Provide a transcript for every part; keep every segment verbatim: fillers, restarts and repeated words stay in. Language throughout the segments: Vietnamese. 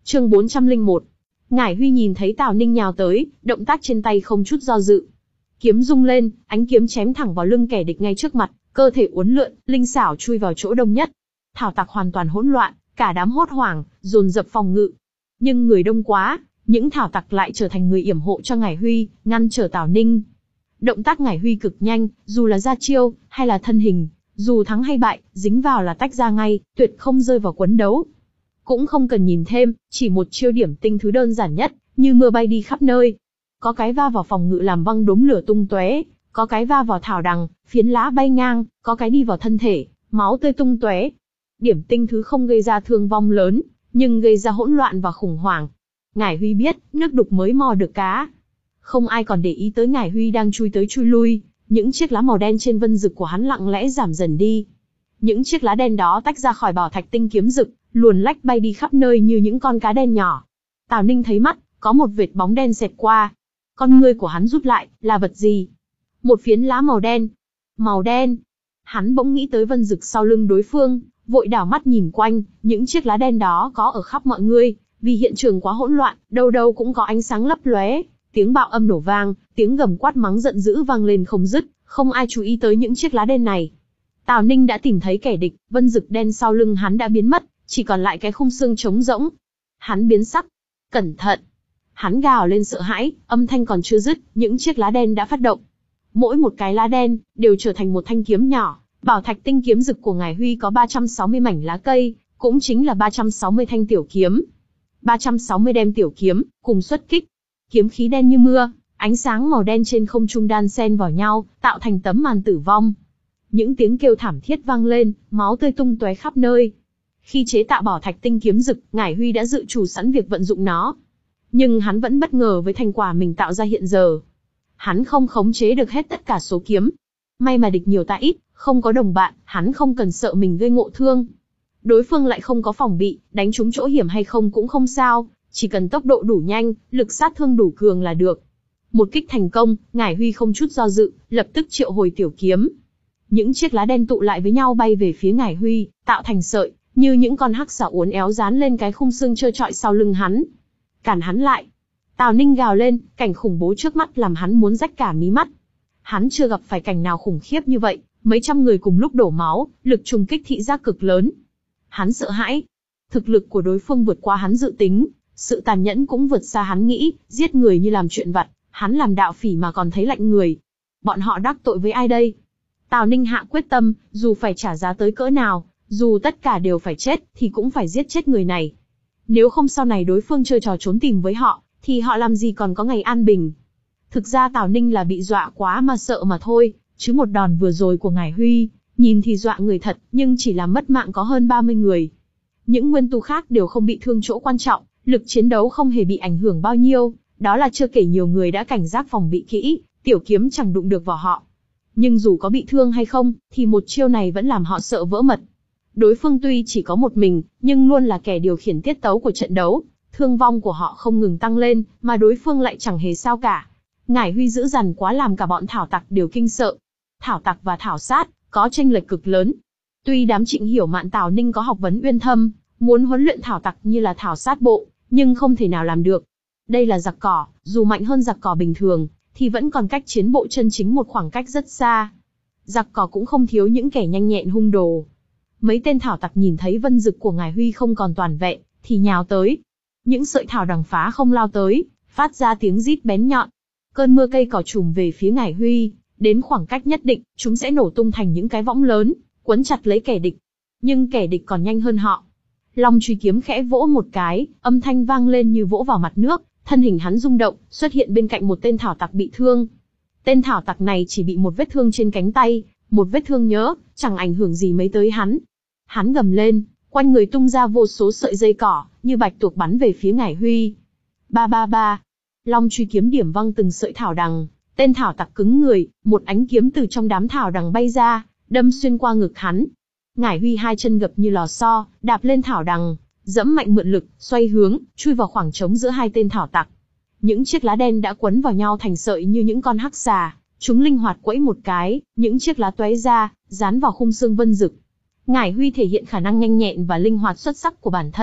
Chương bốn trăm lẻ một. Ngải Huy nhìn thấy Tào Ninh nhào tới, động tác trên tay không chút do dự. Kiếm rung lên, ánh kiếm chém thẳng vào lưng kẻ địch ngay trước mặt, cơ thể uốn lượn, linh xảo chui vào chỗ đông nhất. Thảo tặc hoàn toàn hỗn loạn, cả đám hốt hoảng, dồn dập phòng ngự. Nhưng người đông quá, những thảo tặc lại trở thành người yểm hộ cho Ngải Huy, ngăn trở Tào Ninh. Động tác Ngải Huy cực nhanh, dù là ra chiêu, hay là thân hình, dù thắng hay bại, dính vào là tách ra ngay, tuyệt không rơi vào quấn đấu. Cũng không cần nhìn thêm, chỉ một chiêu điểm tinh thứ đơn giản nhất, như mưa bay đi khắp nơi. Có cái va vào phòng ngự làm văng đốm lửa tung tóe, có cái va vào thảo đằng, phiến lá bay ngang, có cái đi vào thân thể, máu tươi tung tóe. Điểm tinh thứ không gây ra thương vong lớn, nhưng gây ra hỗn loạn và khủng hoảng. Ngải Huy biết, nước đục mới mò được cá. Không ai còn để ý tới Ngải Huy đang chui tới chui lui, những chiếc lá màu đen trên vân dực của hắn lặng lẽ giảm dần đi. Những chiếc lá đen đó tách ra khỏi bảo thạch tinh kiếm dực, luồn lách bay đi khắp nơi như những con cá đen nhỏ. Tào Ninh thấy mắt, có một vệt bóng đen xẹt qua. Con ngươi của hắn rút lại, là vật gì? Một phiến lá màu đen. Màu đen. Hắn bỗng nghĩ tới vân dực sau lưng đối phương, vội đảo mắt nhìn quanh, những chiếc lá đen đó có ở khắp mọi người, vì hiện trường quá hỗn loạn, đâu đâu cũng có ánh sáng lấp lóe, tiếng bạo âm nổ vang, tiếng gầm quát mắng giận dữ vang lên không dứt, không ai chú ý tới những chiếc lá đen này. Tào Ninh đã tìm thấy kẻ địch, vân dực đen sau lưng hắn đã biến mất, chỉ còn lại cái khung xương trống rỗng. Hắn biến sắc. Cẩn thận! Hắn gào lên sợ hãi, âm thanh còn chưa dứt, những chiếc lá đen đã phát động. Mỗi một cái lá đen, đều trở thành một thanh kiếm nhỏ. Bảo thạch tinh kiếm dực của Ngải Huy có ba trăm sáu mươi mảnh lá cây, cũng chính là ba trăm sáu mươi thanh tiểu kiếm. ba trăm sáu mươi đem tiểu kiếm, cùng xuất kích. Kiếm khí đen như mưa, ánh sáng màu đen trên không trung đan xen vào nhau, tạo thành tấm màn tử vong. Những tiếng kêu thảm thiết vang lên, máu tươi tung tóe khắp nơi. Khi chế tạo bảo thạch tinh kiếm dực, Ngải Huy đã dự trù sẵn việc vận dụng nó. Nhưng hắn vẫn bất ngờ với thành quả mình tạo ra hiện giờ. Hắn không khống chế được hết tất cả số kiếm. May mà địch nhiều ta ít, không có đồng bạn, hắn không cần sợ mình gây ngộ thương. Đối phương lại không có phòng bị, đánh trúng chỗ hiểm hay không cũng không sao, chỉ cần tốc độ đủ nhanh, lực sát thương đủ cường là được. Một kích thành công, Ngải Huy không chút do dự, lập tức triệu hồi tiểu kiếm. Những chiếc lá đen tụ lại với nhau bay về phía Ngải Huy, tạo thành sợi, như những con hắc xà uốn éo dán lên cái khung xương trơ trọi sau lưng hắn. Cản hắn lại! Tào Ninh gào lên, cảnh khủng bố trước mắt làm hắn muốn rách cả mí mắt. Hắn chưa gặp phải cảnh nào khủng khiếp như vậy, mấy trăm người cùng lúc đổ máu, lực trùng kích thị giác cực lớn. Hắn sợ hãi. Thực lực của đối phương vượt qua hắn dự tính, sự tàn nhẫn cũng vượt xa hắn nghĩ, giết người như làm chuyện vặt, hắn làm đạo phỉ mà còn thấy lạnh người. Bọn họ đắc tội với ai đây? Tào Ninh hạ quyết tâm, dù phải trả giá tới cỡ nào, dù tất cả đều phải chết, thì cũng phải giết chết người này. Nếu không sau này đối phương chơi trò trốn tìm với họ, thì họ làm gì còn có ngày an bình. Thực ra Tào Ninh là bị dọa quá mà sợ mà thôi, chứ một đòn vừa rồi của Ngải Huy, nhìn thì dọa người thật, nhưng chỉ làm mất mạng có hơn ba mươi người. Những nguyên tu khác đều không bị thương chỗ quan trọng, lực chiến đấu không hề bị ảnh hưởng bao nhiêu, đó là chưa kể nhiều người đã cảnh giác phòng bị kỹ, tiểu kiếm chẳng đụng được vào họ. Nhưng dù có bị thương hay không, thì một chiêu này vẫn làm họ sợ vỡ mật. Đối phương tuy chỉ có một mình, nhưng luôn là kẻ điều khiển tiết tấu của trận đấu, thương vong của họ không ngừng tăng lên, mà đối phương lại chẳng hề sao cả. Ngải Huy dữ dằn quá làm cả bọn thảo tặc đều kinh sợ. Thảo tặc và thảo sát, có chênh lệch cực lớn. Tuy đám Trịnh Hiểu Mạn Tào Ninh có học vấn uyên thâm, muốn huấn luyện thảo tặc như là thảo sát bộ, nhưng không thể nào làm được. Đây là giặc cỏ, dù mạnh hơn giặc cỏ bình thường, thì vẫn còn cách chiến bộ chân chính một khoảng cách rất xa. Giặc cỏ cũng không thiếu những kẻ nhanh nhẹn hung đồ. Mấy tên thảo tặc nhìn thấy vân dực của Ngải Huy không còn toàn vẹn, thì nhào tới. Những sợi thảo đằng phá không lao tới, phát ra tiếng rít bén nhọn. Cơn mưa cây cỏ trùm về phía Ngải Huy, đến khoảng cách nhất định, chúng sẽ nổ tung thành những cái võng lớn, quấn chặt lấy kẻ địch. Nhưng kẻ địch còn nhanh hơn họ. Long truy kiếm khẽ vỗ một cái, âm thanh vang lên như vỗ vào mặt nước, thân hình hắn rung động, xuất hiện bên cạnh một tên thảo tặc bị thương. Tên thảo tặc này chỉ bị một vết thương trên cánh tay, một vết thương nhớ, chẳng ảnh hưởng gì mấy tới hắn. Hắn gầm lên, quanh người tung ra vô số sợi dây cỏ, như bạch tuộc bắn về phía Ngải Huy. Ba ba ba, long truy kiếm điểm văng từng sợi thảo đằng, tên thảo tặc cứng người, một ánh kiếm từ trong đám thảo đằng bay ra, đâm xuyên qua ngực hắn. Ngải Huy hai chân gập như lò xo, đạp lên thảo đằng, dẫm mạnh mượn lực, xoay hướng, chui vào khoảng trống giữa hai tên thảo tặc. Những chiếc lá đen đã quấn vào nhau thành sợi như những con hắc xà, chúng linh hoạt quẫy một cái, những chiếc lá tóe ra, dán vào khung xương vân dực. Ngải Huy thể hiện khả năng nhanh nhẹn và linh hoạt xuất sắc của bản thân,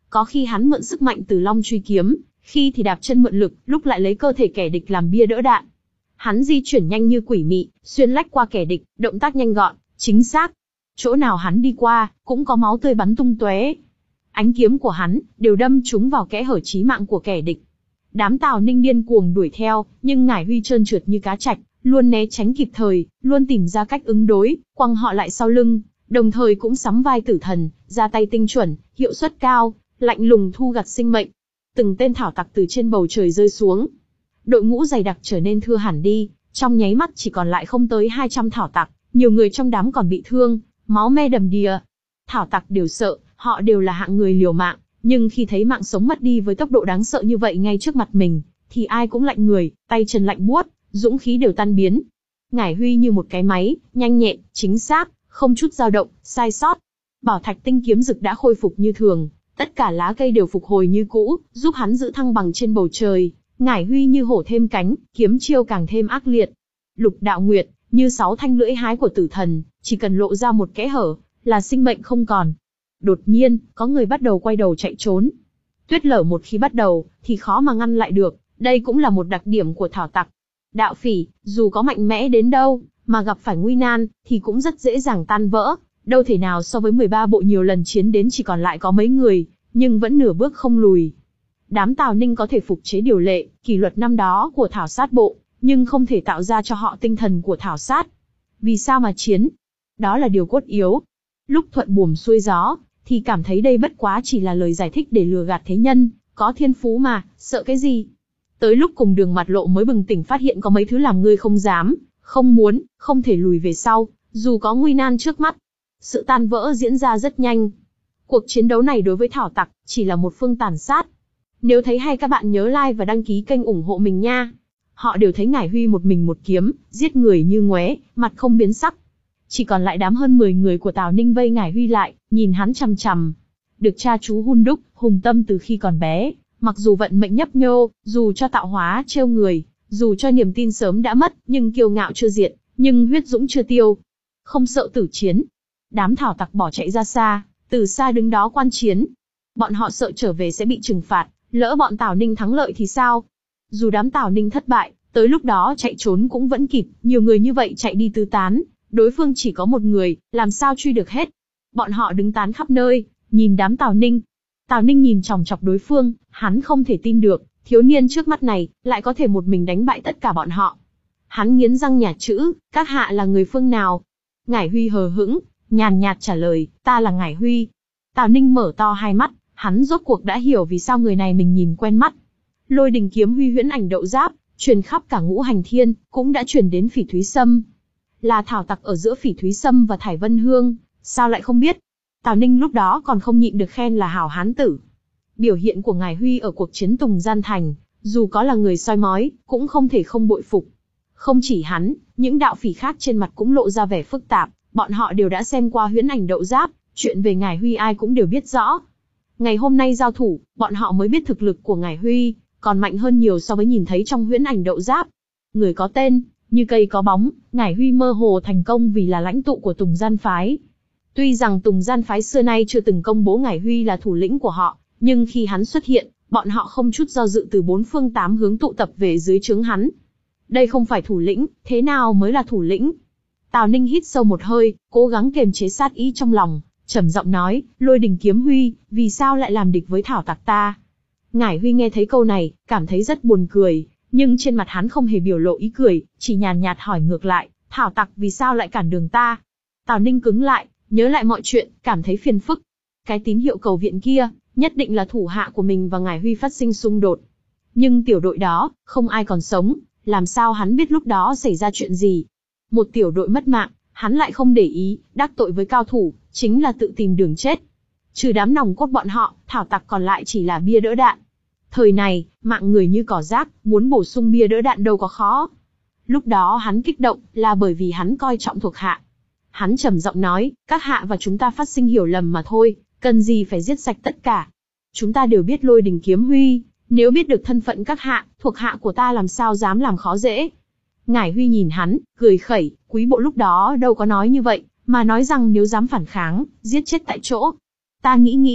Có khi hắn mượn sức mạnh từ Long Truy kiếm, khi thì đạp chân mượn lực, lúc lại lấy cơ thể kẻ địch làm bia đỡ đạn. Hắn di chuyển nhanh như quỷ mị, xuyên lách qua kẻ địch, động tác nhanh gọn, chính xác. Chỗ nào hắn đi qua, cũng có máu tươi bắn tung tóe. Ánh kiếm của hắn đều đâm trúng vào kẽ hở chí mạng của kẻ địch. Đám Tào Ninh điên cuồng đuổi theo, nhưng Ngải Huy trơn trượt như cá trạch, luôn né tránh kịp thời, luôn tìm ra cách ứng đối, quăng họ lại sau lưng, đồng thời cũng sắm vai tử thần, ra tay tinh chuẩn, hiệu suất cao, lạnh lùng thu gặt sinh mệnh. Từng tên thảo tặc từ trên bầu trời rơi xuống. Đội ngũ dày đặc trở nên thưa hẳn đi, trong nháy mắt chỉ còn lại không tới hai trăm thảo tặc, nhiều người trong đám còn bị thương, máu me đầm đìa. Thảo tặc đều sợ, họ đều là hạng người liều mạng, nhưng khi thấy mạng sống mất đi với tốc độ đáng sợ như vậy ngay trước mặt mình, thì ai cũng lạnh người, tay chân lạnh buốt, dũng khí đều tan biến. Ngải Huy như một cái máy, nhanh nhẹn, chính xác, không chút dao động, sai sót. Bảo thạch tinh kiếm dực đã khôi phục như thường, tất cả lá cây đều phục hồi như cũ, giúp hắn giữ thăng bằng trên bầu trời. Ngải Huy như hổ thêm cánh, kiếm chiêu càng thêm ác liệt. Lục đạo nguyệt, như sáu thanh lưỡi hái của tử thần, chỉ cần lộ ra một kẽ hở, là sinh mệnh không còn. Đột nhiên, có người bắt đầu quay đầu chạy trốn. Tuyết lở một khi bắt đầu, thì khó mà ngăn lại được, đây cũng là một đặc điểm của thảo tặc. Đạo phỉ, dù có mạnh mẽ đến đâu, mà gặp phải nguy nan, thì cũng rất dễ dàng tan vỡ, đâu thể nào so với mười ba bộ nhiều lần chiến đến chỉ còn lại có mấy người, nhưng vẫn nửa bước không lùi. Đám Tào Ninh có thể phục chế điều lệ, kỷ luật năm đó của thảo sát bộ, nhưng không thể tạo ra cho họ tinh thần của thảo sát. Vì sao mà chiến? Đó là điều cốt yếu. Lúc thuận buồm xuôi gió, thì cảm thấy đây bất quá chỉ là lời giải thích để lừa gạt thế nhân, có thiên phú mà, sợ cái gì? Tới lúc cùng đường mặt lộ mới bừng tỉnh phát hiện có mấy thứ làm ngươi không dám, không muốn, không thể lùi về sau, dù có nguy nan trước mắt. Sự tan vỡ diễn ra rất nhanh. Cuộc chiến đấu này đối với thảo tặc, chỉ là một phương tàn sát. Nếu thấy hay các bạn nhớ like và đăng ký kênh ủng hộ mình nha. Họ đều thấy Ngải Huy một mình một kiếm, giết người như ngoé, mặt không biến sắc. Chỉ còn lại đám hơn mười người của Tào Ninh vây Ngải Huy lại, nhìn hắn chằm chằm. Được cha chú hun đúc, hùng tâm từ khi còn bé, mặc dù vận mệnh nhấp nhô, dù cho tạo hóa trêu người, dù cho niềm tin sớm đã mất, nhưng kiêu ngạo chưa diệt, nhưng huyết dũng chưa tiêu. Không sợ tử chiến. Đám thảo tặc bỏ chạy ra xa, từ xa đứng đó quan chiến. Bọn họ sợ trở về sẽ bị trừng phạt, lỡ bọn Tào Ninh thắng lợi thì sao? Dù đám Tào Ninh thất bại, tới lúc đó chạy trốn cũng vẫn kịp, nhiều người như vậy chạy đi tứ tán, đối phương chỉ có một người, làm sao truy được hết? Bọn họ đứng tán khắp nơi, nhìn đám Tào Ninh. Tào Ninh nhìn chòng chọc đối phương, hắn không thể tin được, thiếu niên trước mắt này, lại có thể một mình đánh bại tất cả bọn họ. Hắn nghiến răng nhả chữ, các hạ là người phương nào? Ngải Huy hờ hững, nhàn nhạt trả lời, ta là Ngải Huy. Tào Ninh mở to hai mắt, hắn rốt cuộc đã hiểu vì sao người này mình nhìn quen mắt. Lôi đình kiếm huy huyễn ảnh đậu giáp, truyền khắp cả ngũ hành thiên, cũng đã truyền đến Phỉ Thúy Sâm. Là thảo tặc ở giữa Phỉ Thúy Sâm và Thải Vân Hương, sao lại không biết? Tào Ninh lúc đó còn không nhịn được khen là hảo hán tử. Biểu hiện của Ngải Huy ở cuộc chiến Tùng Gian Thành, dù có là người soi mói, cũng không thể không bội phục. Không chỉ hắn, những đạo phỉ khác trên mặt cũng lộ ra vẻ phức tạp, bọn họ đều đã xem qua huyễn ảnh đậu giáp, chuyện về Ngải Huy ai cũng đều biết rõ. Ngày hôm nay giao thủ, bọn họ mới biết thực lực của Ngải Huy, còn mạnh hơn nhiều so với nhìn thấy trong huyễn ảnh đậu giáp. Người có tên, như cây có bóng, Ngải Huy mơ hồ thành công vì là lãnh tụ của Tùng Gian Phái. Tuy rằng Tùng Gian Phái xưa nay chưa từng công bố Ngải Huy là thủ lĩnh của họ, nhưng khi hắn xuất hiện, bọn họ không chút do dự từ bốn phương tám hướng tụ tập về dưới trướng hắn. Đây không phải thủ lĩnh, thế nào mới là thủ lĩnh? Tào Ninh hít sâu một hơi, cố gắng kiềm chế sát ý trong lòng, trầm giọng nói, Lôi đình kiếm Huy, vì sao lại làm địch với thảo tặc ta? Ngải Huy nghe thấy câu này, cảm thấy rất buồn cười, nhưng trên mặt hắn không hề biểu lộ ý cười, chỉ nhàn nhạt hỏi ngược lại, thảo tặc vì sao lại cản đường ta? Tào Ninh cứng lại, nhớ lại mọi chuyện, cảm thấy phiền phức. Cái tín hiệu cầu viện kia, nhất định là thủ hạ của mình và Ngải Huy phát sinh xung đột. Nhưng tiểu đội đó, không ai còn sống, làm sao hắn biết lúc đó xảy ra chuyện gì? Một tiểu đội mất mạng, hắn lại không để ý, đắc tội với cao thủ, chính là tự tìm đường chết. Trừ đám nòng cốt bọn họ, thảo tặc còn lại chỉ là bia đỡ đạn. Thời này, mạng người như cỏ rác, muốn bổ sung bia đỡ đạn đâu có khó. Lúc đó hắn kích động, là bởi vì hắn coi trọng thuộc hạ. Hắn trầm giọng nói, các hạ và chúng ta phát sinh hiểu lầm mà thôi, cần gì phải giết sạch tất cả. Chúng ta đều biết Lôi đình kiếm Huy, nếu biết được thân phận các hạ, thuộc hạ của ta làm sao dám làm khó dễ. Ngải Huy nhìn hắn, cười khẩy, quý bộ lúc đó đâu có nói như vậy, mà nói rằng nếu dám phản kháng, giết chết tại chỗ. Ta nghĩ nghĩ,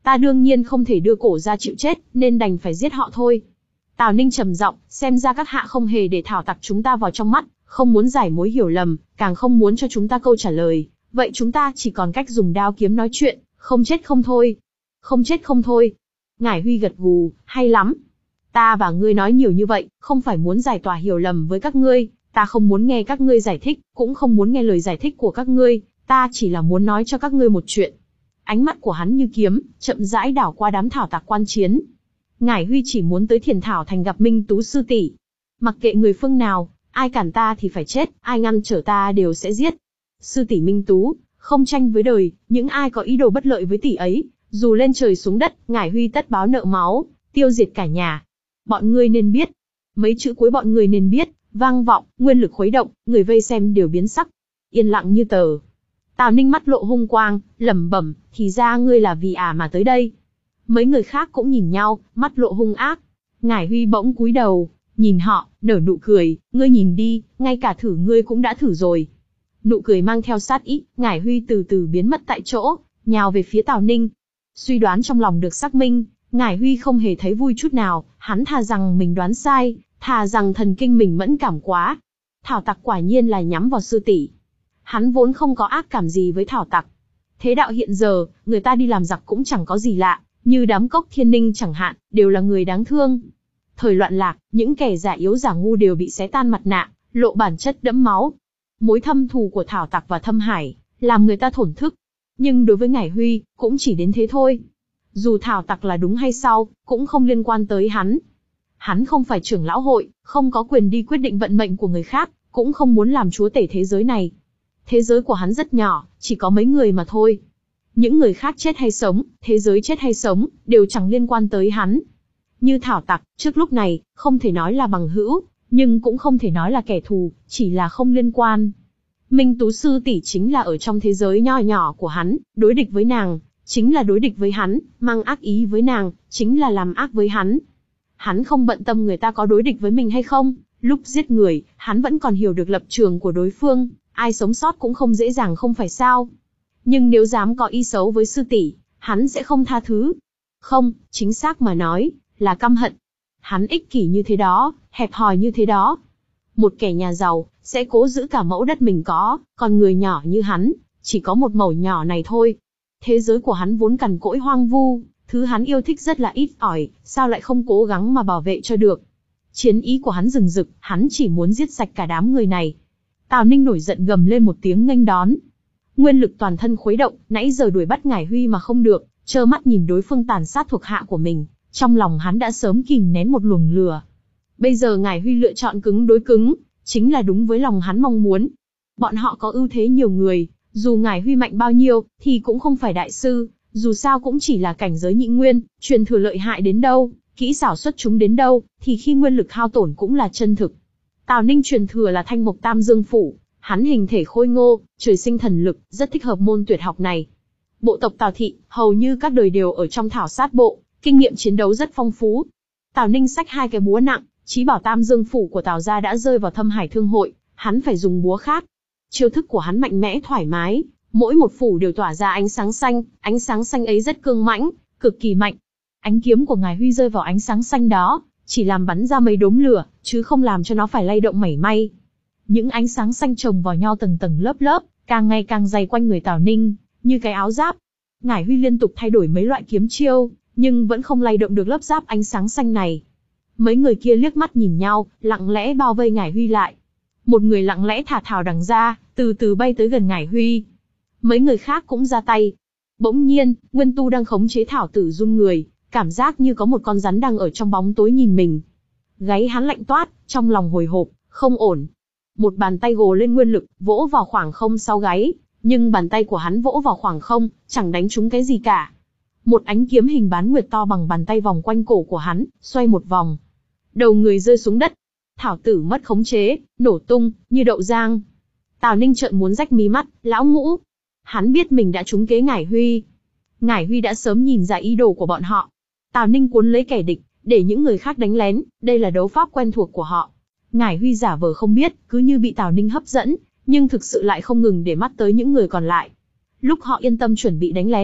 Ta đương nhiên không thể đưa cổ ra chịu chết, nên đành phải giết họ thôi. Tào Ninh trầm giọng, xem ra các hạ không hề để Thảo Tặc chúng ta vào trong mắt, không muốn giải mối hiểu lầm, càng không muốn cho chúng ta câu trả lời. Vậy chúng ta chỉ còn cách dùng đao kiếm nói chuyện, không chết không thôi. Không chết không thôi. Ngải Huy gật gù, hay lắm. Ta và ngươi nói nhiều như vậy, không phải muốn giải tỏa hiểu lầm với các ngươi, ta không muốn nghe các ngươi giải thích, cũng không muốn nghe lời giải thích của các ngươi, ta chỉ là muốn nói cho các ngươi một chuyện. Ánh mắt của hắn như kiếm, chậm rãi đảo qua đám thảo tặc quan chiến. Ngải Huy chỉ muốn tới Thiền Thảo Thành gặp Minh Tú sư tỷ. Mặc kệ người phương nào, ai cản ta thì phải chết, ai ngăn trở ta đều sẽ giết. Sư tỷ Minh Tú, không tranh với đời, những ai có ý đồ bất lợi với tỷ ấy, dù lên trời xuống đất, Ngải Huy tất báo nợ máu, tiêu diệt cả nhà. Bọn ngươi nên biết. Mấy chữ cuối bọn ngươi nên biết, vang vọng, nguyên lực khuấy động, người vây xem đều biến sắc. Yên lặng như tờ. Tào Ninh mắt lộ hung quang, lẩm bẩm, thì ra ngươi là vì ả mà tới đây. Mấy người khác cũng nhìn nhau, mắt lộ hung ác. Ngải Huy bỗng cúi đầu, nhìn họ, nở nụ cười, ngươi nhìn đi, ngay cả thử ngươi cũng đã thử rồi. Nụ cười mang theo sát ý, Ngải Huy từ từ biến mất tại chỗ, nhào về phía Tào Ninh. Suy đoán trong lòng được xác minh, Ngải Huy không hề thấy vui chút nào, hắn thà rằng mình đoán sai, thà rằng thần kinh mình mẫn cảm quá. Thảo Tặc quả nhiên là nhắm vào sư tỷ. Hắn vốn không có ác cảm gì với Thảo Tặc. Thế đạo hiện giờ, người ta đi làm giặc cũng chẳng có gì lạ, như đám Cốc Thiên Ninh chẳng hạn, đều là người đáng thương. Thời loạn lạc, những kẻ giả yếu giả ngu đều bị xé tan mặt nạ, lộ bản chất đẫm máu. Mối thâm thù của Thảo Tặc và Thâm Hải, làm người ta thổn thức. Nhưng đối với Ngải Huy, cũng chỉ đến thế thôi. Dù Thảo Tặc là đúng hay sao, cũng không liên quan tới hắn. Hắn không phải trưởng lão hội, không có quyền đi quyết định vận mệnh của người khác, cũng không muốn làm chúa tể thế giới này. Thế giới của hắn rất nhỏ, chỉ có mấy người mà thôi. Những người khác chết hay sống, thế giới chết hay sống, đều chẳng liên quan tới hắn. Như Thảo Tặc, trước lúc này, không thể nói là bằng hữu, nhưng cũng không thể nói là kẻ thù, chỉ là không liên quan. Minh Tú sư tỷ chính là ở trong thế giới nho nhỏ của hắn, đối địch với nàng, chính là đối địch với hắn, mang ác ý với nàng, chính là làm ác với hắn. Hắn không bận tâm người ta có đối địch với mình hay không, lúc giết người, hắn vẫn còn hiểu được lập trường của đối phương, ai sống sót cũng không dễ dàng không phải sao. Nhưng nếu dám có ý xấu với sư tỷ, hắn sẽ không tha thứ. Không, chính xác mà nói, là căm hận. Hắn ích kỷ như thế đó, hẹp hòi như thế đó. Một kẻ nhà giàu, sẽ cố giữ cả mẫu đất mình có, còn người nhỏ như hắn, chỉ có một mẩu nhỏ này thôi. Thế giới của hắn vốn cằn cỗi hoang vu, thứ hắn yêu thích rất là ít ỏi, sao lại không cố gắng mà bảo vệ cho được. Chiến ý của hắn rừng rực, hắn chỉ muốn giết sạch cả đám người này. Tào Ninh nổi giận gầm lên một tiếng nghênh đón. Nguyên lực toàn thân khuấy động, nãy giờ đuổi bắt Ngải Huy mà không được, trơ mắt nhìn đối phương tàn sát thuộc hạ của mình, trong lòng hắn đã sớm kìm nén một luồng lửa. Bây giờ Ngải Huy lựa chọn cứng đối cứng, chính là đúng với lòng hắn mong muốn. Bọn họ có ưu thế nhiều người, dù Ngải Huy mạnh bao nhiêu, thì cũng không phải đại sư, dù sao cũng chỉ là cảnh giới nhị nguyên, truyền thừa lợi hại đến đâu, kỹ xảo xuất chúng đến đâu, thì khi nguyên lực hao tổn cũng là chân thực. Tào Ninh truyền thừa là Thanh Mộc Tam Dương Phủ, hắn hình thể khôi ngô, trời sinh thần lực, rất thích hợp môn tuyệt học này. Bộ tộc Tào Thị, hầu như các đời đều ở trong thảo sát bộ, kinh nghiệm chiến đấu rất phong phú. Tào Ninh xách hai cái búa nặng, chí bảo Tam Dương Phủ của Tào gia đã rơi vào Thâm Hải Thương hội, hắn phải dùng búa khác. Chiêu thức của hắn mạnh mẽ thoải mái, mỗi một phủ đều tỏa ra ánh sáng xanh, ánh sáng xanh ấy rất cương mãnh, cực kỳ mạnh. Ánh kiếm của Ngải Huy rơi vào ánh sáng xanh đó, chỉ làm bắn ra mấy đốm lửa, chứ không làm cho nó phải lay động mảy may. Những ánh sáng xanh chồng vào nhau tầng tầng lớp lớp, càng ngày càng dày quanh người Tào Ninh, như cái áo giáp. Ngải Huy liên tục thay đổi mấy loại kiếm chiêu, nhưng vẫn không lay động được lớp giáp ánh sáng xanh này. Mấy người kia liếc mắt nhìn nhau, lặng lẽ bao vây Ngải Huy lại. Một người lặng lẽ thả thào đằng ra, từ từ bay tới gần Ngải Huy. Mấy người khác cũng ra tay. Bỗng nhiên, Nguyên Tu đang khống chế thảo tử run người, cảm giác như có một con rắn đang ở trong bóng tối nhìn mình. Gáy hắn lạnh toát, trong lòng hồi hộp, không ổn. Một bàn tay gồ lên nguyên lực, vỗ vào khoảng không sau gáy, nhưng bàn tay của hắn vỗ vào khoảng không, chẳng đánh trúng cái gì cả. Một ánh kiếm hình bán nguyệt to bằng bàn tay vòng quanh cổ của hắn, xoay một vòng. Đầu người rơi xuống đất. Thảo tử mất khống chế, nổ tung, như đậu rang. Tào Ninh trợn muốn rách mí mắt, lão Ngũ. Hắn biết mình đã trúng kế Ngải Huy. Ngải Huy đã sớm nhìn ra ý đồ của bọn họ. Tào Ninh cuốn lấy kẻ địch, để những người khác đánh lén, đây là đấu pháp quen thuộc của họ. Ngải Huy giả vờ không biết, cứ như bị Tào Ninh hấp dẫn, nhưng thực sự lại không ngừng để mắt tới những người còn lại. Lúc họ yên tâm chuẩn bị đánh lén,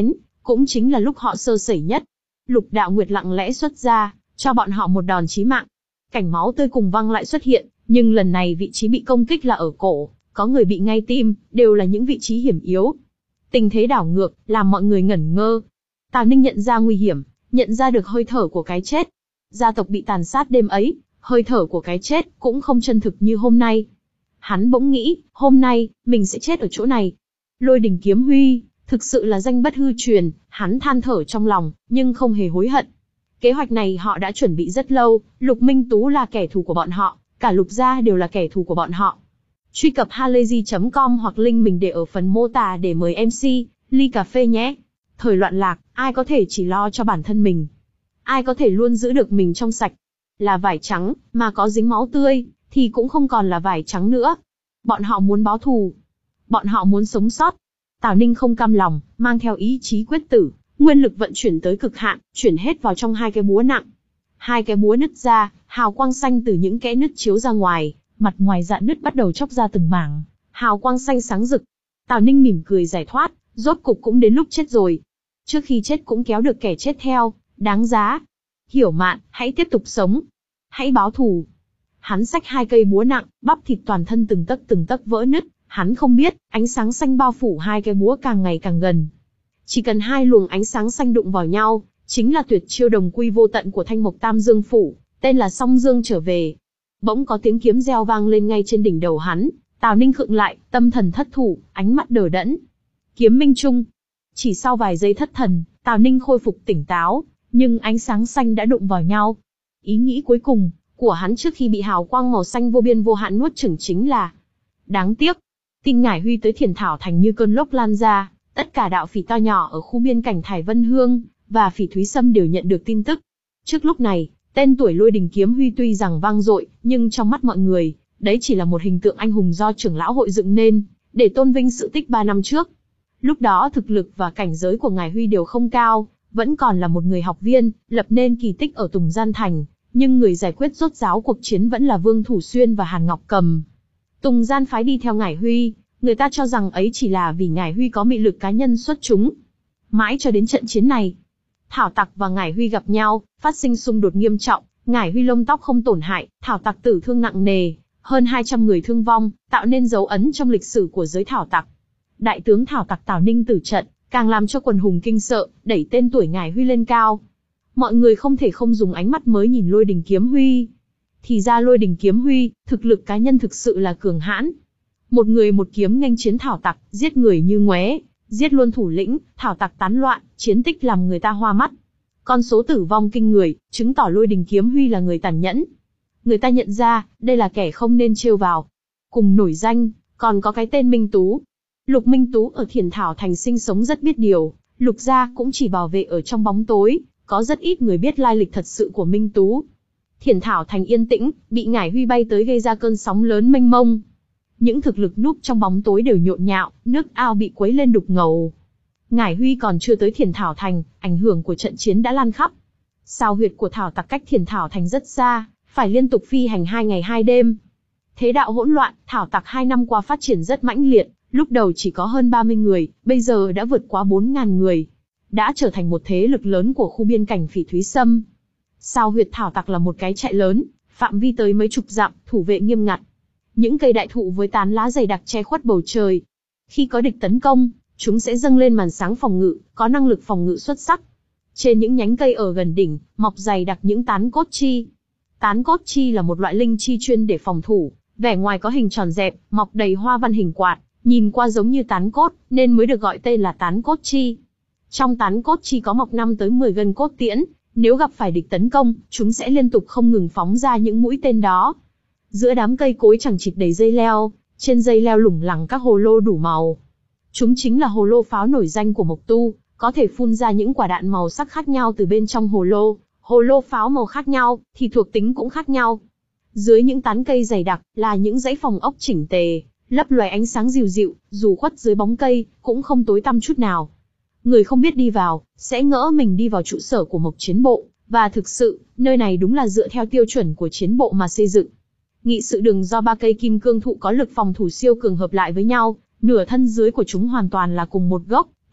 cũng chính là lúc họ sơ sẩy nhất. Lục Đạo Nguyệt lặng lẽ xuất ra, cho bọn họ một đòn chí mạng. Cảnh máu tươi cùng văng lại xuất hiện, nhưng lần này vị trí bị công kích là ở cổ, có người bị ngay tim, đều là những vị trí hiểm yếu. Tình thế đảo ngược, làm mọi người ngẩn ngơ. Tào Ninh nhận ra nguy hiểm, nhận ra được hơi thở của cái chết. Gia tộc bị tàn sát đêm ấy, hơi thở của cái chết cũng không chân thực như hôm nay. Hắn bỗng nghĩ, hôm nay, mình sẽ chết ở chỗ này. Lôi Đình Kiếm Huy, thực sự là danh bất hư truyền, hắn than thở trong lòng, nhưng không hề hối hận. Kế hoạch này họ đã chuẩn bị rất lâu, Lục Minh Tú là kẻ thù của bọn họ, cả Lục gia đều là kẻ thù của bọn họ. Truy cập halayzi chấm com hoặc link mình để ở phần mô tả để mời em xê, ly cà phê nhé. Thời loạn lạc, ai có thể chỉ lo cho bản thân mình? Ai có thể luôn giữ được mình trong sạch? Là vải trắng, mà có dính máu tươi, thì cũng không còn là vải trắng nữa. Bọn họ muốn báo thù. Bọn họ muốn sống sót. Tào Ninh không cam lòng, mang theo ý chí quyết tử, nguyên lực vận chuyển tới cực hạn, chuyển hết vào trong hai cái búa nặng. Hai cái búa nứt ra, hào quang xanh từ những kẽ nứt chiếu ra ngoài, mặt ngoài rạn nứt bắt đầu chóc ra từng mảng, hào quang xanh sáng rực. Tào Ninh mỉm cười giải thoát, rốt cục cũng đến lúc chết rồi. Trước khi chết cũng kéo được kẻ chết theo, đáng giá. Hiểu Mạn, hãy tiếp tục sống. Hãy báo thù. Hắn xách hai cây búa nặng, bắp thịt toàn thân từng tấc từng tấc vỡ nứt. Hắn không biết, ánh sáng xanh bao phủ hai cái búa càng ngày càng gần. Chỉ cần hai luồng ánh sáng xanh đụng vào nhau, chính là tuyệt chiêu đồng quy vô tận của Thanh Mộc Tam Dương Phủ, tên là Song Dương trở về. Bỗng có tiếng kiếm reo vang lên ngay trên đỉnh đầu hắn, Tào Ninh khựng lại, tâm thần thất thủ, ánh mắt đờ đẫn. Kiếm minh trung. Chỉ sau vài giây thất thần, Tào Ninh khôi phục tỉnh táo, nhưng ánh sáng xanh đã đụng vào nhau. Ý nghĩ cuối cùng của hắn trước khi bị hào quang màu xanh vô biên vô hạn nuốt chửng chính là: đáng tiếc. Tin Ngải Huy tới Thiền Thảo Thành như cơn lốc lan ra, tất cả đạo phỉ to nhỏ ở khu biên cảnh Thải Vân Hương và Phỉ Thúy Sâm đều nhận được tin tức. Trước lúc này, tên tuổi Lôi Đình Kiếm Huy tuy rằng vang dội, nhưng trong mắt mọi người, đấy chỉ là một hình tượng anh hùng do trưởng lão hội dựng nên, để tôn vinh sự tích ba năm trước. Lúc đó thực lực và cảnh giới của Ngải Huy đều không cao, vẫn còn là một người học viên, lập nên kỳ tích ở Tùng Gian Thành, nhưng người giải quyết rốt ráo cuộc chiến vẫn là Vương Thủ Xuyên và Hàn Ngọc Cầm. Tùng Gian phái đi theo Ngải Huy, người ta cho rằng ấy chỉ là vì Ngải Huy có mị lực cá nhân xuất chúng. Mãi cho đến trận chiến này, Thảo Tặc và Ngải Huy gặp nhau, phát sinh xung đột nghiêm trọng, Ngải Huy lông tóc không tổn hại, Thảo Tặc tử thương nặng nề, hơn hai trăm người thương vong, tạo nên dấu ấn trong lịch sử của giới Thảo Tặc. Đại tướng Thảo Tặc Tào Ninh tử trận, càng làm cho quần hùng kinh sợ, đẩy tên tuổi Ngải Huy lên cao. Mọi người không thể không dùng ánh mắt mới nhìn Lôi Đình Kiếm Huy. Thì ra Lôi Đình Kiếm Huy, thực lực cá nhân thực sự là cường hãn. Một người một kiếm nghênh chiến Thảo Tặc, giết người như ngoé, giết luôn thủ lĩnh, Thảo Tặc tán loạn, chiến tích làm người ta hoa mắt. Con số tử vong kinh người, chứng tỏ Lôi Đình Kiếm Huy là người tàn nhẫn. Người ta nhận ra, đây là kẻ không nên trêu vào. Cùng nổi danh, còn có cái tên Minh Tú. Lục Minh Tú ở Thiền Thảo Thành sinh sống rất biết điều, Lục gia cũng chỉ bảo vệ ở trong bóng tối, có rất ít người biết lai lịch thật sự của Minh Tú. Thiền Thảo Thành yên tĩnh, bị Ngải Huy bay tới gây ra cơn sóng lớn mênh mông. Những thực lực núp trong bóng tối đều nhộn nhạo, nước ao bị quấy lên đục ngầu. Ngải Huy còn chưa tới Thiền Thảo Thành, ảnh hưởng của trận chiến đã lan khắp. Sao huyệt của Thảo Tặc cách Thiền Thảo Thành rất xa, phải liên tục phi hành hai ngày hai đêm. Thế đạo hỗn loạn, Thảo Tặc hai năm qua phát triển rất mãnh liệt, lúc đầu chỉ có hơn ba mươi người, bây giờ đã vượt quá bốn nghìn người. Đã trở thành một thế lực lớn của khu biên cảnh Phỉ Thúy Sâm. Sao huyệt Thảo Tặc là một cái trại lớn, phạm vi tới mấy chục dặm, thủ vệ nghiêm ngặt. Những cây đại thụ với tán lá dày đặc che khuất bầu trời. Khi có địch tấn công, chúng sẽ dâng lên màn sáng phòng ngự, có năng lực phòng ngự xuất sắc. Trên những nhánh cây ở gần đỉnh, mọc dày đặc những tán cốt chi. Tán cốt chi là một loại linh chi chuyên để phòng thủ, vẻ ngoài có hình tròn dẹp, mọc đầy hoa văn hình quạt, nhìn qua giống như tán cốt, nên mới được gọi tên là tán cốt chi. Trong tán cốt chi có mọc năm tới mười gân cốt tiễn, nếu gặp phải địch tấn công, chúng sẽ liên tục không ngừng phóng ra những mũi tên đó. Giữa đám cây cối chằng chịt đầy dây leo, trên dây leo lủng lẳng các hồ lô đủ màu. Chúng chính là hồ lô pháo nổi danh của Mộc Tu, có thể phun ra những quả đạn màu sắc khác nhau từ bên trong hồ lô. Hồ lô pháo màu khác nhau, thì thuộc tính cũng khác nhau. Dưới những tán cây dày đặc, là những dãy phòng ốc chỉnh tề, lấp loé ánh sáng dịu dịu, dù khuất dưới bóng cây, cũng không tối tăm chút nào. Người không biết đi vào, sẽ ngỡ mình đi vào trụ sở của Mộc Chiến Bộ, và thực sự, nơi này đúng là dựa theo tiêu chuẩn của chiến bộ mà xây dựng. Nghị sự đường do ba cây kim cương thụ có lực phòng thủ siêu cường hợp lại với nhau, nửa thân dưới của chúng hoàn toàn là cùng một gốc,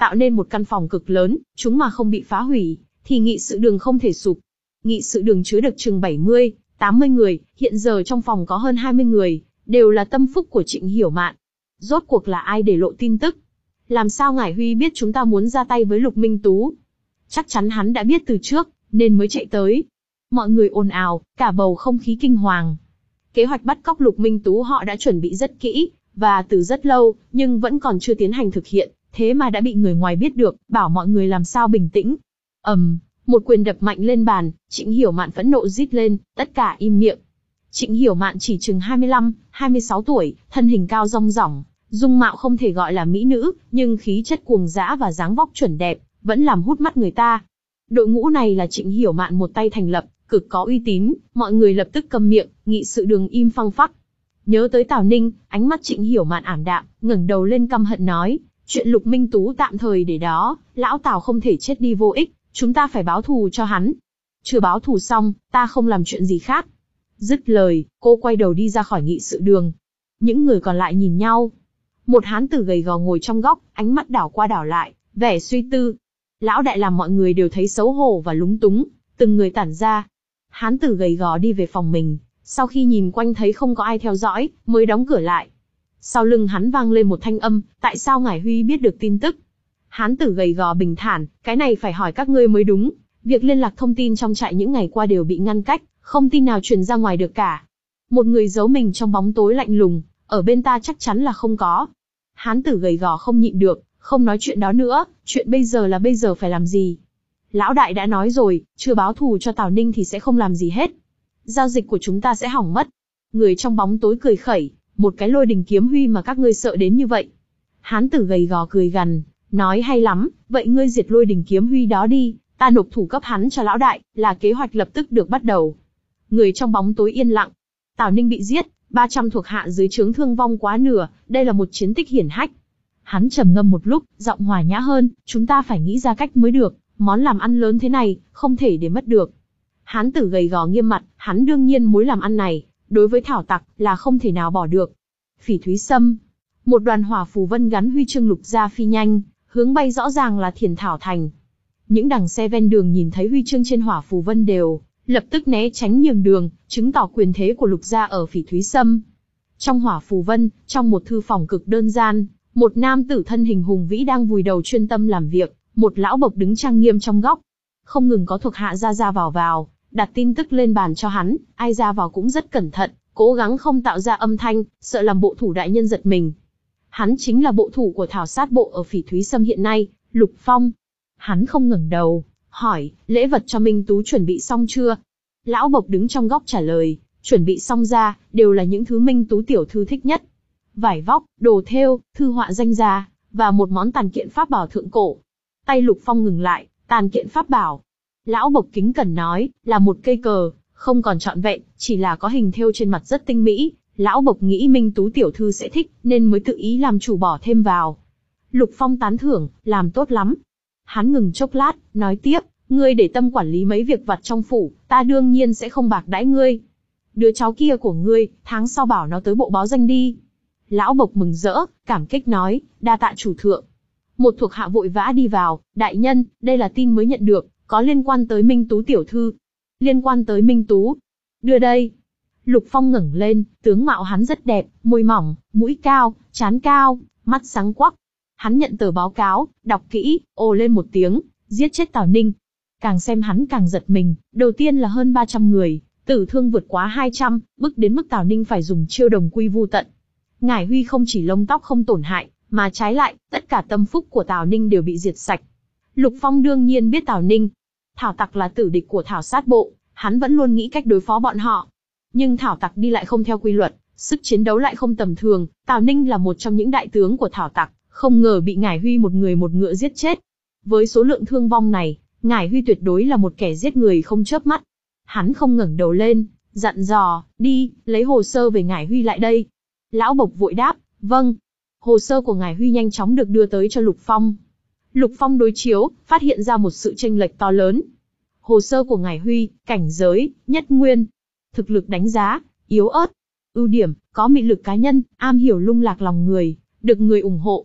tạo nên một căn phòng cực lớn, chúng mà không bị phá hủy, thì nghị sự đường không thể sụp. Nghị sự đường chứa được chừng bảy mươi, tám mươi người, hiện giờ trong phòng có hơn hai mươi người, đều là tâm phúc của Trịnh Hiểu Mạn. Rốt cuộc là ai để lộ tin tức? Làm sao Ngải Huy biết chúng ta muốn ra tay với Lục Minh Tú? Chắc chắn hắn đã biết từ trước, nên mới chạy tới. Mọi người ồn ào, cả bầu không khí kinh hoàng. Kế hoạch bắt cóc Lục Minh Tú họ đã chuẩn bị rất kỹ, và từ rất lâu, nhưng vẫn còn chưa tiến hành thực hiện, thế mà đã bị người ngoài biết được, bảo mọi người làm sao bình tĩnh. ầm, một quyền đập mạnh lên bàn, Trịnh Hiểu Mạn phẫn nộ rít lên, tất cả im miệng. Trịnh Hiểu Mạn chỉ chừng hai mươi lăm, hai mươi sáu tuổi, thân hình cao rong rỏng, dung mạo không thể gọi là mỹ nữ, nhưng khí chất cuồng dã và dáng vóc chuẩn đẹp, vẫn làm hút mắt người ta. Đội ngũ này là Trịnh Hiểu Mạn một tay thành lập, cực có uy tín, mọi người lập tức câm miệng, nghị sự đường im phăng phắc. Nhớ tới Tào Ninh, ánh mắt Trịnh Hiểu Mạn ảm đạm, ngẩng đầu lên căm hận nói, chuyện Lục Minh Tú tạm thời để đó, lão Tào không thể chết đi vô ích, chúng ta phải báo thù cho hắn. Chưa báo thù xong, ta không làm chuyện gì khác. Dứt lời, cô quay đầu đi ra khỏi nghị sự đường. Những người còn lại nhìn nhau. Một hán tử gầy gò ngồi trong góc, ánh mắt đảo qua đảo lại, vẻ suy tư. Lão đại làm mọi người đều thấy xấu hổ và lúng túng, từng người tản ra. Hán tử gầy gò đi về phòng mình, sau khi nhìn quanh thấy không có ai theo dõi, mới đóng cửa lại. Sau lưng hắn vang lên một thanh âm, tại sao Ngải Huy biết được tin tức? Hán tử gầy gò bình thản, cái này phải hỏi các ngươi mới đúng. Việc liên lạc thông tin trong trại những ngày qua đều bị ngăn cách, không tin nào truyền ra ngoài được cả. Một người giấu mình trong bóng tối lạnh lùng, ở bên ta chắc chắn là không có. Hán tử gầy gò không nhịn được, không nói chuyện đó nữa, chuyện bây giờ là bây giờ phải làm gì? Lão đại đã nói rồi, chưa báo thù cho Tào Ninh thì sẽ không làm gì hết. Giao dịch của chúng ta sẽ hỏng mất. Người trong bóng tối cười khẩy, một cái Lôi Đình Kiếm Huy mà các ngươi sợ đến như vậy. Hán tử gầy gò cười gằn, nói hay lắm, vậy ngươi diệt Lôi Đình Kiếm Huy đó đi, ta nộp thủ cấp hắn cho lão đại, là kế hoạch lập tức được bắt đầu. Người trong bóng tối yên lặng. Tào Ninh bị giết, ba trăm thuộc hạ dưới trướng thương vong quá nửa, đây là một chiến tích hiển hách. Hắn trầm ngâm một lúc, giọng hòa nhã hơn, chúng ta phải nghĩ ra cách mới được, món làm ăn lớn thế này, không thể để mất được. Hán tử gầy gò nghiêm mặt, hắn đương nhiên mối làm ăn này, đối với thảo tặc, là không thể nào bỏ được. Phỉ Thúy Sâm, một đoàn hỏa phù vân gắn huy chương lục gia phi nhanh, hướng bay rõ ràng là Thiền Thảo Thành. Những đằng xe ven đường nhìn thấy huy chương trên hỏa phù vân đều, lập tức né tránh nhường đường, chứng tỏ quyền thế của lục gia ở Phỉ Thúy Sâm. Trong hỏa phù vân, trong một thư phòng cực đơn gian, một nam tử thân hình hùng vĩ đang vùi đầu chuyên tâm làm việc, một lão bộc đứng trang nghiêm trong góc. Không ngừng có thuộc hạ ra ra vào vào, đặt tin tức lên bàn cho hắn, ai ra vào cũng rất cẩn thận, cố gắng không tạo ra âm thanh, sợ làm bộ thủ đại nhân giật mình. Hắn chính là bộ thủ của thảo sát bộ ở Phỉ Thúy Sâm hiện nay, Lục Phong. Hắn không ngẩng đầu, hỏi, lễ vật cho Minh Tú chuẩn bị xong chưa? Lão bộc đứng trong góc trả lời, chuẩn bị xong ra, đều là những thứ Minh Tú tiểu thư thích nhất. Vải vóc, đồ thêu, thư họa danh gia, và một món tàn kiện pháp bảo thượng cổ. Tay Lục Phong ngừng lại, tàn kiện pháp bảo. Lão bộc kính cẩn nói, là một cây cờ, không còn trọn vẹn, chỉ là có hình thêu trên mặt rất tinh mỹ. Lão bộc nghĩ Minh Tú tiểu thư sẽ thích, nên mới tự ý làm chủ bỏ thêm vào. Lục Phong tán thưởng, làm tốt lắm. Hắn ngừng chốc lát, nói tiếp, ngươi để tâm quản lý mấy việc vặt trong phủ, ta đương nhiên sẽ không bạc đãi ngươi. Đứa cháu kia của ngươi, tháng sau bảo nó tới bộ báo danh đi. Lão bộc mừng rỡ, cảm kích nói, đa tạ chủ thượng. Một thuộc hạ vội vã đi vào, đại nhân, đây là tin mới nhận được, có liên quan tới Minh Tú tiểu thư. Liên quan tới Minh Tú. Đưa đây. Lục Phong ngẩng lên, tướng mạo hắn rất đẹp, môi mỏng, mũi cao, trán cao, mắt sáng quắc. Hắn nhận tờ báo cáo, đọc kỹ, ồ lên một tiếng, giết chết Tào Ninh. Càng xem hắn càng giật mình, đầu tiên là hơn ba trăm người, tử thương vượt quá hai trăm, bức đến mức Tào Ninh phải dùng chiêu đồng quy vu tận. Ngải Huy không chỉ lông tóc không tổn hại, mà trái lại, tất cả tâm phúc của Tào Ninh đều bị diệt sạch. Lục Phong đương nhiên biết Tào Ninh. Thảo tặc là tử địch của thảo sát bộ, hắn vẫn luôn nghĩ cách đối phó bọn họ. Nhưng thảo tặc đi lại không theo quy luật, sức chiến đấu lại không tầm thường, Tào Ninh là một trong những đại tướng của thảo tặc, không ngờ bị Ngải Huy một người một ngựa giết chết. Với số lượng thương vong này, Ngải Huy tuyệt đối là một kẻ giết người không chớp mắt. Hắn không ngẩng đầu lên, dặn dò, đi, lấy hồ sơ về Ngải Huy lại đây. Lão bộc vội đáp, vâng. Hồ sơ của Ngải Huy nhanh chóng được đưa tới cho Lục Phong. Lục Phong đối chiếu, phát hiện ra một sự chênh lệch to lớn. Hồ sơ của Ngải Huy, cảnh giới, nhất nguyên. Thực lực đánh giá, yếu ớt. Ưu điểm, có mị lực cá nhân, am hiểu lung lạc lòng người, được người ủng hộ.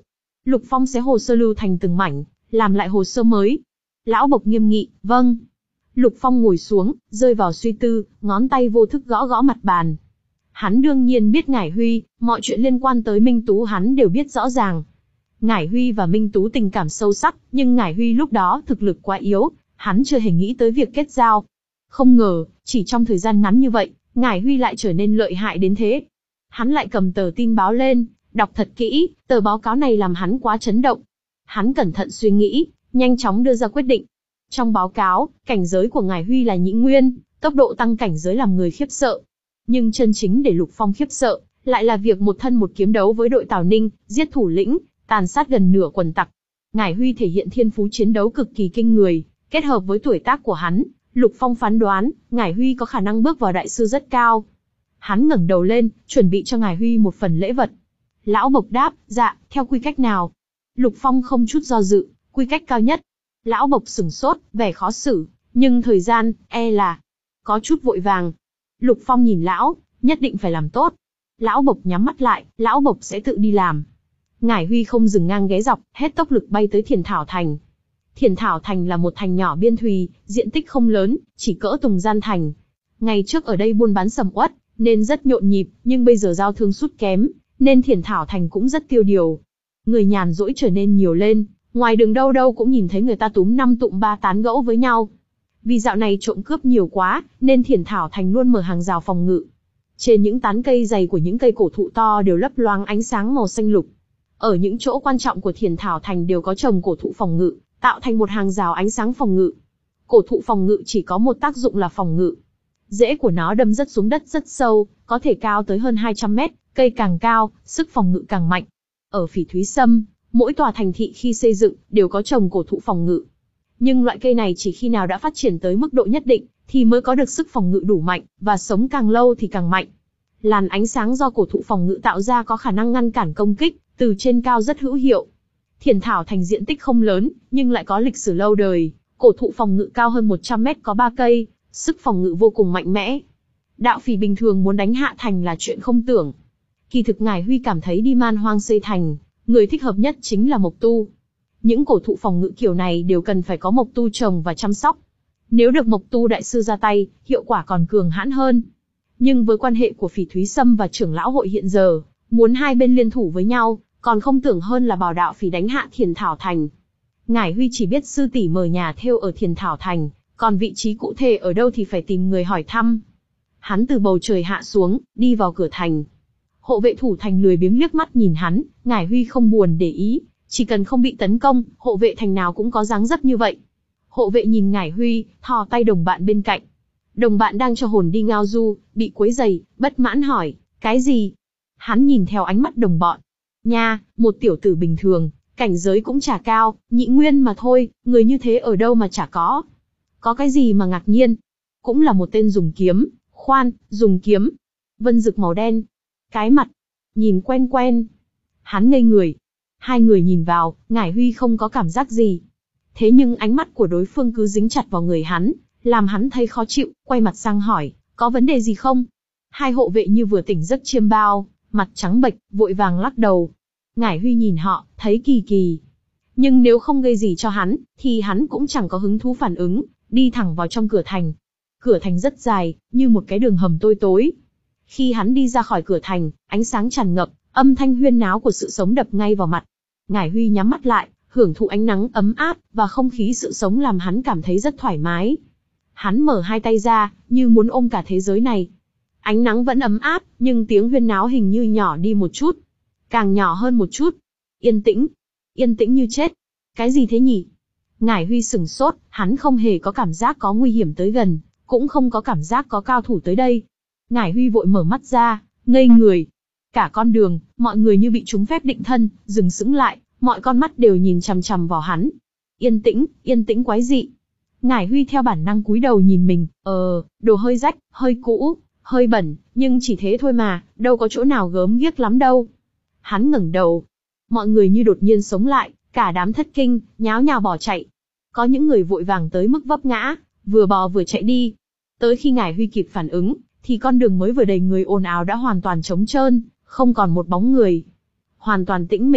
Lục Phong xé hồ sơ lưu thành từng mảnh, làm lại hồ sơ mới. Lão Bộc nghiêm nghị, vâng. Lục Phong ngồi xuống, rơi vào suy tư, ngón tay vô thức gõ gõ mặt bàn. Hắn đương nhiên biết Ngải Huy, mọi chuyện liên quan tới Minh Tú hắn đều biết rõ ràng. Ngải Huy và Minh Tú tình cảm sâu sắc, nhưng Ngải Huy lúc đó thực lực quá yếu, hắn chưa hề nghĩ tới việc kết giao. Không ngờ, chỉ trong thời gian ngắn như vậy, Ngải Huy lại trở nên lợi hại đến thế. Hắn lại cầm tờ tin báo lên, đọc thật kỹ, tờ báo cáo này làm hắn quá chấn động. Hắn cẩn thận suy nghĩ, nhanh chóng đưa ra quyết định. Trong báo cáo, cảnh giới của Ngải Huy là nhị nguyên, tốc độ tăng cảnh giới làm người khiếp sợ. Nhưng chân chính để Lục Phong khiếp sợ, lại là việc một thân một kiếm đấu với đội Tào Ninh, giết thủ lĩnh, tàn sát gần nửa quần tặc. Ngải Huy thể hiện thiên phú chiến đấu cực kỳ kinh người, kết hợp với tuổi tác của hắn, Lục Phong phán đoán, Ngải Huy có khả năng bước vào đại sư rất cao. Hắn ngẩng đầu lên, chuẩn bị cho Ngải Huy một phần lễ vật. Lão Bộc đáp, dạ, theo quy cách nào? Lục Phong không chút do dự, quy cách cao nhất. Lão Bộc sửng sốt, vẻ khó xử, nhưng thời gian, e là có chút vội vàng. Lục Phong nhìn lão, nhất định phải làm tốt. Lão Bộc nhắm mắt lại, Lão Bộc sẽ tự đi làm. Ngải Huy không dừng ngang ghé dọc, hết tốc lực bay tới Thiền Thảo Thành. Thiền Thảo Thành là một thành nhỏ biên thùy, diện tích không lớn, chỉ cỡ Tùng Gian Thành. Ngày trước ở đây buôn bán sầm uất, nên rất nhộn nhịp, nhưng bây giờ giao thương sút kém, nên Thiền Thảo Thành cũng rất tiêu điều. Người nhàn rỗi trở nên nhiều lên, ngoài đường đâu đâu cũng nhìn thấy người ta túm năm tụm ba tán gẫu với nhau. Vì dạo này trộm cướp nhiều quá, nên Thiền Thảo Thành luôn mở hàng rào phòng ngự. Trên những tán cây dày của những cây cổ thụ to đều lấp loáng ánh sáng màu xanh lục. Ở những chỗ quan trọng của Thiền Thảo Thành đều có trồng cổ thụ phòng ngự, tạo thành một hàng rào ánh sáng phòng ngự. Cổ thụ phòng ngự chỉ có một tác dụng là phòng ngự. Rễ của nó đâm rất xuống đất rất sâu, có thể cao tới hơn hai trăm mét, cây càng cao, sức phòng ngự càng mạnh. Ở Phỉ Thúy Sâm, mỗi tòa thành thị khi xây dựng đều có trồng cổ thụ phòng ngự. Nhưng loại cây này chỉ khi nào đã phát triển tới mức độ nhất định, thì mới có được sức phòng ngự đủ mạnh, và sống càng lâu thì càng mạnh. Làn ánh sáng do cổ thụ phòng ngự tạo ra có khả năng ngăn cản công kích, từ trên cao rất hữu hiệu. Thiền Thảo Thành diện tích không lớn, nhưng lại có lịch sử lâu đời, cổ thụ phòng ngự cao hơn một trăm mét có ba cây, sức phòng ngự vô cùng mạnh mẽ. Đạo Phỉ bình thường muốn đánh hạ thành là chuyện không tưởng. Kỳ thực Ngải Huy cảm thấy đi Man Hoang xây thành, người thích hợp nhất chính là Mộc Tu. Những cổ thụ phòng ngự kiểu này đều cần phải có Mộc Tu trồng và chăm sóc. Nếu được Mộc Tu đại sư ra tay, hiệu quả còn cường hãn hơn. Nhưng với quan hệ của Phỉ Thúy Sâm và trưởng lão hội hiện giờ, muốn hai bên liên thủ với nhau, còn không tưởng hơn là bảo Đạo Phỉ đánh hạ Thiền Thảo Thành. Ngải Huy chỉ biết sư tỷ mở nhà thêu ở Thiền Thảo Thành, còn vị trí cụ thể ở đâu thì phải tìm người hỏi thăm. Hắn từ bầu trời hạ xuống, đi vào cửa thành. Hộ vệ thủ thành lười biếng liếc mắt nhìn hắn, Ngải Huy không buồn để ý, chỉ cần không bị tấn công, hộ vệ thành nào cũng có dáng dấp như vậy. Hộ vệ nhìn Ngải Huy, thò tay đồng bạn bên cạnh. Đồng bạn đang cho hồn đi ngao du, bị quấy rầy, bất mãn hỏi, cái gì? Hắn nhìn theo ánh mắt đồng bọn. Nha, một tiểu tử bình thường, cảnh giới cũng chả cao, nhị nguyên mà thôi, người như thế ở đâu mà chả có. Có cái gì mà ngạc nhiên? Cũng là một tên dùng kiếm, khoan, dùng kiếm. Vân dực màu đen. Cái mặt, nhìn quen quen. Hắn ngây người. Hai người nhìn vào, Ngải Huy không có cảm giác gì. Thế nhưng ánh mắt của đối phương cứ dính chặt vào người hắn, làm hắn thấy khó chịu, quay mặt sang hỏi, có vấn đề gì không? Hai hộ vệ như vừa tỉnh giấc chiêm bao, mặt trắng bệch, vội vàng lắc đầu. Ngải Huy nhìn họ, thấy kỳ kỳ. Nhưng nếu không gây gì cho hắn, thì hắn cũng chẳng có hứng thú phản ứng, đi thẳng vào trong cửa thành. Cửa thành rất dài, như một cái đường hầm tối tối. Khi hắn đi ra khỏi cửa thành, ánh sáng tràn ngập, âm thanh huyên náo của sự sống đập ngay vào mặt. Ngải Huy nhắm mắt lại, hưởng thụ ánh nắng ấm áp, và không khí sự sống làm hắn cảm thấy rất thoải mái. Hắn mở hai tay ra, như muốn ôm cả thế giới này. Ánh nắng vẫn ấm áp, nhưng tiếng huyên náo hình như nhỏ đi một chút. Càng nhỏ hơn một chút. Yên tĩnh. Yên tĩnh như chết. Cái gì thế nhỉ? Ngải Huy sửng sốt, hắn không hề có cảm giác có nguy hiểm tới gần, cũng không có cảm giác có cao thủ tới đây. Ngải Huy vội mở mắt ra, ngây người. Cả con đường, mọi người như bị trúng phép định thân, dừng sững lại, mọi con mắt đều nhìn chằm chằm vào hắn. Yên tĩnh, yên tĩnh quái dị. Ngải Huy theo bản năng cúi đầu nhìn mình, ờ, đồ hơi rách, hơi cũ, hơi bẩn, nhưng chỉ thế thôi mà, đâu có chỗ nào gớm ghiếc lắm đâu. Hắn ngẩng đầu. Mọi người như đột nhiên sống lại, cả đám thất kinh, nháo nhào bỏ chạy. Có những người vội vàng tới mức vấp ngã, vừa bò vừa chạy đi. Tới khi Ngải Huy kịp phản ứng, thì con đường mới vừa đầy người ồn ào đã hoàn toàn trống trơn, không còn một bóng người. Hoàn toàn tĩnh mịch.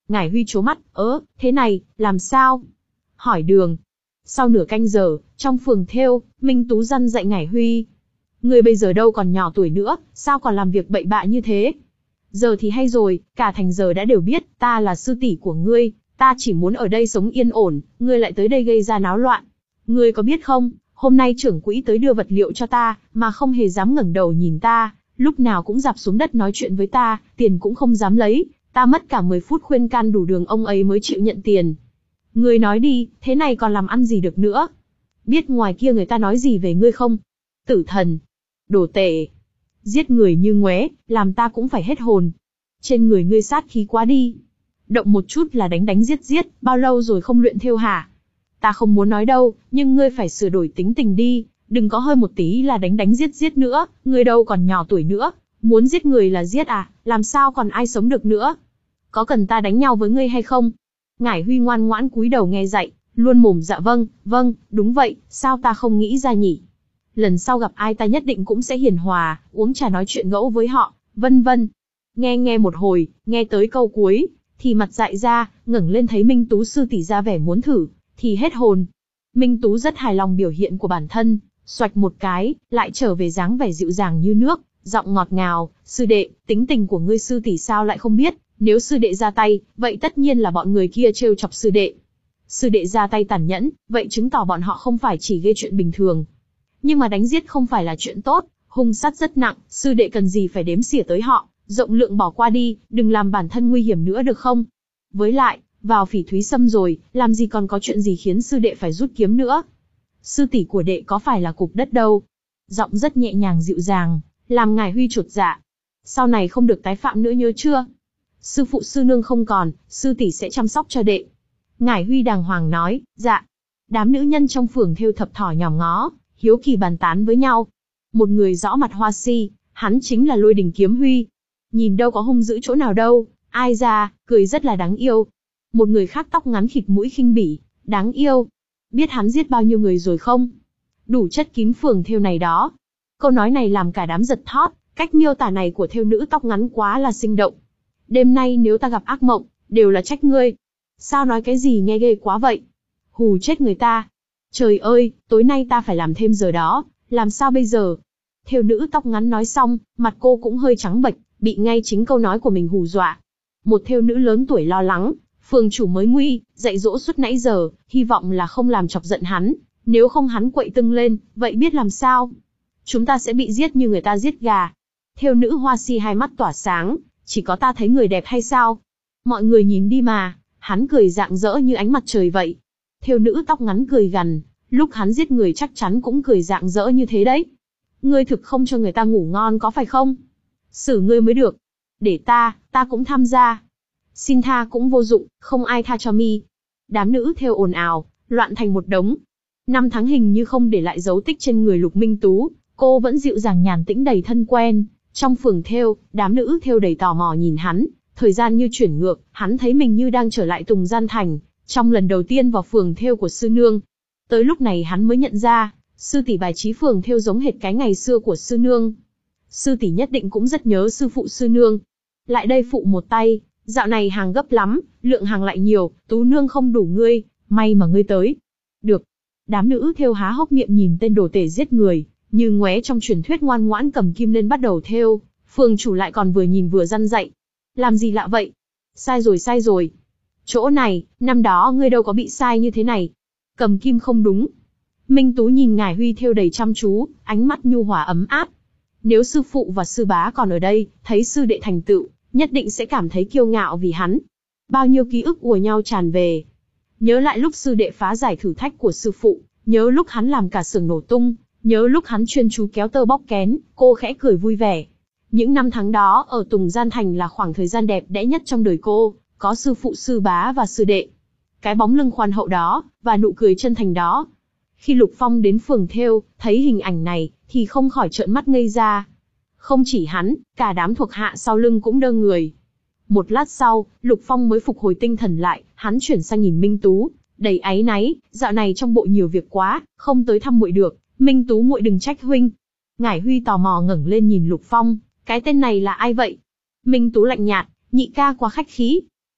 Ngải Huy trố mắt, ớ, thế này, làm sao? Hỏi đường. Sau nửa canh giờ, trong phường thêu, Minh Tú răn dạy Ngải Huy. Ngươi bây giờ đâu còn nhỏ tuổi nữa, sao còn làm việc bậy bạ như thế? Giờ thì hay rồi, cả thành giờ đã đều biết, ta là sư tỷ của ngươi, ta chỉ muốn ở đây sống yên ổn, ngươi lại tới đây gây ra náo loạn. Ngươi có biết không, hôm nay trưởng quỹ tới đưa vật liệu cho ta, mà không hề dám ngẩng đầu nhìn ta, lúc nào cũng dạp xuống đất nói chuyện với ta, tiền cũng không dám lấy, ta mất cả mười phút khuyên can đủ đường ông ấy mới chịu nhận tiền. Ngươi nói đi, thế này còn làm ăn gì được nữa? Biết ngoài kia người ta nói gì về ngươi không? Tử thần, đồ tể, giết người như ngoé, làm ta cũng phải hết hồn. Trên người ngươi sát khí quá đi. Động một chút là đánh đánh giết giết, bao lâu rồi không luyện thêu hả? Ta không muốn nói đâu, nhưng ngươi phải sửa đổi tính tình đi, đừng có hơi một tí là đánh đánh giết giết nữa, ngươi đâu còn nhỏ tuổi nữa, muốn giết người là giết à, làm sao còn ai sống được nữa? Có cần ta đánh nhau với ngươi hay không? Ngải Huy ngoan ngoãn cúi đầu nghe dạy, luôn mồm dạ vâng, vâng, đúng vậy, sao ta không nghĩ ra nhỉ? Lần sau gặp ai ta nhất định cũng sẽ hiền hòa, uống trà nói chuyện ngẫu với họ, vân vân. Nghe nghe một hồi, nghe tới câu cuối, thì mặt dại ra, ngẩng lên thấy Minh Tú sư tỷ ra vẻ muốn thử, thì hết hồn. Minh Tú rất hài lòng biểu hiện của bản thân, xoạch một cái, lại trở về dáng vẻ dịu dàng như nước, giọng ngọt ngào, sư đệ, tính tình của ngươi sư tỷ sao lại không biết, nếu sư đệ ra tay, vậy tất nhiên là bọn người kia trêu chọc sư đệ. Sư đệ ra tay tàn nhẫn, vậy chứng tỏ bọn họ không phải chỉ gây chuyện bình thường. Nhưng mà đánh giết không phải là chuyện tốt, hung sát rất nặng, sư đệ cần gì phải đếm xỉa tới họ, rộng lượng bỏ qua đi, đừng làm bản thân nguy hiểm nữa được không? Với lại, vào Phỉ Thúy Sâm rồi, làm gì còn có chuyện gì khiến sư đệ phải rút kiếm nữa? Sư tỷ của đệ có phải là cục đất đâu? Giọng rất nhẹ nhàng dịu dàng, làm Ngải Huy chột dạ. Sau này không được tái phạm nữa nhớ chưa? Sư phụ sư nương không còn, sư tỷ sẽ chăm sóc cho đệ. Ngải Huy đàng hoàng nói, dạ. Đám nữ nhân trong phường thêu thập thỏ nhòm ngó, hiếu kỳ bàn tán với nhau. Một người rõ mặt hoa si, hắn chính là Lôi Đình Kiếm Huy. Nhìn đâu có hung dữ chỗ nào đâu, ai ra, cười rất là đáng yêu. Một người khác tóc ngắn khịt mũi khinh bỉ, đáng yêu. Biết hắn giết bao nhiêu người rồi không? Đủ chất kín phường thêu này đó. Câu nói này làm cả đám giật thót, cách miêu tả này của thêu nữ tóc ngắn quá là sinh động. Đêm nay nếu ta gặp ác mộng, đều là trách ngươi. Sao nói cái gì nghe ghê quá vậy? Hù chết người ta. Trời ơi, tối nay ta phải làm thêm giờ đó, làm sao bây giờ? Thêu nữ tóc ngắn nói xong, mặt cô cũng hơi trắng bệch, bị ngay chính câu nói của mình hù dọa. Một thêu nữ lớn tuổi lo lắng, phường chủ mới nguy, dạy dỗ suốt nãy giờ, hy vọng là không làm chọc giận hắn, nếu không hắn quậy tưng lên, vậy biết làm sao? Chúng ta sẽ bị giết như người ta giết gà. Thêu nữ hoa si hai mắt tỏa sáng, chỉ có ta thấy người đẹp hay sao? Mọi người nhìn đi mà, hắn cười rạng rỡ như ánh mặt trời vậy. Thêu nữ tóc ngắn cười gằn, lúc hắn giết người chắc chắn cũng cười rạng rỡ như thế đấy. Ngươi thực không cho người ta ngủ ngon có phải không? Xử ngươi mới được. Để ta, ta cũng tham gia. Xin tha cũng vô dụng, không ai tha cho mi. Đám nữ thêu ồn ào, loạn thành một đống. Năm tháng hình như không để lại dấu tích trên người Lục Minh Tú, cô vẫn dịu dàng nhàn tĩnh đầy thân quen. Trong phường thêu, đám nữ thêu đầy tò mò nhìn hắn, thời gian như chuyển ngược, hắn thấy mình như đang trở lại Tùng Gian Thành, trong lần đầu tiên vào phường thêu của sư nương. Tới lúc này hắn mới nhận ra, sư tỷ bài trí phường thêu giống hệt cái ngày xưa của sư nương. Sư tỷ nhất định cũng rất nhớ sư phụ sư nương. Lại đây phụ một tay, dạo này hàng gấp lắm, lượng hàng lại nhiều, Tú nương không đủ ngươi, may mà ngươi tới. Được. Đám nữ thêu há hốc miệng nhìn tên đồ tể giết người, như ngoé trong truyền thuyết ngoan ngoãn cầm kim lên bắt đầu thêu, phường chủ lại còn vừa nhìn vừa răn dạy. Làm gì lạ vậy? Sai rồi sai rồi. Chỗ này, năm đó ngươi đâu có bị sai như thế này. Cầm kim không đúng. Minh Tú nhìn Ngải Huy thêu đầy chăm chú, ánh mắt nhu hòa ấm áp. Nếu sư phụ và sư bá còn ở đây, thấy sư đệ thành tựu, nhất định sẽ cảm thấy kiêu ngạo vì hắn. Bao nhiêu ký ức ùa nhau tràn về. Nhớ lại lúc sư đệ phá giải thử thách của sư phụ, nhớ lúc hắn làm cả xưởng nổ tung, nhớ lúc hắn chuyên chú kéo tơ bóc kén, cô khẽ cười vui vẻ. Những năm tháng đó ở Tùng Gian Thành là khoảng thời gian đẹp đẽ nhất trong đời cô, có sư phụ sư bá và sư đệ. Cái bóng lưng khoan hậu đó, và nụ cười chân thành đó. Khi Lục Phong đến phường thêu, thấy hình ảnh này, thì không khỏi trợn mắt ngây ra. Không chỉ hắn, cả đám thuộc hạ sau lưng cũng đơ người. Một lát sau, Lục Phong mới phục hồi tinh thần lại, hắn chuyển sang nhìn Minh Tú, đầy áy náy, dạo này trong bộ nhiều việc quá, không tới thăm muội được, Minh Tú muội đừng trách huynh. Ngải Huy tò mò ngẩng lên nhìn Lục Phong, cái tên này là ai vậy? Minh Tú lạnh nhạt, nhị ca quá khách khí.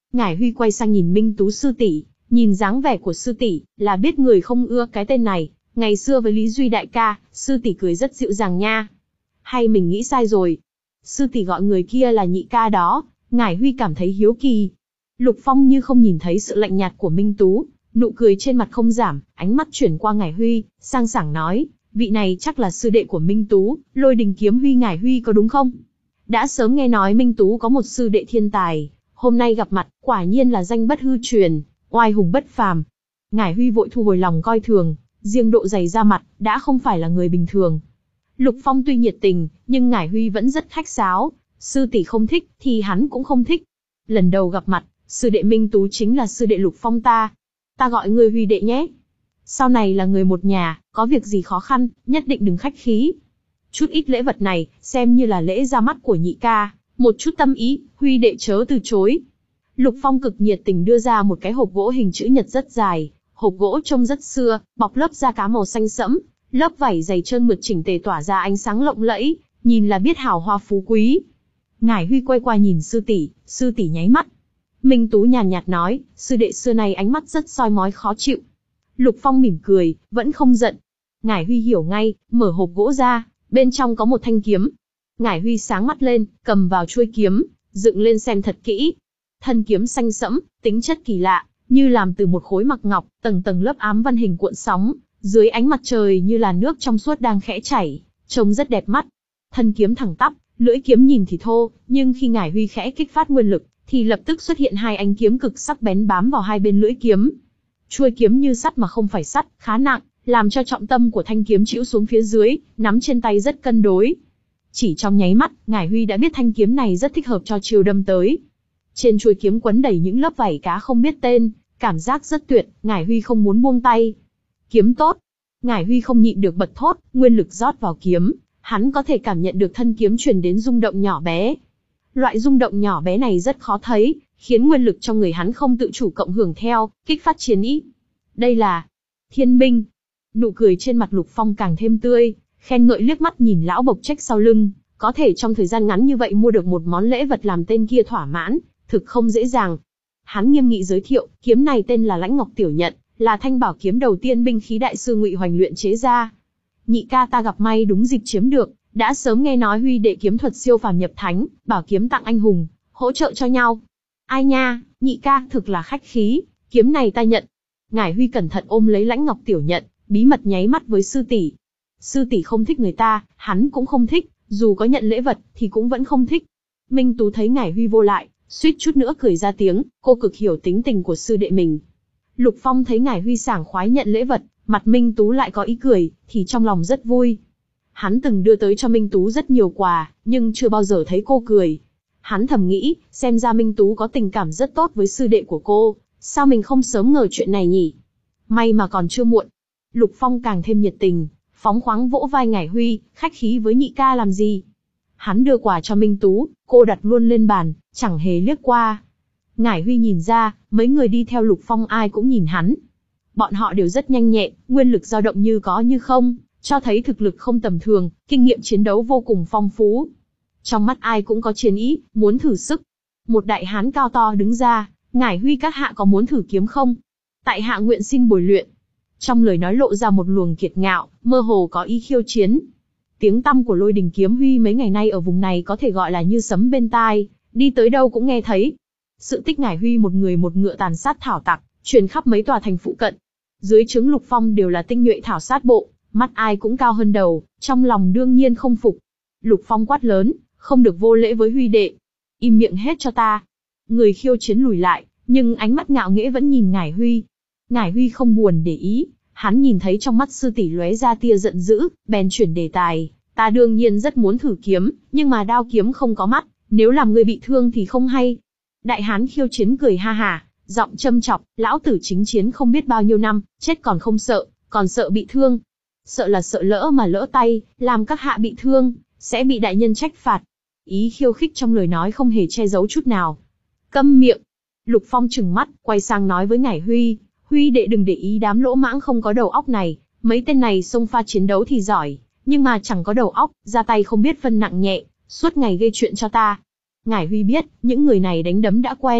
Ngải Huy quay sang nhìn Minh Tú sư tỷ, nhìn dáng vẻ của sư tỷ, là biết người không ưa cái tên này. Ngày xưa với Lý Duy đại ca, sư tỷ cười rất dịu dàng nha. Hay mình nghĩ sai rồi? Sư tỷ gọi người kia là nhị ca đó. Ngải Huy cảm thấy hiếu kỳ. Lục Phong như không nhìn thấy sự lạnh nhạt của Minh Tú, nụ cười trên mặt không giảm, ánh mắt chuyển qua Ngải Huy, sang sảng nói, vị này chắc là sư đệ của Minh Tú, Lôi Đình Kiếm Huy Ngải Huy có đúng không? Đã sớm nghe nói Minh Tú có một sư đệ thiên tài, hôm nay gặp mặt, quả nhiên là danh bất hư truyền, oai hùng bất phàm. Ngải Huy vội thu hồi lòng coi thường, riêng độ dày da mặt, đã không phải là người bình thường. Lục Phong tuy nhiệt tình, nhưng Ngải Huy vẫn rất khách sáo, sư tỷ không thích, thì hắn cũng không thích. Lần đầu gặp mặt, sư đệ Minh Tú chính là sư đệ Lục Phong ta. Ta gọi ngươi Huy đệ nhé. Sau này là người một nhà, có việc gì khó khăn, nhất định đừng khách khí. Chút ít lễ vật này, xem như là lễ ra mắt của nhị ca, một chút tâm ý, Huy đệ chớ từ chối. Lục Phong cực nhiệt tình đưa ra một cái hộp gỗ hình chữ nhật rất dài, hộp gỗ trông rất xưa, bọc lớp da cá màu xanh sẫm, lớp vảy dày trơn mượt chỉnh tề tỏa ra ánh sáng lộng lẫy, nhìn là biết hào hoa phú quý. Ngải Huy quay qua nhìn sư tỷ, sư tỷ nháy mắt. Minh Tú nhàn nhạt nói, sư đệ xưa nay ánh mắt rất soi mói khó chịu. Lục Phong mỉm cười, vẫn không giận. Ngải Huy hiểu ngay, mở hộp gỗ ra, bên trong có một thanh kiếm. Ngải Huy sáng mắt lên, cầm vào chuôi kiếm, dựng lên xem thật kỹ. Thân kiếm xanh sẫm, tính chất kỳ lạ, như làm từ một khối mặc ngọc, tầng tầng lớp ám văn hình cuộn sóng, dưới ánh mặt trời như là nước trong suốt đang khẽ chảy, trông rất đẹp mắt. Thân kiếm thẳng tắp, lưỡi kiếm nhìn thì thô, nhưng khi Ngải Huy khẽ kích phát nguyên lực, thì lập tức xuất hiện hai ánh kiếm cực sắc bén bám vào hai bên lưỡi kiếm. Chuôi kiếm như sắt mà không phải sắt, khá nặng, làm cho trọng tâm của thanh kiếm chĩu xuống phía dưới, nắm trên tay rất cân đối. Chỉ trong nháy mắt, Ngải Huy đã biết thanh kiếm này rất thích hợp cho chiêu đâm tới. Trên chuôi kiếm quấn đầy những lớp vảy cá không biết tên, cảm giác rất tuyệt, Ngải Huy không muốn buông tay. Kiếm tốt. Ngải Huy không nhịn được bật thốt, nguyên lực rót vào kiếm, hắn có thể cảm nhận được thân kiếm truyền đến rung động nhỏ bé. Loại rung động nhỏ bé này rất khó thấy, khiến nguyên lực trong người hắn không tự chủ cộng hưởng theo, kích phát chiến ý. Đây là thiên binh. Nụ cười trên mặt Lục Phong càng thêm tươi, khen ngợi liếc mắt nhìn lão bộc trách sau lưng, có thể trong thời gian ngắn như vậy mua được một món lễ vật làm tên kia thỏa mãn, thực không dễ dàng. Hắn nghiêm nghị giới thiệu, kiếm này tên là Lãnh Ngọc Tiểu Nhận, là thanh bảo kiếm đầu tiên binh khí đại sư Ngụy Hoành luyện chế ra. Nhị ca ta gặp may đúng dịp chiếm được, đã sớm nghe nói Huy đệ kiếm thuật siêu phàm nhập thánh, bảo kiếm tặng anh hùng, hỗ trợ cho nhau. Ai nha, nhị ca thực là khách khí, kiếm này ta nhận. Ngải Huy cẩn thận ôm lấy Lãnh Ngọc Tiểu Nhận, bí mật nháy mắt với sư tỷ. Sư tỷ không thích người ta, hắn cũng không thích, dù có nhận lễ vật thì cũng vẫn không thích. Minh Tú thấy Ngải Huy vô lại, suýt chút nữa cười ra tiếng, cô cực hiểu tính tình của sư đệ mình. Lục Phong thấy Ngải Huy sảng khoái nhận lễ vật, mặt Minh Tú lại có ý cười, thì trong lòng rất vui. Hắn từng đưa tới cho Minh Tú rất nhiều quà, nhưng chưa bao giờ thấy cô cười. Hắn thầm nghĩ, xem ra Minh Tú có tình cảm rất tốt với sư đệ của cô, sao mình không sớm ngờ chuyện này nhỉ? May mà còn chưa muộn. Lục Phong càng thêm nhiệt tình, phóng khoáng vỗ vai Ngải Huy, khách khí với nhị ca làm gì? Hắn đưa quà cho Minh Tú, cô đặt luôn lên bàn, chẳng hề liếc qua. Ngải Huy nhìn ra, mấy người đi theo Lục Phong ai cũng nhìn hắn. Bọn họ đều rất nhanh nhẹn, nguyên lực dao động như có như không, cho thấy thực lực không tầm thường, kinh nghiệm chiến đấu vô cùng phong phú. Trong mắt ai cũng có chiến ý, muốn thử sức. Một đại hán cao to đứng ra, Ngải Huy các hạ có muốn thử kiếm không? Tại hạ nguyện xin bồi luyện. Trong lời nói lộ ra một luồng kiệt ngạo, mơ hồ có ý khiêu chiến. Tiếng tăm của Lôi Đình Kiếm Huy mấy ngày nay ở vùng này có thể gọi là như sấm bên tai, đi tới đâu cũng nghe thấy. Sự tích Ngải Huy một người một ngựa tàn sát thảo tặc, truyền khắp mấy tòa thành phụ cận. Dưới trướng Lục Phong đều là tinh nhuệ thảo sát bộ, mắt ai cũng cao hơn đầu, trong lòng đương nhiên không phục. Lục Phong quát lớn, không được vô lễ với Huy đệ. Im miệng hết cho ta. Người khiêu chiến lùi lại, nhưng ánh mắt ngạo nghễ vẫn nhìn Ngải Huy. Ngải Huy không buồn để ý, hắn nhìn thấy trong mắt sư tỷ lóe ra tia giận dữ, bèn chuyển đề tài. Ta đương nhiên rất muốn thử kiếm, nhưng mà đao kiếm không có mắt, nếu làm người bị thương thì không hay. Đại hán khiêu chiến cười ha hà, giọng châm chọc, lão tử chính chiến không biết bao nhiêu năm, chết còn không sợ, còn sợ bị thương. Sợ là sợ lỡ mà lỡ tay, làm các hạ bị thương, sẽ bị đại nhân trách phạt. Ý khiêu khích trong lời nói không hề che giấu chút nào. Câm miệng. Lục Phong trừng mắt, quay sang nói với Ngải Huy, Huy đệ đừng để ý đám lỗ mãng không có đầu óc này, mấy tên này xông pha chiến đấu thì giỏi, nhưng mà chẳng có đầu óc, ra tay không biết phân nặng nhẹ, suốt ngày gây chuyện cho ta. Ngải Huy biết, những người này đánh đấm đã quen,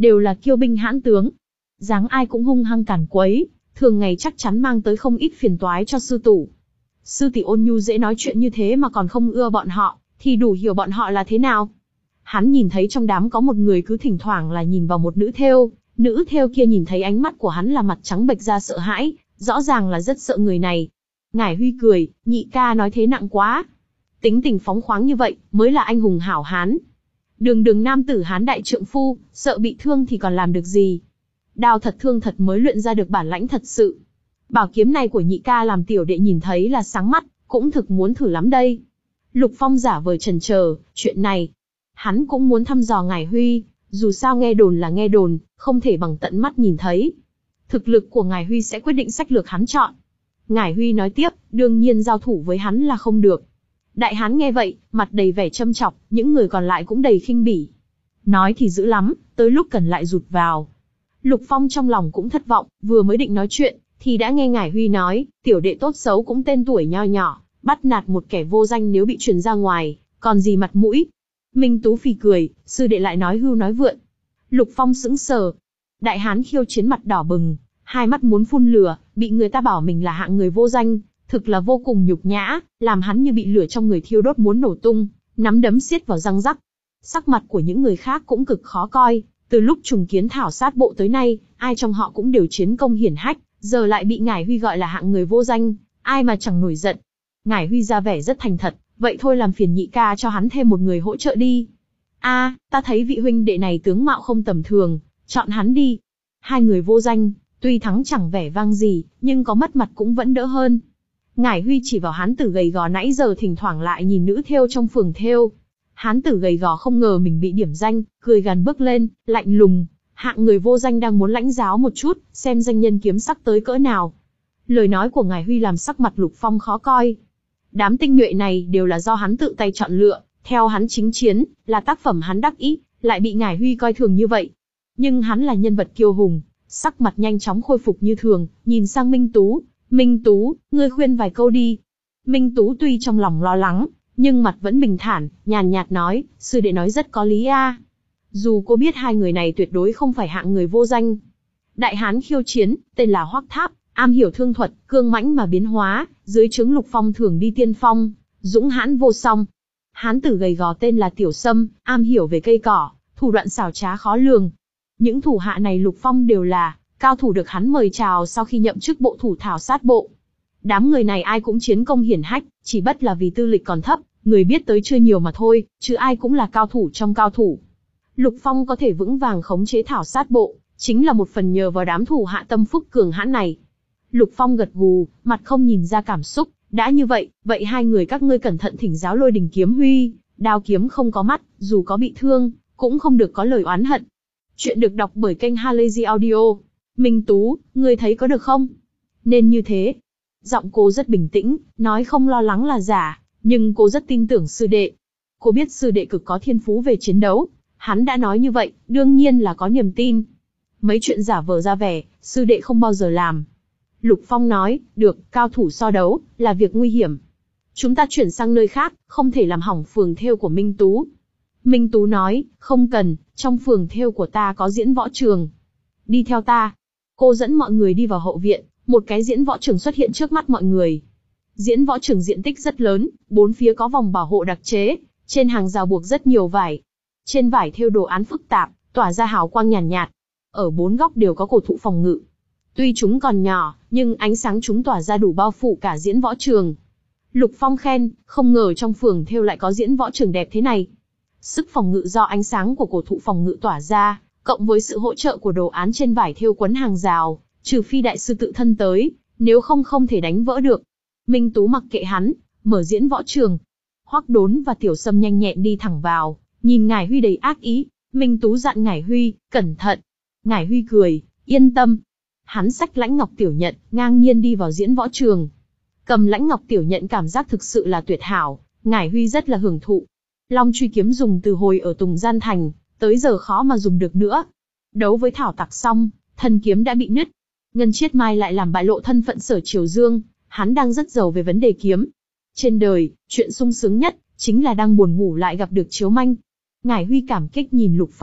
đều là kiêu binh hãn tướng. Dáng ai cũng hung hăng càn quấy, thường ngày chắc chắn mang tới không ít phiền toái cho sư tủ. Sư tỷ ôn nhu dễ nói chuyện như thế mà còn không ưa bọn họ, thì đủ hiểu bọn họ là thế nào. Hắn nhìn thấy trong đám có một người cứ thỉnh thoảng là nhìn vào một nữ thêu, nữ thêu kia nhìn thấy ánh mắt của hắn là mặt trắng bệch ra sợ hãi, rõ ràng là rất sợ người này. Ngải Huy cười, nhị ca nói thế nặng quá. Tính tình phóng khoáng như vậy, mới là anh hùng hảo hán. Đường đường nam tử hán đại trượng phu, sợ bị thương thì còn làm được gì. Đao thật thương thật mới luyện ra được bản lãnh thật sự. Bảo kiếm này của nhị ca làm tiểu đệ nhìn thấy là sáng mắt, cũng thực muốn thử lắm đây. Lục Phong giả vờ chần chờ, chuyện này. Hắn cũng muốn thăm dò Ngải Huy, dù sao nghe đồn là nghe đồn, không thể bằng tận mắt nhìn thấy. Thực lực của Ngải Huy sẽ quyết định sách lược hắn chọn. Ngải Huy nói tiếp, đương nhiên giao thủ với hắn là không được. Đại hán nghe vậy, mặt đầy vẻ châm chọc, những người còn lại cũng đầy khinh bỉ. Nói thì dữ lắm, tới lúc cần lại rụt vào. Lục Phong trong lòng cũng thất vọng, vừa mới định nói chuyện, thì đã nghe Ngải Huy nói, tiểu đệ tốt xấu cũng tên tuổi nho nhỏ, bắt nạt một kẻ vô danh nếu bị truyền ra ngoài, còn gì mặt mũi. Minh Tú phì cười, sư đệ lại nói hưu nói vượn. Lục Phong sững sờ. Đại hán khiêu chiến mặt đỏ bừng, hai mắt muốn phun lửa, bị người ta bảo mình là hạng người vô danh, thực là vô cùng nhục nhã, làm hắn như bị lửa trong người thiêu đốt muốn nổ tung, nắm đấm siết vào răng rắc. Sắc mặt của những người khác cũng cực khó coi, từ lúc trùng kiến thảo sát bộ tới nay, ai trong họ cũng đều chiến công hiển hách, giờ lại bị Ngải Huy gọi là hạng người vô danh, ai mà chẳng nổi giận. Ngải Huy ra vẻ rất thành thật, vậy thôi làm phiền nhị ca cho hắn thêm một người hỗ trợ đi. A, à, ta thấy vị huynh đệ này tướng mạo không tầm thường, chọn hắn đi. Hai người vô danh, tuy thắng chẳng vẻ vang gì, nhưng có mất mặt cũng vẫn đỡ hơn. Ngải Huy chỉ vào hán tử gầy gò nãy giờ thỉnh thoảng lại nhìn nữ thêu trong phường thêu. Hán tử gầy gò không ngờ mình bị điểm danh, cười gằn bước lên, lạnh lùng. Hạng người vô danh đang muốn lãnh giáo một chút, xem danh nhân kiếm sắc tới cỡ nào. Lời nói của Ngải Huy làm sắc mặt Lục Phong khó coi. Đám tinh nhuệ này đều là do hắn tự tay chọn lựa, theo hắn chính chiến, là tác phẩm hắn đắc ý, lại bị Ngải Huy coi thường như vậy. Nhưng hắn là nhân vật kiêu hùng, sắc mặt nhanh chóng khôi phục như thường, nhìn sang Minh Tú. Minh Tú, ngươi khuyên vài câu đi. Minh Tú tuy trong lòng lo lắng, nhưng mặt vẫn bình thản, nhàn nhạt nói, sư đệ nói rất có lý a. Dù cô biết hai người này tuyệt đối không phải hạng người vô danh. Đại hán khiêu chiến, tên là Hoắc Tháp, am hiểu thương thuật, cương mãnh mà biến hóa, dưới trướng Lục Phong thường đi tiên phong, dũng hãn vô song. Hán tử gầy gò tên là Tiểu Sâm, am hiểu về cây cỏ, thủ đoạn xảo trá khó lường. Những thủ hạ này Lục Phong đều là cao thủ được hắn mời chào sau khi nhậm chức bộ thủ thảo sát bộ. Đám người này ai cũng chiến công hiển hách, chỉ bất là vì tư lịch còn thấp, người biết tới chưa nhiều mà thôi, chứ ai cũng là cao thủ trong cao thủ. Lục Phong có thể vững vàng khống chế thảo sát bộ, chính là một phần nhờ vào đám thủ hạ tâm phúc cường hãn này. Lục Phong gật gù, mặt không nhìn ra cảm xúc, đã như vậy, vậy hai người các ngươi cẩn thận thỉnh giáo Lôi Đình Kiếm Huy, đao kiếm không có mắt, dù có bị thương, cũng không được có lời oán hận. Chuyện được đọc bởi kênh Halazy Audio. Minh Tú, ngươi thấy có được không? Nên như thế. Giọng cô rất bình tĩnh, nói không lo lắng là giả, nhưng cô rất tin tưởng sư đệ. Cô biết sư đệ cực có thiên phú về chiến đấu, hắn đã nói như vậy, đương nhiên là có niềm tin. Mấy chuyện giả vờ ra vẻ, sư đệ không bao giờ làm. Lục Phong nói, được, cao thủ so đấu, là việc nguy hiểm. Chúng ta chuyển sang nơi khác, không thể làm hỏng phường thêu của Minh Tú. Minh Tú nói, không cần, trong phường thêu của ta có diễn võ trường. Đi theo ta. Cô dẫn mọi người đi vào hậu viện, một cái diễn võ trường xuất hiện trước mắt mọi người. Diễn võ trường diện tích rất lớn, bốn phía có vòng bảo hộ đặc chế, trên hàng rào buộc rất nhiều vải. Trên vải thêu đồ án phức tạp, tỏa ra hào quang nhàn nhạt, nhạt. Ở bốn góc đều có cổ thụ phòng ngự. Tuy chúng còn nhỏ, nhưng ánh sáng chúng tỏa ra đủ bao phủ cả diễn võ trường. Lục Phong khen, không ngờ trong phường thêu lại có diễn võ trường đẹp thế này. Sức phòng ngự do ánh sáng của cổ thụ phòng ngự tỏa ra, cộng với sự hỗ trợ của đồ án trên vải thêu quấn hàng rào, trừ phi đại sư tự thân tới, nếu không không thể đánh vỡ được. Minh Tú mặc kệ hắn, mở diễn võ trường. Hoắc Đốn và Tiểu Sâm nhanh nhẹn đi thẳng vào, nhìn Ngải Huy đầy ác ý. Minh Tú dặn Ngải Huy, cẩn thận. Ngải Huy cười, yên tâm. Hắn xách lãnh ngọc tiểu nhận, ngang nhiên đi vào diễn võ trường. Cầm lãnh ngọc tiểu nhận cảm giác thực sự là tuyệt hảo, Ngải Huy rất là hưởng thụ. Long truy kiếm dùng từ hồi ở Tùng Gian Thành, tới giờ khó mà dùng được nữa. Đấu với thảo tặc xong, thân kiếm đã bị nứt. Ngân Chiết Mai lại làm bại lộ thân phận Sở Triều Dương, hắn đang rất giàu về vấn đề kiếm. Trên đời, chuyện sung sướng nhất, chính là đang buồn ngủ lại gặp được Chiếu Manh. Ngải Huy cảm kích nhìn Lục Phong,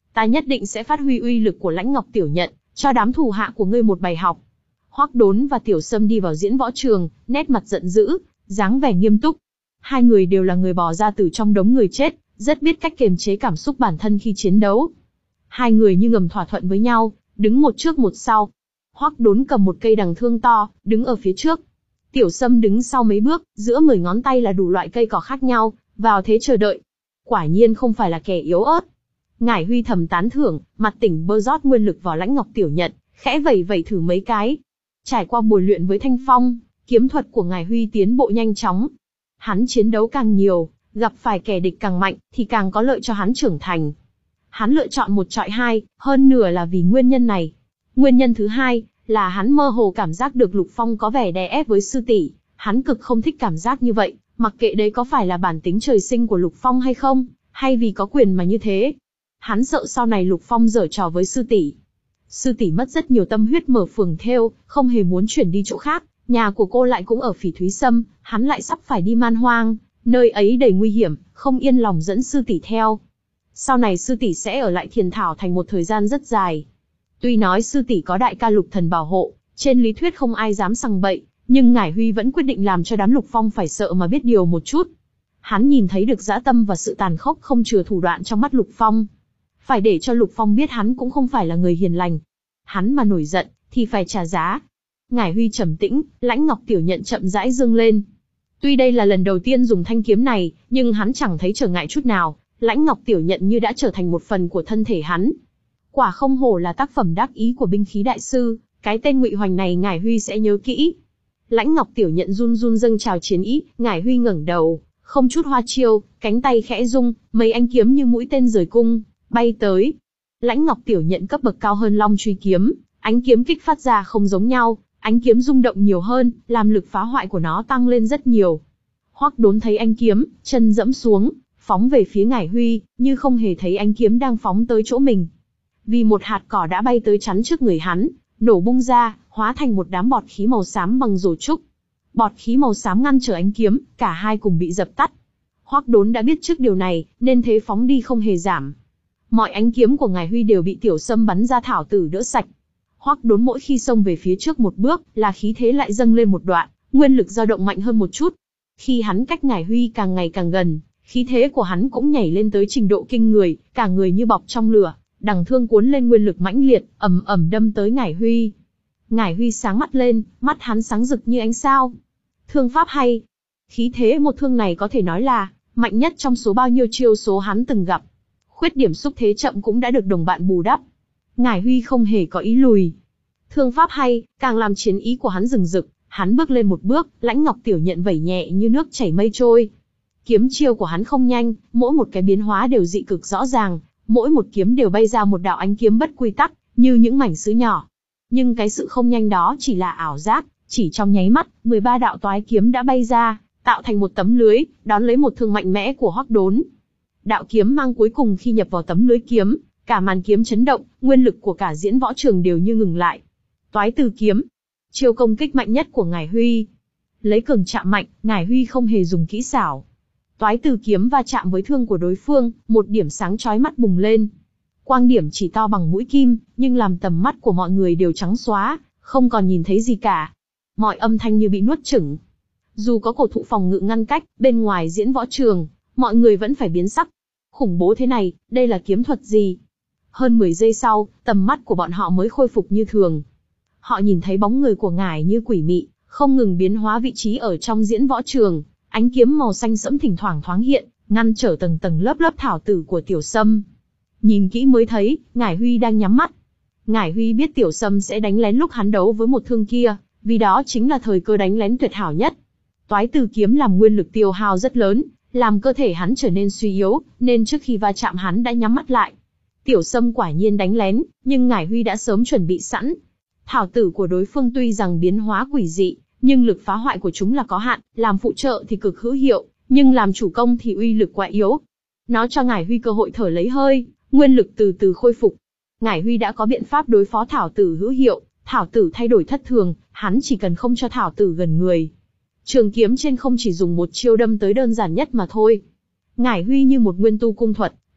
ta nhất định sẽ phát huy uy lực của Lãnh Ngọc Tiểu Nhận, cho đám thủ hạ của ngươi một bài học. Hoắc Đốn và Tiểu Sâm đi vào diễn võ trường, nét mặt giận dữ, dáng vẻ nghiêm túc. Hai người đều là người bò ra từ trong đống người chết, rất biết cách kiềm chế cảm xúc bản thân khi chiến đấu. Hai người như ngầm thỏa thuận với nhau, đứng một trước một sau. Hoắc Đốn cầm một cây đằng thương to, đứng ở phía trước. Tiểu Sâm đứng sau mấy bước, giữa mười ngón tay là đủ loại cây cỏ khác nhau, vào thế chờ đợi. Quả nhiên không phải là kẻ yếu ớt. Ngải Huy thầm tán thưởng, mặt tỉnh bơ rót nguyên lực vào Lãnh Ngọc Tiểu Nhận, khẽ vẩy vẩy thử mấy cái. Trải qua bồi luyện với Thanh Phong, kiếm thuật của Ngải Huy tiến bộ nhanh chóng. Hắn chiến đấu càng nhiều, gặp phải kẻ địch càng mạnh, thì càng có lợi cho hắn trưởng thành. Hắn lựa chọn một chọi hai, hơn nửa là vì nguyên nhân này. Nguyên nhân thứ hai, là hắn mơ hồ cảm giác được Lục Phong có vẻ đè ép với sư tỷ, hắn cực không thích cảm giác như vậy, mặc kệ đấy có phải là bản tính trời sinh của Lục Phong hay không, hay vì có quyền mà như thế. Hắn sợ sau này Lục Phong giở trò với sư tỷ. Sư tỷ mất rất nhiều tâm huyết mở phường thêu, không hề muốn chuyển đi chỗ khác, nhà của cô lại cũng ở Phỉ Thúy Sâm, hắn lại sắp phải đi Man Hoang, nơi ấy đầy nguy hiểm, không yên lòng dẫn sư tỷ theo. Sau này sư tỷ sẽ ở lại Thiền Thảo Thành một thời gian rất dài. Tuy nói sư tỷ có đại ca Lục Thần bảo hộ, trên lý thuyết không ai dám sằng bậy, nhưng Ngải Huy vẫn quyết định làm cho đám Lục Phong phải sợ mà biết điều một chút. Hắn nhìn thấy được dã tâm và sự tàn khốc không chừa thủ đoạn trong mắt Lục Phong. Phải để cho Lục Phong biết hắn cũng không phải là người hiền lành. Hắn mà nổi giận, thì phải trả giá. Ngải Huy trầm tĩnh, Lãnh Ngọc Tiểu Nhận chậm rãi dương lên. Tuy đây là lần đầu tiên dùng thanh kiếm này, nhưng hắn chẳng thấy trở ngại chút nào. Lãnh Ngọc Tiểu Nhận như đã trở thành một phần của thân thể hắn. Quả không hổ là tác phẩm đắc ý của binh khí đại sư, cái tên Ngụy Hoành này Ngải Huy sẽ nhớ kỹ. Lãnh Ngọc Tiểu Nhận run run dâng trào chiến ý, Ngải Huy ngẩng đầu, không chút hoa chiêu, cánh tay khẽ rung, mấy ánh kiếm như mũi tên rời cung, bay tới. Lãnh Ngọc Tiểu Nhận cấp bậc cao hơn Long Truy kiếm, ánh kiếm kích phát ra không giống nhau, ánh kiếm rung động nhiều hơn, làm lực phá hoại của nó tăng lên rất nhiều. Hoắc Đốn thấy ánh kiếm, chân dẫm xuống, phóng về phía Ngải Huy, như không hề thấy ánh kiếm đang phóng tới chỗ mình. Vì một hạt cỏ đã bay tới chắn trước người hắn, nổ bung ra, hóa thành một đám bọt khí màu xám bằng rổ trúc. Bọt khí màu xám ngăn trở ánh kiếm, cả hai cùng bị dập tắt. Hoắc Đốn đã biết trước điều này, nên thế phóng đi không hề giảm. Mọi ánh kiếm của Ngải Huy đều bị Tiểu Sâm bắn ra thảo tử đỡ sạch. Hoắc Đốn mỗi khi xông về phía trước một bước, là khí thế lại dâng lên một đoạn, nguyên lực dao động mạnh hơn một chút. Khi hắn cách Ngải Huy càng ngày càng gần, khí thế của hắn cũng nhảy lên tới trình độ kinh người, cả người như bọc trong lửa, đằng thương cuốn lên nguyên lực mãnh liệt, ầm ầm đâm tới Ngải Huy. Ngải Huy sáng mắt lên, mắt hắn sáng rực như ánh sao. Thương pháp hay. Khí thế một thương này có thể nói là mạnh nhất trong số bao nhiêu chiêu số hắn từng gặp. Khuyết điểm xúc thế chậm cũng đã được đồng bạn bù đắp. Ngải Huy không hề có ý lùi. Thương pháp hay, càng làm chiến ý của hắn rừng rực, hắn bước lên một bước, Lãnh Ngọc Tiểu Nhận vẩy nhẹ như nước chảy mây trôi. Kiếm chiêu của hắn không nhanh, mỗi một cái biến hóa đều dị cực rõ ràng, mỗi một kiếm đều bay ra một đạo ánh kiếm bất quy tắc, như những mảnh sứ nhỏ. Nhưng cái sự không nhanh đó chỉ là ảo giác, chỉ trong nháy mắt, mười ba đạo toái kiếm đã bay ra, tạo thành một tấm lưới, đón lấy một thương mạnh mẽ của Hoắc Đốn. Đạo kiếm mang cuối cùng khi nhập vào tấm lưới kiếm, cả màn kiếm chấn động, nguyên lực của cả diễn võ trường đều như ngừng lại. Toái Từ kiếm, chiêu công kích mạnh nhất của Ngải Huy. Lấy cường chạm mạnh, Ngải Huy không hề dùng kỹ xảo. Toái Từ kiếm va chạm với thương của đối phương, một điểm sáng chói mắt bùng lên. Quang điểm chỉ to bằng mũi kim, nhưng làm tầm mắt của mọi người đều trắng xóa, không còn nhìn thấy gì cả. Mọi âm thanh như bị nuốt chửng. Dù có cổ thụ phòng ngự ngăn cách, bên ngoài diễn võ trường, mọi người vẫn phải biến sắc. Khủng bố thế này, đây là kiếm thuật gì? Hơn mười giây sau, tầm mắt của bọn họ mới khôi phục như thường. Họ nhìn thấy bóng người của Ngải như quỷ mị, không ngừng biến hóa vị trí ở trong diễn võ trường. Ánh kiếm màu xanh sẫm thỉnh thoảng thoáng hiện, ngăn trở tầng tầng lớp lớp thảo tử của Tiểu Sâm. Nhìn kỹ mới thấy, Ngải Huy đang nhắm mắt. Ngải Huy biết Tiểu Sâm sẽ đánh lén lúc hắn đấu với một thương kia, vì đó chính là thời cơ đánh lén tuyệt hảo nhất. Toái Từ kiếm làm nguyên lực tiêu hao rất lớn, làm cơ thể hắn trở nên suy yếu, nên trước khi va chạm hắn đã nhắm mắt lại. Tiểu Sâm quả nhiên đánh lén, nhưng Ngải Huy đã sớm chuẩn bị sẵn. Thảo tử của đối phương tuy rằng biến hóa quỷ dị, nhưng lực phá hoại của chúng là có hạn, làm phụ trợ thì cực hữu hiệu, nhưng làm chủ công thì uy lực quá yếu. Nó cho Ngải Huy cơ hội thở lấy hơi, nguyên lực từ từ khôi phục. Ngải Huy đã có biện pháp đối phó thảo tử hữu hiệu, thảo tử thay đổi thất thường, hắn chỉ cần không cho thảo tử gần người. Trường kiếm trên không chỉ dùng một chiêu đâm tới đơn giản nhất mà thôi. Ngải Huy như một nguyên tu cung thuật,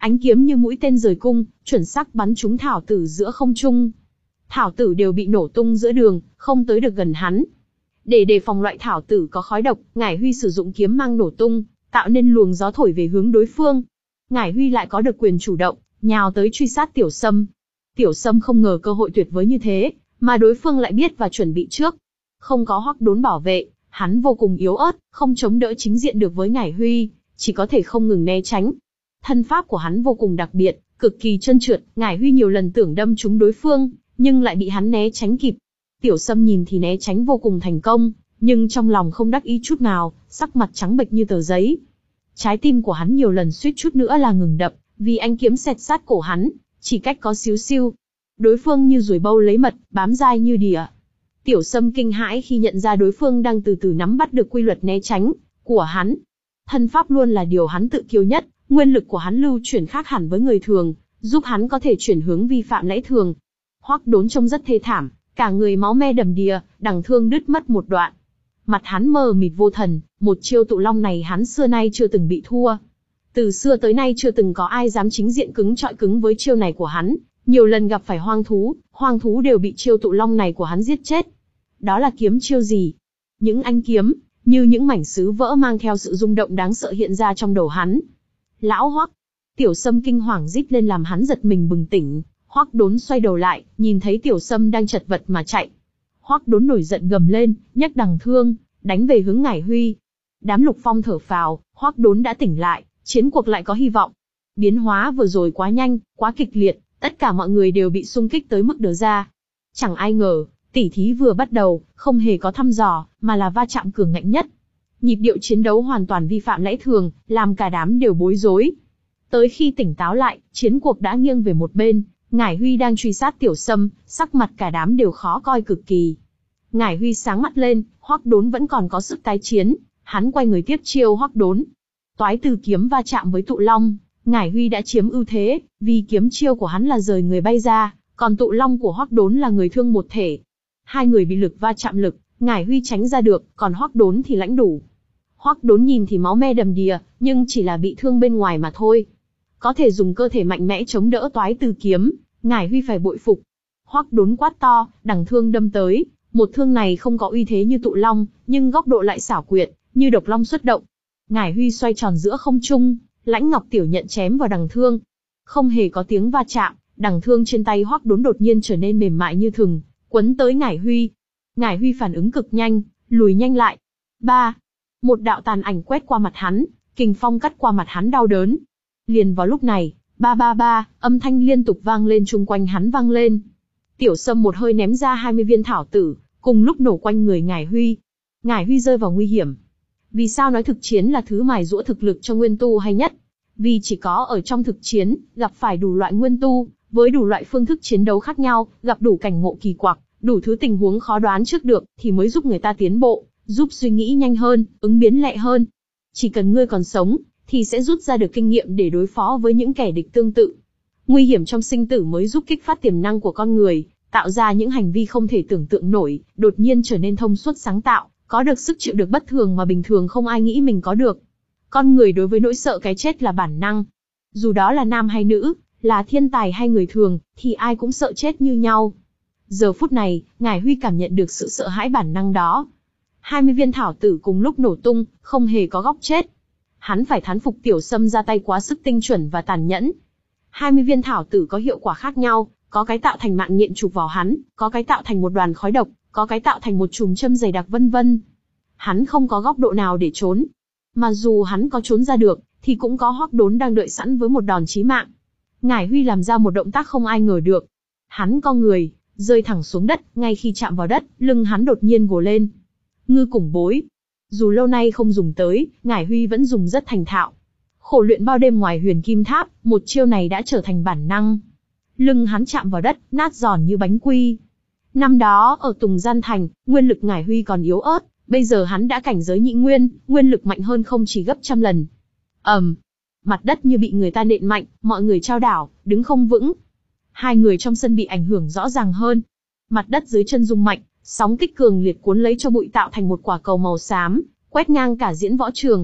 Ánh kiếm như mũi tên rời cung, chuẩn xác bắn trúng thảo tử giữa không trung. Thảo tử đều bị nổ tung giữa đường, không tới được gần hắn. Để đề phòng loại thảo tử có khói độc, Ngải Huy sử dụng kiếm mang nổ tung, tạo nên luồng gió thổi về hướng đối phương. Ngải Huy lại có được quyền chủ động, nhào tới truy sát Tiểu Sâm. Tiểu Sâm không ngờ cơ hội tuyệt vời như thế, mà đối phương lại biết và chuẩn bị trước. Không có Hoắc Đốn bảo vệ, hắn vô cùng yếu ớt, không chống đỡ chính diện được với Ngải Huy, chỉ có thể không ngừng né tránh. Thân pháp của hắn vô cùng đặc biệt, cực kỳ trơn trượt, Ngải Huy nhiều lần tưởng đâm trúng đối phương, nhưng lại bị hắn né tránh kịp. Tiểu Sâm nhìn thì né tránh vô cùng thành công, nhưng trong lòng không đắc ý chút nào, sắc mặt trắng bệch như tờ giấy. Trái tim của hắn nhiều lần suýt chút nữa là ngừng đập, vì ánh kiếm xẹt sát cổ hắn, chỉ cách có xíu xiu. Đối phương như ruồi bâu lấy mật, bám dai như đỉa. Tiểu Sâm kinh hãi khi nhận ra đối phương đang từ từ nắm bắt được quy luật né tránh của hắn. Thân pháp luôn là điều hắn tự kiêu nhất, nguyên lực của hắn lưu chuyển khác hẳn với người thường, giúp hắn có thể chuyển hướng vi phạm lẽ thường. Hoắc Đốn trông rất thê thảm, cả người máu me đầm đìa, đằng thương đứt mất một đoạn. Mặt hắn mờ mịt vô thần, một chiêu tụ long này hắn xưa nay chưa từng bị thua. Từ xưa tới nay chưa từng có ai dám chính diện cứng trọi cứng với chiêu này của hắn, nhiều lần gặp phải hoang thú, hoang thú đều bị chiêu tụ long này của hắn giết chết. Đó là kiếm chiêu gì? Những ánh kiếm, như những mảnh sứ vỡ mang theo sự rung động đáng sợ hiện ra trong đầu hắn. Lão Hoắc! Tiểu Sâm kinh hoàng rít lên làm hắn giật mình bừng tỉnh. Hoắc Đốn xoay đầu lại, nhìn thấy Tiểu Sâm đang chật vật mà chạy. Hoắc Đốn nổi giận gầm lên, nhấc đằng thương, đánh về hướng Ngải Huy. Đám Lục Phong thở phào, Hoắc Đốn đã tỉnh lại, chiến cuộc lại có hy vọng. Biến hóa vừa rồi quá nhanh, quá kịch liệt, tất cả mọi người đều bị xung kích tới mức đờ ra. Chẳng ai ngờ, tỉ thí vừa bắt đầu, không hề có thăm dò, mà là va chạm cường ngạnh nhất. Nhịp điệu chiến đấu hoàn toàn vi phạm lẽ thường, làm cả đám đều bối rối. Tới khi tỉnh táo lại, chiến cuộc đã nghiêng về một bên. Ngải Huy đang truy sát Tiểu Sâm, sắc mặt cả đám đều khó coi cực kỳ. Ngải Huy sáng mắt lên, Hoắc Đốn vẫn còn có sức tái chiến, hắn quay người tiếp chiêu Hoắc Đốn. Toái Từ kiếm va chạm với Tụ Long, Ngải Huy đã chiếm ưu thế, vì kiếm chiêu của hắn là rời người bay ra, còn Tụ Long của Hoắc Đốn là người thương một thể. Hai người bị lực va chạm lực, Ngải Huy tránh ra được, còn Hoắc Đốn thì lãnh đủ. Hoắc Đốn nhìn thì máu me đầm đìa, nhưng chỉ là bị thương bên ngoài mà thôi. Có thể dùng cơ thể mạnh mẽ chống đỡ Toái Từ kiếm, Ngải Huy phải bội phục. Hoắc Đốn quát to, đằng thương đâm tới, một thương này không có uy thế như Tụ Long, nhưng góc độ lại xảo quyệt, như độc long xuất động. Ngải Huy xoay tròn giữa không trung, Lãnh Ngọc Tiểu nhận chém vào đằng thương. Không hề có tiếng va chạm, đằng thương trên tay Hoắc Đốn đột nhiên trở nên mềm mại như thừng, quấn tới Ngải Huy. Ngải Huy phản ứng cực nhanh, lùi nhanh lại. Ba, một đạo tàn ảnh quét qua mặt hắn, kình phong cắt qua mặt hắn đau đớn. Liền vào lúc này, ba ba ba, âm thanh liên tục vang lên chung quanh hắn vang lên. Tiểu Sâm một hơi ném ra hai mươi viên thảo tử, cùng lúc nổ quanh người Ngải Huy. Ngải Huy rơi vào nguy hiểm. Vì sao nói thực chiến là thứ mài giũa thực lực cho nguyên tu hay nhất? Vì chỉ có ở trong thực chiến, gặp phải đủ loại nguyên tu, với đủ loại phương thức chiến đấu khác nhau, gặp đủ cảnh ngộ kỳ quặc, đủ thứ tình huống khó đoán trước được, thì mới giúp người ta tiến bộ, giúp suy nghĩ nhanh hơn, ứng biến lẹ hơn. Chỉ cần ngươi còn sống, thì sẽ rút ra được kinh nghiệm để đối phó với những kẻ địch tương tự. Nguy hiểm trong sinh tử mới giúp kích phát tiềm năng của con người, tạo ra những hành vi không thể tưởng tượng nổi, đột nhiên trở nên thông suốt sáng tạo, có được sức chịu được bất thường mà bình thường không ai nghĩ mình có được. Con người đối với nỗi sợ cái chết là bản năng. Dù đó là nam hay nữ, là thiên tài hay người thường, thì ai cũng sợ chết như nhau. Giờ phút này, Ngải Huy cảm nhận được sự sợ hãi bản năng đó. hai mươi viên thảo tử cùng lúc nổ tung, không hề có góc chết. Hắn phải thán phục Tiểu Sâm ra tay quá sức tinh chuẩn và tàn nhẫn. hai mươi viên thảo tử có hiệu quả khác nhau, có cái tạo thành mạng nhện chụp vào hắn, có cái tạo thành một đoàn khói độc, có cái tạo thành một chùm châm dày đặc vân vân. Hắn không có góc độ nào để trốn. Mà dù hắn có trốn ra được, thì cũng có Hoắc Đốn đang đợi sẵn với một đòn chí mạng. Ngải Huy làm ra một động tác không ai ngờ được. Hắn co người, rơi thẳng xuống đất, ngay khi chạm vào đất, lưng hắn đột nhiên gồ lên. Ngư Củng Bối. Dù lâu nay không dùng tới, Ngải Huy vẫn dùng rất thành thạo. Khổ luyện bao đêm ngoài Huyền Kim Tháp, một chiêu này đã trở thành bản năng. Lưng hắn chạm vào đất, nát giòn như bánh quy. Năm đó, ở Tùng Gian Thành, nguyên lực Ngải Huy còn yếu ớt, bây giờ hắn đã cảnh giới nhị nguyên, nguyên lực mạnh hơn không chỉ gấp trăm lần. ầm, um, mặt đất như bị người ta nện mạnh, mọi người chao đảo, đứng không vững. Hai người trong sân bị ảnh hưởng rõ ràng hơn. Mặt đất dưới chân rung mạnh, sóng kích cường liệt cuốn lấy cho bụi tạo thành một quả cầu màu xám, quét ngang cả diễn võ trường.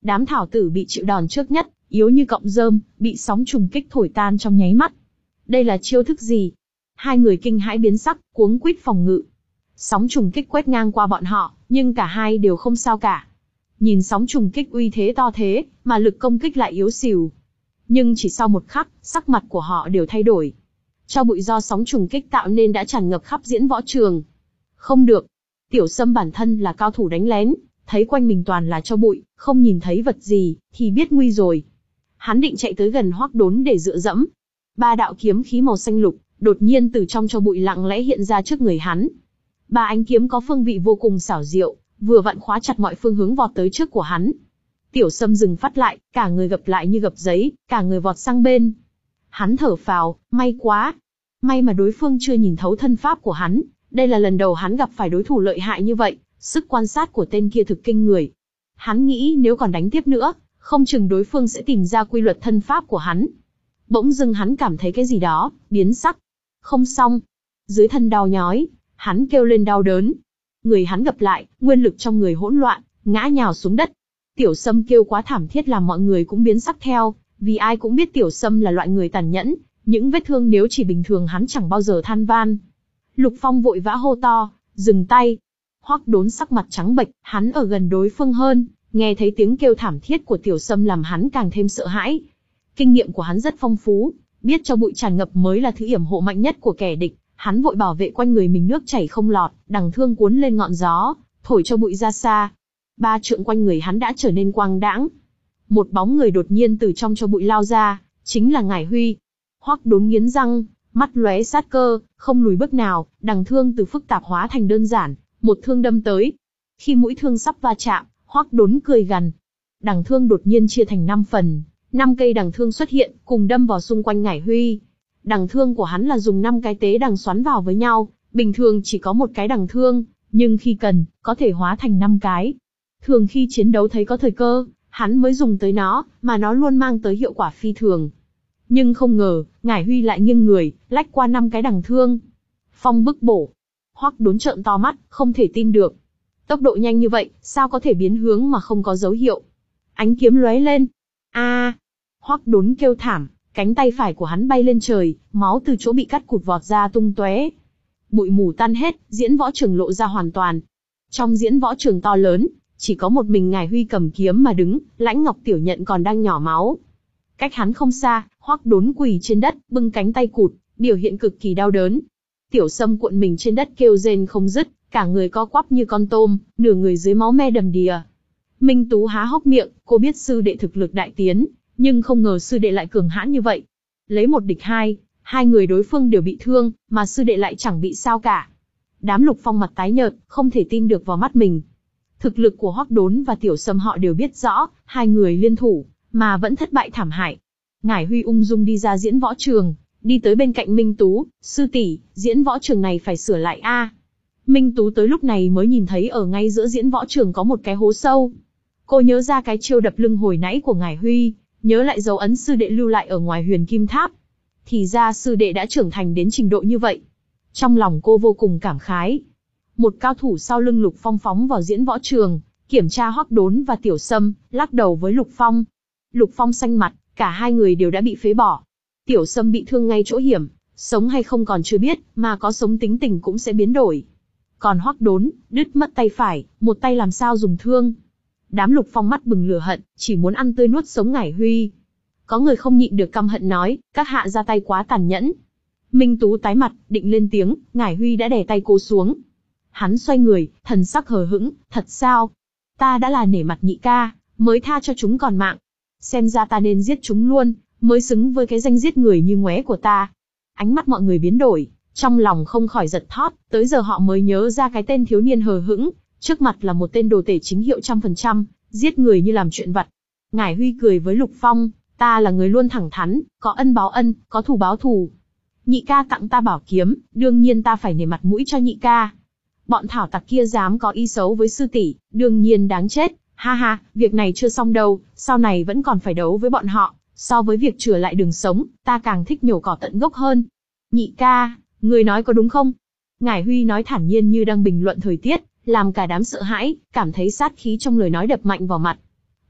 Đám thảo tử bị chịu đòn trước nhất, yếu như cọng rơm, bị sóng trùng kích thổi tan trong nháy mắt. Đây là chiêu thức gì? Hai người kinh hãi biến sắc, cuống quýt phòng ngự. Sóng trùng kích quét ngang qua bọn họ, nhưng cả hai đều không sao cả. Nhìn sóng trùng kích uy thế to thế, mà lực công kích lại yếu xìu. Nhưng chỉ sau một khắc, sắc mặt của họ đều thay đổi. Cho bụi do sóng trùng kích tạo nên đã tràn ngập khắp diễn võ trường. Không được. Tiểu Sâm bản thân là cao thủ đánh lén, thấy quanh mình toàn là cho bụi, không nhìn thấy vật gì, thì biết nguy rồi. Hắn định chạy tới gần Hoắc Đốn để dựa dẫm. Ba đạo kiếm khí màu xanh lục, đột nhiên từ trong cho bụi lặng lẽ hiện ra trước người hắn. Ba ánh kiếm có phương vị vô cùng xảo diệu, vừa vặn khóa chặt mọi phương hướng vọt tới trước của hắn. Tiểu Sâm dừng phát lại, cả người gập lại như gập giấy, cả người vọt sang bên. Hắn thở phào, may quá. May mà đối phương chưa nhìn thấu thân pháp của hắn, đây là lần đầu hắn gặp phải đối thủ lợi hại như vậy, sức quan sát của tên kia thực kinh người. Hắn nghĩ nếu còn đánh tiếp nữa, không chừng đối phương sẽ tìm ra quy luật thân pháp của hắn. Bỗng dưng hắn cảm thấy cái gì đó, biến sắc. Không xong. Dưới thân đau nhói, hắn kêu lên đau đớn. Người hắn gập lại, nguyên lực trong người hỗn loạn, ngã nhào xuống đất. Tiểu Sâm kêu quá thảm thiết làm mọi người cũng biến sắc theo, vì ai cũng biết Tiểu Sâm là loại người tàn nhẫn, những vết thương nếu chỉ bình thường hắn chẳng bao giờ than van. Lục Phong vội vã hô to, dừng tay. Hoắc Đốn sắc mặt trắng bệch, hắn ở gần đối phương hơn, nghe thấy tiếng kêu thảm thiết của Tiểu Sâm làm hắn càng thêm sợ hãi. Kinh nghiệm của hắn rất phong phú, biết cho bụi tràn ngập mới là thứ yểm hộ mạnh nhất của kẻ địch, hắn vội bảo vệ quanh người mình nước chảy không lọt, đằng thương cuốn lên ngọn gió, thổi cho bụi ra xa. Ba trượng quanh người hắn đã trở nên quang đãng. Một bóng người đột nhiên từ trong cho bụi lao ra, chính là Ngải Huy. Hoắc Đốn nghiến răng, mắt lóe sát cơ, không lùi bước nào, đằng thương từ phức tạp hóa thành đơn giản, một thương đâm tới. Khi mũi thương sắp va chạm, Hoắc Đốn cười gằn. Đằng thương đột nhiên chia thành năm phần, năm cây đằng thương xuất hiện, cùng đâm vào xung quanh Ngải Huy. Đằng thương của hắn là dùng năm cái tế đằng xoắn vào với nhau, bình thường chỉ có một cái đằng thương, nhưng khi cần, có thể hóa thành năm cái. Thường khi chiến đấu thấy có thời cơ, hắn mới dùng tới nó, mà nó luôn mang tới hiệu quả phi thường. Nhưng không ngờ, Ngải Huy lại nghiêng người, lách qua năm cái đằng thương. Phong bức bổ. Hoắc Đốn trợn to mắt, không thể tin được. Tốc độ nhanh như vậy, sao có thể biến hướng mà không có dấu hiệu? Ánh kiếm lóe lên. A! À, Hoắc Đốn kêu thảm, cánh tay phải của hắn bay lên trời, máu từ chỗ bị cắt cụt vọt ra tung tóe. Bụi mù tan hết, diễn võ trường lộ ra hoàn toàn. Trong diễn võ trường to lớn, chỉ có một mình Ngải Huy cầm kiếm mà đứng, Lãnh Ngọc Tiểu Nhận còn đang nhỏ máu. Cách hắn không xa, Hoắc Đốn quỳ trên đất, bưng cánh tay cụt, biểu hiện cực kỳ đau đớn. Tiểu Sâm cuộn mình trên đất kêu rên không dứt, cả người co quắp như con tôm, nửa người dưới máu me đầm đìa. Minh Tú há hốc miệng, cô biết sư đệ thực lực đại tiến, nhưng không ngờ sư đệ lại cường hãn như vậy. Lấy một địch hai, hai người đối phương đều bị thương, mà sư đệ lại chẳng bị sao cả. Đám Lục Phong mặt tái nhợt, không thể tin được vào mắt mình. Thực lực của Hoắc Đốn và Tiểu Sâm họ đều biết rõ, hai người liên thủ, mà vẫn thất bại thảm hại. Ngải Huy ung dung đi ra diễn võ trường, đi tới bên cạnh Minh Tú, sư tỷ, diễn võ trường này phải sửa lại a. Minh Tú tới lúc này mới nhìn thấy ở ngay giữa diễn võ trường có một cái hố sâu. Cô nhớ ra cái chiêu đập lưng hồi nãy của Ngải Huy, nhớ lại dấu ấn sư đệ lưu lại ở ngoài Huyền Kim Tháp. Thì ra sư đệ đã trưởng thành đến trình độ như vậy. Trong lòng cô vô cùng cảm khái. Một cao thủ sau lưng Lục Phong phóng vào diễn võ trường, kiểm tra Hoắc Đốn và Tiểu Sâm, lắc đầu với Lục Phong. Lục Phong xanh mặt, cả hai người đều đã bị phế bỏ. Tiểu Sâm bị thương ngay chỗ hiểm, sống hay không còn chưa biết, mà có sống tính tình cũng sẽ biến đổi. Còn Hoắc Đốn, đứt mất tay phải, một tay làm sao dùng thương. Đám Lục Phong mắt bừng lửa hận, chỉ muốn ăn tươi nuốt sống Ngải Huy. Có người không nhịn được căm hận nói, các hạ ra tay quá tàn nhẫn. Minh Tú tái mặt, định lên tiếng, Ngải Huy đã đè tay cô xuống. Hắn xoay người, thần sắc hờ hững, thật sao? Ta đã là nể mặt nhị ca, mới tha cho chúng còn mạng. Xem ra ta nên giết chúng luôn, mới xứng với cái danh giết người như ngoé của ta. Ánh mắt mọi người biến đổi, trong lòng không khỏi giật thót, tới giờ họ mới nhớ ra cái tên thiếu niên hờ hững, trước mặt là một tên đồ tể chính hiệu trăm phần trăm, giết người như làm chuyện vặt. Ngải Huy cười với Lục Phong, ta là người luôn thẳng thắn, có ân báo ân, có thù báo thù. Nhị ca tặng ta bảo kiếm, đương nhiên ta phải nể mặt mũi cho nhị ca. Bọn thảo tặc kia dám có ý xấu với sư tỷ, đương nhiên đáng chết. Ha ha, việc này chưa xong đâu, sau này vẫn còn phải đấu với bọn họ. So với việc chừa lại đường sống, ta càng thích nhổ cỏ tận gốc hơn. Nhị ca, người nói có đúng không? Ngải Huy nói thản nhiên như đang bình luận thời tiết, làm cả đám sợ hãi, cảm thấy sát khí trong lời nói đập mạnh vào mặt.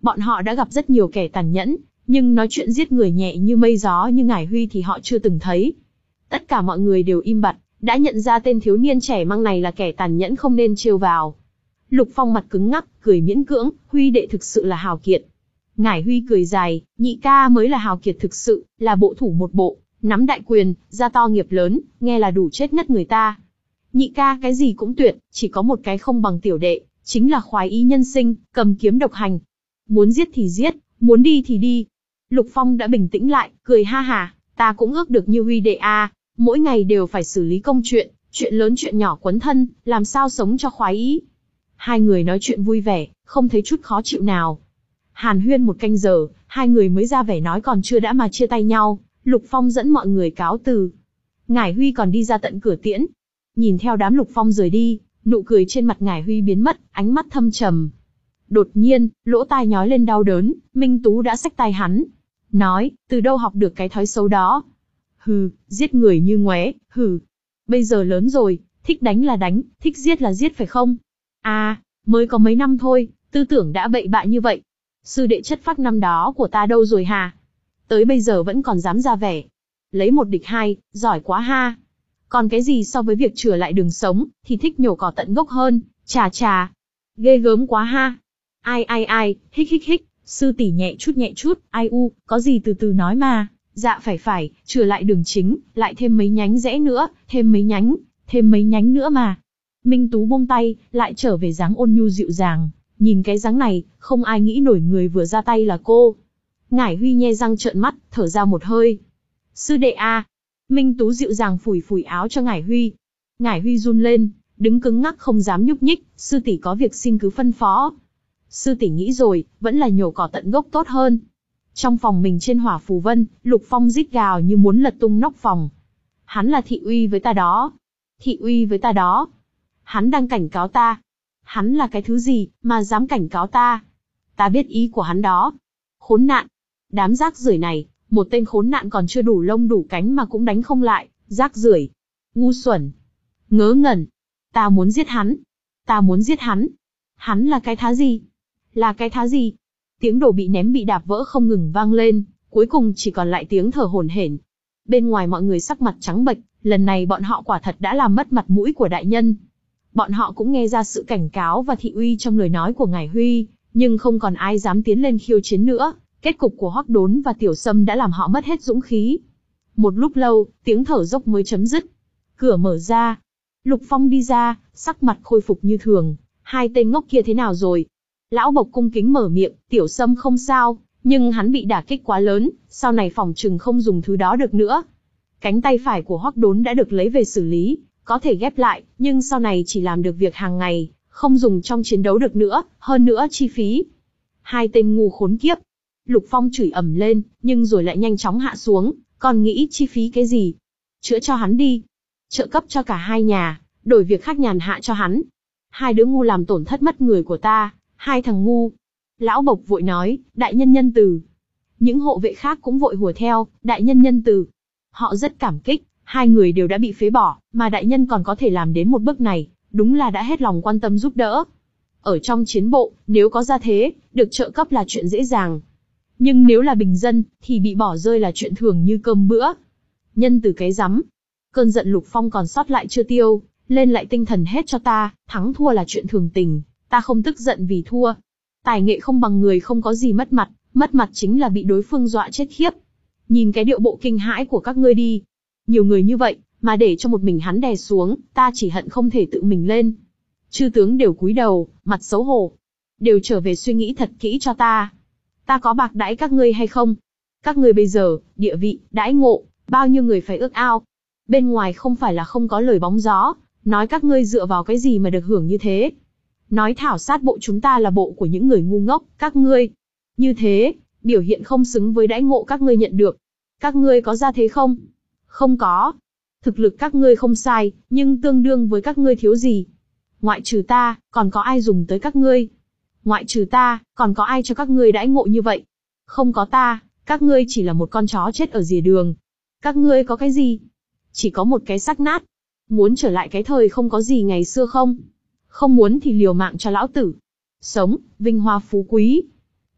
Bọn họ đã gặp rất nhiều kẻ tàn nhẫn, nhưng nói chuyện giết người nhẹ như mây gió như Ngải Huy thì họ chưa từng thấy. Tất cả mọi người đều im bặt, đã nhận ra tên thiếu niên trẻ măng này là kẻ tàn nhẫn không nên trêu vào. Lục Phong mặt cứng ngắc, cười miễn cưỡng, Huy đệ thực sự là hào kiệt. Ngải Huy cười dài, nhị ca mới là hào kiệt thực sự, là bộ thủ một bộ, nắm đại quyền, gia to nghiệp lớn, nghe là đủ chết ngất người ta. Nhị ca cái gì cũng tuyệt, chỉ có một cái không bằng tiểu đệ, chính là khoái ý nhân sinh, cầm kiếm độc hành. Muốn giết thì giết, muốn đi thì đi. Lục Phong đã bình tĩnh lại, cười ha hà, ta cũng ước được như Huy đệ a, mỗi ngày đều phải xử lý công chuyện, chuyện lớn chuyện nhỏ quấn thân, làm sao sống cho khoái ý. Hai người nói chuyện vui vẻ, không thấy chút khó chịu nào. Hàn huyên một canh giờ, hai người mới ra vẻ nói còn chưa đã mà chia tay nhau. Lục Phong dẫn mọi người cáo từ. Ngải Huy còn đi ra tận cửa tiễn. Nhìn theo đám Lục Phong rời đi, nụ cười trên mặt Ngải Huy biến mất, ánh mắt thâm trầm. Đột nhiên, lỗ tai nhói lên đau đớn, Minh Tú đã xách tay hắn. Nói, từ đâu học được cái thói xấu đó? Hừ, giết người như ngoé, hừ. Bây giờ lớn rồi, thích đánh là đánh, thích giết là giết phải không? À, mới có mấy năm thôi, tư tưởng đã bậy bạ như vậy. Sư đệ chất phác năm đó của ta đâu rồi hà? Tới bây giờ vẫn còn dám ra vẻ. Lấy một địch hai, giỏi quá ha. Còn cái gì so với việc chừa lại đường sống, thì thích nhổ cỏ tận gốc hơn, chà chà. Ghê gớm quá ha. Ai ai ai, hích hích hích, sư tỷ nhẹ chút nhẹ chút, ai u, có gì từ từ nói mà. Dạ phải phải, chừa lại đường chính, lại thêm mấy nhánh rẽ nữa, thêm mấy nhánh, thêm mấy nhánh nữa mà. Minh Tú buông tay, lại trở về dáng ôn nhu dịu dàng. Nhìn cái dáng này, không ai nghĩ nổi người vừa ra tay là cô. Ngải Huy nhe răng trợn mắt, thở ra một hơi. Sư đệ a. Minh Tú dịu dàng phủi phủi áo cho Ngải Huy. Ngải Huy run lên, đứng cứng ngắc không dám nhúc nhích, sư tỷ có việc xin cứ phân phó. Sư tỷ nghĩ rồi, vẫn là nhổ cỏ tận gốc tốt hơn. Trong phòng mình trên hỏa phù vân, Lục Phong rít gào như muốn lật tung nóc phòng. Hắn là thị uy với ta đó. Thị uy với ta đó. Hắn đang cảnh cáo ta. Hắn là cái thứ gì, mà dám cảnh cáo ta? Ta biết ý của hắn đó. Khốn nạn. Đám rác rưởi này, một tên khốn nạn còn chưa đủ lông đủ cánh mà cũng đánh không lại, rác rưởi. Ngu xuẩn. Ngớ ngẩn. Ta muốn giết hắn. Ta muốn giết hắn. Hắn là cái thá gì? Là cái thá gì? Tiếng đồ bị ném bị đạp vỡ không ngừng vang lên, cuối cùng chỉ còn lại tiếng thở hổn hển. Bên ngoài mọi người sắc mặt trắng bệch, lần này bọn họ quả thật đã làm mất mặt mũi của đại nhân. Bọn họ cũng nghe ra sự cảnh cáo và thị uy trong lời nói của Ngải Huy, nhưng không còn ai dám tiến lên khiêu chiến nữa. Kết cục của Hoắc Đốn và Tiểu Sâm đã làm họ mất hết dũng khí. Một lúc lâu, tiếng thở dốc mới chấm dứt. Cửa mở ra. Lục Phong đi ra, sắc mặt khôi phục như thường. Hai tên ngốc kia thế nào rồi? Lão Bộc cung kính mở miệng, Tiểu Sâm không sao, nhưng hắn bị đả kích quá lớn, sau này phòng trừng không dùng thứ đó được nữa. Cánh tay phải của Hoắc Đốn đã được lấy về xử lý, có thể ghép lại, nhưng sau này chỉ làm được việc hàng ngày, không dùng trong chiến đấu được nữa, hơn nữa chi phí. Hai tên ngu khốn kiếp. Lục Phong chửi ầm lên, nhưng rồi lại nhanh chóng hạ xuống, còn nghĩ chi phí cái gì? Chữa cho hắn đi. Trợ cấp cho cả hai nhà, đổi việc khác nhàn hạ cho hắn. Hai đứa ngu làm tổn thất mất người của ta, hai thằng ngu. Lão Bộc vội nói, đại nhân nhân từ. Những hộ vệ khác cũng vội hùa theo, đại nhân nhân từ. Họ rất cảm kích, hai người đều đã bị phế bỏ, mà đại nhân còn có thể làm đến một bước này, đúng là đã hết lòng quan tâm giúp đỡ. Ở trong chiến bộ, nếu có gia thế, được trợ cấp là chuyện dễ dàng. Nhưng nếu là bình dân, thì bị bỏ rơi là chuyện thường như cơm bữa. Nhân từ cái rắm. Cơn giận Lục Phong còn sót lại chưa tiêu, lên lại tinh thần hết cho ta, thắng thua là chuyện thường tình, ta không tức giận vì thua. Tài nghệ không bằng người không có gì mất mặt, mất mặt chính là bị đối phương dọa chết khiếp. Nhìn cái điệu bộ kinh hãi của các ngươi đi. Nhiều người như vậy, mà để cho một mình hắn đè xuống, ta chỉ hận không thể tự mình lên. Chư tướng đều cúi đầu, mặt xấu hổ. Đều trở về suy nghĩ thật kỹ cho ta. Ta có bạc đãi các ngươi hay không? Các ngươi bây giờ, địa vị, đãi ngộ, bao nhiêu người phải ước ao. Bên ngoài không phải là không có lời bóng gió, nói các ngươi dựa vào cái gì mà được hưởng như thế. Nói thảo sát bộ chúng ta là bộ của những người ngu ngốc, các ngươi. Như thế, biểu hiện không xứng với đãi ngộ các ngươi nhận được. Các ngươi có ra thế không? Không có. Thực lực các ngươi không sai, nhưng tương đương với các ngươi thiếu gì? Ngoại trừ ta, còn có ai dùng tới các ngươi? Ngoại trừ ta, còn có ai cho các ngươi đãi ngộ như vậy? Không có ta, các ngươi chỉ là một con chó chết ở rìa đường. Các ngươi có cái gì? Chỉ có một cái xác nát. Muốn trở lại cái thời không có gì ngày xưa không? Không muốn thì liều mạng cho lão tử. Sống, vinh hoa phú quý.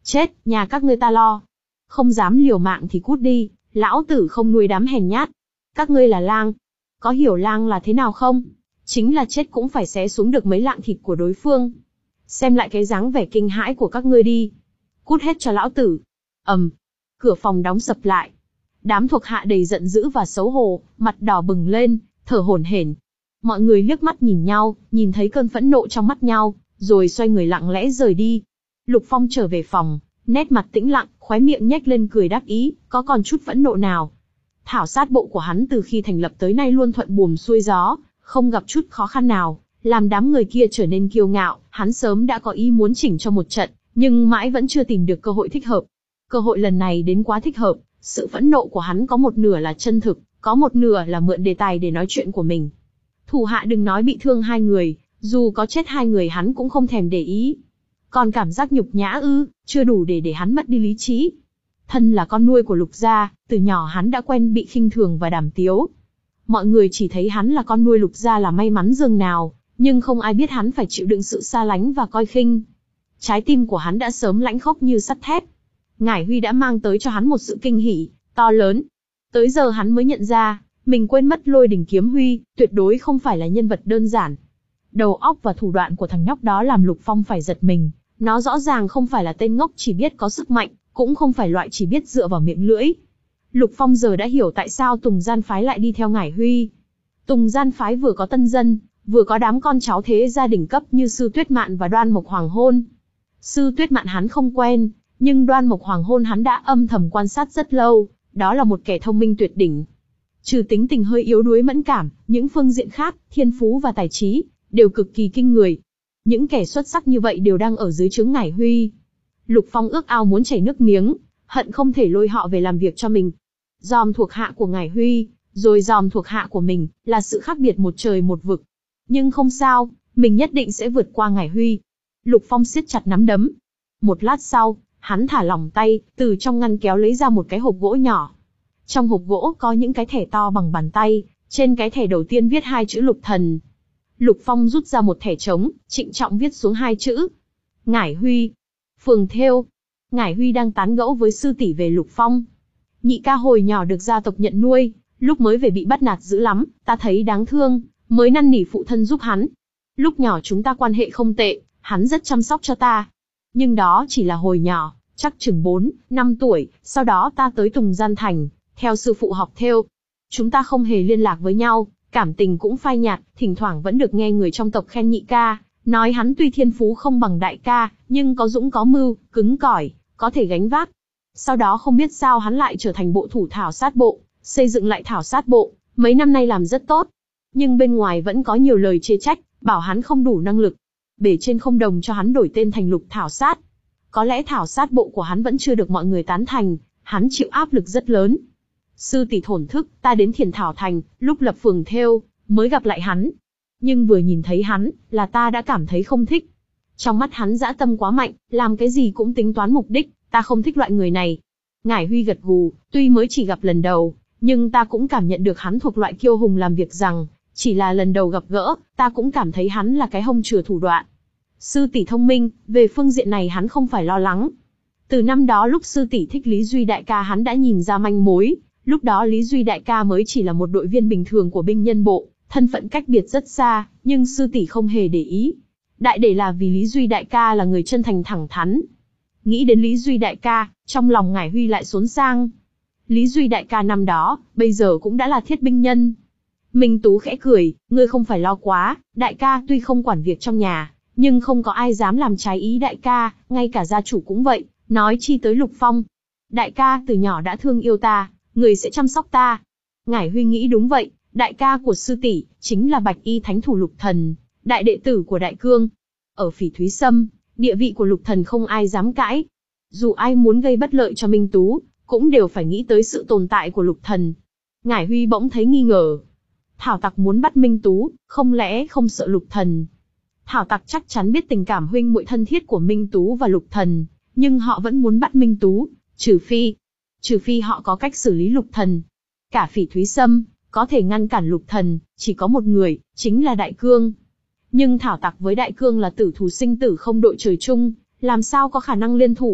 Chết, nhà các ngươi ta lo. Không dám liều mạng thì cút đi, lão tử không nuôi đám hèn nhát. Các ngươi là lang. Có hiểu lang là thế nào không? Chính là chết cũng phải xé xuống được mấy lạng thịt của đối phương. Xem lại cái dáng vẻ kinh hãi của các ngươi đi. Cút hết cho lão tử. Ầm. Cửa phòng đóng sập lại. Đám thuộc hạ đầy giận dữ và xấu hổ, mặt đỏ bừng lên, thở hổn hển. Mọi người liếc mắt nhìn nhau, nhìn thấy cơn phẫn nộ trong mắt nhau, rồi xoay người lặng lẽ rời đi. Lục Phong trở về phòng, nét mặt tĩnh lặng, khóe miệng nhếch lên cười đắc ý, có còn chút phẫn nộ nào. Thảo sát bộ của hắn từ khi thành lập tới nay luôn thuận buồm xuôi gió, không gặp chút khó khăn nào, làm đám người kia trở nên kiêu ngạo, hắn sớm đã có ý muốn chỉnh cho một trận, nhưng mãi vẫn chưa tìm được cơ hội thích hợp. Cơ hội lần này đến quá thích hợp, sự phẫn nộ của hắn có một nửa là chân thực, có một nửa là mượn đề tài để nói chuyện của mình. Thủ hạ đừng nói bị thương hai người, dù có chết hai người hắn cũng không thèm để ý. Còn cảm giác nhục nhã ư, chưa đủ để để hắn mất đi lý trí. Thân là con nuôi của Lục gia, từ nhỏ hắn đã quen bị khinh thường và đàm tiếu. Mọi người chỉ thấy hắn là con nuôi Lục gia là may mắn dường nào, nhưng không ai biết hắn phải chịu đựng sự xa lánh và coi khinh. Trái tim của hắn đã sớm lãnh khốc như sắt thép. Ngải Huy đã mang tới cho hắn một sự kinh hỉ to lớn. Tới giờ hắn mới nhận ra, mình quên mất Lôi Đỉnh Kiếm Huy, tuyệt đối không phải là nhân vật đơn giản. Đầu óc và thủ đoạn của thằng nhóc đó làm Lục Phong phải giật mình, nó rõ ràng không phải là tên ngốc chỉ biết có sức mạnh, cũng không phải loại chỉ biết dựa vào miệng lưỡi. Lục Phong giờ đã hiểu tại sao Tùng Gian Phái lại đi theo Ngải Huy. Tùng Gian Phái vừa có tân dân, vừa có đám con cháu thế gia đỉnh cấp như Sư Tuyết Mạn và Đoan Mộc Hoàng Hôn. Sư Tuyết Mạn hắn không quen, nhưng Đoan Mộc Hoàng Hôn hắn đã âm thầm quan sát rất lâu, đó là một kẻ thông minh tuyệt đỉnh. Trừ tính tình hơi yếu đuối mẫn cảm, những phương diện khác, thiên phú và tài trí, đều cực kỳ kinh người. Những kẻ xuất sắc như vậy đều đang ở dưới trướng Ngải Huy. Lục Phong ước ao muốn chảy nước miếng, hận không thể lôi họ về làm việc cho mình. Dòm thuộc hạ của Ngải Huy, rồi dòm thuộc hạ của mình, là sự khác biệt một trời một vực. Nhưng không sao, mình nhất định sẽ vượt qua Ngải Huy. Lục Phong siết chặt nắm đấm. Một lát sau, hắn thả lỏng tay, từ trong ngăn kéo lấy ra một cái hộp gỗ nhỏ. Trong hộp gỗ có những cái thẻ to bằng bàn tay, trên cái thẻ đầu tiên viết hai chữ Lục Thần. Lục Phong rút ra một thẻ trống, trịnh trọng viết xuống hai chữ. Ngải Huy. Phường Thêu. Ngải Huy đang tán gẫu với sư tỷ về Lục Phong. Nhị ca hồi nhỏ được gia tộc nhận nuôi, lúc mới về bị bắt nạt dữ lắm, ta thấy đáng thương, mới năn nỉ phụ thân giúp hắn. Lúc nhỏ chúng ta quan hệ không tệ, hắn rất chăm sóc cho ta. Nhưng đó chỉ là hồi nhỏ, chắc chừng bốn, năm tuổi, sau đó ta tới Tùng Gian Thành, theo sư phụ học thêu. Chúng ta không hề liên lạc với nhau, cảm tình cũng phai nhạt, thỉnh thoảng vẫn được nghe người trong tộc khen nhị ca, nói hắn tuy thiên phú không bằng đại ca, nhưng có dũng có mưu, cứng cỏi, có thể gánh vác. Sau đó không biết sao hắn lại trở thành bộ thủ thảo sát bộ, xây dựng lại thảo sát bộ, mấy năm nay làm rất tốt. Nhưng bên ngoài vẫn có nhiều lời chê trách, bảo hắn không đủ năng lực. Bề trên không đồng cho hắn đổi tên thành Lục Thảo Sát. Có lẽ thảo sát bộ của hắn vẫn chưa được mọi người tán thành, hắn chịu áp lực rất lớn. Sư tỷ thổn thức, ta đến Thiền Thảo Thành, lúc lập phường thêu, mới gặp lại hắn. Nhưng vừa nhìn thấy hắn, là ta đã cảm thấy không thích. Trong mắt hắn dã tâm quá mạnh, làm cái gì cũng tính toán mục đích, ta không thích loại người này. Ngải Huy gật gù, tuy mới chỉ gặp lần đầu, nhưng ta cũng cảm nhận được hắn thuộc loại kiêu hùng làm việc rằng, chỉ là lần đầu gặp gỡ, ta cũng cảm thấy hắn là cái hông chừa thủ đoạn. Sư tỷ thông minh, về phương diện này hắn không phải lo lắng. Từ năm đó lúc sư tỷ thích Lý Duy đại ca hắn đã nhìn ra manh mối, lúc đó Lý Duy đại ca mới chỉ là một đội viên bình thường của binh nhân bộ, thân phận cách biệt rất xa, nhưng sư tỷ không hề để ý. Đại để là vì Lý Duy đại ca là người chân thành thẳng thắn. Nghĩ đến Lý Duy đại ca, trong lòng Ngải Huy lại xốn sang. Lý Duy đại ca năm đó, bây giờ cũng đã là thiết binh nhân. Minh Tú khẽ cười, ngươi không phải lo quá, đại ca tuy không quản việc trong nhà, nhưng không có ai dám làm trái ý đại ca, ngay cả gia chủ cũng vậy, nói chi tới Lục Phong. Đại ca từ nhỏ đã thương yêu ta, người sẽ chăm sóc ta. Ngải Huy nghĩ đúng vậy, đại ca của sư tỷ chính là Bạch Y Thánh Thủ Lục Thần, đại đệ tử của Đại Cương. Ở Phỉ Thúy Sâm, địa vị của Lục Thần không ai dám cãi. Dù ai muốn gây bất lợi cho Minh Tú, cũng đều phải nghĩ tới sự tồn tại của Lục Thần. Ngải Huy bỗng thấy nghi ngờ. Thảo Tặc muốn bắt Minh Tú, không lẽ không sợ Lục Thần? Thảo Tặc chắc chắn biết tình cảm huynh muội thân thiết của Minh Tú và Lục Thần, nhưng họ vẫn muốn bắt Minh Tú, trừ phi, trừ phi họ có cách xử lý Lục Thần. Cả Phỉ Thúy Sâm, có thể ngăn cản Lục Thần, chỉ có một người, chính là Đại Cương. Nhưng Thảo Tặc với Đại Cương là tử thù sinh tử không đội trời chung, làm sao có khả năng liên thủ?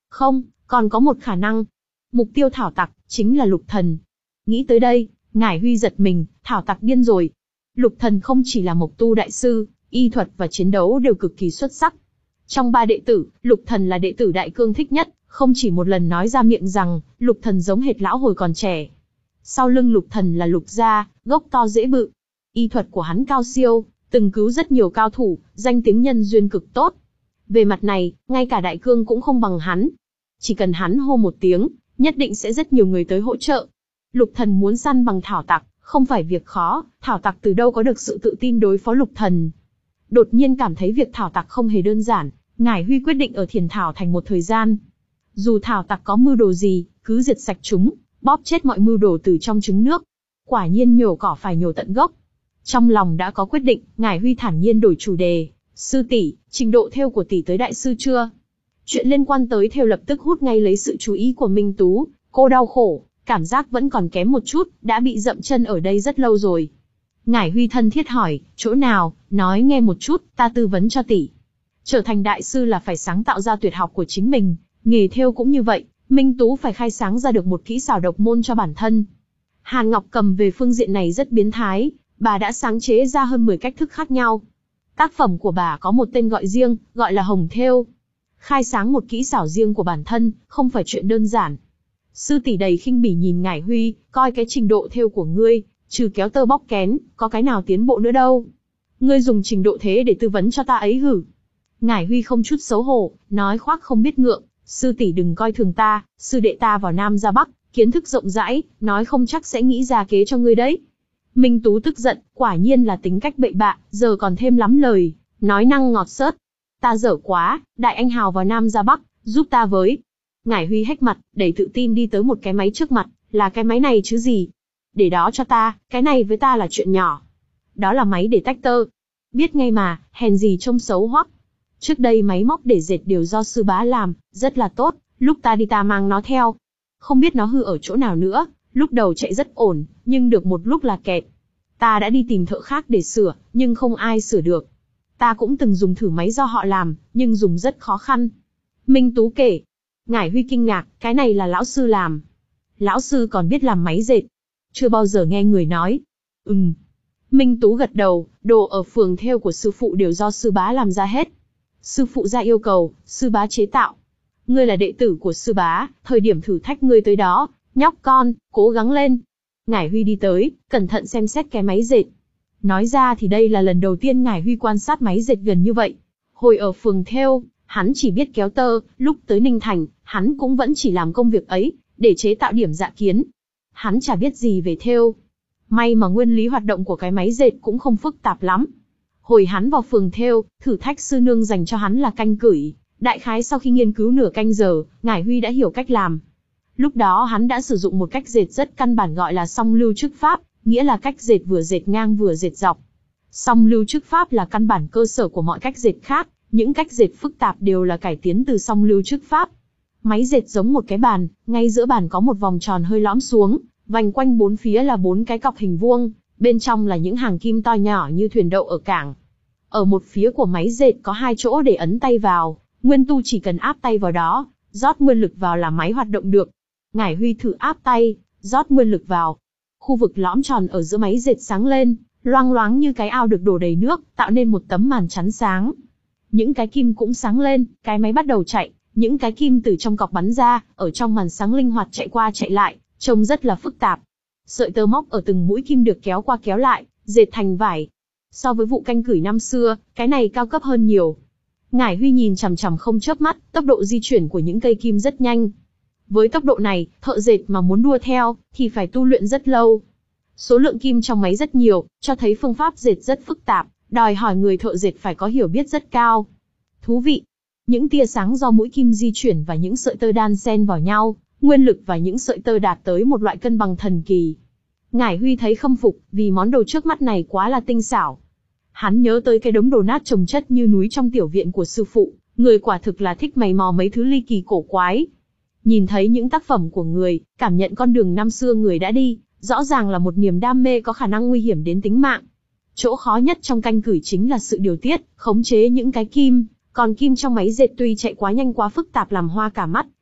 Không, còn có một khả năng. Mục tiêu Thảo Tặc chính là Lục Thần. Nghĩ tới đây, Ngải Huy giật mình, Thảo Tặc điên rồi. Lục Thần không chỉ là Mộc tu đại sư, y thuật và chiến đấu đều cực kỳ xuất sắc. Trong ba đệ tử, Lục Thần là đệ tử Đại Cương thích nhất, không chỉ một lần nói ra miệng rằng Lục Thần giống hệt lão hồi còn trẻ. Sau lưng Lục Thần là Lục gia, gốc to rễ bự. Y thuật của hắn cao siêu, từng cứu rất nhiều cao thủ, danh tiếng nhân duyên cực tốt. Về mặt này, ngay cả Đại Cương cũng không bằng hắn. Chỉ cần hắn hô một tiếng, nhất định sẽ rất nhiều người tới hỗ trợ. Lục Thần muốn săn bằng Thảo Tặc, không phải việc khó, Thảo Tặc từ đâu có được sự tự tin đối phó Lục Thần. Đột nhiên cảm thấy việc Thảo Tặc không hề đơn giản, Ngải Huy quyết định ở Thiền Thảo Thành một thời gian. Dù Thảo Tặc có mưu đồ gì, cứ diệt sạch chúng, bóp chết mọi mưu đồ từ trong trứng nước. Quả nhiên nhổ cỏ phải nhổ tận gốc. Trong lòng đã có quyết định, Ngải Huy thản nhiên đổi chủ đề. Sư tỷ, trình độ thêu của tỷ tới đại sư chưa? Chuyện liên quan tới thêu lập tức hút ngay lấy sự chú ý của Minh Tú. Cô đau khổ, cảm giác vẫn còn kém một chút, đã bị dậm chân ở đây rất lâu rồi. Ngải Huy thân thiết hỏi, chỗ nào, nói nghe một chút, ta tư vấn cho tỷ. Trở thành đại sư là phải sáng tạo ra tuyệt học của chính mình, nghề thêu cũng như vậy, Minh Tú phải khai sáng ra được một kỹ xảo độc môn cho bản thân. Hàn Ngọc Cầm về phương diện này rất biến thái, bà đã sáng chế ra hơn mười cách thức khác nhau. Tác phẩm của bà có một tên gọi riêng, gọi là Hồng Thêu. Khai sáng một kỹ xảo riêng của bản thân, không phải chuyện đơn giản. Sư tỷ đầy khinh bỉ nhìn Ngải Huy, coi cái trình độ thêu của ngươi, trừ kéo tơ bóc kén, có cái nào tiến bộ nữa đâu. Ngươi dùng trình độ thế để tư vấn cho ta ấy hử? Ngải Huy không chút xấu hổ, nói khoác không biết ngượng, sư tỷ đừng coi thường ta, sư đệ ta vào Nam ra Bắc, kiến thức rộng rãi, nói không chắc sẽ nghĩ ra kế cho ngươi đấy. Minh Tú tức giận, quả nhiên là tính cách bậy bạ, giờ còn thêm lắm lời, nói năng ngọt xớt. Ta dở quá, đại anh hào vào Nam ra Bắc, giúp ta với. Ngải Huy hách mặt, đầy tự tin đi tới một cái máy trước mặt, là cái máy này chứ gì. Để đó cho ta, cái này với ta là chuyện nhỏ. Đó là máy để tách tơ. Biết ngay mà, hèn gì trông xấu hoắc. Trước đây máy móc để dệt đều do sư bá làm, rất là tốt, lúc ta đi ta mang nó theo. Không biết nó hư ở chỗ nào nữa, lúc đầu chạy rất ổn, nhưng được một lúc là kẹt. Ta đã đi tìm thợ khác để sửa, nhưng không ai sửa được. Ta cũng từng dùng thử máy do họ làm, nhưng dùng rất khó khăn. Minh Tú kể. Ngải Huy kinh ngạc, cái này là lão sư làm. Lão sư còn biết làm máy dệt. Chưa bao giờ nghe người nói. Ừm. Minh Tú gật đầu, đồ ở phường thêu của sư phụ đều do sư bá làm ra hết. Sư phụ ra yêu cầu, sư bá chế tạo. Ngươi là đệ tử của sư bá, thời điểm thử thách ngươi tới đó, nhóc con, cố gắng lên. Ngải Huy đi tới, cẩn thận xem xét cái máy dệt. Nói ra thì đây là lần đầu tiên Ngải Huy quan sát máy dệt gần như vậy. Hồi ở phường thêu, hắn chỉ biết kéo tơ, lúc tới Ninh Thành, hắn cũng vẫn chỉ làm công việc ấy, để chế tạo điểm dạ kiến. Hắn chả biết gì về thêu. May mà nguyên lý hoạt động của cái máy dệt cũng không phức tạp lắm. Hồi hắn vào phường thêu, thử thách sư nương dành cho hắn là canh cửi. Đại khái sau khi nghiên cứu nửa canh giờ, Ngải Huy đã hiểu cách làm. Lúc đó hắn đã sử dụng một cách dệt rất căn bản gọi là song lưu chức pháp, nghĩa là cách dệt vừa dệt ngang vừa dệt dọc. Song lưu chức pháp là căn bản cơ sở của mọi cách dệt khác, những cách dệt phức tạp đều là cải tiến từ song lưu chức pháp. Máy dệt giống một cái bàn, ngay giữa bàn có một vòng tròn hơi lõm xuống, vành quanh bốn phía là bốn cái cọc hình vuông, bên trong là những hàng kim to nhỏ như thuyền đậu ở cảng. Ở một phía của máy dệt có hai chỗ để ấn tay vào, nguyên tu chỉ cần áp tay vào đó, rót nguyên lực vào là máy hoạt động được. Ngải Huy thử áp tay, rót nguyên lực vào. Khu vực lõm tròn ở giữa máy dệt sáng lên, loang loáng như cái ao được đổ đầy nước, tạo nên một tấm màn chắn sáng. Những cái kim cũng sáng lên, cái máy bắt đầu chạy, những cái kim từ trong cọc bắn ra, ở trong màn sáng linh hoạt chạy qua chạy lại, trông rất là phức tạp. Sợi tơ móc ở từng mũi kim được kéo qua kéo lại, dệt thành vải. So với vụ canh cửi năm xưa, cái này cao cấp hơn nhiều. Ngải Huy nhìn chằm chằm không chớp mắt, tốc độ di chuyển của những cây kim rất nhanh. Với tốc độ này, thợ dệt mà muốn đua theo, thì phải tu luyện rất lâu. Số lượng kim trong máy rất nhiều, cho thấy phương pháp dệt rất phức tạp, đòi hỏi người thợ dệt phải có hiểu biết rất cao. Thú vị! Những tia sáng do mũi kim di chuyển và những sợi tơ đan xen vào nhau, nguyên lực và những sợi tơ đạt tới một loại cân bằng thần kỳ. Ngải Huy thấy khâm phục, vì món đồ trước mắt này quá là tinh xảo. Hắn nhớ tới cái đống đồ nát chồng chất như núi trong tiểu viện của sư phụ, người quả thực là thích mày mò mấy thứ ly kỳ cổ quái. Nhìn thấy những tác phẩm của người, cảm nhận con đường năm xưa người đã đi, rõ ràng là một niềm đam mê có khả năng nguy hiểm đến tính mạng. Chỗ khó nhất trong canh cửi chính là sự điều tiết, khống chế những cái kim, còn kim trong máy dệt tuy chạy quá nhanh quá phức tạp làm hoa cả mắt,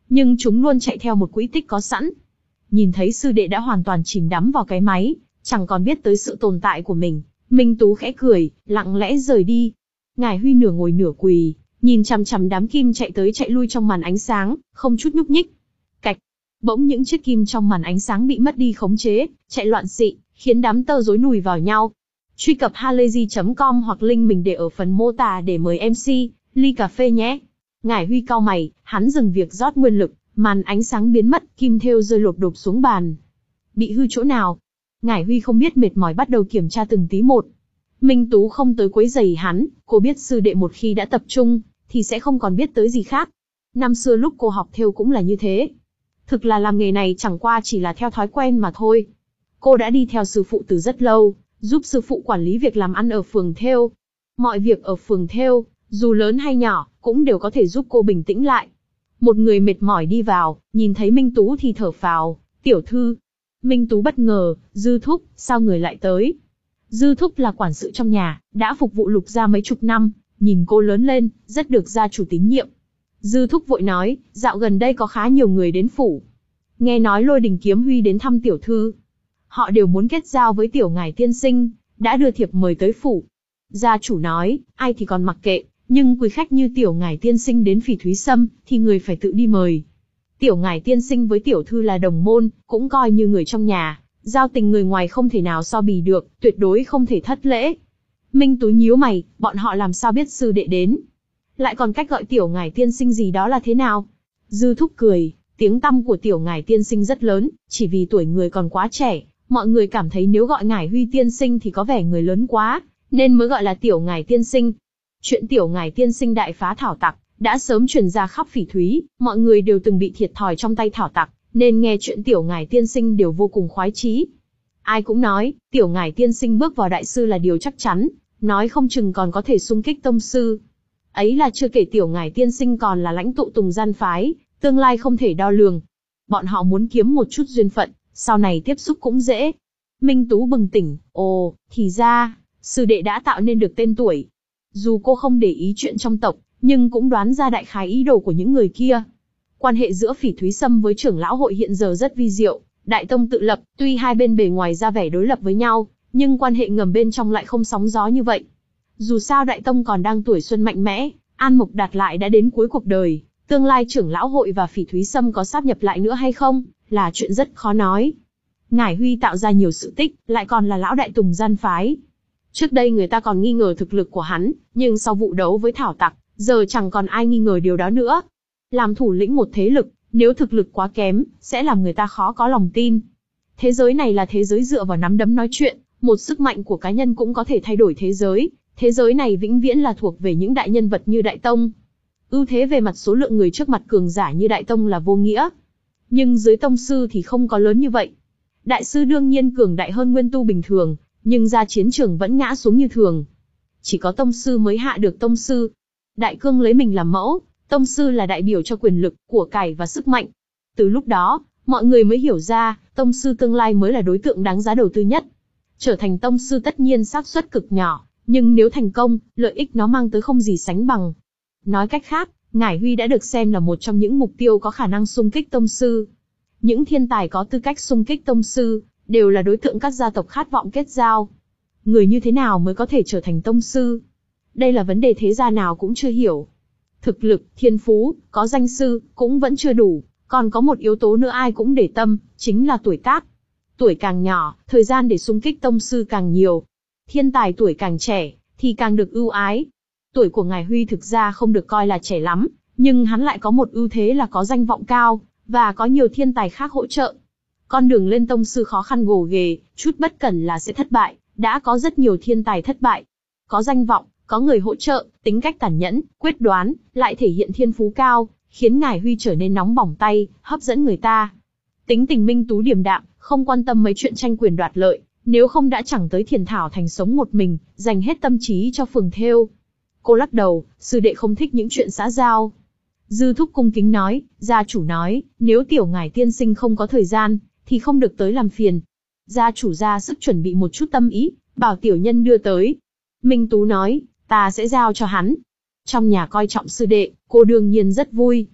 nhưng chúng luôn chạy theo một quỹ tích có sẵn. Nhìn thấy sư đệ đã hoàn toàn chìm đắm vào cái máy, chẳng còn biết tới sự tồn tại của mình, Minh Tú khẽ cười, lặng lẽ rời đi. Ngải Huy nửa ngồi nửa quỳ, nhìn chằm chằm đám kim chạy tới chạy lui trong màn ánh sáng, không chút nhúc nhích. Cạch, bỗng những chiếc kim trong màn ánh sáng bị mất đi khống chế, chạy loạn xị, khiến đám tơ rối nùi vào nhau. Truy cập halayzi chấm com hoặc link mình để ở phần mô tả để mời em xê, ly cà phê nhé. Ngải Huy cau mày, hắn dừng việc rót nguyên lực, màn ánh sáng biến mất, kim thêu rơi lộp đột xuống bàn. Bị hư chỗ nào? Ngải Huy không biết mệt mỏi bắt đầu kiểm tra từng tí một. Minh Tú không tới quấy rầy hắn, cô biết sư đệ một khi đã tập trung, thì sẽ không còn biết tới gì khác. Năm xưa lúc cô học thêu cũng là như thế. Thực là làm nghề này chẳng qua chỉ là theo thói quen mà thôi. Cô đã đi theo sư phụ từ rất lâu, giúp sư phụ quản lý việc làm ăn ở phường thêu. Mọi việc ở phường thêu, dù lớn hay nhỏ, cũng đều có thể giúp cô bình tĩnh lại. Một người mệt mỏi đi vào, nhìn thấy Minh Tú thì thở phào, tiểu thư. Minh Tú bất ngờ, Dư Thúc, sao người lại tới? Dư Thúc là quản sự trong nhà, đã phục vụ Lục gia mấy chục năm, nhìn cô lớn lên, rất được gia chủ tín nhiệm. Dư Thúc vội nói, dạo gần đây có khá nhiều người đến phủ. Nghe nói Lôi Đình Kiếm Huy đến thăm tiểu thư. Họ đều muốn kết giao với tiểu ngải tiên sinh, đã đưa thiệp mời tới phủ. Gia chủ nói, ai thì còn mặc kệ, nhưng quý khách như tiểu ngải tiên sinh đến Phỉ Thúy Sâm, thì người phải tự đi mời. Tiểu ngải tiên sinh với tiểu thư là đồng môn, cũng coi như người trong nhà, giao tình người ngoài không thể nào so bì được, tuyệt đối không thể thất lễ. Minh Tú nhíu mày, bọn họ làm sao biết sư đệ đến? Lại còn cách gọi tiểu ngải tiên sinh gì đó là thế nào? Dư Thúc cười, tiếng tăm của tiểu ngải tiên sinh rất lớn, chỉ vì tuổi người còn quá trẻ, mọi người cảm thấy nếu gọi Ngải Huy tiên sinh thì có vẻ người lớn quá, nên mới gọi là tiểu ngải tiên sinh. Chuyện tiểu ngải tiên sinh đại phá thảo tặc đã sớm truyền ra khắp Phỉ Thúy, mọi người đều từng bị thiệt thòi trong tay thảo tặc, nên nghe chuyện tiểu ngải tiên sinh đều vô cùng khoái chí. Ai cũng nói, tiểu ngải tiên sinh bước vào đại sư là điều chắc chắn, nói không chừng còn có thể xung kích tông sư. Ấy là chưa kể tiểu ngải tiên sinh còn là lãnh tụ Tùng Gian phái, tương lai không thể đo lường. Bọn họ muốn kiếm một chút duyên phận, sau này tiếp xúc cũng dễ. Minh Tú bừng tỉnh, ồ, thì ra, sư đệ đã tạo nên được tên tuổi. Dù cô không để ý chuyện trong tộc, nhưng cũng đoán ra đại khái ý đồ của những người kia. Quan hệ giữa Phỉ Thúy Sâm với trưởng lão hội hiện giờ rất vi diệu, đại tông tự lập, tuy hai bên bề ngoài ra vẻ đối lập với nhau, nhưng quan hệ ngầm bên trong lại không sóng gió như vậy. Dù sao đại tông còn đang tuổi xuân mạnh mẽ, An Mục Đạt lại đã đến cuối cuộc đời, tương lai trưởng lão hội và Phỉ Thúy Sâm có sáp nhập lại nữa hay không, là chuyện rất khó nói. Ngải Huy tạo ra nhiều sự tích, lại còn là lão đại Tùng Gian phái. Trước đây người ta còn nghi ngờ thực lực của hắn, nhưng sau vụ đấu với thảo tặc, giờ chẳng còn ai nghi ngờ điều đó nữa. Làm thủ lĩnh một thế lực, nếu thực lực quá kém, sẽ làm người ta khó có lòng tin. Thế giới này là thế giới dựa vào nắm đấm nói chuyện, một sức mạnh của cá nhân cũng có thể thay đổi thế giới. Thế giới này vĩnh viễn là thuộc về những đại nhân vật như Đại Tông. Ưu thế về mặt số lượng người trước mặt cường giả như Đại Tông là vô nghĩa. Nhưng dưới tông sư thì không có lớn như vậy. Đại sư đương nhiên cường đại hơn nguyên tu bình thường, nhưng ra chiến trường vẫn ngã xuống như thường. Chỉ có tông sư mới hạ được tông sư. Đại cương lấy mình làm mẫu, tông sư là đại biểu cho quyền lực, của cải và sức mạnh. Từ lúc đó, mọi người mới hiểu ra, tông sư tương lai mới là đối tượng đáng giá đầu tư nhất. Trở thành tông sư tất nhiên xác suất cực nhỏ, nhưng nếu thành công, lợi ích nó mang tới không gì sánh bằng. Nói cách khác, Ngải Huy đã được xem là một trong những mục tiêu có khả năng xung kích tông sư. Những thiên tài có tư cách xung kích tông sư, đều là đối tượng các gia tộc khát vọng kết giao. Người như thế nào mới có thể trở thành tông sư? Đây là vấn đề thế gia nào cũng chưa hiểu. Thực lực, thiên phú, có danh sư, cũng vẫn chưa đủ. Còn có một yếu tố nữa ai cũng để tâm, chính là tuổi tác. Tuổi càng nhỏ, thời gian để xung kích tông sư càng nhiều. Thiên tài tuổi càng trẻ, thì càng được ưu ái. Tuổi của Ngải Huy thực ra không được coi là trẻ lắm, nhưng hắn lại có một ưu thế là có danh vọng cao, và có nhiều thiên tài khác hỗ trợ. Con đường lên tông sư khó khăn gồ ghề, chút bất cẩn là sẽ thất bại, đã có rất nhiều thiên tài thất bại. Có danh vọng, có người hỗ trợ, tính cách tàn nhẫn, quyết đoán, lại thể hiện thiên phú cao, khiến Ngải Huy trở nên nóng bỏng tay, hấp dẫn người ta. Tính tình Minh Tú điềm đạm, không quan tâm mấy chuyện tranh quyền đoạt lợi, nếu không đã chẳng tới Thiền Thảo Thành sống một mình, dành hết tâm trí cho phường thêu. Cô lắc đầu, sư đệ không thích những chuyện xã giao. Dư Thúc cung kính nói, gia chủ nói, nếu tiểu Ngải tiên sinh không có thời gian, thì không được tới làm phiền. Gia chủ ra sức chuẩn bị một chút tâm ý, bảo tiểu nhân đưa tới. Minh Tú nói, ta sẽ giao cho hắn. Trong nhà coi trọng sư đệ, cô đương nhiên rất vui.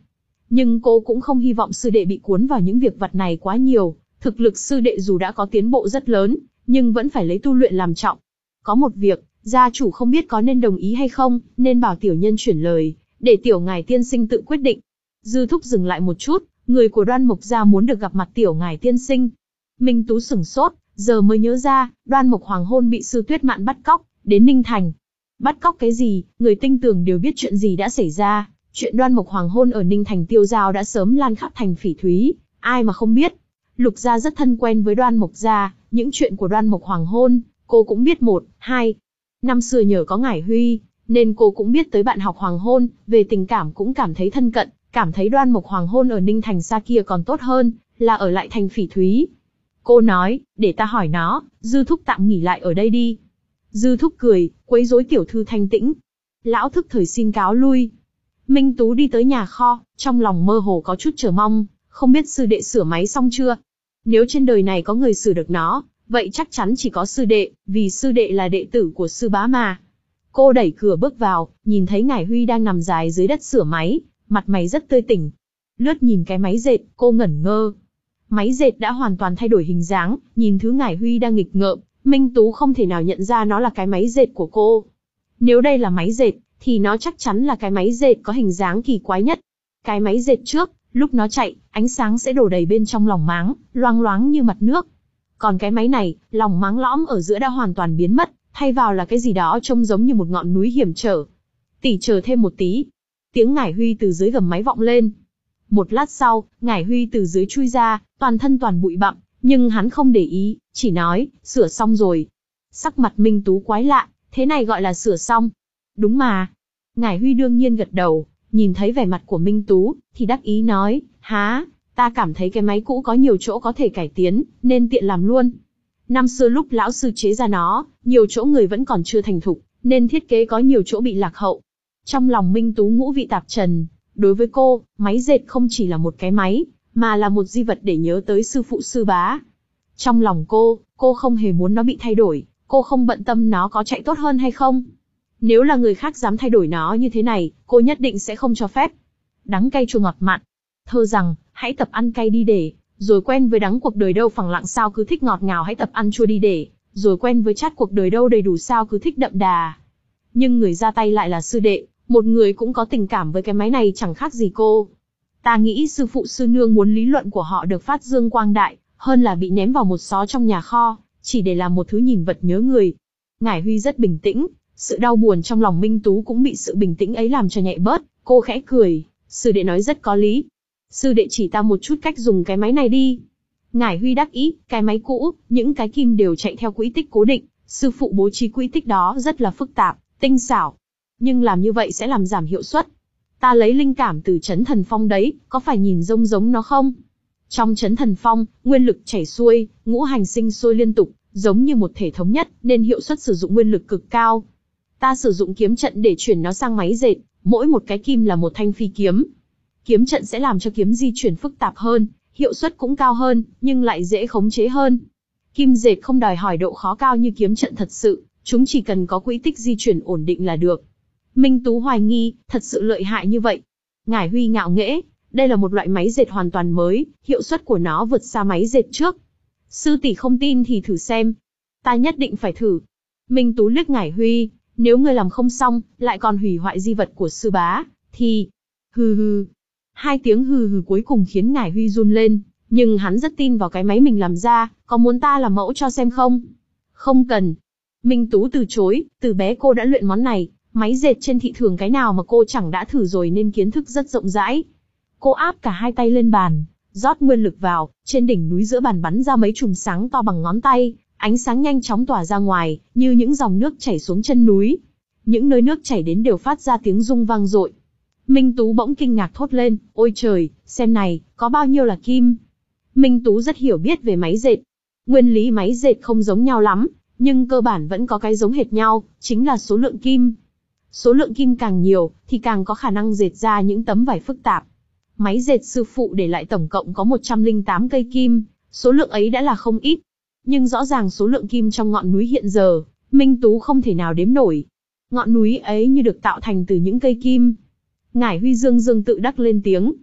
Nhưng cô cũng không hy vọng sư đệ bị cuốn vào những việc vặt này quá nhiều, thực lực sư đệ dù đã có tiến bộ rất lớn, nhưng vẫn phải lấy tu luyện làm trọng. Có một việc, gia chủ không biết có nên đồng ý hay không, nên bảo tiểu nhân chuyển lời, để tiểu ngài tiên sinh tự quyết định. Dư Thúc dừng lại một chút, người của Đoan Mộc gia muốn được gặp mặt tiểu ngài tiên sinh. Minh Tú sửng sốt, giờ mới nhớ ra, Đoan Mộc Hoàng hôn bị Sư Tuyết Mạn bắt cóc, đến Ninh Thành. Bắt cóc cái gì, người tinh tường đều biết chuyện gì đã xảy ra, chuyện Đoan Mộc Hoàng hôn ở Ninh Thành tiêu dao đã sớm lan khắp thành Phỉ Thúy, ai mà không biết. Lục gia rất thân quen với Đoan Mộc gia, những chuyện của Đoan Mộc Hoàng hôn, cô cũng biết một, hai. Năm xưa nhờ có Ngải Huy, nên cô cũng biết tới bạn học Hoàng hôn, về tình cảm cũng cảm thấy thân cận, cảm thấy Đoan Mộc Hoàng hôn ở Ninh Thành xa kia còn tốt hơn, là ở lại thành Phỉ Thúy. Cô nói, để ta hỏi nó, Dư Thúc tạm nghỉ lại ở đây đi. Dư Thúc cười, quấy rối tiểu thư thanh tĩnh. Lão thức thời xin cáo lui. Minh Tú đi tới nhà kho, trong lòng mơ hồ có chút chờ mong, không biết sư đệ sửa máy xong chưa. Nếu trên đời này có người sửa được nó, vậy chắc chắn chỉ có sư đệ, vì sư đệ là đệ tử của sư bá mà. Cô đẩy cửa bước vào, nhìn thấy Ngải Huy đang nằm dài dưới đất sửa máy, mặt mày rất tươi tỉnh. Lướt nhìn cái máy dệt, cô ngẩn ngơ. Máy dệt đã hoàn toàn thay đổi hình dáng, nhìn thứ Ngải Huy đang nghịch ngợm, Minh Tú không thể nào nhận ra nó là cái máy dệt của cô. Nếu đây là máy dệt, thì nó chắc chắn là cái máy dệt có hình dáng kỳ quái nhất. Cái máy dệt trước, lúc nó chạy, ánh sáng sẽ đổ đầy bên trong lòng máng, loang loáng như mặt nước. Còn cái máy này, lòng máng lõm ở giữa đã hoàn toàn biến mất, thay vào là cái gì đó trông giống như một ngọn núi hiểm trở. Tỷ chờ thêm một tí. Tiếng Ngải Huy từ dưới gầm máy vọng lên. Một lát sau, Ngải Huy từ dưới chui ra, toàn thân toàn bụi bặm, nhưng hắn không để ý, chỉ nói, sửa xong rồi. Sắc mặt Minh Tú quái lạ, thế này gọi là sửa xong. Đúng mà. Ngải Huy đương nhiên gật đầu, nhìn thấy vẻ mặt của Minh Tú, thì đắc ý nói, há, ta cảm thấy cái máy cũ có nhiều chỗ có thể cải tiến, nên tiện làm luôn. Năm xưa lúc lão sư chế ra nó, nhiều chỗ người vẫn còn chưa thành thục, nên thiết kế có nhiều chỗ bị lạc hậu. Trong lòng Minh Tú ngũ vị tạp trần, đối với cô, máy dệt không chỉ là một cái máy, mà là một di vật để nhớ tới sư phụ sư bá. Trong lòng cô, cô không hề muốn nó bị thay đổi, cô không bận tâm nó có chạy tốt hơn hay không. Nếu là người khác dám thay đổi nó như thế này, cô nhất định sẽ không cho phép. Đắng cay chua ngọt mặn. Thơ rằng, hãy tập ăn cay đi để, rồi quen với đắng cuộc đời đâu phẳng lặng sao cứ thích ngọt ngào, hãy tập ăn chua đi để, rồi quen với chát cuộc đời đâu đầy đủ sao cứ thích đậm đà. Nhưng người ra tay lại là sư đệ, một người cũng có tình cảm với cái máy này chẳng khác gì cô. Ta nghĩ sư phụ sư nương muốn lý luận của họ được phát dương quang đại, hơn là bị ném vào một xó trong nhà kho, chỉ để làm một thứ nhìn vật nhớ người. Ngải Huy rất bình tĩnh, sự đau buồn trong lòng Minh Tú cũng bị sự bình tĩnh ấy làm cho nhẹ bớt, cô khẽ cười, sư đệ nói rất có lý. Sư đệ chỉ ta một chút cách dùng cái máy này đi. Ngải Huy đắc ý, cái máy cũ, những cái kim đều chạy theo quỹ tích cố định, sư phụ bố trí quỹ tích đó rất là phức tạp, tinh xảo. Nhưng làm như vậy sẽ làm giảm hiệu suất. Ta lấy linh cảm từ Chấn Thần Phong đấy, có phải nhìn giống giống nó không? Trong Chấn Thần Phong, nguyên lực chảy xuôi, ngũ hành sinh sôi liên tục, giống như một thể thống nhất, nên hiệu suất sử dụng nguyên lực cực cao. Ta sử dụng kiếm trận để chuyển nó sang máy dệt, mỗi một cái kim là một thanh phi kiếm. Kiếm trận sẽ làm cho kiếm di chuyển phức tạp hơn, hiệu suất cũng cao hơn, nhưng lại dễ khống chế hơn. Kim dệt không đòi hỏi độ khó cao như kiếm trận thật sự, chúng chỉ cần có quỹ tích di chuyển ổn định là được. Minh Tú hoài nghi, thật sự lợi hại như vậy. Ngải Huy ngạo nghễ, đây là một loại máy dệt hoàn toàn mới, hiệu suất của nó vượt xa máy dệt trước. Sư tỷ không tin thì thử xem. Ta nhất định phải thử. Minh Tú liếc Ngải Huy, nếu ngươi làm không xong, lại còn hủy hoại di vật của sư bá, thì... Hừ hừ. Hai tiếng hừ hừ cuối cùng khiến Ngải Huy run lên, nhưng hắn rất tin vào cái máy mình làm ra, có muốn ta làm mẫu cho xem không? Không cần. Minh Tú từ chối, từ bé cô đã luyện món này, máy dệt trên thị trường cái nào mà cô chẳng đã thử rồi nên kiến thức rất rộng rãi. Cô áp cả hai tay lên bàn, rót nguyên lực vào, trên đỉnh núi giữa bàn bắn ra mấy chùm sáng to bằng ngón tay, ánh sáng nhanh chóng tỏa ra ngoài, như những dòng nước chảy xuống chân núi. Những nơi nước chảy đến đều phát ra tiếng rung vang dội. Minh Tú bỗng kinh ngạc thốt lên, ôi trời, xem này, có bao nhiêu là kim. Minh Tú rất hiểu biết về máy dệt. Nguyên lý máy dệt không giống nhau lắm, nhưng cơ bản vẫn có cái giống hệt nhau, chính là số lượng kim. Số lượng kim càng nhiều, thì càng có khả năng dệt ra những tấm vải phức tạp. Máy dệt sư phụ để lại tổng cộng có một trăm lẻ tám cây kim, số lượng ấy đã là không ít. Nhưng rõ ràng số lượng kim trong ngọn núi hiện giờ, Minh Tú không thể nào đếm nổi. Ngọn núi ấy như được tạo thành từ những cây kim. Ngải Huy dương dương tự đắc lên tiếng.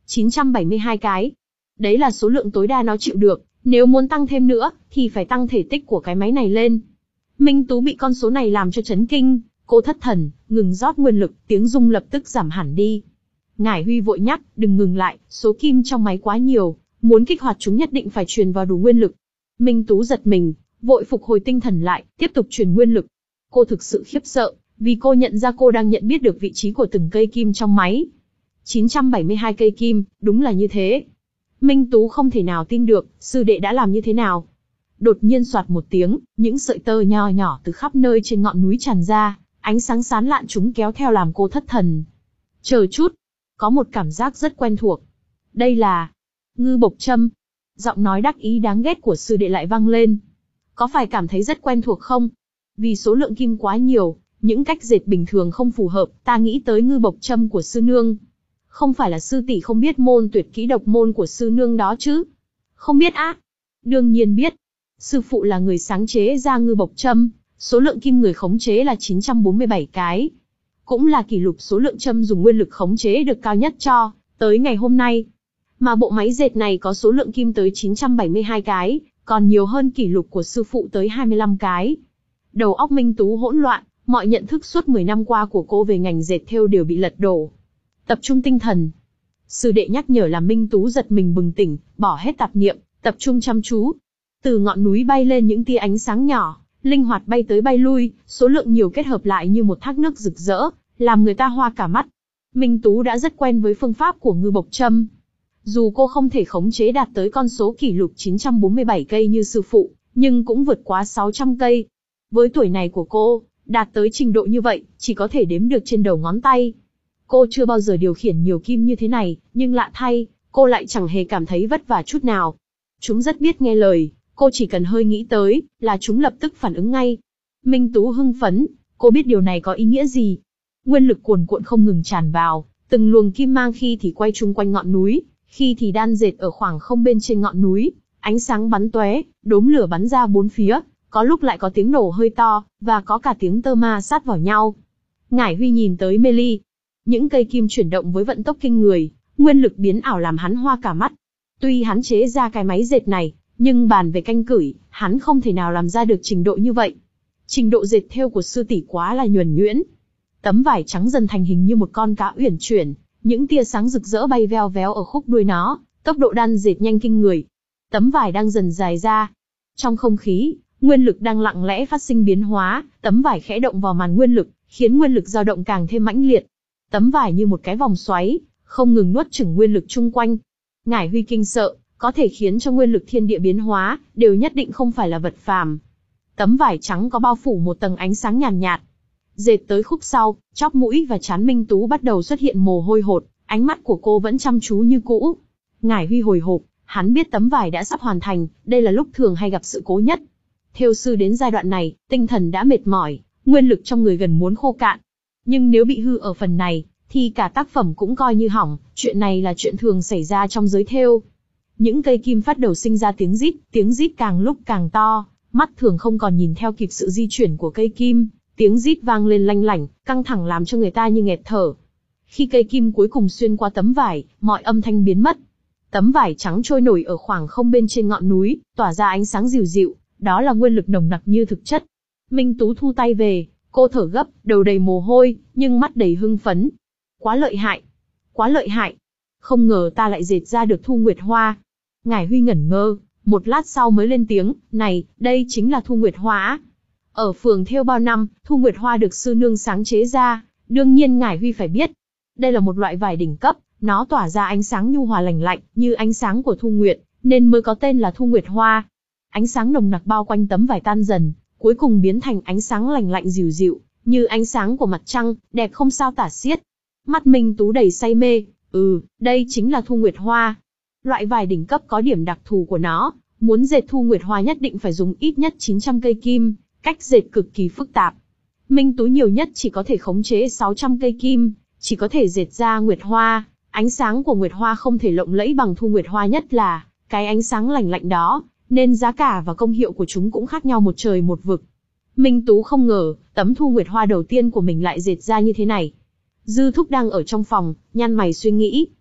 chín trăm bảy mươi hai cái. Đấy là số lượng tối đa nó chịu được, nếu muốn tăng thêm nữa, thì phải tăng thể tích của cái máy này lên. Minh Tú bị con số này làm cho chấn kinh, cô thất thần, ngừng rót nguyên lực, tiếng rung lập tức giảm hẳn đi. Ngải Huy vội nhắc, đừng ngừng lại, số kim trong máy quá nhiều, muốn kích hoạt chúng nhất định phải truyền vào đủ nguyên lực. Minh Tú giật mình, vội phục hồi tinh thần lại, tiếp tục truyền nguyên lực. Cô thực sự khiếp sợ, vì cô nhận ra cô đang nhận biết được vị trí của từng cây kim trong máy. chín trăm bảy mươi hai cây kim, đúng là như thế. Minh Tú không thể nào tin được, sư đệ đã làm như thế nào. Đột nhiên soạt một tiếng, những sợi tơ nho nhỏ từ khắp nơi trên ngọn núi tràn ra, ánh sáng sán lạn chúng kéo theo làm cô thất thần. Chờ chút, có một cảm giác rất quen thuộc. Đây là ngư bộc châm. Giọng nói đắc ý đáng ghét của sư đệ lại vang lên. Có phải cảm thấy rất quen thuộc không? Vì số lượng kim quá nhiều, những cách dệt bình thường không phù hợp, ta nghĩ tới ngư bộc châm của sư nương. Không phải là sư tỷ không biết môn tuyệt kỹ độc môn của sư nương đó chứ? Không biết á? Đương nhiên biết. Sư phụ là người sáng chế ra ngư bộc châm, số lượng kim người khống chế là chín trăm bốn mươi bảy cái. Cũng là kỷ lục số lượng châm dùng nguyên lực khống chế được cao nhất cho tới ngày hôm nay. Mà bộ máy dệt này có số lượng kim tới chín trăm bảy mươi hai cái, còn nhiều hơn kỷ lục của sư phụ tới hai mươi lăm cái. Đầu óc Minh Tú hỗn loạn, mọi nhận thức suốt mười năm qua của cô về ngành dệt thêu đều bị lật đổ. Tập trung tinh thần. Sư đệ nhắc nhở làm Minh Tú giật mình bừng tỉnh, bỏ hết tạp niệm, tập trung chăm chú. Từ ngọn núi bay lên những tia ánh sáng nhỏ, linh hoạt bay tới bay lui, số lượng nhiều kết hợp lại như một thác nước rực rỡ, làm người ta hoa cả mắt. Minh Tú đã rất quen với phương pháp của ngư bộc châm. Dù cô không thể khống chế đạt tới con số kỷ lục chín trăm bốn mươi bảy cây như sư phụ, nhưng cũng vượt quá sáu trăm cây. Với tuổi này của cô, đạt tới trình độ như vậy, chỉ có thể đếm được trên đầu ngón tay. Cô chưa bao giờ điều khiển nhiều kim như thế này, nhưng lạ thay, cô lại chẳng hề cảm thấy vất vả chút nào. Chúng rất biết nghe lời, cô chỉ cần hơi nghĩ tới, là chúng lập tức phản ứng ngay. Minh Tú hưng phấn, cô biết điều này có ý nghĩa gì. Nguyên lực cuồn cuộn không ngừng tràn vào, từng luồng kim mang khi thì quay chung quanh ngọn núi, khi thì đan dệt ở khoảng không bên trên ngọn núi, ánh sáng bắn tóe, đốm lửa bắn ra bốn phía, có lúc lại có tiếng nổ hơi to, và có cả tiếng tơ ma sát vào nhau. Ngải Huy nhìn tới mê ly. Những cây kim chuyển động với vận tốc kinh người, nguyên lực biến ảo làm hắn hoa cả mắt. Tuy hắn chế ra cái máy dệt này, nhưng bàn về canh cửi, hắn không thể nào làm ra được trình độ như vậy. Trình độ dệt thêu của sư tỷ quá là nhuần nhuyễn. Tấm vải trắng dần thành hình như một con cá uyển chuyển, những tia sáng rực rỡ bay veo véo ở khúc đuôi nó, tốc độ đan dệt nhanh kinh người. Tấm vải đang dần dài ra. Trong không khí, nguyên lực đang lặng lẽ phát sinh biến hóa, tấm vải khẽ động vào màn nguyên lực, khiến nguyên lực dao động càng thêm mãnh liệt. Tấm vải như một cái vòng xoáy, không ngừng nuốt chửng nguyên lực chung quanh. Ngải Huy kinh sợ, có thể khiến cho nguyên lực thiên địa biến hóa, đều nhất định không phải là vật phàm. Tấm vải trắng có bao phủ một tầng ánh sáng nhàn nhạt, nhạt. Dệt tới khúc sau, chóp mũi và trán Minh Tú bắt đầu xuất hiện mồ hôi hột, ánh mắt của cô vẫn chăm chú như cũ. Ngải Huy hồi hộp, hắn biết tấm vải đã sắp hoàn thành, đây là lúc thường hay gặp sự cố nhất. Thêu sư đến giai đoạn này, tinh thần đã mệt mỏi, nguyên lực trong người gần muốn khô cạn. Nhưng nếu bị hư ở phần này, thì cả tác phẩm cũng coi như hỏng, chuyện này là chuyện thường xảy ra trong giới thêu. Những cây kim phát đầu sinh ra tiếng rít, tiếng rít càng lúc càng to, mắt thường không còn nhìn theo kịp sự di chuyển của cây kim, tiếng rít vang lên lanh lảnh, căng thẳng làm cho người ta như nghẹt thở. Khi cây kim cuối cùng xuyên qua tấm vải, mọi âm thanh biến mất. Tấm vải trắng trôi nổi ở khoảng không bên trên ngọn núi, tỏa ra ánh sáng dịu dịu, đó là nguyên lực nồng nặc như thực chất. Minh Tú thu tay về, cô thở gấp, đầu đầy mồ hôi, nhưng mắt đầy hưng phấn. Quá lợi hại, quá lợi hại. Không ngờ ta lại dệt ra được Thu Nguyệt Hoa. Ngải Huy ngẩn ngơ, một lát sau mới lên tiếng, này, đây chính là Thu Nguyệt Hoa. Ở phường thêu bao năm, Thu Nguyệt Hoa được sư nương sáng chế ra, đương nhiên Ngải Huy phải biết. Đây là một loại vải đỉnh cấp, nó tỏa ra ánh sáng nhu hòa lành lạnh, như ánh sáng của Thu Nguyệt, nên mới có tên là Thu Nguyệt Hoa. Ánh sáng nồng nặc bao quanh tấm vải tan dần, cuối cùng biến thành ánh sáng lành lạnh dịu dịu, như ánh sáng của mặt trăng, đẹp không sao tả xiết. Mắt Minh Tú đầy say mê, ừ, đây chính là Thu Nguyệt Hoa. Loại vải đỉnh cấp có điểm đặc thù của nó, muốn dệt Thu Nguyệt Hoa nhất định phải dùng ít nhất chín trăm cây kim, cách dệt cực kỳ phức tạp. Minh Tú nhiều nhất chỉ có thể khống chế sáu trăm cây kim, chỉ có thể dệt ra Nguyệt Hoa. Ánh sáng của Nguyệt Hoa không thể lộng lẫy bằng Thu Nguyệt Hoa, nhất là cái ánh sáng lành lạnh đó, nên giá cả và công hiệu của chúng cũng khác nhau một trời một vực. Minh Tú không ngờ, tấm Thu Nguyệt Hoa đầu tiên của mình lại dệt ra như thế này. Dư Thúc đang ở trong phòng, nhăn mày suy nghĩ.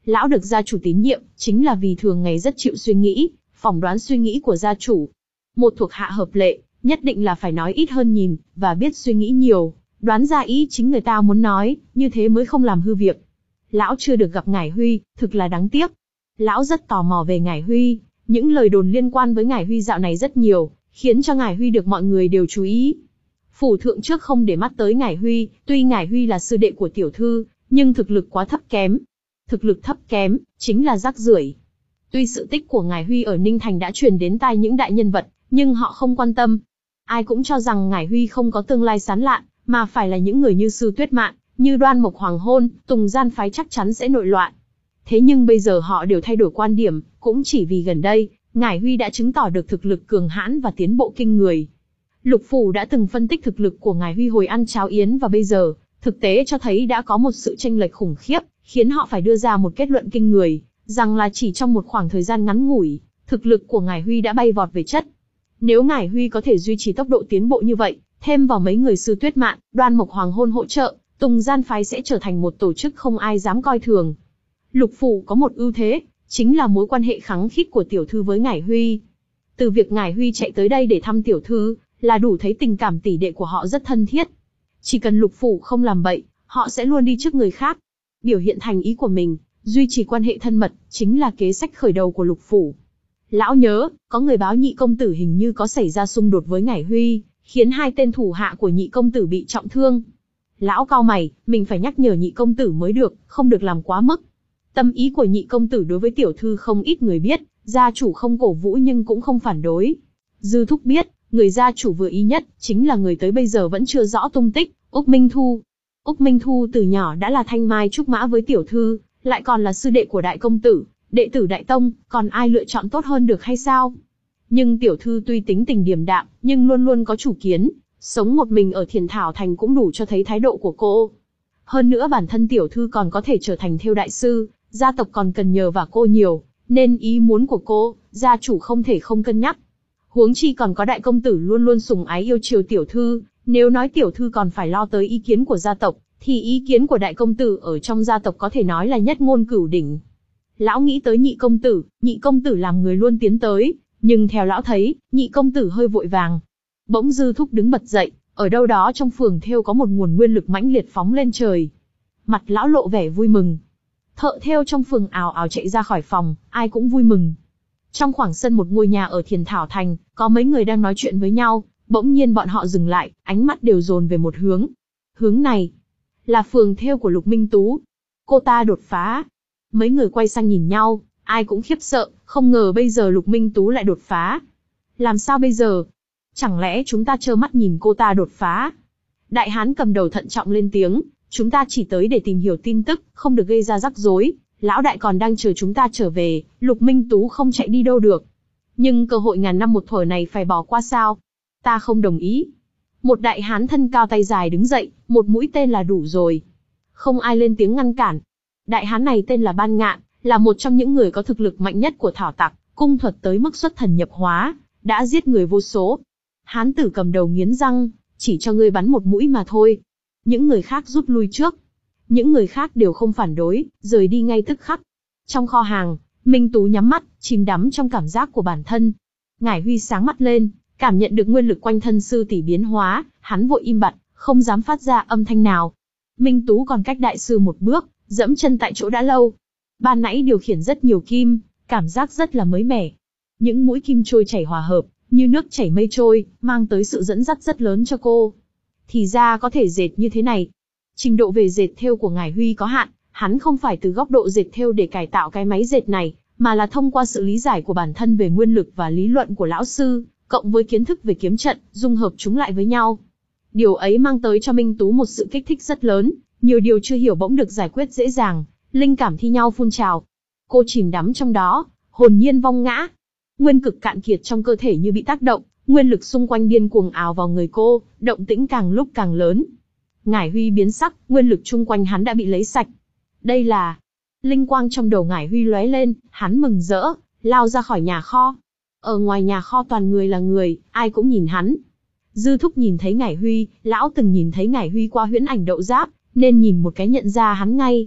Lão được gia chủ tín nhiệm, chính là vì thường ngày rất chịu suy nghĩ, phỏng đoán suy nghĩ của gia chủ. Một thuộc hạ hợp lệ, nhất định là phải nói ít hơn nhìn, và biết suy nghĩ nhiều, đoán ra ý chính người ta muốn nói, như thế mới không làm hư việc. Lão chưa được gặp Ngải Huy, thực là đáng tiếc. Lão rất tò mò về Ngải Huy, những lời đồn liên quan với Ngải Huy dạo này rất nhiều, khiến cho Ngải Huy được mọi người đều chú ý. Phủ thượng trước không để mắt tới Ngải Huy, tuy Ngải Huy là sư đệ của tiểu thư, nhưng thực lực quá thấp kém. Thực lực thấp kém, chính là rác rưởi. Tuy sự tích của Ngải Huy ở Ninh Thành đã truyền đến tai những đại nhân vật, nhưng họ không quan tâm. Ai cũng cho rằng Ngải Huy không có tương lai sáng lạn, mà phải là những người như Sư Tuyết Mạn, như Đoan Mộc Hoàng Hôn, Tùng Gian phái chắc chắn sẽ nội loạn. Thế nhưng bây giờ họ đều thay đổi quan điểm, cũng chỉ vì gần đây, Ngải Huy đã chứng tỏ được thực lực cường hãn và tiến bộ kinh người. Lục Phủ đã từng phân tích thực lực của Ngải Huy hồi ăn cháo yến và bây giờ, thực tế cho thấy đã có một sự chênh lệch khủng khiếp, khiến họ phải đưa ra một kết luận kinh người, rằng là chỉ trong một khoảng thời gian ngắn ngủi, thực lực của Ngải Huy đã bay vọt về chất. Nếu Ngải Huy có thể duy trì tốc độ tiến bộ như vậy, thêm vào mấy người Sư Tuyết Mạn, Đoan Mộc Hoàng Hôn hỗ trợ, Tùng Gian phái sẽ trở thành một tổ chức không ai dám coi thường. Lục Phủ có một ưu thế, chính là mối quan hệ khăng khít của tiểu thư với Ngải Huy. Từ việc Ngải Huy chạy tới đây để thăm tiểu thư, là đủ thấy tình cảm tỷ đệ của họ rất thân thiết. Chỉ cần Lục Phủ không làm bậy, họ sẽ luôn đi trước người khác. Biểu hiện thành ý của mình, duy trì quan hệ thân mật, chính là kế sách khởi đầu của Lục Phủ. Lão nhớ, có người báo nhị công tử hình như có xảy ra xung đột với Ngải Huy, khiến hai tên thủ hạ của nhị công tử bị trọng thương. Lão cau mày, mình phải nhắc nhở nhị công tử mới được, không được làm quá mức. Tâm ý của nhị công tử đối với tiểu thư không ít người biết, gia chủ không cổ vũ nhưng cũng không phản đối. Dư Thúc biết, người gia chủ vừa ý nhất, chính là người tới bây giờ vẫn chưa rõ tung tích, Úc Minh Thu. Úc Minh Thu từ nhỏ đã là thanh mai trúc mã với tiểu thư, lại còn là sư đệ của đại công tử, đệ tử đại tông, còn ai lựa chọn tốt hơn được hay sao? Nhưng tiểu thư tuy tính tình điềm đạm, nhưng luôn luôn có chủ kiến, sống một mình ở Thiền Thảo Thành cũng đủ cho thấy thái độ của cô. Hơn nữa bản thân tiểu thư còn có thể trở thành thêu đại sư, gia tộc còn cần nhờ vào cô nhiều, nên ý muốn của cô, gia chủ không thể không cân nhắc. Huống chi còn có đại công tử luôn luôn sủng ái yêu chiều tiểu thư, nếu nói tiểu thư còn phải lo tới ý kiến của gia tộc, thì ý kiến của đại công tử ở trong gia tộc có thể nói là nhất ngôn cửu đỉnh. Lão nghĩ tới nhị công tử, nhị công tử làm người luôn tiến tới, nhưng theo lão thấy, nhị công tử hơi vội vàng. Bỗng Dư Thúc đứng bật dậy, ở đâu đó trong phường thêu có một nguồn nguyên lực mãnh liệt phóng lên trời. Mặt lão lộ vẻ vui mừng. Thợ thêu trong phường ào ào chạy ra khỏi phòng, ai cũng vui mừng. Trong khoảng sân một ngôi nhà ở Thiền Thảo Thành, có mấy người đang nói chuyện với nhau, bỗng nhiên bọn họ dừng lại, ánh mắt đều dồn về một hướng. Hướng này là phường thêu của Lục Minh Tú. Cô ta đột phá. Mấy người quay sang nhìn nhau, ai cũng khiếp sợ, không ngờ bây giờ Lục Minh Tú lại đột phá. Làm sao bây giờ? Chẳng lẽ chúng ta trơ mắt nhìn cô ta đột phá? Đại hán cầm đầu thận trọng lên tiếng, chúng ta chỉ tới để tìm hiểu tin tức, không được gây ra rắc rối. Lão đại còn đang chờ chúng ta trở về, Lục Minh Tú không chạy đi đâu được. Nhưng cơ hội ngàn năm một thuở này phải bỏ qua sao? Ta không đồng ý. Một đại hán thân cao tay dài đứng dậy, một mũi tên là đủ rồi. Không ai lên tiếng ngăn cản. Đại hán này tên là Ban Ngạn, là một trong những người có thực lực mạnh nhất của Thảo Tặc, cung thuật tới mức xuất thần nhập hóa, đã giết người vô số. Hán tử cầm đầu nghiến răng, chỉ cho ngươi bắn một mũi mà thôi. Những người khác rút lui trước. Những người khác đều không phản đối, rời đi ngay tức khắc. Trong kho hàng, Minh Tú nhắm mắt, chìm đắm trong cảm giác của bản thân. Ngải Huy sáng mắt lên, cảm nhận được nguyên lực quanh thân sư tỷ biến hóa, hắn vội im bặt, không dám phát ra âm thanh nào. Minh Tú còn cách đại sư một bước, dẫm chân tại chỗ đã lâu. Ban nãy điều khiển rất nhiều kim, cảm giác rất là mới mẻ. Những mũi kim trôi chảy hòa hợp, như nước chảy mây trôi, mang tới sự dẫn dắt rất lớn cho cô. Thì ra có thể dệt như thế này. Trình độ về dệt thêu của Ngải Huy có hạn, hắn không phải từ góc độ dệt thêu để cải tạo cái máy dệt này, mà là thông qua sự lý giải của bản thân về nguyên lực và lý luận của lão sư, cộng với kiến thức về kiếm trận, dung hợp chúng lại với nhau. Điều ấy mang tới cho Minh Tú một sự kích thích rất lớn, nhiều điều chưa hiểu bỗng được giải quyết dễ dàng, linh cảm thi nhau phun trào. Cô chìm đắm trong đó, hồn nhiên vong ngã. Nguyên cực cạn kiệt trong cơ thể như bị tác động, nguyên lực xung quanh điên cuồng ào vào người cô, động tĩnh càng lúc càng lớn. Ngải Huy biến sắc, nguyên lực chung quanh hắn đã bị lấy sạch. Đây là... Linh quang trong đầu Ngải Huy lóe lên, hắn mừng rỡ, lao ra khỏi nhà kho. Ở ngoài nhà kho toàn người là người, ai cũng nhìn hắn. Dư Thúc nhìn thấy Ngải Huy, lão từng nhìn thấy Ngải Huy qua huyễn ảnh đậu giáp, nên nhìn một cái nhận ra hắn ngay.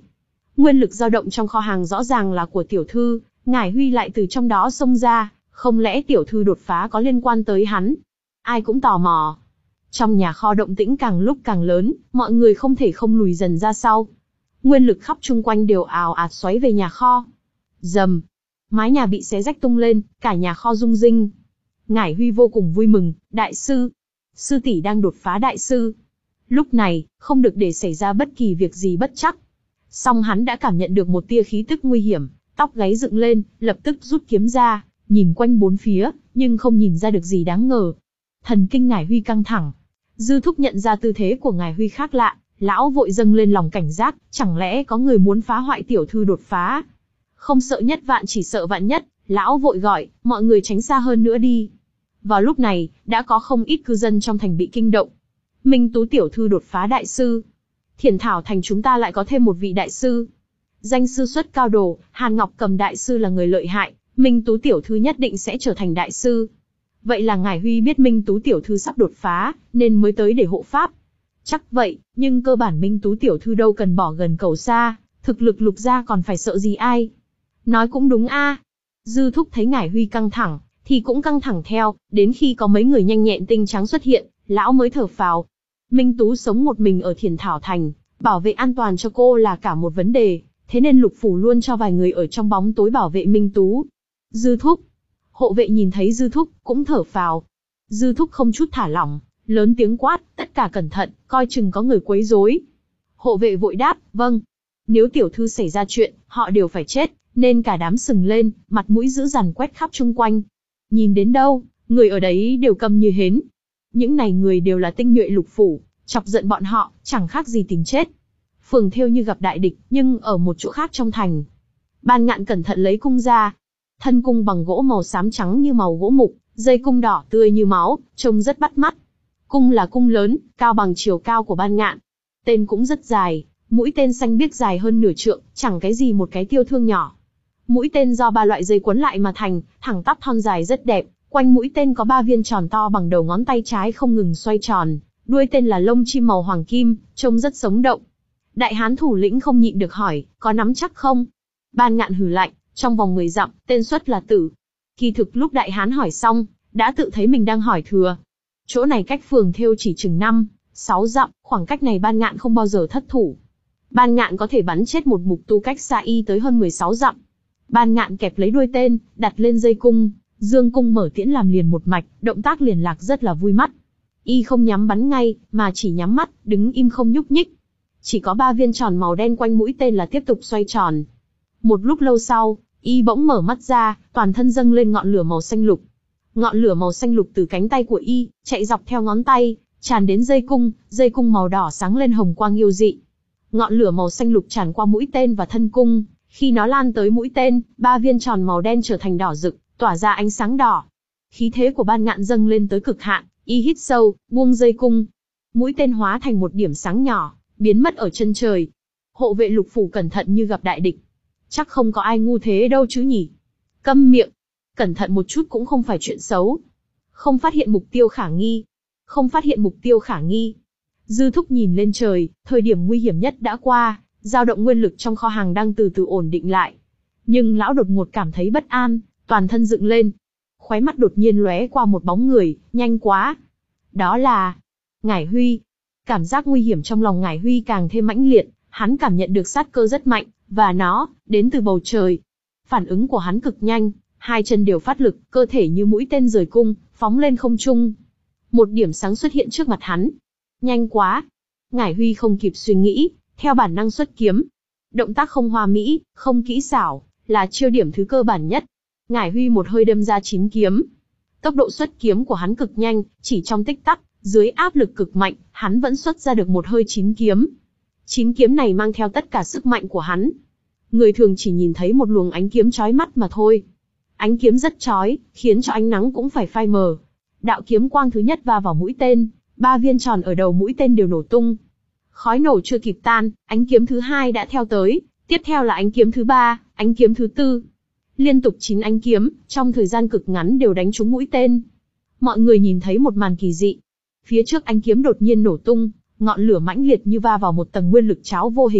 Nguyên lực dao động trong kho hàng rõ ràng là của tiểu thư, Ngải Huy lại từ trong đó xông ra, không lẽ tiểu thư đột phá có liên quan tới hắn? Ai cũng tò mò. Trong nhà kho động tĩnh càng lúc càng lớn, mọi người không thể không lùi dần ra sau. Nguyên lực khắp chung quanh đều ào ạt xoáy về nhà kho. Rầm, mái nhà bị xé rách tung lên, cả nhà kho rung rinh. Ngải Huy vô cùng vui mừng, đại sư, sư tỷ đang đột phá đại sư. Lúc này, không được để xảy ra bất kỳ việc gì bất trắc. Song hắn đã cảm nhận được một tia khí tức nguy hiểm, tóc gáy dựng lên, lập tức rút kiếm ra, nhìn quanh bốn phía, nhưng không nhìn ra được gì đáng ngờ. Thần kinh Ngải Huy căng thẳng. Dư Thúc nhận ra tư thế của Ngải Huy khác lạ, lão vội dâng lên lòng cảnh giác, chẳng lẽ có người muốn phá hoại tiểu thư đột phá? Không sợ nhất vạn chỉ sợ vạn nhất, lão vội gọi, mọi người tránh xa hơn nữa đi. Vào lúc này, đã có không ít cư dân trong thành bị kinh động. Minh Tú tiểu thư đột phá đại sư. Thiển Thảo thành chúng ta lại có thêm một vị đại sư. Danh sư xuất cao đồ, Hàn Ngọc Cầm đại sư là người lợi hại, Minh Tú tiểu thư nhất định sẽ trở thành đại sư. Vậy là Ngải Huy biết Minh Tú tiểu thư sắp đột phá, nên mới tới để hộ pháp. Chắc vậy, nhưng cơ bản Minh Tú tiểu thư đâu cần bỏ gần cầu xa, thực lực Lục gia còn phải sợ gì ai. Nói cũng đúng a. Dư Thúc thấy Ngải Huy căng thẳng, thì cũng căng thẳng theo, đến khi có mấy người nhanh nhẹn tinh trắng xuất hiện, lão mới thở phào. Minh Tú sống một mình ở Thiển Thảo thành, bảo vệ an toàn cho cô là cả một vấn đề, thế nên Lục phủ luôn cho vài người ở trong bóng tối bảo vệ Minh Tú. Dư Thúc. Hộ vệ nhìn thấy Dư Thúc, cũng thở phào. Dư Thúc không chút thả lỏng, lớn tiếng quát, tất cả cẩn thận, coi chừng có người quấy rối. Hộ vệ vội đáp, vâng. Nếu tiểu thư xảy ra chuyện, họ đều phải chết, nên cả đám sừng lên, mặt mũi dữ dằn quét khắp chung quanh. Nhìn đến đâu, người ở đấy đều câm như hến. Những này người đều là tinh nhuệ Lục phủ, chọc giận bọn họ, chẳng khác gì tìm chết. Phường Thêu như gặp đại địch, nhưng ở một chỗ khác trong thành. Ban Ngạn cẩn thận lấy cung ra. Thân cung bằng gỗ màu xám trắng như màu gỗ mục, dây cung đỏ tươi như máu, trông rất bắt mắt. Cung là cung lớn, cao bằng chiều cao của Ban Ngạn. Tên cũng rất dài, mũi tên xanh biếc dài hơn nửa trượng, chẳng cái gì một cái tiêu thương nhỏ. Mũi tên do ba loại dây quấn lại mà thành, thẳng tắp thon dài rất đẹp, quanh mũi tên có ba viên tròn to bằng đầu ngón tay trái không ngừng xoay tròn, đuôi tên là lông chim màu hoàng kim, trông rất sống động. Đại hán thủ lĩnh không nhịn được hỏi, có nắm chắc không? Ban Ngạn hừ lạnh, trong vòng mười dặm, tên xuất là tử. Kỳ thực lúc đại hán hỏi xong, đã tự thấy mình đang hỏi thừa. Chỗ này cách Phường Thêu chỉ chừng năm, sáu dặm, khoảng cách này Ban Ngạn không bao giờ thất thủ. Ban Ngạn có thể bắn chết một mục tu cách xa y tới hơn mười sáu dặm. Ban Ngạn kẹp lấy đuôi tên, đặt lên dây cung, dương cung mở tiễn làm liền một mạch, động tác liền lạc rất là vui mắt. Y không nhắm bắn ngay, mà chỉ nhắm mắt, đứng im không nhúc nhích. Chỉ có ba viên tròn màu đen quanh mũi tên là tiếp tục xoay tròn. Một lúc lâu sau, y bỗng mở mắt ra, toàn thân dâng lên ngọn lửa màu xanh lục. Ngọn lửa màu xanh lục từ cánh tay của y, chạy dọc theo ngón tay, tràn đến dây cung, dây cung màu đỏ sáng lên hồng quang yêu dị. Ngọn lửa màu xanh lục tràn qua mũi tên và thân cung, khi nó lan tới mũi tên, ba viên tròn màu đen trở thành đỏ rực, tỏa ra ánh sáng đỏ. Khí thế của Ban Ngạn dâng lên tới cực hạn, y hít sâu, buông dây cung. Mũi tên hóa thành một điểm sáng nhỏ, biến mất ở chân trời. Hộ vệ Lục phủ cẩn thận như gặp đại địch. Chắc không có ai ngu thế đâu chứ nhỉ. Câm miệng. Cẩn thận một chút cũng không phải chuyện xấu. Không phát hiện mục tiêu khả nghi. Không phát hiện mục tiêu khả nghi. Dư Thúc nhìn lên trời, thời điểm nguy hiểm nhất đã qua, dao động nguyên lực trong kho hàng đang từ từ ổn định lại. Nhưng lão đột ngột cảm thấy bất an, toàn thân dựng lên. Khóe mắt đột nhiên lóe qua một bóng người, nhanh quá. Đó là Ngải Huy. Cảm giác nguy hiểm trong lòng Ngải Huy càng thêm mãnh liệt, hắn cảm nhận được sát cơ rất mạnh, và nó đến từ bầu trời. Phản ứng của hắn cực nhanh, hai chân đều phát lực, cơ thể như mũi tên rời cung, phóng lên không trung. Một điểm sáng xuất hiện trước mặt hắn. Nhanh quá. Ngải Huy không kịp suy nghĩ, theo bản năng xuất kiếm. Động tác không hoa mỹ, không kỹ xảo, là chiêu điểm thứ cơ bản nhất. Ngải Huy một hơi đâm ra chín kiếm. Tốc độ xuất kiếm của hắn cực nhanh, chỉ trong tích tắc, dưới áp lực cực mạnh, hắn vẫn xuất ra được một hơi chín kiếm. Chín kiếm này mang theo tất cả sức mạnh của hắn. Người thường chỉ nhìn thấy một luồng ánh kiếm chói mắt mà thôi. Ánh kiếm rất chói, khiến cho ánh nắng cũng phải phai mờ. Đạo kiếm quang thứ nhất va vào mũi tên, ba viên tròn ở đầu mũi tên đều nổ tung. Khói nổ chưa kịp tan, ánh kiếm thứ hai đã theo tới, tiếp theo là ánh kiếm thứ ba, ánh kiếm thứ tư. Liên tục chín ánh kiếm, trong thời gian cực ngắn đều đánh trúng mũi tên. Mọi người nhìn thấy một màn kỳ dị. Phía trước ánh kiếm đột nhiên nổ tung, ngọn lửa mãnh liệt như va vào một tầng nguyên lực cháo vô hình,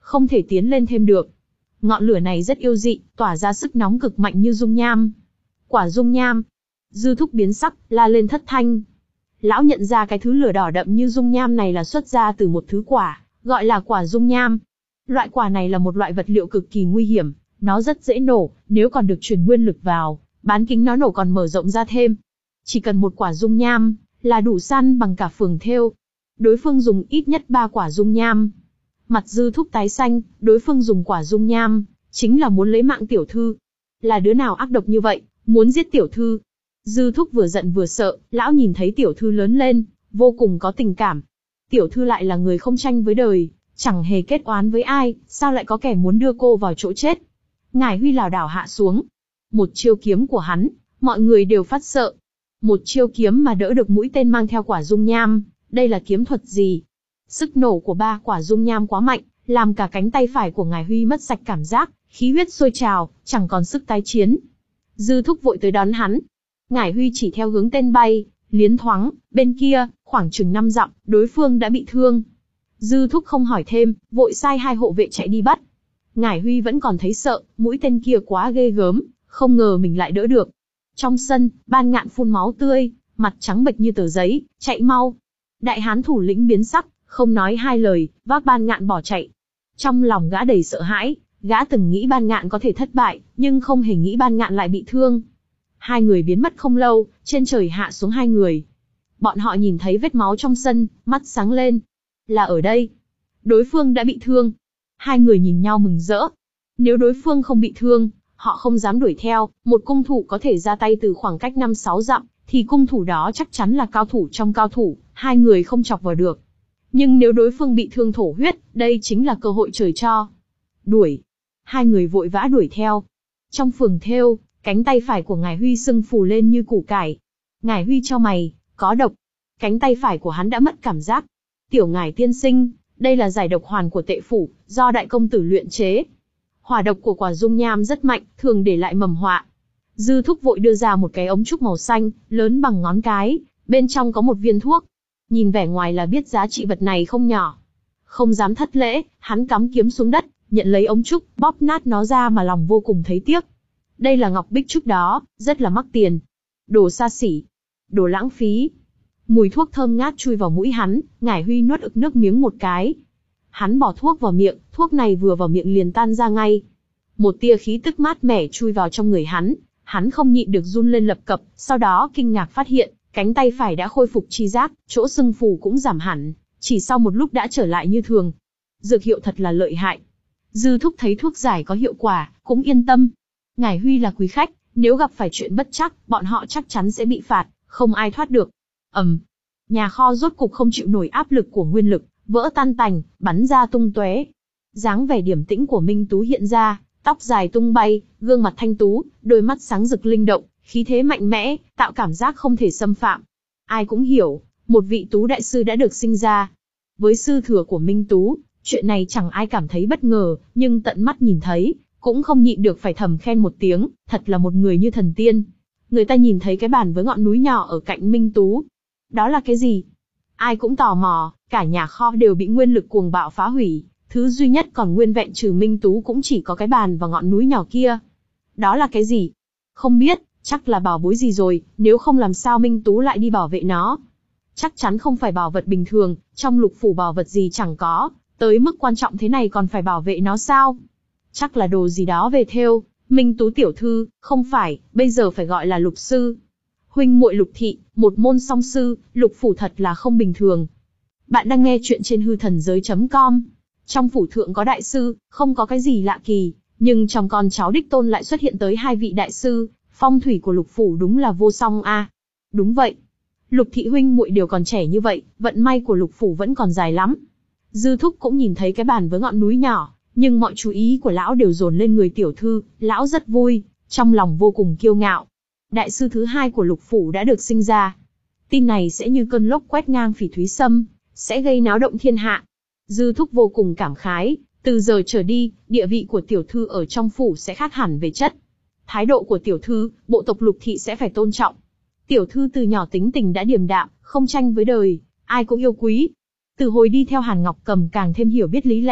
không thể tiến lên thêm được. Ngọn lửa này rất yêu dị, tỏa ra sức nóng cực mạnh như dung nham. Quả dung nham. Dư Thúc biến sắc, la lên thất thanh. Lão nhận ra cái thứ lửa đỏ đậm như dung nham này là xuất ra từ một thứ quả, gọi là quả dung nham. Loại quả này là một loại vật liệu cực kỳ nguy hiểm, nó rất dễ nổ, nếu còn được truyền nguyên lực vào, bán kính nó nổ còn mở rộng ra thêm. Chỉ cần một quả dung nham, là đủ săn bằng cả phường thêu. Đối phương dùng ít nhất ba quả dung nham. Mặt Dư Thúc tái xanh, đối phương dùng quả dung nham, chính là muốn lấy mạng tiểu thư. Là đứa nào ác độc như vậy, muốn giết tiểu thư? Dư Thúc vừa giận vừa sợ, lão nhìn thấy tiểu thư lớn lên, vô cùng có tình cảm. Tiểu thư lại là người không tranh với đời, chẳng hề kết oán với ai, sao lại có kẻ muốn đưa cô vào chỗ chết? Ngải Huy lảo đảo hạ xuống. Một chiêu kiếm của hắn, mọi người đều phát sợ. Một chiêu kiếm mà đỡ được mũi tên mang theo quả dung nham, đây là kiếm thuật gì? Sức nổ của ba quả dung nham quá mạnh, làm cả cánh tay phải của Ngải Huy mất sạch cảm giác, khí huyết sôi trào, chẳng còn sức tái chiến. Dư Thúc vội tới đón hắn. Ngải Huy chỉ theo hướng tên bay, liến thoáng, bên kia, khoảng chừng năm dặm, đối phương đã bị thương. Dư Thúc không hỏi thêm, vội sai hai hộ vệ chạy đi bắt. Ngải Huy vẫn còn thấy sợ, mũi tên kia quá ghê gớm, không ngờ mình lại đỡ được. Trong sân, Ban Ngạn phun máu tươi, mặt trắng bệch như tờ giấy, chạy mau. Đại hán thủ lĩnh biến sắc, không nói hai lời, vác Ban Ngạn bỏ chạy. Trong lòng gã đầy sợ hãi, gã từng nghĩ Ban Ngạn có thể thất bại, nhưng không hề nghĩ Ban Ngạn lại bị thương. Hai người biến mất không lâu, trên trời hạ xuống hai người. Bọn họ nhìn thấy vết máu trong sân, mắt sáng lên. Là ở đây. Đối phương đã bị thương. Hai người nhìn nhau mừng rỡ. Nếu đối phương không bị thương, họ không dám đuổi theo. Một cung thủ có thể ra tay từ khoảng cách năm sáu dặm, thì cung thủ đó chắc chắn là cao thủ trong cao thủ, hai người không chọc vào được. Nhưng nếu đối phương bị thương thổ huyết, đây chính là cơ hội trời cho. Đuổi. Hai người vội vã đuổi theo. Trong phường thêu, cánh tay phải của Ngải Huy sưng phù lên như củ cải. Ngải Huy chau mày, có độc. Cánh tay phải của hắn đã mất cảm giác. Tiểu Ngải tiên sinh, đây là giải độc hoàn của Tệ phủ, do đại công tử luyện chế. Hỏa độc của quả dung nham rất mạnh, thường để lại mầm họa. Dư Thúc vội đưa ra một cái ống trúc màu xanh, lớn bằng ngón cái, bên trong có một viên thuốc. Nhìn vẻ ngoài là biết giá trị vật này không nhỏ. Không dám thất lễ, hắn cắm kiếm xuống đất, nhận lấy ống trúc, bóp nát nó ra mà lòng vô cùng thấy tiếc. Đây là ngọc bích trúc đó, rất là mắc tiền. Đồ xa xỉ. Đồ lãng phí. Mùi thuốc thơm ngát chui vào mũi hắn, Ngải Huy nuốt ực nước miếng một cái. Hắn bỏ thuốc vào miệng, thuốc này vừa vào miệng liền tan ra ngay. Một tia khí tức mát mẻ chui vào trong người hắn, hắn không nhịn được run lên lập cập, sau đó kinh ngạc phát hiện, cánh tay phải đã khôi phục chi giác, chỗ sưng phù cũng giảm hẳn, chỉ sau một lúc đã trở lại như thường. Dược hiệu thật là lợi hại. Dư Thúc thấy thuốc giải có hiệu quả, cũng yên tâm. Ngải Huy là quý khách, nếu gặp phải chuyện bất trắc, bọn họ chắc chắn sẽ bị phạt, không ai thoát được. ầm, um, nhà kho rốt cục không chịu nổi áp lực của nguyên lực, vỡ tan tành, bắn ra tung tóe. Dáng vẻ điềm tĩnh của Minh Tú hiện ra, tóc dài tung bay, gương mặt thanh tú, đôi mắt sáng rực linh động, khí thế mạnh mẽ, tạo cảm giác không thể xâm phạm. Ai cũng hiểu, một vị Tú đại sư đã được sinh ra. Với sư thừa của Minh Tú, chuyện này chẳng ai cảm thấy bất ngờ, nhưng tận mắt nhìn thấy, cũng không nhịn được phải thầm khen một tiếng, thật là một người như thần tiên. Người ta nhìn thấy cái bàn với ngọn núi nhỏ ở cạnh Minh Tú. Đó là cái gì? Ai cũng tò mò, cả nhà kho đều bị nguyên lực cuồng bạo phá hủy, thứ duy nhất còn nguyên vẹn trừ Minh Tú cũng chỉ có cái bàn và ngọn núi nhỏ kia. Đó là cái gì? Không biết, chắc là bảo bối gì rồi, nếu không làm sao Minh Tú lại đi bảo vệ nó. Chắc chắn không phải bảo vật bình thường, trong lục phủ bảo vật gì chẳng có, tới mức quan trọng thế này còn phải bảo vệ nó sao? Chắc là đồ gì đó về thêu. Minh Tú tiểu thư, không phải, bây giờ phải gọi là Lục sư. Huynh muội Lục thị, một môn song sư, Lục phủ thật là không bình thường. Bạn đang nghe chuyện trên hư thần giới chấm com. Trong phủ thượng có đại sư, không có cái gì lạ kỳ, nhưng trong con cháu đích tôn lại xuất hiện tới hai vị đại sư, phong thủy của Lục phủ đúng là vô song a. À. Đúng vậy. Lục thị huynh muội đều còn trẻ như vậy, vận may của Lục phủ vẫn còn dài lắm. Dư Thúc cũng nhìn thấy cái bàn với ngọn núi nhỏ, nhưng mọi chú ý của lão đều dồn lên người tiểu thư, lão rất vui, trong lòng vô cùng kiêu ngạo. Đại sư thứ hai của Lục phủ đã được sinh ra. Tin này sẽ như cơn lốc quét ngang Phỉ Thúy Sâm, sẽ gây náo động thiên hạ. Dư Thúc vô cùng cảm khái, từ giờ trở đi, địa vị của tiểu thư ở trong phủ sẽ khác hẳn về chất. Thái độ của tiểu thư, bộ tộc Lục thị sẽ phải tôn trọng. Tiểu thư từ nhỏ tính tình đã điềm đạm, không tranh với đời, ai cũng yêu quý. Từ hồi đi theo Hàn Ngọc Cầm càng thêm hiểu biết lý lẽ,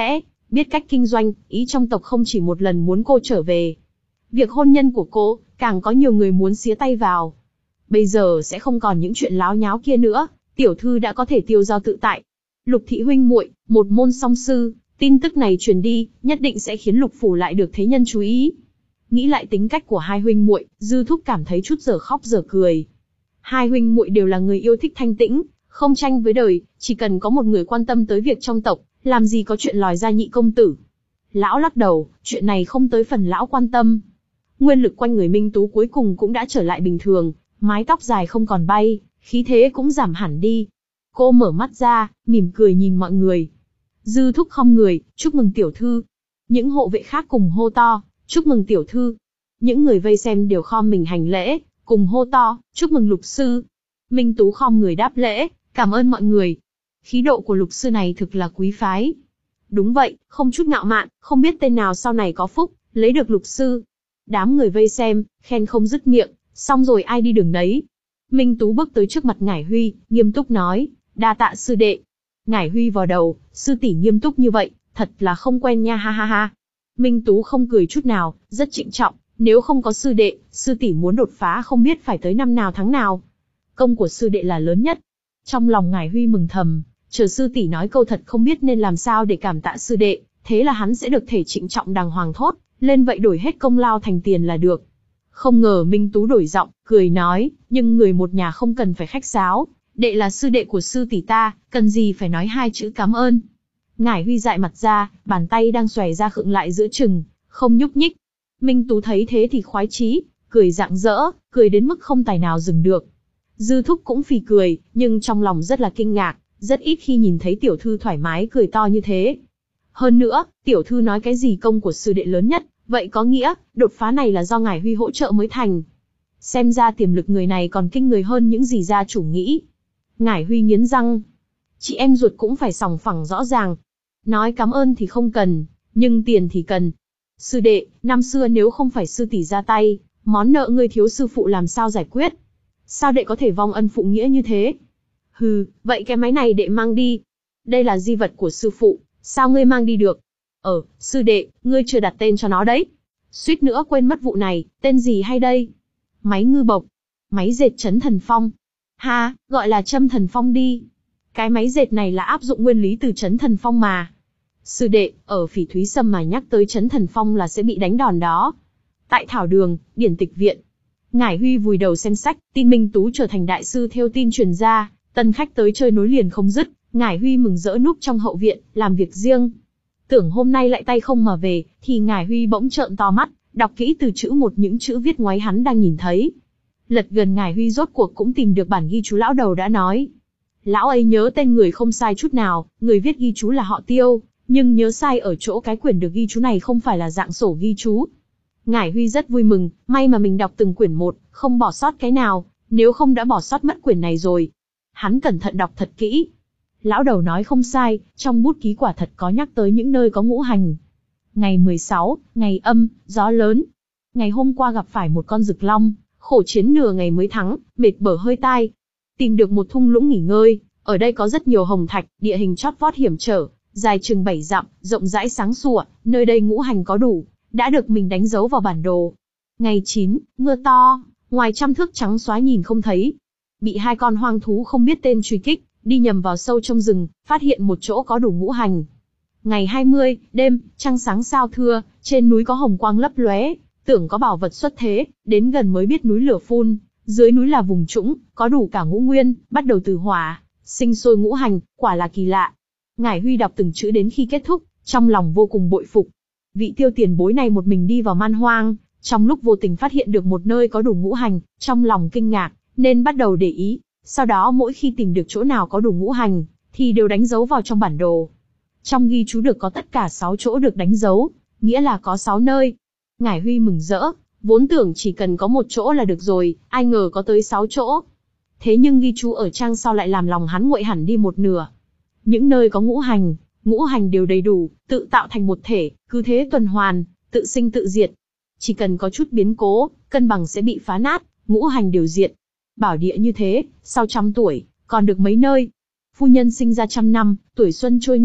biết cách kinh doanh, ý trong tộc không chỉ một lần muốn cô trở về. Việc hôn nhân của cô, càng có nhiều người muốn xía tay vào. Bây giờ sẽ không còn những chuyện láo nháo kia nữa, tiểu thư đã có thể tiêu dao tự tại. Lục thị huynh muội, một môn song sư, tin tức này truyền đi, nhất định sẽ khiến Lục phủ lại được thế nhân chú ý. Nghĩ lại tính cách của hai huynh muội, Dư Thúc cảm thấy chút giờ khóc giờ cười. Hai huynh muội đều là người yêu thích thanh tĩnh, không tranh với đời, chỉ cần có một người quan tâm tới việc trong tộc, làm gì có chuyện lòi ra nhị công tử. Lão lắc đầu, chuyện này không tới phần lão quan tâm. Nguyên lực quanh người Minh Tú cuối cùng cũng đã trở lại bình thường, mái tóc dài không còn bay, khí thế cũng giảm hẳn đi. Cô mở mắt ra, mỉm cười nhìn mọi người. Dư Thúc khom người, chúc mừng tiểu thư. Những hộ vệ khác cùng hô to, chúc mừng tiểu thư. Những người vây xem đều khom mình hành lễ, cùng hô to, chúc mừng Lục sư. Minh Tú khom người đáp lễ, cảm ơn mọi người. Khí độ của Lục sư này thực là quý phái. Đúng vậy, không chút ngạo mạn, không biết tên nào sau này có phúc, lấy được Lục sư. Đám người vây xem, khen không dứt miệng, xong rồi ai đi đường đấy. Minh Tú bước tới trước mặt Ngải Huy, nghiêm túc nói, đa tạ sư đệ. Ngải Huy vò đầu, sư tỷ nghiêm túc như vậy, thật là không quen nha ha ha ha. Minh Tú không cười chút nào, rất trịnh trọng, nếu không có sư đệ, sư tỷ muốn đột phá không biết phải tới năm nào tháng nào. Công của sư đệ là lớn nhất. Trong lòng Ngải Huy mừng thầm, chờ sư tỷ nói câu thật không biết nên làm sao để cảm tạ sư đệ, thế là hắn sẽ được thể trịnh trọng đàng hoàng thốt, lên vậy đổi hết công lao thành tiền là được. Không ngờ Minh Tú đổi giọng, cười nói, nhưng người một nhà không cần phải khách sáo, đệ là sư đệ của sư tỷ ta, cần gì phải nói hai chữ cảm ơn. Ngải Huy dại mặt ra, bàn tay đang xòe ra khựng lại giữa chừng, không nhúc nhích. Minh Tú thấy thế thì khoái chí, cười rạng rỡ, cười đến mức không tài nào dừng được. Dư Thúc cũng phì cười, nhưng trong lòng rất là kinh ngạc, rất ít khi nhìn thấy tiểu thư thoải mái cười to như thế. Hơn nữa, tiểu thư nói cái gì công của sư đệ lớn nhất, vậy có nghĩa, đột phá này là do Ngải Huy hỗ trợ mới thành. Xem ra tiềm lực người này còn kinh người hơn những gì gia chủ nghĩ. Ngải Huy nghiến răng. Chị em ruột cũng phải sòng phẳng rõ ràng. Nói cảm ơn thì không cần, nhưng tiền thì cần. Sư đệ, năm xưa nếu không phải sư tỷ ra tay, món nợ ngươi thiếu sư phụ làm sao giải quyết? Sao đệ có thể vong ân phụ nghĩa như thế? Hừ, vậy cái máy này đệ mang đi. Đây là di vật của sư phụ, sao ngươi mang đi được? Ờ, sư đệ, ngươi chưa đặt tên cho nó đấy. Suýt nữa quên mất vụ này, tên gì hay đây? Máy ngư bộc. Máy dệt chấn thần phong. Ha, gọi là châm thần phong đi. Cái máy dệt này là áp dụng nguyên lý từ chấn thần phong mà. Sư đệ, ở Phỉ Thúy Sâm mà nhắc tới chấn thần phong là sẽ bị đánh đòn đó. Tại Thảo Đường, điển tịch viện. Ngải Huy vùi đầu xem sách, tin Minh Tú trở thành đại sư theo tin truyền ra, tân khách tới chơi nối liền không dứt. Ngải Huy mừng rỡ núp trong hậu viện, làm việc riêng. Tưởng hôm nay lại tay không mà về, thì Ngải Huy bỗng trợn to mắt, đọc kỹ từ chữ một những chữ viết ngoáy hắn đang nhìn thấy. Lật gần Ngải Huy rốt cuộc cũng tìm được bản ghi chú lão đầu đã nói. Lão ấy nhớ tên người không sai chút nào, người viết ghi chú là họ Tiêu, nhưng nhớ sai ở chỗ cái quyển được ghi chú này không phải là dạng sổ ghi chú. Ngải Huy rất vui mừng, may mà mình đọc từng quyển một, không bỏ sót cái nào, nếu không đã bỏ sót mất quyển này rồi. Hắn cẩn thận đọc thật kỹ. Lão đầu nói không sai, trong bút ký quả thật có nhắc tới những nơi có ngũ hành. Ngày mười sáu, ngày âm, gió lớn. Ngày hôm qua gặp phải một con rực long, khổ chiến nửa ngày mới thắng, mệt bở hơi tai. Tìm được một thung lũng nghỉ ngơi, ở đây có rất nhiều hồng thạch, địa hình chót vót hiểm trở, dài chừng bảy dặm, rộng rãi sáng sủa, nơi đây ngũ hành có đủ, đã được mình đánh dấu vào bản đồ. Ngày chín, mưa to, ngoài trăm thước trắng xóa nhìn không thấy. Bị hai con hoang thú không biết tên truy kích, đi nhầm vào sâu trong rừng, phát hiện một chỗ có đủ ngũ hành. Ngày hai mươi, đêm, trăng sáng sao thưa, trên núi có hồng quang lấp lóe, tưởng có bảo vật xuất thế, đến gần mới biết núi lửa phun, dưới núi là vùng trũng, có đủ cả ngũ nguyên, bắt đầu từ hỏa, sinh sôi ngũ hành, quả là kỳ lạ. Ngải Huy đọc từng chữ đến khi kết thúc, trong lòng vô cùng bội phục. Vị Tiêu tiền bối này một mình đi vào man hoang, trong lúc vô tình phát hiện được một nơi có đủ ngũ hành, trong lòng kinh ngạc, nên bắt đầu để ý. Sau đó mỗi khi tìm được chỗ nào có đủ ngũ hành, thì đều đánh dấu vào trong bản đồ. Trong ghi chú được có tất cả sáu chỗ được đánh dấu, nghĩa là có sáu nơi. Ngải Huy mừng rỡ, vốn tưởng chỉ cần có một chỗ là được rồi, ai ngờ có tới sáu chỗ. Thế nhưng ghi chú ở trang sau lại làm lòng hắn nguội hẳn đi một nửa. Những nơi có ngũ hành, ngũ hành đều đầy đủ, tự tạo thành một thể, cứ thế tuần hoàn, tự sinh tự diệt. Chỉ cần có chút biến cố, cân bằng sẽ bị phá nát, ngũ hành đều diệt. Bảo địa như thế, sau trăm tuổi, còn được mấy nơi. Phu nhân sinh ra trăm năm, tuổi xuân trôi nhanh,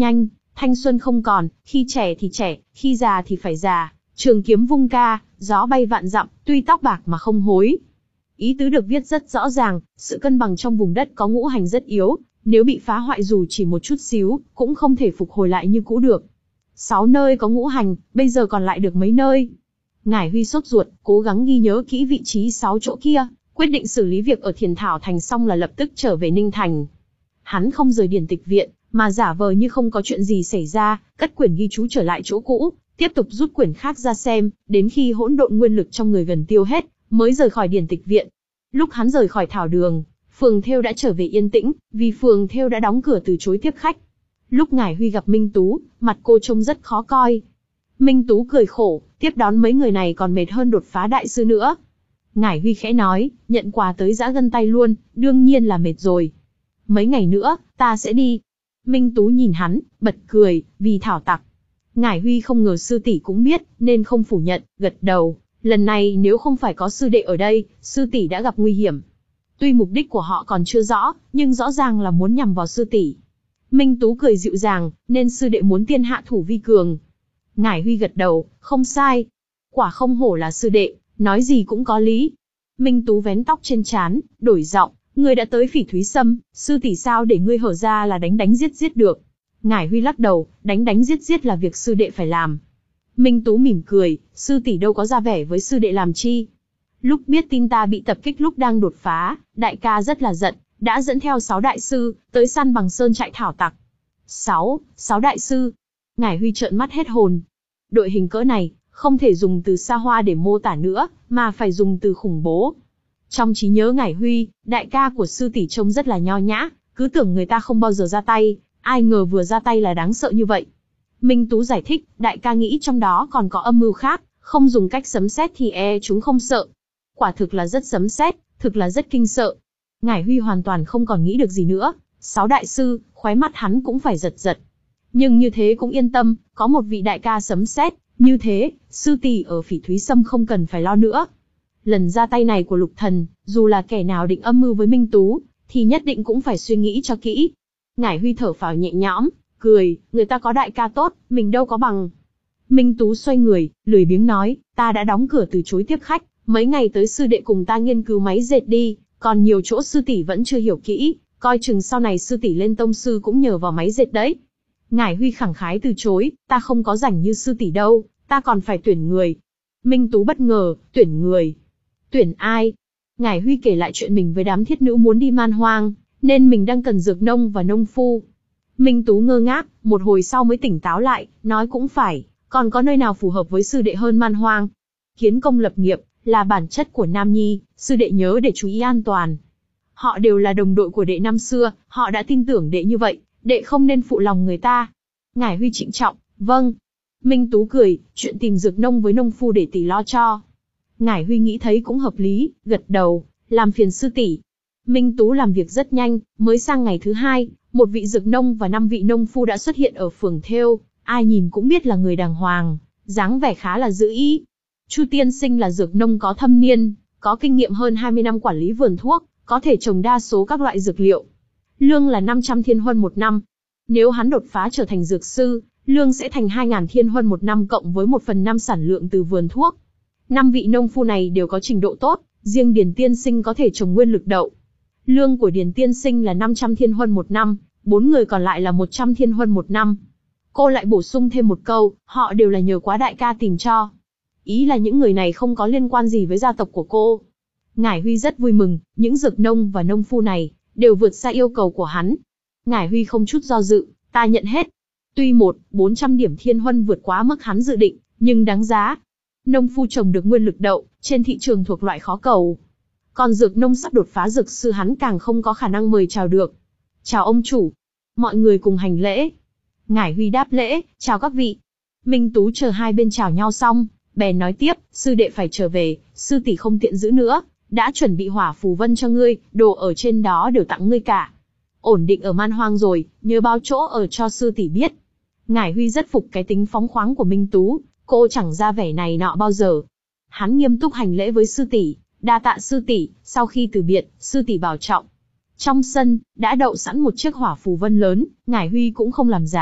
Thanh xuân không còn, khi trẻ thì trẻ, khi già thì phải già, trường kiếm vung ca, gió bay vạn dặm, tuy tóc bạc mà không hối. Ý tứ được viết rất rõ ràng, sự cân bằng trong vùng đất có ngũ hành rất yếu, nếu bị phá hoại dù chỉ một chút xíu, cũng không thể phục hồi lại như cũ được. Sáu nơi có ngũ hành, bây giờ còn lại được mấy nơi? Ngải Huy sốt ruột, cố gắng ghi nhớ kỹ vị trí sáu chỗ kia, quyết định xử lý việc ở Thiền Thảo Thành xong là lập tức trở về Ninh Thành. Hắn không rời điển tịch viện, mà giả vờ như không có chuyện gì xảy ra, cất quyển ghi chú trở lại chỗ cũ, tiếp tục rút quyển khác ra xem, đến khi hỗn độn nguyên lực trong người gần tiêu hết, mới rời khỏi điển tịch viện. Lúc hắn rời khỏi thảo đường, Phường Thêu đã trở về yên tĩnh, vì Phường Thêu đã đóng cửa từ chối tiếp khách. Lúc Ngải Huy gặp Minh Tú, mặt cô trông rất khó coi. Minh Tú cười khổ, tiếp đón mấy người này còn mệt hơn đột phá đại sư nữa. Ngải Huy khẽ nói, nhận quà tới giã gân tay luôn, đương nhiên là mệt rồi. Mấy ngày nữa, ta sẽ đi. Minh Tú nhìn hắn, bật cười, vì thảo tặc. Ngải Huy không ngờ sư tỷ cũng biết, nên không phủ nhận, gật đầu. Lần này nếu không phải có sư đệ ở đây, sư tỷ đã gặp nguy hiểm. Tuy mục đích của họ còn chưa rõ, nhưng rõ ràng là muốn nhằm vào sư tỷ. Minh Tú cười dịu dàng, nên sư đệ muốn tiên hạ thủ vi cường. Ngải Huy gật đầu, không sai. Quả không hổ là sư đệ, nói gì cũng có lý. Minh Tú vén tóc trên trán, đổi giọng, ngươi đã tới Phỉ Thúy Sâm, sư tỷ sao để ngươi hở ra là đánh đánh giết giết được. Ngải Huy lắc đầu, đánh đánh giết giết là việc sư đệ phải làm. Minh Tú mỉm cười, sư tỷ đâu có ra vẻ với sư đệ làm chi. Lúc biết tin ta bị tập kích lúc đang đột phá, đại ca rất là giận, đã dẫn theo sáu đại sư, tới săn bằng sơn trại thảo tặc. Sáu, sáu đại sư. Ngải Huy trợn mắt hết hồn. Đội hình cỡ này, không thể dùng từ xa hoa để mô tả nữa, mà phải dùng từ khủng bố. Trong trí nhớ Ngải Huy, đại ca của sư tỷ trông rất là nho nhã, cứ tưởng người ta không bao giờ ra tay, ai ngờ vừa ra tay là đáng sợ như vậy. Minh Tú giải thích, đại ca nghĩ trong đó còn có âm mưu khác, không dùng cách sấm sét thì e chúng không sợ. Quả thực là rất sấm sét, thực là rất kinh sợ. Ngải Huy hoàn toàn không còn nghĩ được gì nữa, sáu đại sư, khóe mắt hắn cũng phải giật giật. Nhưng như thế cũng yên tâm, có một vị đại ca sấm sét, như thế, sư tỷ ở Phỉ Thúy Sâm không cần phải lo nữa. Lần ra tay này của Lục Thần, dù là kẻ nào định âm mưu với Minh Tú, thì nhất định cũng phải suy nghĩ cho kỹ. Ngải Huy thở phào nhẹ nhõm, cười, người ta có đại ca tốt, mình đâu có bằng. Minh Tú xoay người, lười biếng nói, ta đã đóng cửa từ chối tiếp khách, mấy ngày tới sư đệ cùng ta nghiên cứu máy dệt đi, còn nhiều chỗ sư tỷ vẫn chưa hiểu kỹ, coi chừng sau này sư tỷ lên tông sư cũng nhờ vào máy dệt đấy. Ngải Huy khẳng khái từ chối, ta không có rảnh như sư tỷ đâu, ta còn phải tuyển người. Minh Tú bất ngờ, tuyển người. Tuyển ai? Ngải Huy kể lại chuyện mình với đám thiết nữ muốn đi man hoang, nên mình đang cần dược nông và nông phu. Minh Tú ngơ ngác, một hồi sau mới tỉnh táo lại, nói cũng phải, còn có nơi nào phù hợp với sư đệ hơn man hoang. Kiến công lập nghiệp, là bản chất của Nam Nhi, sư đệ nhớ để chú ý an toàn. Họ đều là đồng đội của đệ năm xưa, họ đã tin tưởng đệ như vậy, đệ không nên phụ lòng người ta. Ngải Huy trịnh trọng, vâng. Minh Tú cười, chuyện tìm dược nông với nông phu để tỷ lo cho. Ngải Huy nghĩ thấy cũng hợp lý, gật đầu, làm phiền sư tỷ. Minh Tú làm việc rất nhanh, mới sang ngày thứ hai, một vị dược nông và năm vị nông phu đã xuất hiện ở Phường Thêu, ai nhìn cũng biết là người đàng hoàng, dáng vẻ khá là dữ ý. Chu tiên sinh là dược nông có thâm niên, có kinh nghiệm hơn hai mươi năm quản lý vườn thuốc, có thể trồng đa số các loại dược liệu. Lương là năm trăm thiên huân một năm. Nếu hắn đột phá trở thành dược sư, lương sẽ thành hai nghìn thiên huân một năm cộng với một phần năm sản lượng từ vườn thuốc. Năm vị nông phu này đều có trình độ tốt, riêng Điền tiên sinh có thể trồng nguyên lực đậu. Lương của Điền tiên sinh là năm trăm thiên huân một năm, bốn người còn lại là một trăm thiên huân một năm. Cô lại bổ sung thêm một câu, họ đều là nhờ quá đại ca tìm cho. Ý là những người này không có liên quan gì với gia tộc của cô. Ngải Huy rất vui mừng, những dược nông và nông phu này đều vượt xa yêu cầu của hắn. Ngải Huy không chút do dự, ta nhận hết. Tuy một, bốn trăm điểm thiên huân vượt quá mức hắn dự định, nhưng đáng giá. Nông phu trồng được nguyên lực đậu, trên thị trường thuộc loại khó cầu. Còn dược nông sắp đột phá dược sư hắn càng không có khả năng mời chào được. Chào ông chủ. Mọi người cùng hành lễ. Ngải Huy đáp lễ, chào các vị. Minh Tú chờ hai bên chào nhau xong, bèn nói tiếp, sư đệ phải trở về, sư tỷ không tiện giữ nữa, đã chuẩn bị hỏa phù vân cho ngươi, đồ ở trên đó đều tặng ngươi cả. Ổn định ở man hoang rồi, nhớ báo chỗ ở cho sư tỷ biết. Ngải Huy rất phục cái tính phóng khoáng của Minh Tú, cô chẳng ra vẻ này nọ bao giờ. Hắn nghiêm túc hành lễ với sư tỷ, đa tạ sư tỷ, sau khi từ biệt, sư tỷ bảo trọng. Trong sân, đã đậu sẵn một chiếc hỏa phù vân lớn, Ngải Huy cũng không làm giá,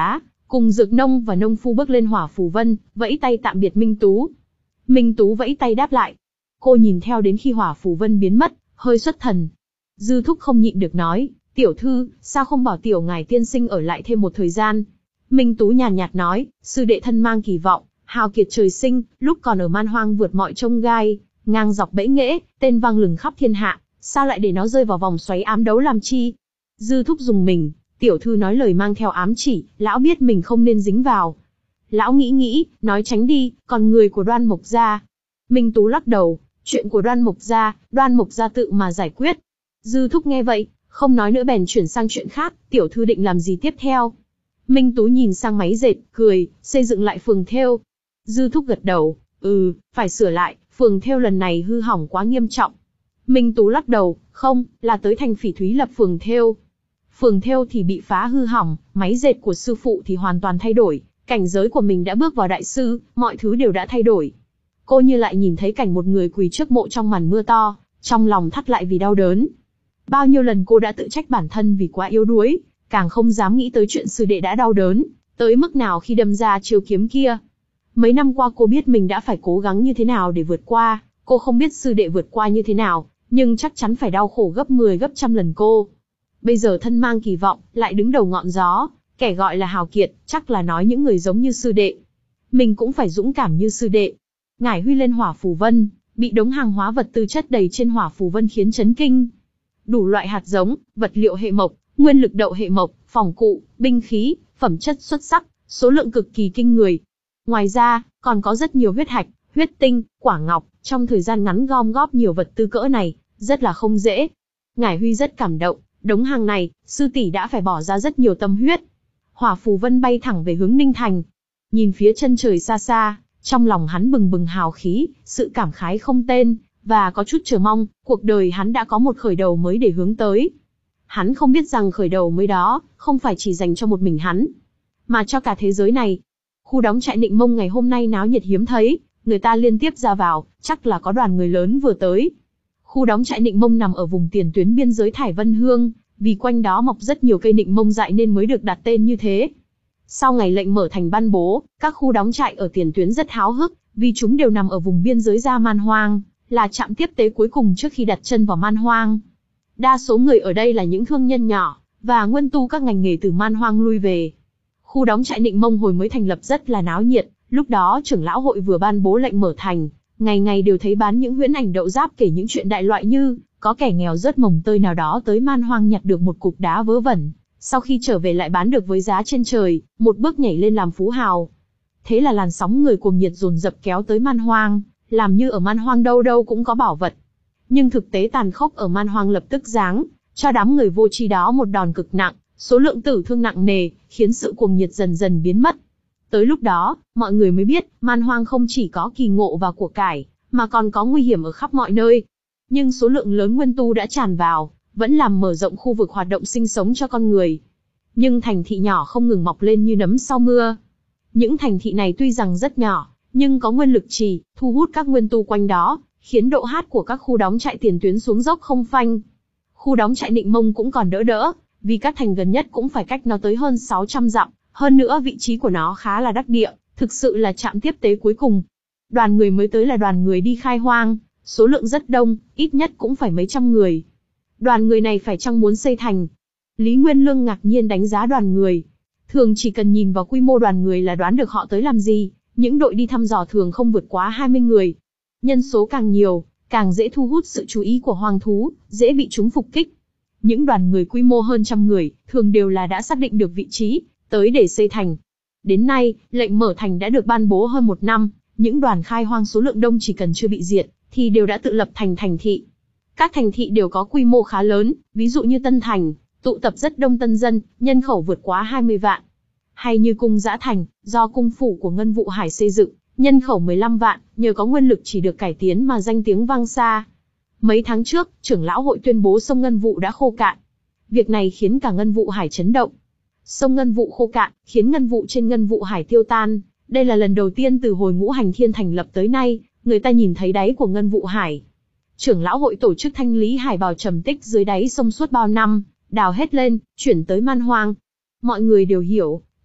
cùng dược nông và nông phu bước lên hỏa phù vân, vẫy tay tạm biệt Minh Tú. Minh Tú vẫy tay đáp lại. Cô nhìn theo đến khi hỏa phù vân biến mất, hơi xuất thần. Dư Thúc không nhịn được nói, tiểu thư, sao không bảo tiểu ngài tiên sinh ở lại thêm một thời gian? Minh Tú nhàn nhạt nói, sư đệ thân mang kỳ vọng, hào kiệt trời sinh, lúc còn ở man hoang vượt mọi chông gai, ngang dọc bẫy nghễ, tên vang lừng khắp thiên hạ, sao lại để nó rơi vào vòng xoáy ám đấu làm chi? Dư Thúc dùng mình, tiểu thư nói lời mang theo ám chỉ, lão biết mình không nên dính vào. Lão nghĩ nghĩ, nói tránh đi, còn người của Đoan Mộc gia. Minh Tú lắc đầu, chuyện của Đoan Mộc gia, Đoan Mộc gia tự mà giải quyết. Dư Thúc nghe vậy, không nói nữa bèn chuyển sang chuyện khác, tiểu thư định làm gì tiếp theo? Minh Tú nhìn sang máy dệt, cười, xây dựng lại phường thêu. Dư Thúc gật đầu, ừ, phải sửa lại, phường thêu lần này hư hỏng quá nghiêm trọng. Minh Tú lắc đầu, không, là tới thành Phỉ Thúy lập phường thêu. Phường thêu thì bị phá hư hỏng, máy dệt của sư phụ thì hoàn toàn thay đổi, cảnh giới của mình đã bước vào đại sư, mọi thứ đều đã thay đổi. Cô như lại nhìn thấy cảnh một người quỳ trước mộ trong màn mưa to, trong lòng thắt lại vì đau đớn. Bao nhiêu lần cô đã tự trách bản thân vì quá yếu đuối, càng không dám nghĩ tới chuyện sư đệ đã đau đớn, tới mức nào khi đâm ra chiêu kiếm kia. Mấy năm qua cô biết mình đã phải cố gắng như thế nào để vượt qua, cô không biết sư đệ vượt qua như thế nào, nhưng chắc chắn phải đau khổ gấp mười gấp trăm lần cô. Bây giờ thân mang kỳ vọng, lại đứng đầu ngọn gió, kẻ gọi là hào kiệt, chắc là nói những người giống như sư đệ. Mình cũng phải dũng cảm như sư đệ. Ngải huy lên hỏa phù vân, bị đống hàng hóa vật tư chất đầy trên hỏa phù vân khiến chấn kinh. Đủ loại hạt giống, vật liệu hệ mộc, nguyên lực đậu hệ mộc, phòng cụ, binh khí, phẩm chất xuất sắc, số lượng cực kỳ kinh người. Ngoài ra, còn có rất nhiều huyết hạch, huyết tinh, quả ngọc, trong thời gian ngắn gom góp nhiều vật tư cỡ này, rất là không dễ. Ngải huy rất cảm động, đống hàng này, sư tỷ đã phải bỏ ra rất nhiều tâm huyết. Hỏa phù vân bay thẳng về hướng Ninh Thành. Nhìn phía chân trời xa xa, trong lòng hắn bừng bừng hào khí, sự cảm khái không tên, và có chút chờ mong, cuộc đời hắn đã có một khởi đầu mới để hướng tới. Hắn không biết rằng khởi đầu mới đó, không phải chỉ dành cho một mình hắn, mà cho cả thế giới này. Khu đóng trại Nịnh Mông ngày hôm nay náo nhiệt hiếm thấy, người ta liên tiếp ra vào, chắc là có đoàn người lớn vừa tới. Khu đóng trại Nịnh Mông nằm ở vùng tiền tuyến biên giới Thải Vân Hương, vì quanh đó mọc rất nhiều cây Nịnh Mông dại nên mới được đặt tên như thế. Sau ngày lệnh mở thành ban bố, các khu đóng trại ở tiền tuyến rất háo hức, vì chúng đều nằm ở vùng biên giới ra Man Hoang, là trạm tiếp tế cuối cùng trước khi đặt chân vào Man Hoang. Đa số người ở đây là những thương nhân nhỏ, và nguyên tu các ngành nghề từ Man Hoang lui về. Khu đóng trại Nịnh Mông hồi mới thành lập rất là náo nhiệt, lúc đó trưởng lão hội vừa ban bố lệnh mở thành, ngày ngày đều thấy bán những huyễn ảnh đậu giáp kể những chuyện đại loại như, có kẻ nghèo rớt mồng tơi nào đó tới Man Hoang nhặt được một cục đá vớ vẩn, sau khi trở về lại bán được với giá trên trời, một bước nhảy lên làm phú hào. Thế là làn sóng người cuồng nhiệt dồn dập kéo tới Man Hoang, làm như ở Man Hoang đâu đâu cũng có bảo vật. Nhưng thực tế tàn khốc ở Man Hoang lập tức giáng cho đám người vô tri đó một đòn cực nặng, số lượng tử thương nặng nề, khiến sự cuồng nhiệt dần dần biến mất. Tới lúc đó, mọi người mới biết, Man Hoang không chỉ có kỳ ngộ và của cải, mà còn có nguy hiểm ở khắp mọi nơi. Nhưng số lượng lớn nguyên tu đã tràn vào, vẫn làm mở rộng khu vực hoạt động sinh sống cho con người. Nhưng thành thị nhỏ không ngừng mọc lên như nấm sau mưa. Những thành thị này tuy rằng rất nhỏ, nhưng có nguyên lực trì, thu hút các nguyên tu quanh đó, khiến độ hát của các khu đóng trại tiền tuyến xuống dốc không phanh. Khu đóng trại Nịnh Mông cũng còn đỡ đỡ, vì các thành gần nhất cũng phải cách nó tới hơn sáu trăm dặm, hơn nữa vị trí của nó khá là đắc địa, thực sự là trạm tiếp tế cuối cùng. Đoàn người mới tới là đoàn người đi khai hoang, số lượng rất đông, ít nhất cũng phải mấy trăm người. Đoàn người này phải chăng muốn xây thành? Lý Nguyên Lương ngạc nhiên đánh giá đoàn người. Thường chỉ cần nhìn vào quy mô đoàn người là đoán được họ tới làm gì, những đội đi thăm dò thường không vượt quá hai mươi người. Nhân số càng nhiều, càng dễ thu hút sự chú ý của hoang thú, dễ bị chúng phục kích. Những đoàn người quy mô hơn trăm người, thường đều là đã xác định được vị trí, tới để xây thành. Đến nay, lệnh mở thành đã được ban bố hơn một năm, những đoàn khai hoang số lượng đông chỉ cần chưa bị diệt, thì đều đã tự lập thành thành thị. Các thành thị đều có quy mô khá lớn, ví dụ như Tân Thành, tụ tập rất đông tân dân, nhân khẩu vượt quá hai mươi vạn. Hay như Cung Giã Thành, do cung phủ của Ngân Vụ Hải xây dựng, nhân khẩu mười lăm vạn, nhờ có nguyên lực chỉ được cải tiến mà danh tiếng vang xa. Mấy tháng trước, trưởng lão hội tuyên bố sông Ngân Vụ đã khô cạn. Việc này khiến cả Ngân Vụ Hải chấn động. Sông Ngân Vụ khô cạn, khiến ngân vụ trên Ngân Vụ Hải tiêu tan. Đây là lần đầu tiên từ hồi Ngũ Hành Thiên thành lập tới nay, người ta nhìn thấy đáy của Ngân Vụ Hải. Trưởng lão hội tổ chức thanh lý hải bào trầm tích dưới đáy sông suốt bao năm, đào hết lên, chuyển tới Man Hoang. Mọi người đều hiểu,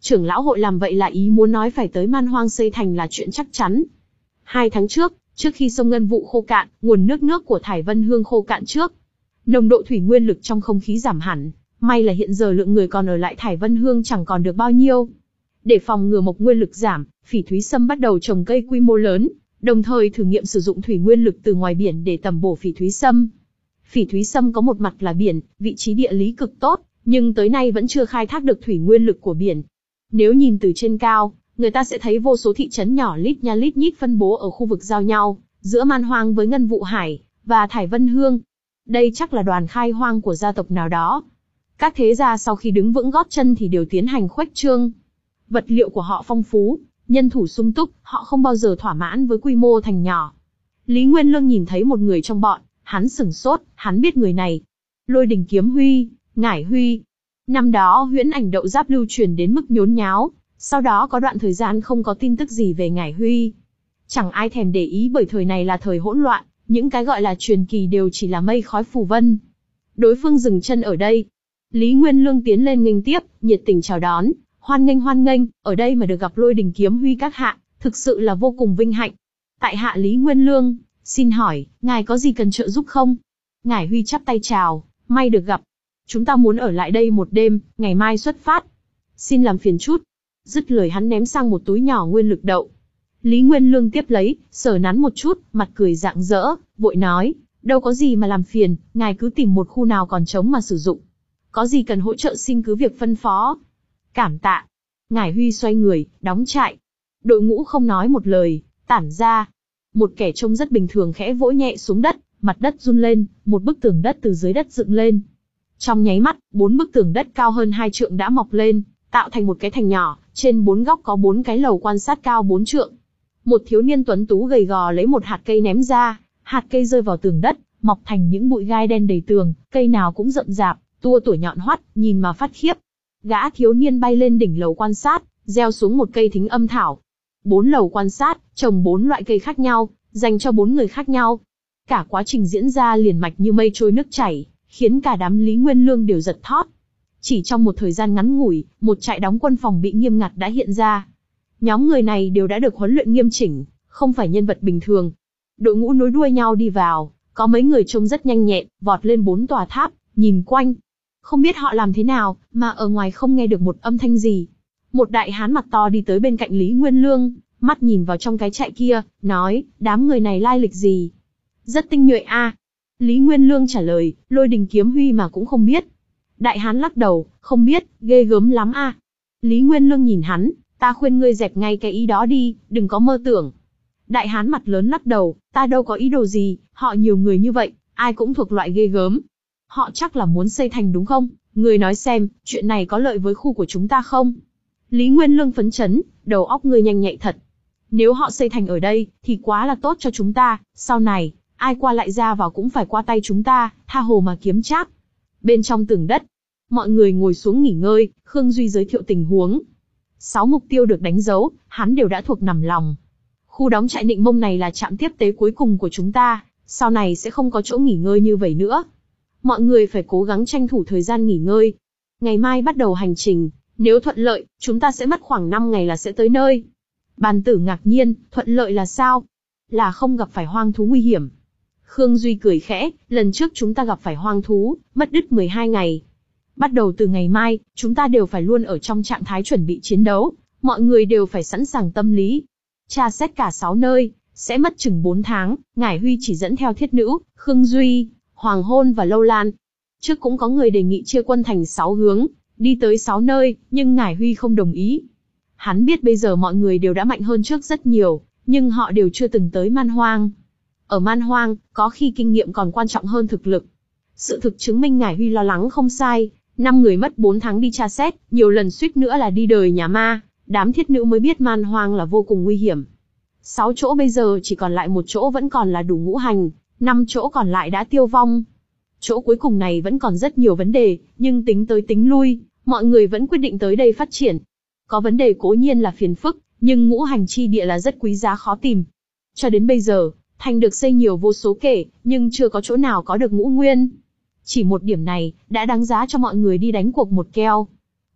trưởng lão hội làm vậy là ý muốn nói phải tới man hoang xây thành là chuyện chắc chắn. Hai tháng trước, trước khi sông Ngân Vụ khô cạn, nguồn nước nước của Thải Vân Hương khô cạn trước. Nồng độ thủy nguyên lực trong không khí giảm hẳn, may là hiện giờ lượng người còn ở lại Thải Vân Hương chẳng còn được bao nhiêu. Để phòng ngừa mộc nguyên lực giảm, Phỉ Thúy Sâm bắt đầu trồng cây quy mô lớn, đồng thời thử nghiệm sử dụng thủy nguyên lực từ ngoài biển để tầm bổ Phỉ Thúy Sâm. Phỉ Thúy Sâm có một mặt là biển, vị trí địa lý cực tốt, nhưng tới nay vẫn chưa khai thác được thủy nguyên lực của biển. Nếu nhìn từ trên cao, người ta sẽ thấy vô số thị trấn nhỏ lít nha lít nhít phân bố ở khu vực giao nhau, giữa Man Hoang với Ngân Vụ Hải, và Thải Vân Hương. Đây chắc là đoàn khai hoang của gia tộc nào đó. Các thế gia sau khi đứng vững gót chân thì đều tiến hành khuếch trương. Vật liệu của họ phong phú, nhân thủ sung túc, họ không bao giờ thỏa mãn với quy mô thành nhỏ. Lý Nguyên Lương nhìn thấy một người trong bọn, hắn sửng sốt, hắn biết người này. Lôi Đình Kiếm Huy, Ngải Huy. Năm đó huyễn ảnh đậu giáp lưu truyền đến mức nhốn nháo, sau đó có đoạn thời gian không có tin tức gì về Ngải Huy. Chẳng ai thèm để ý bởi thời này là thời hỗn loạn, những cái gọi là truyền kỳ đều chỉ là mây khói phù vân. Đối phương dừng chân ở đây. Lý Nguyên Lương tiến lên nghênh tiếp, nhiệt tình chào đón, hoan nghênh hoan nghênh, ở đây mà được gặp Lôi Đình Kiếm Huy các hạ, thực sự là vô cùng vinh hạnh. Tại hạ Lý Nguyên Lương, xin hỏi, ngài có gì cần trợ giúp không? Ngải Huy chắp tay chào, may được gặp. Chúng ta muốn ở lại đây một đêm, ngày mai xuất phát. Xin làm phiền chút. Dứt lời hắn ném sang một túi nhỏ nguyên lực đậu. Lý Nguyên Lương tiếp lấy, sờ nắn một chút, mặt cười rạng rỡ, vội nói, đâu có gì mà làm phiền, ngài cứ tìm một khu nào còn trống mà sử dụng. Có gì cần hỗ trợ xin cứ việc phân phó. Cảm tạ. Ngải Huy xoay người, đóng trại. Đội ngũ không nói một lời, tản ra. Một kẻ trông rất bình thường khẽ vỗ nhẹ xuống đất, mặt đất run lên, một bức tường đất từ dưới đất dựng lên. Trong nháy mắt, bốn bức tường đất cao hơn hai trượng đã mọc lên, tạo thành một cái thành nhỏ, trên bốn góc có bốn cái lầu quan sát cao bốn trượng. Một thiếu niên tuấn tú gầy gò lấy một hạt cây ném ra, hạt cây rơi vào tường đất, mọc thành những bụi gai đen đầy tường, cây nào cũng rậm rạp, tua tủa nhọn hoắt, nhìn mà phát khiếp. Gã thiếu niên bay lên đỉnh lầu quan sát, gieo xuống một cây thính âm thảo. Bốn lầu quan sát, trồng bốn loại cây khác nhau, dành cho bốn người khác nhau. Cả quá trình diễn ra liền mạch như mây trôi nước chảy, khiến cả đám Lý Nguyên Lương đều giật thót. Chỉ trong một thời gian ngắn ngủi, một trại đóng quân phòng bị nghiêm ngặt đã hiện ra. Nhóm người này đều đã được huấn luyện nghiêm chỉnh, không phải nhân vật bình thường. Đội ngũ nối đuôi nhau đi vào, có mấy người trông rất nhanh nhẹn, vọt lên bốn tòa tháp, nhìn quanh. Không biết họ làm thế nào, mà ở ngoài không nghe được một âm thanh gì. Một đại hán mặt to đi tới bên cạnh Lý Nguyên Lương, mắt nhìn vào trong cái trại kia, nói, đám người này lai lịch gì? Rất tinh nhuệ a. À? Lý Nguyên Lương trả lời, Lôi Đình Kiếm Huy mà cũng không biết. Đại hán lắc đầu, không biết, ghê gớm lắm a. À? Lý Nguyên Lương nhìn hắn, ta khuyên ngươi dẹp ngay cái ý đó đi, đừng có mơ tưởng. Đại hán mặt lớn lắc đầu, ta đâu có ý đồ gì, họ nhiều người như vậy, ai cũng thuộc loại ghê gớm. Họ chắc là muốn xây thành đúng không? Ngươi nói xem, chuyện này có lợi với khu của chúng ta không? Lý Nguyên Lương phấn chấn, đầu óc ngươi nhanh nhạy thật. Nếu họ xây thành ở đây, thì quá là tốt cho chúng ta, sau này, ai qua lại ra vào cũng phải qua tay chúng ta, tha hồ mà kiếm trác. Bên trong tường đất, mọi người ngồi xuống nghỉ ngơi, Khương Duy giới thiệu tình huống. Sáu mục tiêu được đánh dấu, hắn đều đã thuộc nằm lòng. Khu đóng trại Nịnh Mông này là trạm tiếp tế cuối cùng của chúng ta, sau này sẽ không có chỗ nghỉ ngơi như vậy nữa. Mọi người phải cố gắng tranh thủ thời gian nghỉ ngơi. Ngày mai bắt đầu hành trình, nếu thuận lợi, chúng ta sẽ mất khoảng năm ngày là sẽ tới nơi. Bàn Tử ngạc nhiên, thuận lợi là sao? Là không gặp phải hoang thú nguy hiểm. Khương Duy cười khẽ, lần trước chúng ta gặp phải hoang thú, mất đứt mười hai ngày. Bắt đầu từ ngày mai, chúng ta đều phải luôn ở trong trạng thái chuẩn bị chiến đấu, mọi người đều phải sẵn sàng tâm lý. Tra xét cả sáu nơi, sẽ mất chừng bốn tháng, Ngải Huy chỉ dẫn theo Thiết Nữ, Khương Duy, Hoàng Hôn và Lâu Lan. Trước cũng có người đề nghị chia quân thành sáu hướng, đi tới sáu nơi, nhưng Ngải Huy không đồng ý. Hắn biết bây giờ mọi người đều đã mạnh hơn trước rất nhiều, nhưng họ đều chưa từng tới Man Hoang. Ở Man Hoang, có khi kinh nghiệm còn quan trọng hơn thực lực. Sự thực chứng minh Ngải Huy lo lắng không sai, năm người mất bốn tháng đi tra xét, nhiều lần suýt nữa là đi đời nhà ma, đám Thiết Nữ mới biết Man Hoang là vô cùng nguy hiểm. Sáu chỗ bây giờ chỉ còn lại một chỗ vẫn còn là đủ ngũ hành, năm chỗ còn lại đã tiêu vong. Chỗ cuối cùng này vẫn còn rất nhiều vấn đề, nhưng tính tới tính lui, mọi người vẫn quyết định tới đây phát triển. Có vấn đề cố nhiên là phiền phức, nhưng ngũ hành chi địa là rất quý giá khó tìm. Cho đến bây giờ, thành được xây nhiều vô số kể, nhưng chưa có chỗ nào có được ngũ nguyên. Chỉ một điểm này, đã đáng giá cho mọi người đi đánh cuộc một keo.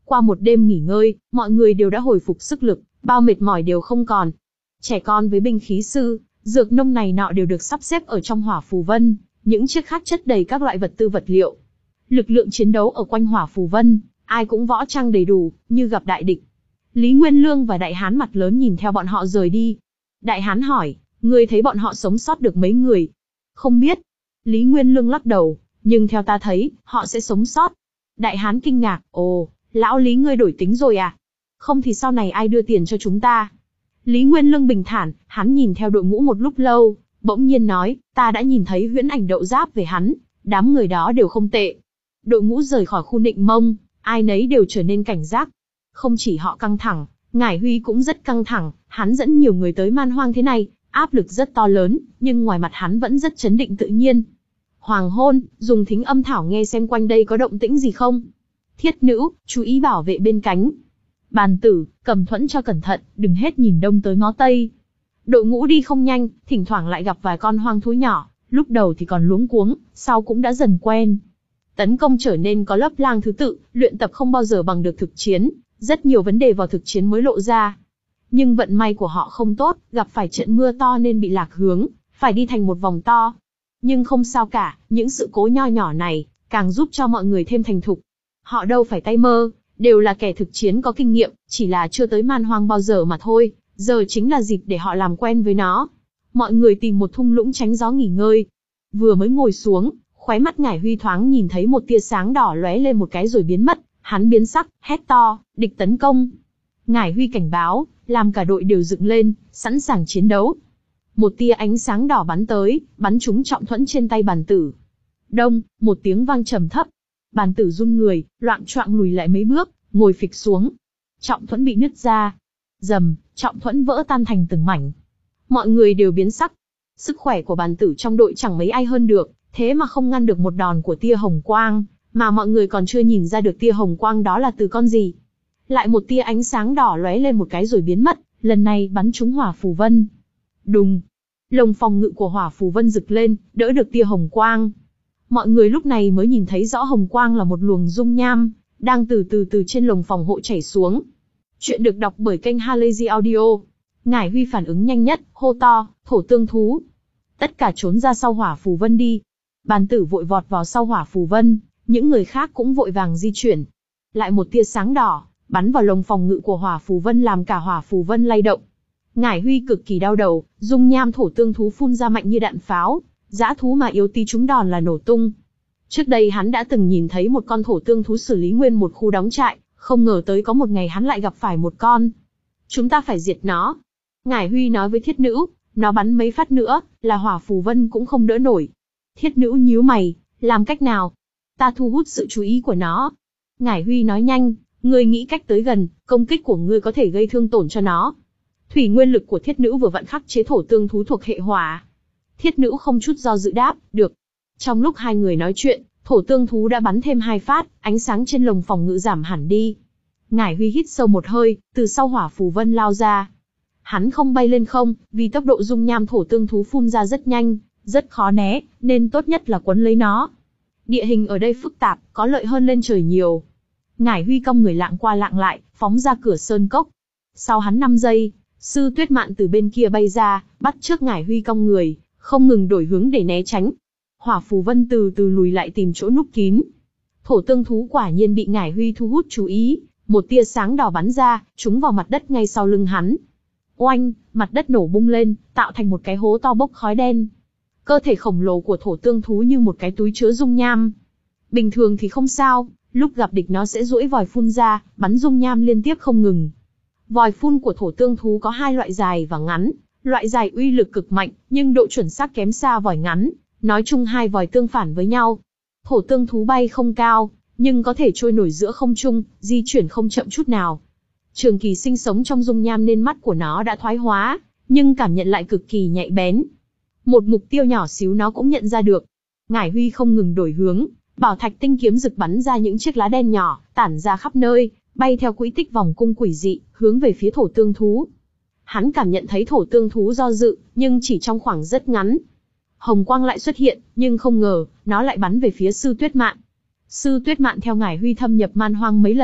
Qua một đêm nghỉ ngơi, mọi người đều đã hồi phục sức lực, bao mệt mỏi đều không còn. Trẻ con với binh khí sư, dược nông này nọ đều được sắp xếp ở trong hỏa phù vân, những chiếc khác chất đầy các loại vật tư vật liệu. Lực lượng chiến đấu ở quanh hỏa phù vân, ai cũng võ trang đầy đủ, như gặp đại địch. Lý Nguyên Lương và Đại Hán mặt lớn nhìn theo bọn họ rời đi. Đại Hán hỏi, ngươi thấy bọn họ sống sót được mấy người? Không biết. Lý Nguyên Lương lắc đầu, nhưng theo ta thấy, họ sẽ sống sót. Đại Hán kinh ngạc, ồ, lão Lý ngươi đổi tính rồi à? Không thì sau này ai đưa tiền cho chúng ta? Lý Nguyên Lương bình thản, hắn nhìn theo đội ngũ một lúc lâu, bỗng nhiên nói, ta đã nhìn thấy huyễn ảnh đậu giáp về hắn, đám người đó đều không tệ. Đội ngũ rời khỏi khu Nịnh Mông, ai nấy đều trở nên cảnh giác. Không chỉ họ căng thẳng, Ngải Huy cũng rất căng thẳng, hắn dẫn nhiều người tới Man Hoang thế này, áp lực rất to lớn, nhưng ngoài mặt hắn vẫn rất chấn định tự nhiên. Hoàng hôn, dùng thính âm thảo nghe xem quanh đây có động tĩnh gì không. Thiết nữ, chú ý bảo vệ bên cánh. Bàn tử, cầm thuẫn cho cẩn thận, đừng hết nhìn đông tới ngó tây. Đội ngũ đi không nhanh, thỉnh thoảng lại gặp vài con hoang thú nhỏ, lúc đầu thì còn luống cuống, sau cũng đã dần quen. Tấn công trở nên có lớp lang thứ tự, luyện tập không bao giờ bằng được thực chiến, rất nhiều vấn đề vào thực chiến mới lộ ra. Nhưng vận may của họ không tốt, gặp phải trận mưa to nên bị lạc hướng, phải đi thành một vòng to. Nhưng không sao cả, những sự cố nho nhỏ này, càng giúp cho mọi người thêm thành thục. Họ đâu phải tay mơ, đều là kẻ thực chiến có kinh nghiệm, chỉ là chưa tới Man Hoang bao giờ mà thôi, giờ chính là dịp để họ làm quen với nó. Mọi người tìm một thung lũng tránh gió nghỉ ngơi. Vừa mới ngồi xuống, khóe mắt Ngải Huy thoáng nhìn thấy một tia sáng đỏ lóe lên một cái rồi biến mất, hắn biến sắc, hét to, địch tấn công. Ngải Huy cảnh báo, làm cả đội đều dựng lên, sẵn sàng chiến đấu. Một tia ánh sáng đỏ bắn tới, bắn trúng trọng thuẫn trên tay bàn tử. Đông, một tiếng vang trầm thấp. Bàn tử run người, loạng choạng lùi lại mấy bước, ngồi phịch xuống. Trọng thuẫn bị nứt ra. Rầm, trọng thuẫn vỡ tan thành từng mảnh. Mọi người đều biến sắc. Sức khỏe của bàn tử trong đội chẳng mấy ai hơn được, thế mà không ngăn được một đòn của tia hồng quang, mà mọi người còn chưa nhìn ra được tia hồng quang đó là từ con gì. Lại một tia ánh sáng đỏ lóe lên một cái rồi biến mất, lần này bắn trúng hỏa phù vân. Đùng, lồng phòng ngự của hỏa phù vân rực lên, đỡ được tia hồng quang. Mọi người lúc này mới nhìn thấy rõ hồng quang là một luồng dung nham, đang từ từ từ trên lồng phòng hộ chảy xuống. Chuyện được đọc bởi kênh Halazy Audio. Ngải Huy phản ứng nhanh nhất, hô to, thổ tương thú. Tất cả trốn ra sau hỏa phù vân đi. Bàn tử vội vọt vào sau hỏa phù vân, những người khác cũng vội vàng di chuyển. Lại một tia sáng đỏ, bắn vào lồng phòng ngự của hỏa phù vân làm cả hỏa phù vân lay động. Ngải Huy cực kỳ đau đầu, dung nham thổ tương thú phun ra mạnh như đạn pháo, dã thú mà yếu tí trúng đòn là nổ tung. Trước đây hắn đã từng nhìn thấy một con thổ tương thú xử lý nguyên một khu đóng trại, không ngờ tới có một ngày hắn lại gặp phải một con. Chúng ta phải diệt nó. Ngải Huy nói với thiết nữ, nó bắn mấy phát nữa, là hỏa phù vân cũng không đỡ nổi. Thiết nữ nhíu mày, làm cách nào? Ta thu hút sự chú ý của nó. Ngải Huy nói nhanh, ngươi nghĩ cách tới gần, công kích của ngươi có thể gây thương tổn cho nó. Thủy nguyên lực của thiết nữ vừa vặn khắc chế thổ tương thú thuộc hệ hỏa. Thiết nữ không chút do dự đáp, được. Trong lúc hai người nói chuyện, thổ tương thú đã bắn thêm hai phát, ánh sáng trên lồng phòng ngự giảm hẳn đi. Ngải Huy hít sâu một hơi, từ sau hỏa phù vân lao ra. Hắn không bay lên không, vì tốc độ dung nham thổ tương thú phun ra rất nhanh, rất khó né, nên tốt nhất là quấn lấy nó. Địa hình ở đây phức tạp, có lợi hơn lên trời nhiều. Ngải Huy cong người lạng qua lạng lại, phóng ra cửa sơn cốc. Sau hắn năm giây, Sư Tuyết Mạn từ bên kia bay ra, bắt trước Ngải Huy cong người, không ngừng đổi hướng để né tránh. Hỏa phù vân từ từ lùi lại tìm chỗ núp kín. Thổ tương thú quả nhiên bị Ngải Huy thu hút chú ý, một tia sáng đỏ bắn ra, trúng vào mặt đất ngay sau lưng hắn. Oanh, mặt đất nổ bung lên, tạo thành một cái hố to bốc khói đen. Cơ thể khổng lồ của thổ tương thú như một cái túi chứa dung nham. Bình thường thì không sao, lúc gặp địch nó sẽ duỗi vòi phun ra, bắn dung nham liên tiếp không ngừng. Vòi phun của thổ tương thú có hai loại dài và ngắn, loại dài uy lực cực mạnh, nhưng độ chuẩn xác kém xa vòi ngắn, nói chung hai vòi tương phản với nhau. Thổ tương thú bay không cao, nhưng có thể trôi nổi giữa không trung, di chuyển không chậm chút nào. Trường kỳ sinh sống trong dung nham nên mắt của nó đã thoái hóa, nhưng cảm nhận lại cực kỳ nhạy bén. Một mục tiêu nhỏ xíu nó cũng nhận ra được. Ngải Huy không ngừng đổi hướng, bảo thạch tinh kiếm rực bắn ra những chiếc lá đen nhỏ, tản ra khắp nơi, bay theo quỹ tích vòng cung quỷ dị, hướng về phía thổ tương thú. Hắn cảm nhận thấy thổ tương thú do dự, nhưng chỉ trong khoảng rất ngắn. Hồng quang lại xuất hiện, nhưng không ngờ, nó lại bắn về phía Sư Tuyết Mạn. Sư Tuyết Mạn theo Ngải Huy thâm nhập man hoang mấy lần,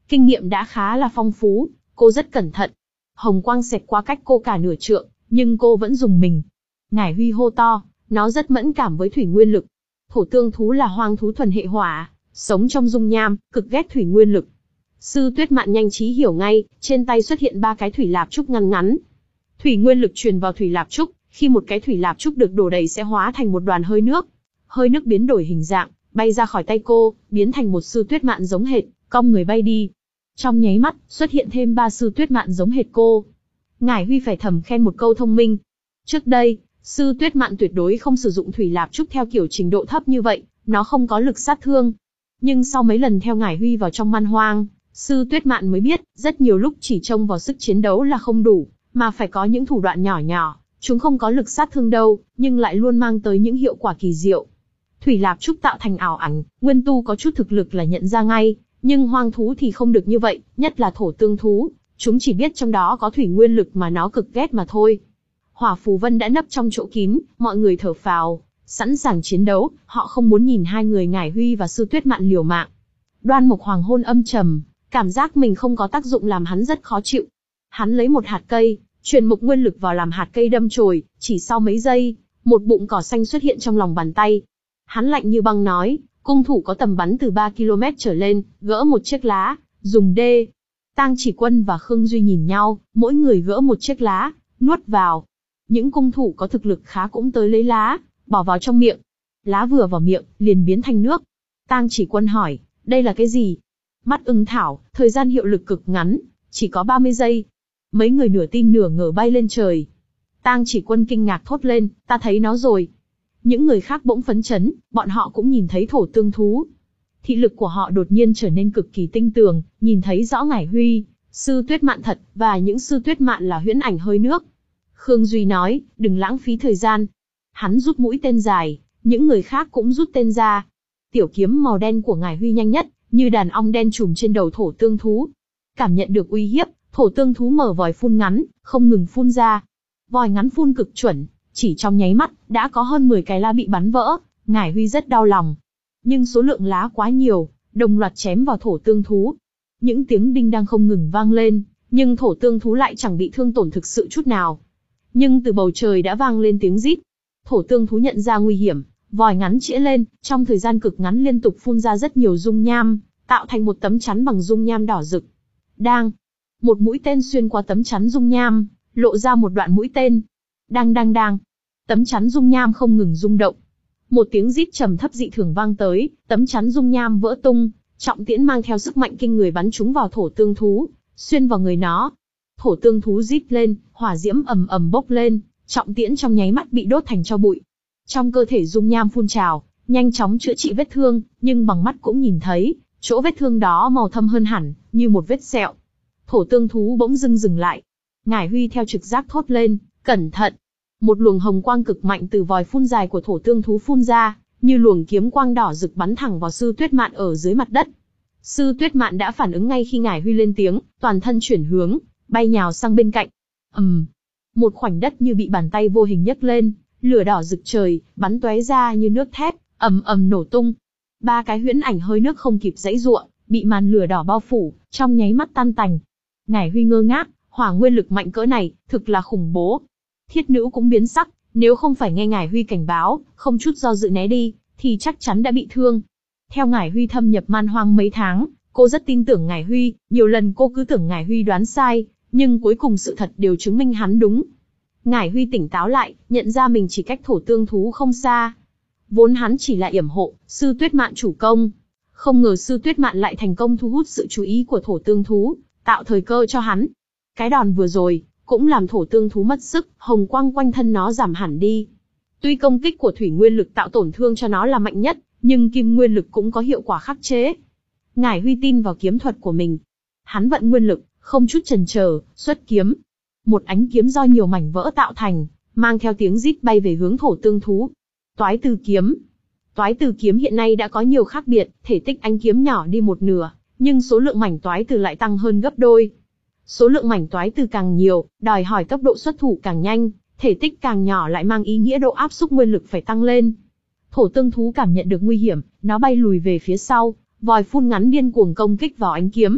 kinh nghiệm đã khá là phong phú, cô rất cẩn thận. Hồng quang xẹt qua cách cô cả nửa trượng, nhưng cô vẫn dùng mình. Ngải Huy hô to, nó rất mẫn cảm với thủy nguyên lực. Thổ tương thú là hoang thú thuần hệ hỏa, sống trong dung nham, cực ghét thủy nguyên lực. Sư Tuyết Mạn nhanh trí hiểu ngay, trên tay xuất hiện ba cái thủy lạp trúc ngăn ngắn. Thủy nguyên lực truyền vào thủy lạp trúc, khi một cái thủy lạp trúc được đổ đầy sẽ hóa thành một đoàn hơi nước. Hơi nước biến đổi hình dạng, bay ra khỏi tay cô, biến thành một Sư Tuyết Mạn giống hệt, cong người bay đi. Trong nháy mắt, xuất hiện thêm ba Sư Tuyết Mạn giống hệt cô. Ngải Huy phải thầm khen một câu thông minh. Trước đây, Sư Tuyết Mạn tuyệt đối không sử dụng thủy lạp trúc theo kiểu trình độ thấp như vậy, nó không có lực sát thương. Nhưng sau mấy lần theo Ngải Huy vào trong man hoang, Sư Tuyết Mạn mới biết, rất nhiều lúc chỉ trông vào sức chiến đấu là không đủ, mà phải có những thủ đoạn nhỏ nhỏ, chúng không có lực sát thương đâu, nhưng lại luôn mang tới những hiệu quả kỳ diệu. Thủy lạp trúc tạo thành ảo ảnh, nguyên tu có chút thực lực là nhận ra ngay, nhưng hoang thú thì không được như vậy, nhất là thổ tương thú, chúng chỉ biết trong đó có thủy nguyên lực mà nó cực ghét mà thôi. Hỏa phù vân đã nấp trong chỗ kín, mọi người thở phào, sẵn sàng chiến đấu, họ không muốn nhìn hai người Ngải Huy và Sư Tuyết Mạn liều mạng. Đoan Mộc Hoàng hôn âm trầm, cảm giác mình không có tác dụng làm hắn rất khó chịu. Hắn lấy một hạt cây, truyền mộc nguyên lực vào làm hạt cây đâm chồi, chỉ sau mấy giây, một bụng cỏ xanh xuất hiện trong lòng bàn tay. Hắn lạnh như băng nói, cung thủ có tầm bắn từ ba ki lô mét trở lên, gỡ một chiếc lá, dùng đê. Tang Chỉ Quân và Khương Duy nhìn nhau, mỗi người gỡ một chiếc lá, nuốt vào. Những cung thủ có thực lực khá cũng tới lấy lá, bỏ vào trong miệng. Lá vừa vào miệng, liền biến thành nước. Tang Chỉ Quân hỏi, đây là cái gì? Mắt ưng thảo, thời gian hiệu lực cực ngắn, chỉ có ba mươi giây. Mấy người nửa tin nửa ngờ bay lên trời. Tang Chỉ Quân kinh ngạc thốt lên, ta thấy nó rồi. Những người khác bỗng phấn chấn, bọn họ cũng nhìn thấy thổ tương thú. Thị lực của họ đột nhiên trở nên cực kỳ tinh tường, nhìn thấy rõ Ngải Huy, Sư Tuyết Mạn thật, và những Sư Tuyết Mạn là huyễn ảnh hơi nước. Khương Duy nói, đừng lãng phí thời gian. Hắn rút mũi tên dài, những người khác cũng rút tên ra. Tiểu kiếm màu đen của Ngải Huy nhanh nhất, như đàn ong đen trùm trên đầu thổ tương thú. Cảm nhận được uy hiếp, thổ tương thú mở vòi phun ngắn, không ngừng phun ra. Vòi ngắn phun cực chuẩn, chỉ trong nháy mắt, đã có hơn mười cái lá bị bắn vỡ. Ngải Huy rất đau lòng. Nhưng số lượng lá quá nhiều, đồng loạt chém vào thổ tương thú. Những tiếng đinh đang không ngừng vang lên, nhưng thổ tương thú lại chẳng bị thương tổn thực sự chút nào. Nhưng từ bầu trời đã vang lên tiếng rít. Thổ tương thú nhận ra nguy hiểm, vòi ngắn chĩa lên, trong thời gian cực ngắn liên tục phun ra rất nhiều dung nham, tạo thành một tấm chắn bằng dung nham đỏ rực. Đang, một mũi tên xuyên qua tấm chắn dung nham, lộ ra một đoạn mũi tên. Đang đang đang, tấm chắn dung nham không ngừng rung động. Một tiếng rít trầm thấp dị thường vang tới, tấm chắn dung nham vỡ tung, trọng tiễn mang theo sức mạnh kinh người bắn trúng vào thổ tương thú, xuyên vào người nó. Thổ tương thú rít lên, hỏa diễm ầm ầm bốc lên, trọng tiễn trong nháy mắt bị đốt thành tro bụi. Trong cơ thể dung nham phun trào, nhanh chóng chữa trị vết thương, nhưng bằng mắt cũng nhìn thấy, chỗ vết thương đó màu thâm hơn hẳn, như một vết sẹo. Thổ tương thú bỗng dưng dừng lại. Ngải Huy theo trực giác thốt lên, cẩn thận. Một luồng hồng quang cực mạnh từ vòi phun dài của thổ tương thú phun ra, như luồng kiếm quang đỏ rực bắn thẳng vào Sư Tuyết Mạn ở dưới mặt đất. Sư Tuyết Mạn đã phản ứng ngay khi Ngải Huy lên tiếng, toàn thân chuyển hướng, bay nhào sang bên cạnh. ầm, um, một khoảnh đất như bị bàn tay vô hình nhấc lên, lửa đỏ rực trời, bắn tóe ra như nước thép, ầm ầm nổ tung. Ba cái huyễn ảnh hơi nước không kịp giãy giụa, bị màn lửa đỏ bao phủ, trong nháy mắt tan tành. Ngải Huy ngơ ngác, hỏa nguyên lực mạnh cỡ này, thực là khủng bố. Thiết Nữ cũng biến sắc, nếu không phải nghe Ngải Huy cảnh báo, không chút do dự né đi, thì chắc chắn đã bị thương. Theo Ngải Huy thâm nhập man hoang mấy tháng, cô rất tin tưởng Ngải Huy, nhiều lần cô cứ tưởng Ngải Huy đoán sai, nhưng cuối cùng sự thật đều chứng minh hắn đúng. Ngải Huy tỉnh táo lại, nhận ra mình chỉ cách thổ tương thú không xa. Vốn hắn chỉ là yểm hộ, Sư Tuyết Mạn chủ công. Không ngờ Sư Tuyết Mạn lại thành công thu hút sự chú ý của thổ tương thú, tạo thời cơ cho hắn. Cái đòn vừa rồi, cũng làm thổ tương thú mất sức, hồng quang quanh thân nó giảm hẳn đi. Tuy công kích của thủy nguyên lực tạo tổn thương cho nó là mạnh nhất, nhưng kim nguyên lực cũng có hiệu quả khắc chế. Ngải Huy tin vào kiếm thuật của mình. Hắn vận nguyên lực, không chút chần chờ, xuất kiếm. Một ánh kiếm do nhiều mảnh vỡ tạo thành, mang theo tiếng rít bay về hướng thổ tương thú. Toái Từ kiếm. Toái Từ kiếm hiện nay đã có nhiều khác biệt, thể tích ánh kiếm nhỏ đi một nửa, nhưng số lượng mảnh toái từ lại tăng hơn gấp đôi. Số lượng mảnh toái từ càng nhiều, đòi hỏi tốc độ xuất thủ càng nhanh, thể tích càng nhỏ lại mang ý nghĩa độ áp xúc nguyên lực phải tăng lên. Thổ tương thú cảm nhận được nguy hiểm, nó bay lùi về phía sau, vòi phun ngắn điên cuồng công kích vào ánh kiếm.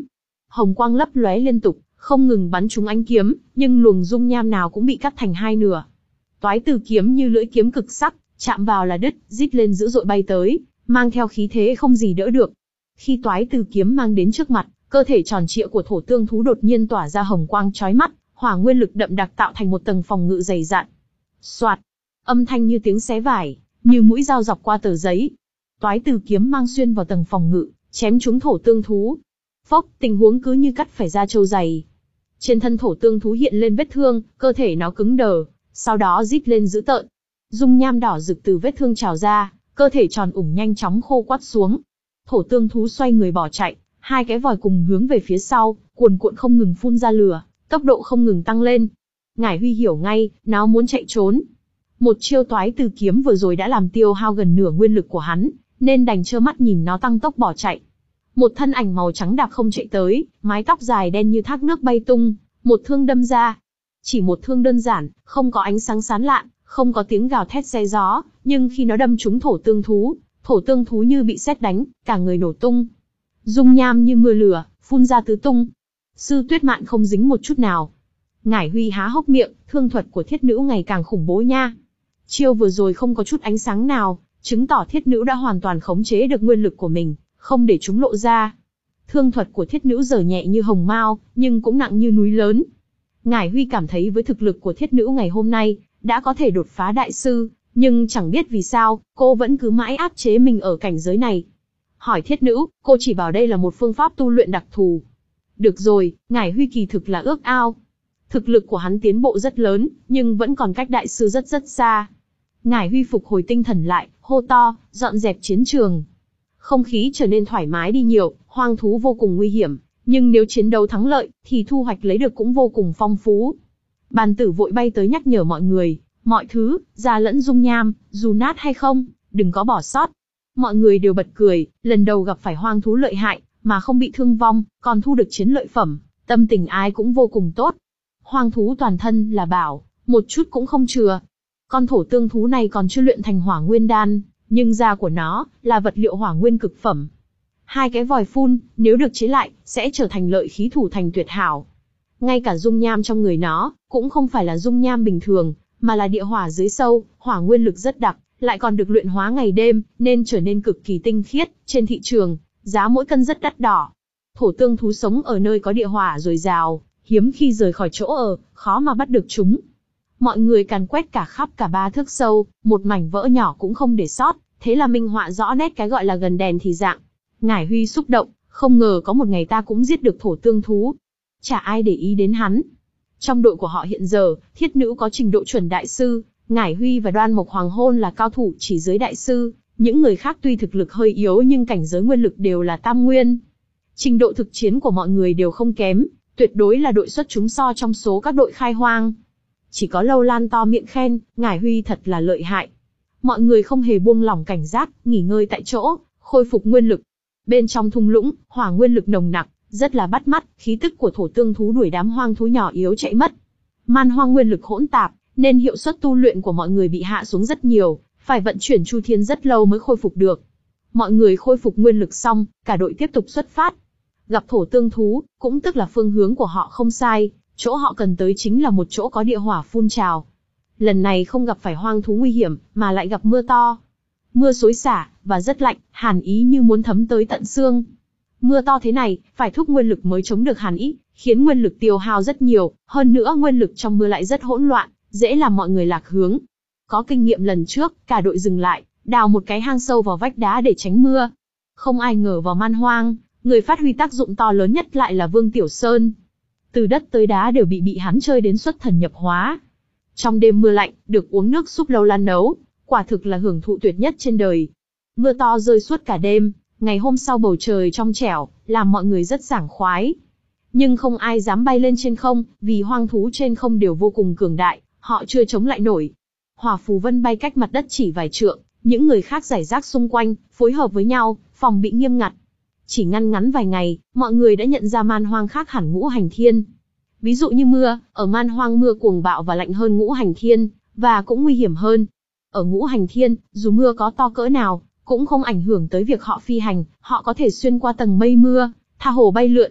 hồng quang lấp lóe liên tục, không ngừng bắn trúng ánh kiếm, nhưng luồng dung nham nào cũng bị cắt thành hai nửa. Toái từ kiếm như lưỡi kiếm cực sắc, chạm vào là đứt, rít lên dữ dội bay tới, mang theo khí thế không gì đỡ được. Khi toái từ kiếm mang đến trước mặt, cơ thể tròn trịa của thổ tương thú đột nhiên tỏa ra hồng quang chói mắt, hỏa nguyên lực đậm đặc tạo thành một tầng phòng ngự dày dặn. Soạt, âm thanh như tiếng xé vải, như mũi dao dọc qua tờ giấy. Toái từ kiếm mang xuyên vào tầng phòng ngự, chém trúng thổ tương thú. Phốc, tình huống cứ như cắt phải da trâu dày. Trên thân thổ tương thú hiện lên vết thương, cơ thể nó cứng đờ, sau đó rít lên dữ tợn. Dung nham đỏ rực từ vết thương trào ra, cơ thể tròn ủng nhanh chóng khô quắt xuống. Thổ tương thú xoay người bỏ chạy, hai cái vòi cùng hướng về phía sau, cuồn cuộn không ngừng phun ra lửa, tốc độ không ngừng tăng lên. Ngải Huy hiểu ngay, nó muốn chạy trốn. Một chiêu toái từ kiếm vừa rồi đã làm tiêu hao gần nửa nguyên lực của hắn, nên đành trơ mắt nhìn nó tăng tốc bỏ chạy. Một thân ảnh màu trắng đạp không chạy tới, mái tóc dài đen như thác nước bay tung, một thương đâm ra. Chỉ một thương đơn giản, không có ánh sáng sáng lạn, không có tiếng gào thét xé gió, nhưng khi nó đâm trúng thổ tương thú, thổ tương thú như bị sét đánh, cả người nổ tung. Dung nham như mưa lửa, phun ra tứ tung. Sư Tuyết Mạn không dính một chút nào. Ngải Huy há hốc miệng, thương thuật của thiết nữ ngày càng khủng bố nha. Chiêu vừa rồi không có chút ánh sáng nào, chứng tỏ thiết nữ đã hoàn toàn khống chế được nguyên lực của mình, không để chúng lộ ra. Thương thuật của thiết nữ giờ nhẹ như hồng mao, nhưng cũng nặng như núi lớn. Ngải Huy cảm thấy với thực lực của thiết nữ ngày hôm nay, đã có thể đột phá đại sư, nhưng chẳng biết vì sao, cô vẫn cứ mãi áp chế mình ở cảnh giới này. Hỏi thiết nữ, cô chỉ bảo đây là một phương pháp tu luyện đặc thù. Được rồi, Ngải Huy kỳ thực là ước ao. Thực lực của hắn tiến bộ rất lớn, nhưng vẫn còn cách đại sư rất rất xa. Ngải Huy phục hồi tinh thần lại, hô to, dọn dẹp chiến trường. Không khí trở nên thoải mái đi nhiều, hoang thú vô cùng nguy hiểm, nhưng nếu chiến đấu thắng lợi, thì thu hoạch lấy được cũng vô cùng phong phú. Bàn tử vội bay tới nhắc nhở mọi người, mọi thứ, da lẫn dung nham, dù nát hay không, đừng có bỏ sót. Mọi người đều bật cười, lần đầu gặp phải hoang thú lợi hại, mà không bị thương vong, còn thu được chiến lợi phẩm, tâm tình ai cũng vô cùng tốt. Hoang thú toàn thân là bảo, một chút cũng không chừa. Con thổ tương thú này còn chưa luyện thành hỏa nguyên đan, nhưng da của nó là vật liệu hỏa nguyên cực phẩm. Hai cái vòi phun, nếu được chế lại, sẽ trở thành lợi khí thủ thành tuyệt hảo. Ngay cả dung nham trong người nó, cũng không phải là dung nham bình thường, mà là địa hỏa dưới sâu, hỏa nguyên lực rất đặc, lại còn được luyện hóa ngày đêm, nên trở nên cực kỳ tinh khiết. Trên thị trường, giá mỗi cân rất đắt đỏ. Thổ tương thú sống ở nơi có địa hỏa dồi dào, hiếm khi rời khỏi chỗ ở, khó mà bắt được chúng. Mọi người càn quét cả khắp cả ba thước sâu, một mảnh vỡ nhỏ cũng không để sót, thế là minh họa rõ nét cái gọi là gần đèn thì dạng. Ngải Huy xúc động, không ngờ có một ngày ta cũng giết được thổ tương thú. Chả ai để ý đến hắn. Trong đội của họ hiện giờ, thiết nữ có trình độ chuẩn đại sư, Ngải Huy và Đoan Mộc Hoàng Hôn là cao thủ chỉ dưới đại sư, những người khác tuy thực lực hơi yếu nhưng cảnh giới nguyên lực đều là tam nguyên. Trình độ thực chiến của mọi người đều không kém, tuyệt đối là đội xuất chúng so trong số các đội khai hoang. Chỉ có Lâu Lan to miệng khen, Ngải Huy thật là lợi hại. Mọi người không hề buông lỏng cảnh giác, nghỉ ngơi tại chỗ, khôi phục nguyên lực. Bên trong thung lũng, hỏa nguyên lực nồng nặc, rất là bắt mắt, khí tức của thổ tương thú đuổi đám hoang thú nhỏ yếu chạy mất. Man hoang nguyên lực hỗn tạp, nên hiệu suất tu luyện của mọi người bị hạ xuống rất nhiều, phải vận chuyển chu thiên rất lâu mới khôi phục được. Mọi người khôi phục nguyên lực xong, cả đội tiếp tục xuất phát. Gặp thổ tương thú, cũng tức là phương hướng của họ không sai, chỗ họ cần tới chính là một chỗ có địa hỏa phun trào. Lần này không gặp phải hoang thú nguy hiểm, mà lại gặp mưa to. Mưa xối xả, và rất lạnh, hàn ý như muốn thấm tới tận xương. Mưa to thế này, phải thúc nguyên lực mới chống được hàn ý, khiến nguyên lực tiêu hao rất nhiều, hơn nữa nguyên lực trong mưa lại rất hỗn loạn, dễ làm mọi người lạc hướng. Có kinh nghiệm lần trước, cả đội dừng lại, đào một cái hang sâu vào vách đá để tránh mưa. Không ai ngờ vào man hoang, người phát huy tác dụng to lớn nhất lại là Vương Tiểu Sơn. Từ đất tới đá đều bị bị hắn chơi đến xuất thần nhập hóa. Trong đêm mưa lạnh, được uống nước súp Lâu Lan nấu, quả thực là hưởng thụ tuyệt nhất trên đời. Mưa to rơi suốt cả đêm, ngày hôm sau bầu trời trong trẻo, làm mọi người rất sảng khoái. Nhưng không ai dám bay lên trên không, vì hoang thú trên không đều vô cùng cường đại, họ chưa chống lại nổi. Hỏa phù vân bay cách mặt đất chỉ vài trượng, những người khác rải rác xung quanh, phối hợp với nhau, phòng bị nghiêm ngặt. Chỉ ngăn ngắn vài ngày, mọi người đã nhận ra man hoang khác hẳn ngũ hành thiên. Ví dụ như mưa, ở man hoang mưa cuồng bạo và lạnh hơn ngũ hành thiên, và cũng nguy hiểm hơn. Ở ngũ hành thiên, dù mưa có to cỡ nào, cũng không ảnh hưởng tới việc họ phi hành, họ có thể xuyên qua tầng mây mưa, tha hồ bay lượn.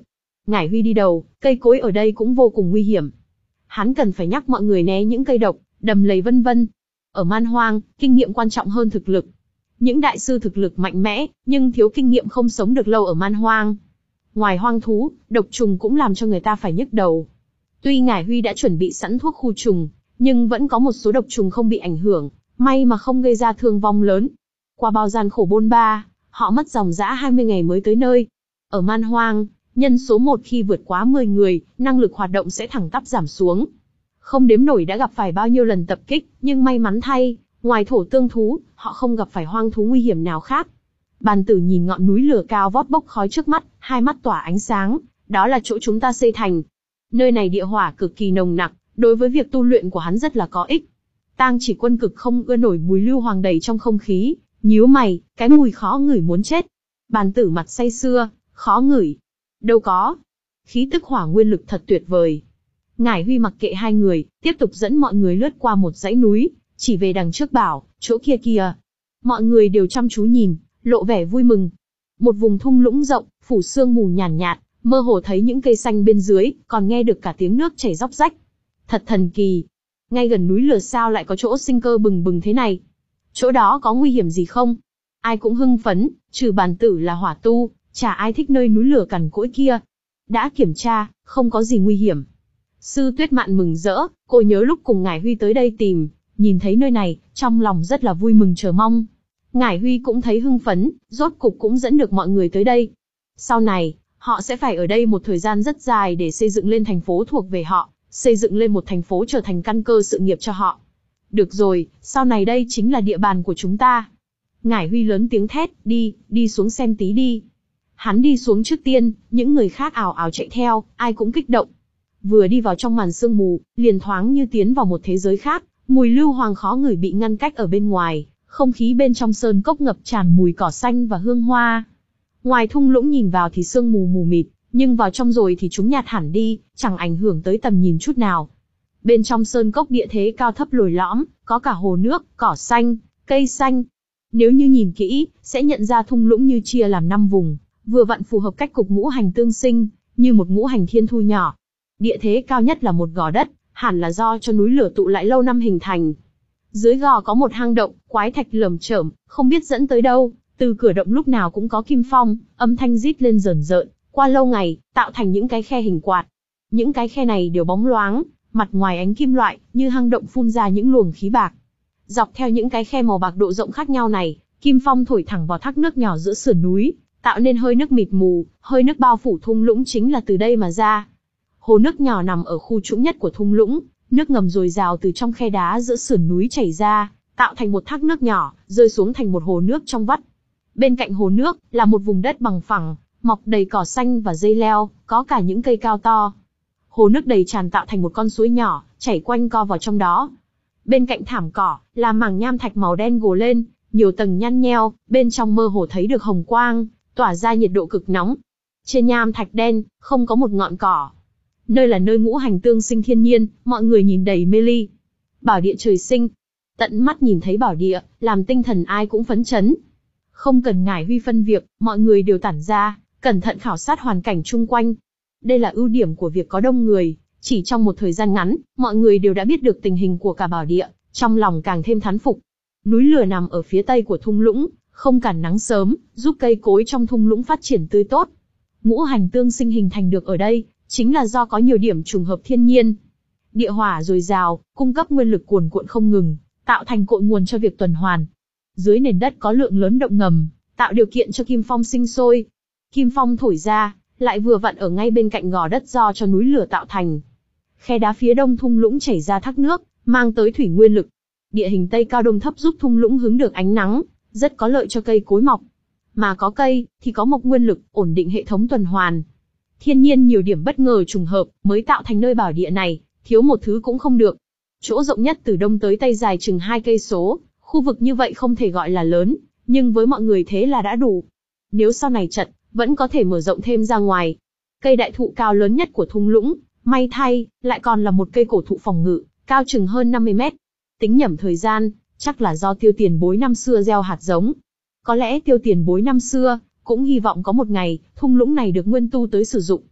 Ngải Huy đi đầu, cây cối ở đây cũng vô cùng nguy hiểm. Hắn cần phải nhắc mọi người né những cây độc, đầm lầy vân vân. Ở man hoang, kinh nghiệm quan trọng hơn thực lực. Những đại sư thực lực mạnh mẽ, nhưng thiếu kinh nghiệm không sống được lâu ở man hoang. Ngoài hoang thú, độc trùng cũng làm cho người ta phải nhức đầu. Tuy Ngải Huy đã chuẩn bị sẵn thuốc khu trùng, nhưng vẫn có một số độc trùng không bị ảnh hưởng, may mà không gây ra thương vong lớn. Qua bao gian khổ bôn ba, họ mất dòng dã hai mươi ngày mới tới nơi. Ở man hoang, nhân số một khi vượt quá mười người, năng lực hoạt động sẽ thẳng tắp giảm xuống. Không đếm nổi đã gặp phải bao nhiêu lần tập kích, nhưng may mắn thay, ngoài thổ tương thú, họ không gặp phải hoang thú nguy hiểm nào khác. Bàn tử nhìn ngọn núi lửa cao vót bốc khói trước mắt, hai mắt tỏa ánh sáng, đó là chỗ chúng ta xây thành. Nơi này địa hỏa cực kỳ nồng nặc, đối với việc tu luyện của hắn rất là có ích. Tang Chỉ Quân cực không ưa nổi mùi lưu hoàng đầy trong không khí, nhíu mày, cái mùi khó ngửi muốn chết. Bàn tử mặt say sưa, khó ngửi. Đâu có. Khí tức hỏa nguyên lực thật tuyệt vời. Ngải Huy mặc kệ hai người, tiếp tục dẫn mọi người lướt qua một dãy núi, chỉ về đằng trước bảo, chỗ kia kìa. Mọi người đều chăm chú nhìn, lộ vẻ vui mừng. Một vùng thung lũng rộng, phủ sương mù nhàn nhạt, mơ hồ thấy những cây xanh bên dưới, còn nghe được cả tiếng nước chảy róc rách. Thật thần kỳ. Ngay gần núi lửa sao lại có chỗ sinh cơ bừng bừng thế này? Chỗ đó có nguy hiểm gì không? Ai cũng hưng phấn, trừ bàn tử là hỏa tu, chả ai thích nơi núi lửa cằn cỗi kia. Đã kiểm tra, không có gì nguy hiểm. Sư Tuyết Mạn mừng rỡ, cô nhớ lúc cùng Ngải Huy tới đây tìm, nhìn thấy nơi này, trong lòng rất là vui mừng chờ mong. Ngải Huy cũng thấy hưng phấn, rốt cục cũng dẫn được mọi người tới đây. Sau này, họ sẽ phải ở đây một thời gian rất dài để xây dựng lên thành phố thuộc về họ, xây dựng lên một thành phố trở thành căn cơ sự nghiệp cho họ. Được rồi, sau này đây chính là địa bàn của chúng ta. Ngải Huy lớn tiếng thét, đi, đi xuống xem tí đi. Hắn đi xuống trước tiên, những người khác ào ào chạy theo, ai cũng kích động. Vừa đi vào trong màn sương mù, liền thoáng như tiến vào một thế giới khác, mùi lưu hoàng khó ngửi bị ngăn cách ở bên ngoài, không khí bên trong sơn cốc ngập tràn mùi cỏ xanh và hương hoa. Ngoài thung lũng nhìn vào thì sương mù mù mịt, nhưng vào trong rồi thì chúng nhạt hẳn đi, chẳng ảnh hưởng tới tầm nhìn chút nào. Bên trong sơn cốc địa thế cao thấp lồi lõm, có cả hồ nước, cỏ xanh, cây xanh. Nếu như nhìn kỹ, sẽ nhận ra thung lũng như chia làm năm vùng, vừa vặn phù hợp cách cục ngũ hành tương sinh, như một ngũ hành thiên thu nhỏ. Địa thế cao nhất là một gò đất, hẳn là do cho núi lửa tụ lại lâu năm hình thành. Dưới gò có một hang động, quái thạch lởm chởm, không biết dẫn tới đâu, từ cửa động lúc nào cũng có kim phong, âm thanh rít lên rờn rợn, qua lâu ngày, tạo thành những cái khe hình quạt. Những cái khe này đều bóng loáng, mặt ngoài ánh kim loại, như hang động phun ra những luồng khí bạc. Dọc theo những cái khe màu bạc độ rộng khác nhau này, kim phong thổi thẳng vào thác nước nhỏ giữa sườn núi, tạo nên hơi nước mịt mù, hơi nước bao phủ thung lũng chính là từ đây mà ra. Hồ nước nhỏ nằm ở khu trũng nhất của thung lũng, nước ngầm dồi dào từ trong khe đá giữa sườn núi chảy ra, tạo thành một thác nước nhỏ, rơi xuống thành một hồ nước trong vắt. Bên cạnh hồ nước là một vùng đất bằng phẳng, mọc đầy cỏ xanh và dây leo, có cả những cây cao to. Hồ nước đầy tràn tạo thành một con suối nhỏ, chảy quanh co vào trong đó. Bên cạnh thảm cỏ là mảng nham thạch màu đen gồ lên, nhiều tầng nhăn nheo, bên trong mơ hồ thấy được hồng quang, tỏa ra nhiệt độ cực nóng. Trên nham thạch đen, không có một ngọn cỏ. Nơi là nơi ngũ hành tương sinh thiên nhiên, mọi người nhìn đầy mê ly. Bảo địa trời sinh. Tận mắt nhìn thấy bảo địa, làm tinh thần ai cũng phấn chấn. Không cần Ngải Huy phân việc, mọi người đều tản ra, cẩn thận khảo sát hoàn cảnh chung quanh. Đây là ưu điểm của việc có đông người, chỉ trong một thời gian ngắn, mọi người đều đã biết được tình hình của cả bảo địa, trong lòng càng thêm thán phục. Núi lửa nằm ở phía tây của thung lũng, không cản nắng sớm, giúp cây cối trong thung lũng phát triển tươi tốt. Ngũ hành tương sinh hình thành được ở đây, chính là do có nhiều điểm trùng hợp thiên nhiên. Địa hỏa dồi dào, cung cấp nguyên lực cuồn cuộn không ngừng, tạo thành cội nguồn cho việc tuần hoàn. Dưới nền đất có lượng lớn động ngầm, tạo điều kiện cho kim phong sinh sôi. Kim phong thổi ra, lại vừa vặn ở ngay bên cạnh gò đất do cho núi lửa tạo thành. Khe đá phía đông thung lũng chảy ra thác nước, mang tới thủy nguyên lực. Địa hình tây cao đông thấp giúp thung lũng hứng được ánh nắng, rất có lợi cho cây cối mọc. Mà có cây, thì có mộc nguyên lực, ổn định hệ thống tuần hoàn. Thiên nhiên nhiều điểm bất ngờ trùng hợp, mới tạo thành nơi bảo địa này, thiếu một thứ cũng không được. Chỗ rộng nhất từ đông tới tây dài chừng hai cây số, khu vực như vậy không thể gọi là lớn, nhưng với mọi người thế là đã đủ. Nếu sau này chật, vẫn có thể mở rộng thêm ra ngoài. Cây đại thụ cao lớn nhất của thung lũng, may thay, lại còn là một cây cổ thụ phòng ngự, cao chừng hơn năm mươi mét. Tính nhẩm thời gian, chắc là do Tiêu Tiền Bối năm xưa gieo hạt giống. Có lẽ Tiêu Tiền Bối năm xưa cũng hy vọng có một ngày, thung lũng này được nguyên tu tới sử dụng.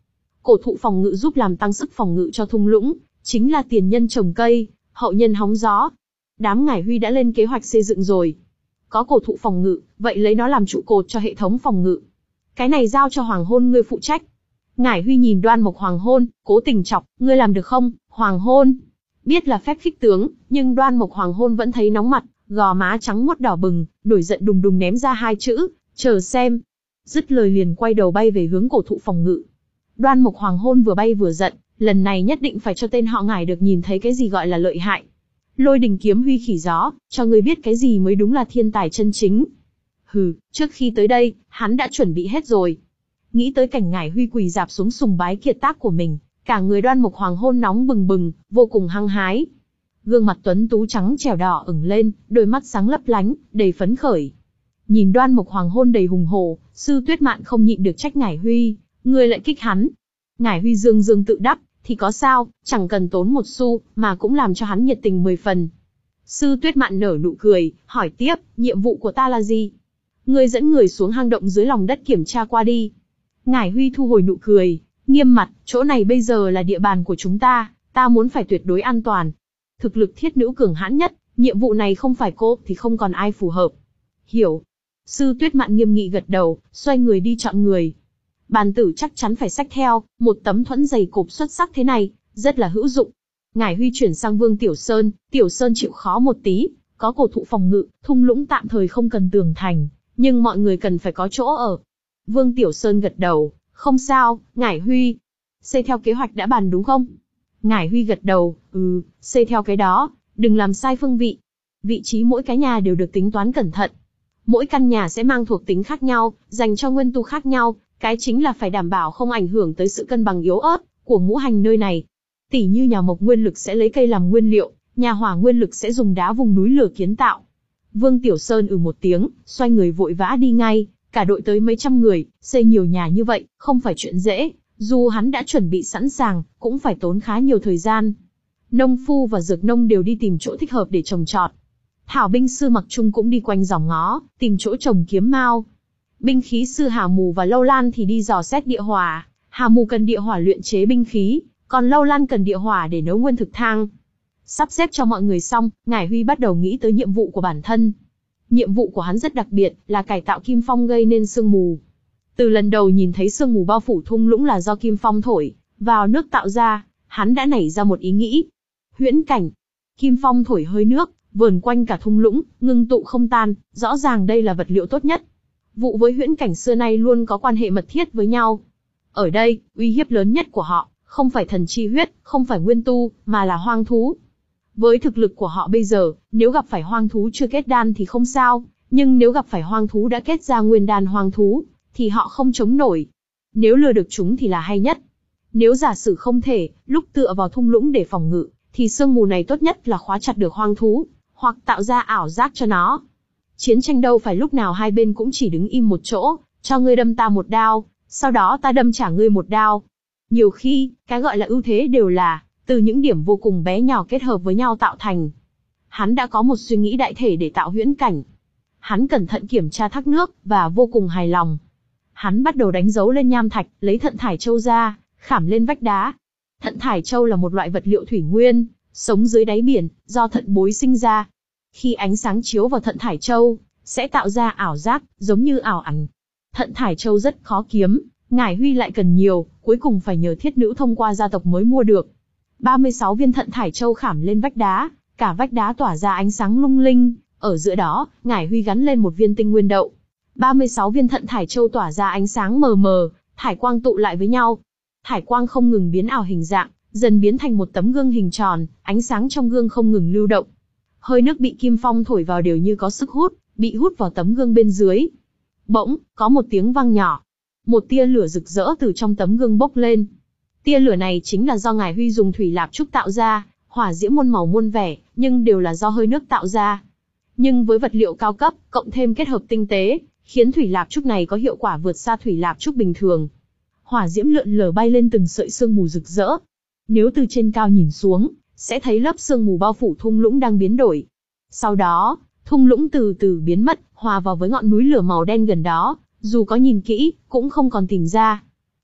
cổ thụ phòng ngự giúp làm tăng sức phòng ngự cho thung lũng, chính là tiền nhân trồng cây, hậu nhân hóng gió. Đám Ngải Huy đã lên kế hoạch xây dựng rồi. Có cổ thụ phòng ngự, vậy lấy nó làm trụ cột cho hệ thống phòng ngự. Cái này giao cho Hoàng Hôn ngươi phụ trách. Ngải Huy nhìn Đoan Mộc Hoàng Hôn, cố tình chọc, ngươi làm được không, Hoàng Hôn? Biết là phép khích tướng, nhưng Đoan Mộc Hoàng Hôn vẫn thấy nóng mặt, gò má trắng muốt đỏ bừng, nổi giận đùng đùng ném ra hai chữ, chờ xem. Dứt lời liền quay đầu bay về hướng cổ thụ phòng ngự. Đoan Mộc Hoàng Hôn vừa bay vừa giận, lần này nhất định phải cho tên họ Ngải được nhìn thấy cái gì gọi là lợi hại. Lôi đình kiếm huy khỉ gió, cho ngươi biết cái gì mới đúng là thiên tài chân chính. Hừ, trước khi tới đây, hắn đã chuẩn bị hết rồi. Nghĩ tới cảnh Ngải Huy quỳ dạp xuống sùng bái kiệt tác của mình, cả người Đoan Mộc Hoàng Hôn nóng bừng bừng, vô cùng hăng hái. Gương mặt tuấn tú trắng trẻo đỏ ửng lên, đôi mắt sáng lấp lánh, đầy phấn khởi. Nhìn Đoan Mộc Hoàng Hôn đầy hùng hổ, Sư Tuyết Mạn không nhịn được trách Ngải Huy, ngươi lại kích hắn. Ngải Huy dương dương tự đắc, thì có sao, chẳng cần tốn một xu, mà cũng làm cho hắn nhiệt tình mười phần. Sư Tuyết Mạn nở nụ cười, hỏi tiếp, nhiệm vụ của ta là gì? Ngươi dẫn người xuống hang động dưới lòng đất kiểm tra qua đi. Ngải Huy thu hồi nụ cười, nghiêm mặt, chỗ này bây giờ là địa bàn của chúng ta, ta muốn phải tuyệt đối an toàn. Thực lực thiết nữ cường hãn nhất, nhiệm vụ này không phải cô thì không còn ai phù hợp. Hiểu. Sư Tuyết Mạn nghiêm nghị gật đầu, xoay người đi chọn người. Bàn tử chắc chắn phải xách theo, một tấm thuẫn dày cộp xuất sắc thế này, rất là hữu dụng. Ngải Huy chuyển sang Vương Tiểu Sơn, Tiểu Sơn chịu khó một tí, có cổ thụ phòng ngự, thung lũng tạm thời không cần tường thành, nhưng mọi người cần phải có chỗ ở. Vương Tiểu Sơn gật đầu, không sao, Ngải Huy. Xây theo kế hoạch đã bàn đúng không? Ngải Huy gật đầu, ừ, xây theo cái đó, đừng làm sai phương vị. Vị trí mỗi cái nhà đều được tính toán cẩn thận. Mỗi căn nhà sẽ mang thuộc tính khác nhau, dành cho nguyên tu khác nhau, cái chính là phải đảm bảo không ảnh hưởng tới sự cân bằng yếu ớt của ngũ hành nơi này. Tỷ như nhà mộc nguyên lực sẽ lấy cây làm nguyên liệu, nhà hỏa nguyên lực sẽ dùng đá vùng núi lửa kiến tạo. Vương Tiểu Sơn ừ một tiếng, xoay người vội vã đi ngay, cả đội tới mấy trăm người, xây nhiều nhà như vậy, không phải chuyện dễ, dù hắn đã chuẩn bị sẵn sàng, cũng phải tốn khá nhiều thời gian. Nông phu và dược nông đều đi tìm chỗ thích hợp để trồng trọt. Thảo binh sư Mặc Trung cũng đi quanh dòng ngó, tìm chỗ trồng kiếm mao. Binh khí sư Hà Mù và Lâu Lan thì đi dò xét địa hỏa, Hà Mù cần địa hỏa luyện chế binh khí, còn Lâu Lan cần địa hỏa để nấu nguyên thực thang. Sắp xếp cho mọi người xong, Ngải Huy bắt đầu nghĩ tới nhiệm vụ của bản thân. Nhiệm vụ của hắn rất đặc biệt, là cải tạo kim phong gây nên sương mù. Từ lần đầu nhìn thấy sương mù bao phủ thung lũng là do kim phong thổi vào nước tạo ra, hắn đã nảy ra một ý nghĩ. Huyễn cảnh. Kim phong thổi hơi nước, vờn quanh cả thung lũng, ngưng tụ không tan, rõ ràng đây là vật liệu tốt nhất. Vụ với huyễn cảnh xưa nay luôn có quan hệ mật thiết với nhau. Ở đây, uy hiếp lớn nhất của họ, không phải thần chi huyết, không phải nguyên tu, mà là hoang thú. Với thực lực của họ bây giờ, nếu gặp phải hoang thú chưa kết đan thì không sao, nhưng nếu gặp phải hoang thú đã kết ra nguyên đan hoang thú, thì họ không chống nổi. Nếu lừa được chúng thì là hay nhất. Nếu giả sử không thể, lúc tựa vào thung lũng để phòng ngự, thì sương mù này tốt nhất là khóa chặt được hoang thú, hoặc tạo ra ảo giác cho nó. Chiến tranh đâu phải lúc nào hai bên cũng chỉ đứng im một chỗ, cho ngươi đâm ta một đao, sau đó ta đâm trả ngươi một đao. Nhiều khi, cái gọi là ưu thế đều là từ những điểm vô cùng bé nhỏ kết hợp với nhau tạo thành. Hắn đã có một suy nghĩ đại thể để tạo huyễn cảnh. Hắn cẩn thận kiểm tra thác nước, và vô cùng hài lòng. Hắn bắt đầu đánh dấu lên nham thạch, lấy thận thải châu ra, khảm lên vách đá. Thận thải châu là một loại vật liệu thủy nguyên, sống dưới đáy biển, do thận bối sinh ra. Khi ánh sáng chiếu vào thận thải châu, sẽ tạo ra ảo giác, giống như ảo ảnh. Thận thải châu rất khó kiếm, Ngải Huy lại cần nhiều, cuối cùng phải nhờ thiết nữ thông qua gia tộc mới mua được. ba mươi sáu viên thận thải châu khảm lên vách đá, cả vách đá tỏa ra ánh sáng lung linh, ở giữa đó, Ngải Huy gắn lên một viên tinh nguyên đậu. ba mươi sáu viên thận thải châu tỏa ra ánh sáng mờ mờ, thải quang tụ lại với nhau. Thải quang không ngừng biến ảo hình dạng, dần biến thành một tấm gương hình tròn, ánh sáng trong gương không ngừng lưu động. Hơi nước bị kim phong thổi vào đều như có sức hút, bị hút vào tấm gương bên dưới. Bỗng, có một tiếng vang nhỏ. Một tia lửa rực rỡ từ trong tấm gương bốc lên. Tia lửa này chính là do Ngải Huy dùng thủy lạp trúc tạo ra, hỏa diễm muôn màu muôn vẻ, nhưng đều là do hơi nước tạo ra. Nhưng với vật liệu cao cấp, cộng thêm kết hợp tinh tế, khiến thủy lạp trúc này có hiệu quả vượt xa thủy lạp trúc bình thường. Hỏa diễm lượn lờ bay lên từng sợi sương mù rực rỡ. Nếu từ trên cao nhìn xuống, sẽ thấy lớp sương mù bao phủ thung lũng đang biến đổi. Sau đó, thung lũng từ từ biến mất, hòa vào với ngọn núi lửa màu đen gần đó, dù có nhìn kỹ, cũng không còn tìm ra.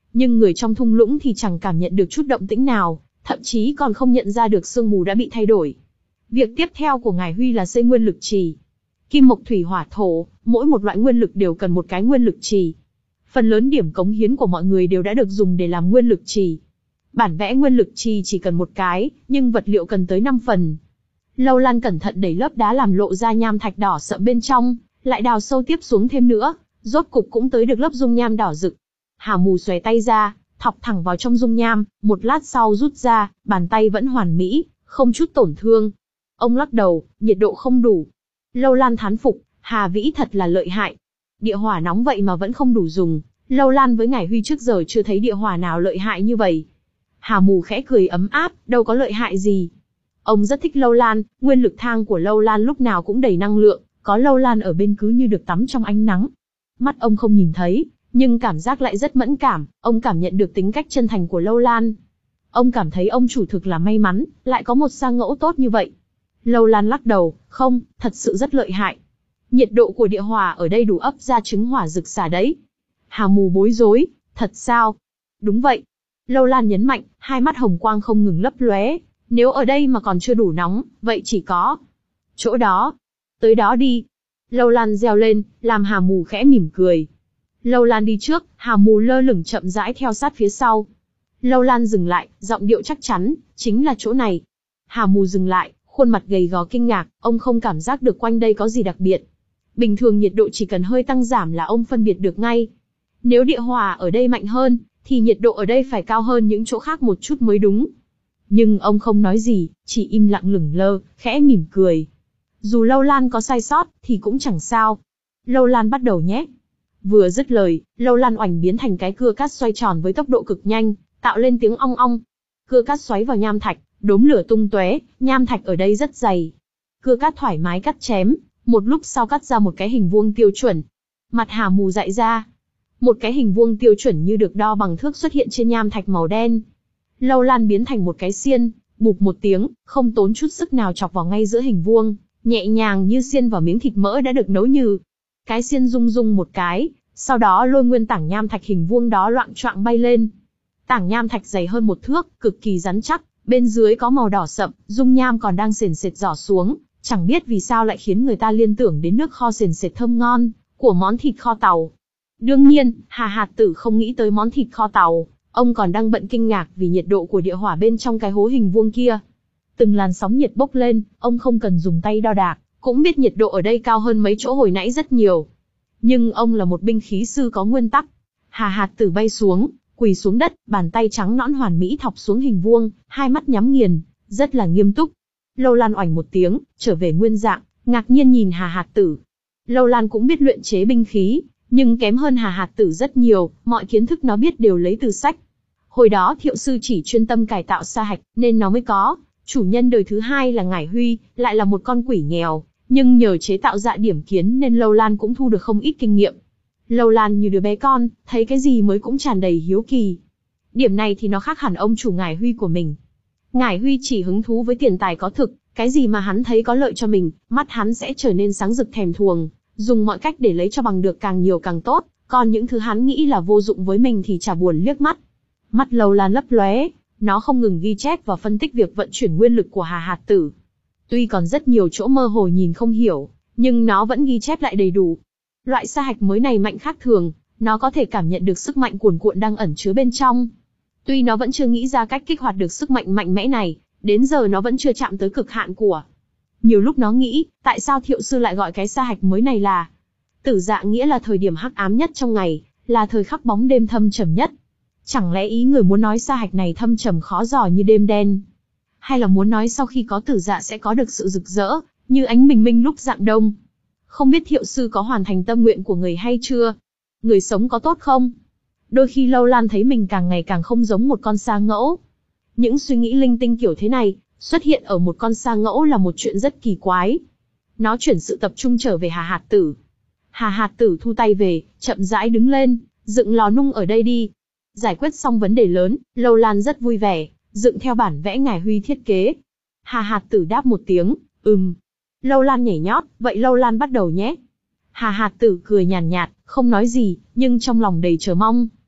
nhưng người trong thung lũng thì chẳng cảm nhận được chút động tĩnh nào, thậm chí còn không nhận ra được sương mù đã bị thay đổi. Việc tiếp theo của Ngải Huy là xây nguyên lực trì. Kim mộc thủy hỏa thổ, mỗi một loại nguyên lực đều cần một cái nguyên lực trì. Phần lớn điểm cống hiến của mọi người đều đã được dùng để làm nguyên lực trì. Bản vẽ nguyên lực trì chỉ cần một cái, nhưng vật liệu cần tới năm phần. Lâu Lan cẩn thận đẩy lớp đá làm lộ ra nham thạch đỏ sậm bên trong, lại đào sâu tiếp xuống thêm nữa, rốt cục cũng tới được lớp dung nham đỏ rực. Hà Mù xòe tay ra, thọc thẳng vào trong dung nham, một lát sau rút ra, bàn tay vẫn hoàn mỹ, không chút tổn thương. Ông lắc đầu, nhiệt độ không đủ. Lâu Lan thán phục, Hà Vĩ thật là lợi hại. Địa hỏa nóng vậy mà vẫn không đủ dùng, Lâu Lan với Ngải Huy trước giờ chưa thấy địa hỏa nào lợi hại như vậy. Hà Mù khẽ cười ấm áp, đâu có lợi hại gì. Ông rất thích Lâu Lan, nguyên lực thang của Lâu Lan lúc nào cũng đầy năng lượng, có Lâu Lan ở bên cứ như được tắm trong ánh nắng. Mắt ông không nhìn thấy, nhưng cảm giác lại rất mẫn cảm, ông cảm nhận được tính cách chân thành của Lâu Lan. Ông cảm thấy ông chủ thực là may mắn, lại có một sa ngẫu tốt như vậy. Lâu Lan lắc đầu, không, thật sự rất lợi hại. Nhiệt độ của địa hỏa ở đây đủ ấp ra trứng hỏa rực xả đấy. Hà Mù bối rối, thật sao? Đúng vậy. Lâu Lan nhấn mạnh, hai mắt hồng quang không ngừng lấp lóe. Nếu ở đây mà còn chưa đủ nóng, vậy chỉ có chỗ đó. Tới đó đi. Lâu Lan reo lên, làm Hà Mù khẽ mỉm cười. Lâu Lan đi trước, Hà Mù lơ lửng chậm rãi theo sát phía sau. Lâu Lan dừng lại, giọng điệu chắc chắn, chính là chỗ này. Hà Mù dừng lại, khuôn mặt gầy gò kinh ngạc, ông không cảm giác được quanh đây có gì đặc biệt. Bình thường nhiệt độ chỉ cần hơi tăng giảm là ông phân biệt được ngay. Nếu địa hỏa ở đây mạnh hơn, thì nhiệt độ ở đây phải cao hơn những chỗ khác một chút mới đúng. Nhưng ông không nói gì, chỉ im lặng lửng lơ, khẽ mỉm cười. Dù Lâu Lan có sai sót, thì cũng chẳng sao. Lâu Lan bắt đầu nhé. Vừa dứt lời, Lâu Lan oành biến thành cái cưa cát xoay tròn với tốc độ cực nhanh, tạo lên tiếng ong ong. Cưa cát xoáy vào nham thạch, đốm lửa tung tóe, nham thạch ở đây rất dày. Cưa cát thoải mái cắt chém, một lúc sau cắt ra một cái hình vuông tiêu chuẩn. Mặt Hà Mù dại ra. Một cái hình vuông tiêu chuẩn như được đo bằng thước xuất hiện trên nham thạch màu đen. Lâu Lan biến thành một cái xiên, bụp một tiếng, không tốn chút sức nào chọc vào ngay giữa hình vuông, nhẹ nhàng như xiên vào miếng thịt mỡ đã được nấu nhừ. Cái xiên rung rung một cái, sau đó lôi nguyên tảng nham thạch hình vuông đó loạng choạng bay lên. Tảng nham thạch dày hơn một thước, cực kỳ rắn chắc, bên dưới có màu đỏ sậm, dung nham còn đang sền sệt rỏ xuống, chẳng biết vì sao lại khiến người ta liên tưởng đến nước kho sền sệt thơm ngon của món thịt kho tàu. Đương nhiên, Hà Hạt Tử không nghĩ tới món thịt kho tàu, ông còn đang bận kinh ngạc vì nhiệt độ của địa hỏa bên trong cái hố hình vuông kia. Từng làn sóng nhiệt bốc lên, ông không cần dùng tay đo đạc, cũng biết nhiệt độ ở đây cao hơn mấy chỗ hồi nãy rất nhiều. Nhưng ông là một binh khí sư có nguyên tắc. Hà Hạt Tử bay xuống, quỳ xuống đất, bàn tay trắng nõn hoàn mỹ thọc xuống hình vuông, hai mắt nhắm nghiền, rất là nghiêm túc. Lâu Lan oảnh một tiếng, trở về nguyên dạng, ngạc nhiên nhìn Hà Hạt Tử. Lâu Lan cũng biết luyện chế binh khí, nhưng kém hơn Hà Hạt Tử rất nhiều, mọi kiến thức nó biết đều lấy từ sách. Hồi đó Thiệu sư chỉ chuyên tâm cải tạo sa hạch, nên nó mới có. Chủ nhân đời thứ hai là Ngải Huy, lại là một con quỷ nghèo, nhưng nhờ chế tạo dạ điểm kiến nên Lâu Lan cũng thu được không ít kinh nghiệm. Lâu Lan như đứa bé con, thấy cái gì mới cũng tràn đầy hiếu kỳ. Điểm này thì nó khác hẳn ông chủ Ngải Huy của mình. Ngải Huy chỉ hứng thú với tiền tài có thực, cái gì mà hắn thấy có lợi cho mình, mắt hắn sẽ trở nên sáng rực thèm thuồng, dùng mọi cách để lấy cho bằng được càng nhiều càng tốt, còn những thứ hắn nghĩ là vô dụng với mình thì chả buồn liếc mắt. Mắt Lâu Lan lấp lóe, nó không ngừng ghi chép và phân tích việc vận chuyển nguyên lực của Hà Hạt Tử. Tuy còn rất nhiều chỗ mơ hồ nhìn không hiểu, nhưng nó vẫn ghi chép lại đầy đủ. Loại sa hạch mới này mạnh khác thường, nó có thể cảm nhận được sức mạnh cuồn cuộn đang ẩn chứa bên trong. Tuy nó vẫn chưa nghĩ ra cách kích hoạt được sức mạnh mạnh mẽ này, đến giờ nó vẫn chưa chạm tới cực hạn của. Nhiều lúc nó nghĩ, tại sao Thiệu sư lại gọi cái sa hạch mới này là tử dạ, nghĩa là thời điểm hắc ám nhất trong ngày, là thời khắc bóng đêm thâm trầm nhất. Chẳng lẽ ý người muốn nói sa hạch này thâm trầm khó dò như đêm đen? Hay là muốn nói sau khi có tử dạ sẽ có được sự rực rỡ, như ánh bình minh lúc rạng đông? Không biết Thiệu sư có hoàn thành tâm nguyện của người hay chưa? Người sống có tốt không? Đôi khi Lâu Lan thấy mình càng ngày càng không giống một con sa ngẫu. Những suy nghĩ linh tinh kiểu thế này, xuất hiện ở một con sa ngẫu là một chuyện rất kỳ quái. Nó chuyển sự tập trung trở về Hà Hạt Tử. Hà Hạt Tử thu tay về, chậm rãi đứng lên, dựng lò nung ở đây đi. Giải quyết xong vấn đề lớn, Lâu Lan rất vui vẻ, dựng theo bản vẽ Ngải Huy thiết kế. Hà Hạt Tử đáp một tiếng, ừm. Lâu Lan nhảy nhót, vậy Lâu Lan bắt đầu nhé. Hà Hạt Tử cười nhàn nhạt, không nói gì, nhưng trong lòng đầy chờ mong.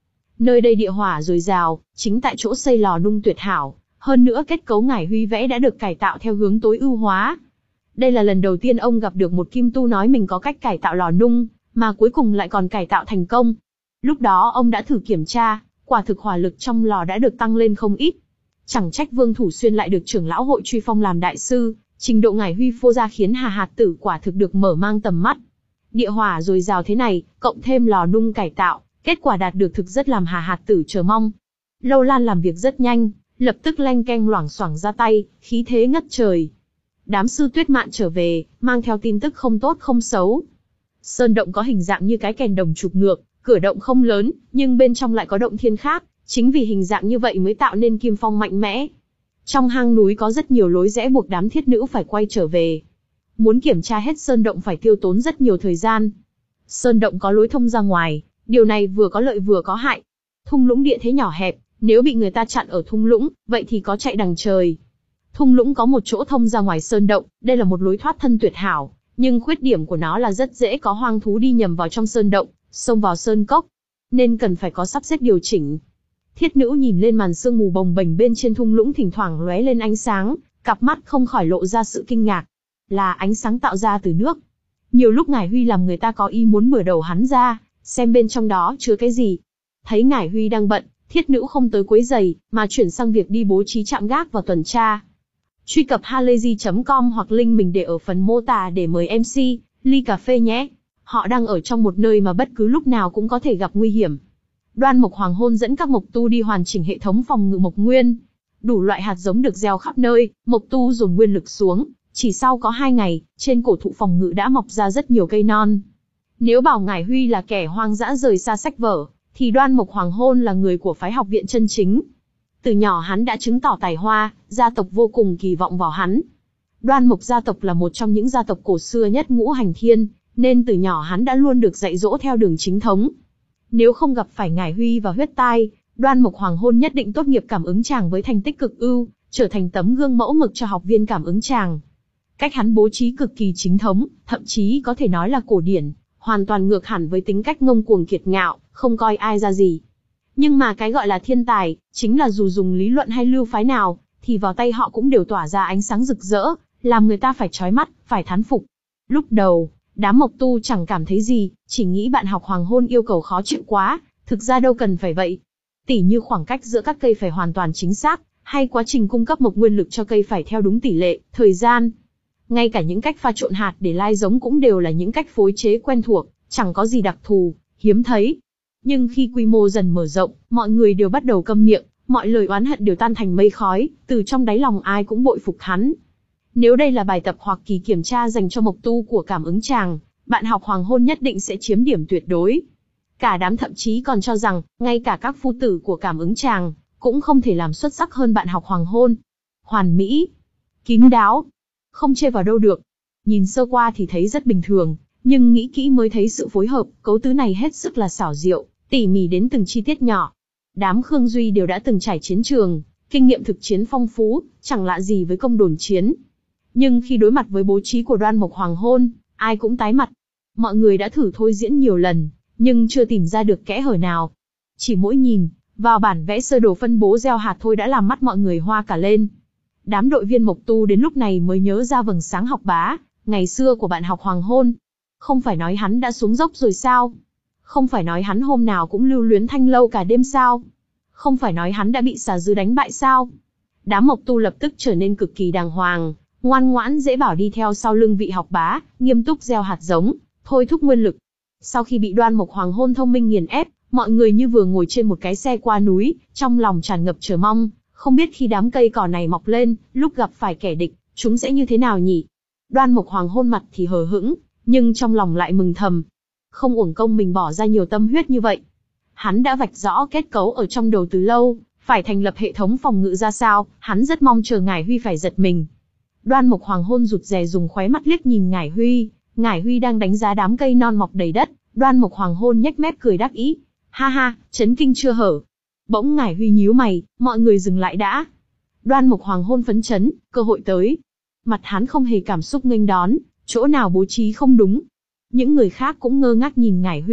Nơi đây địa hỏa dồi dào, chính tại chỗ xây lò nung tuyệt hảo, hơn nữa kết cấu Ngải Huy vẽ đã được cải tạo theo hướng tối ưu hóa. Đây là lần đầu tiên ông gặp được một kim tu nói mình có cách cải tạo lò nung, mà cuối cùng lại còn cải tạo thành công. Lúc đó ông đã thử kiểm tra, quả thực hỏa lực trong lò đã được tăng lên không ít. Chẳng trách Vương Thủ Xuyên lại được trưởng lão hội truy phong làm đại sư, trình độ Ngải Huy phô ra khiến Hà Hạt Tử quả thực được mở mang tầm mắt. Địa hỏa dồi dào thế này, cộng thêm lò nung cải tạo, kết quả đạt được thực rất làm Hà Hạt Tử chờ mong. Lâu Lan làm việc rất nhanh, lập tức leng keng loảng xoảng ra tay, khí thế ngất trời. Đám sư Tuyết Mạn trở về, mang theo tin tức không tốt không xấu. Sơn động có hình dạng như cái kèn đồng chụp ngược, cửa động không lớn, nhưng bên trong lại có động thiên khác, chính vì hình dạng như vậy mới tạo nên kim phong mạnh mẽ. Trong hang núi có rất nhiều lối rẽ buộc đám thiết nữ phải quay trở về. Muốn kiểm tra hết sơn động phải tiêu tốn rất nhiều thời gian. Sơn động có lối thông ra ngoài, điều này vừa có lợi vừa có hại. Thung lũng địa thế nhỏ hẹp, nếu bị người ta chặn ở thung lũng, vậy thì có chạy đằng trời. Thung lũng có một chỗ thông ra ngoài sơn động, đây là một lối thoát thân tuyệt hảo, nhưng khuyết điểm của nó là rất dễ có hoang thú đi nhầm vào trong sơn động, xông vào sơn cốc, nên cần phải có sắp xếp điều chỉnh. Thiết nữ nhìn lên màn sương mù bồng bềnh bên trên thung lũng thỉnh thoảng lóe lên ánh sáng, cặp mắt không khỏi lộ ra sự kinh ngạc. Là ánh sáng tạo ra từ nước. Nhiều lúc Ngải Huy làm người ta có ý muốn bừa đầu hắn ra, xem bên trong đó chứa cái gì. Thấy Ngải Huy đang bận, thiết nữ không tới quấy giày, mà chuyển sang việc đi bố trí trạm gác và tuần tra. Truy cập halayzi chấm com hoặc link mình để ở phần mô tả để mời em xê, ly cà phê nhé. Họ đang ở trong một nơi mà bất cứ lúc nào cũng có thể gặp nguy hiểm. Đoan Mộc Hoàng Hôn dẫn các mộc tu đi hoàn chỉnh hệ thống phòng ngự mộc nguyên. Đủ loại hạt giống được gieo khắp nơi, mộc tu dồn nguyên lực xuống. Chỉ sau có hai ngày, trên cổ thụ phòng ngự đã mọc ra rất nhiều cây non. Nếu bảo Ngải Huy là kẻ hoang dã rời xa sách vở, thì Đoan Mộc Hoàng Hôn là người của phái học viện chân chính. Từ nhỏ hắn đã chứng tỏ tài hoa, gia tộc vô cùng kỳ vọng vào hắn. Đoan Mộc gia tộc là một trong những gia tộc cổ xưa nhất ngũ hành thiên, nên từ nhỏ hắn đã luôn được dạy dỗ theo đường chính thống. Nếu không gặp phải Ngải Huy và huyết tai, Đoan Mộc Hoàng Hôn nhất định tốt nghiệp cảm ứng tràng với thành tích cực ưu, trở thành tấm gương mẫu mực cho học viên cảm ứng tràng. Cách hắn bố trí cực kỳ chính thống, thậm chí có thể nói là cổ điển, hoàn toàn ngược hẳn với tính cách ngông cuồng kiệt ngạo, không coi ai ra gì. Nhưng mà cái gọi là thiên tài, chính là dù dùng lý luận hay lưu phái nào, thì vào tay họ cũng đều tỏa ra ánh sáng rực rỡ, làm người ta phải chói mắt, phải thán phục. Lúc đầu, đám mộc tu chẳng cảm thấy gì, chỉ nghĩ bạn học Hoàng Hôn yêu cầu khó chịu quá, thực ra đâu cần phải vậy. Tỉ như khoảng cách giữa các cây phải hoàn toàn chính xác, hay quá trình cung cấp mộc nguyên lực cho cây phải theo đúng tỷ lệ, thời gian. Ngay cả những cách pha trộn hạt để lai giống cũng đều là những cách phối chế quen thuộc, chẳng có gì đặc thù, hiếm thấy. Nhưng khi quy mô dần mở rộng, mọi người đều bắt đầu câm miệng, mọi lời oán hận đều tan thành mây khói, từ trong đáy lòng ai cũng bội phục hắn. Nếu đây là bài tập hoặc kỳ kiểm tra dành cho mộc tu của cảm ứng tràng, bạn học Hoàng Hôn nhất định sẽ chiếm điểm tuyệt đối. Cả đám thậm chí còn cho rằng, ngay cả các phu tử của cảm ứng tràng, cũng không thể làm xuất sắc hơn bạn học Hoàng Hôn. Hoàn mỹ, kín đáo, không chê vào đâu được. Nhìn sơ qua thì thấy rất bình thường, nhưng nghĩ kỹ mới thấy sự phối hợp, cấu tứ này hết sức là xảo diệu, tỉ mỉ đến từng chi tiết nhỏ. Đám Khương Duy đều đã từng trải chiến trường, kinh nghiệm thực chiến phong phú, chẳng lạ gì với công đồn chiến. Nhưng khi đối mặt với bố trí của Đoan Mộc Hoàng Hôn, ai cũng tái mặt. Mọi người đã thử thôi diễn nhiều lần, nhưng chưa tìm ra được kẽ hở nào. Chỉ mỗi nhìn vào bản vẽ sơ đồ phân bố gieo hạt thôi đã làm mắt mọi người hoa cả lên. Đám đội viên mộc tu đến lúc này mới nhớ ra vầng sáng học bá, ngày xưa của bạn học Hoàng Hôn. Không phải nói hắn đã xuống dốc rồi sao? Không phải nói hắn hôm nào cũng lưu luyến thanh lâu cả đêm sao? Không phải nói hắn đã bị xà dư đánh bại sao? Đám mộc tu lập tức trở nên cực kỳ đàng hoàng, ngoan ngoãn dễ bảo đi theo sau lưng vị học bá, nghiêm túc gieo hạt giống, thôi thúc nguyên lực. Sau khi bị Đoan Mộc Hoàng Hôn thông minh nghiền ép, mọi người như vừa ngồi trên một cái xe qua núi, trong lòng tràn ngập chờ mong, không biết khi đám cây cỏ này mọc lên, lúc gặp phải kẻ địch, chúng sẽ như thế nào nhỉ? Đoan Mộc Hoàng Hôn mặt thì hờ hững, nhưng trong lòng lại mừng thầm. Không uổng công mình bỏ ra nhiều tâm huyết như vậy. Hắn đã vạch rõ kết cấu ở trong đầu từ lâu, phải thành lập hệ thống phòng ngự ra sao, hắn rất mong chờ Ngải Huy phải giật mình. Đoan Mộc Hoàng Hôn rụt rè dùng khóe mắt liếc nhìn Ngải Huy, Ngải Huy đang đánh giá đám cây non mọc đầy đất, Đoan Mộc Hoàng Hôn nhếch mép cười đắc ý. Ha ha, chấn kinh chưa hở. Bỗng Ngải Huy nhíu mày, mọi người dừng lại đã. Đoan Mộc Hoàng Hôn phấn chấn, cơ hội tới. Mặt hắn không hề cảm xúc nghênh đón, chỗ nào bố trí không đúng. Những người khác cũng ngơ ngác nhìn Ngải Huy,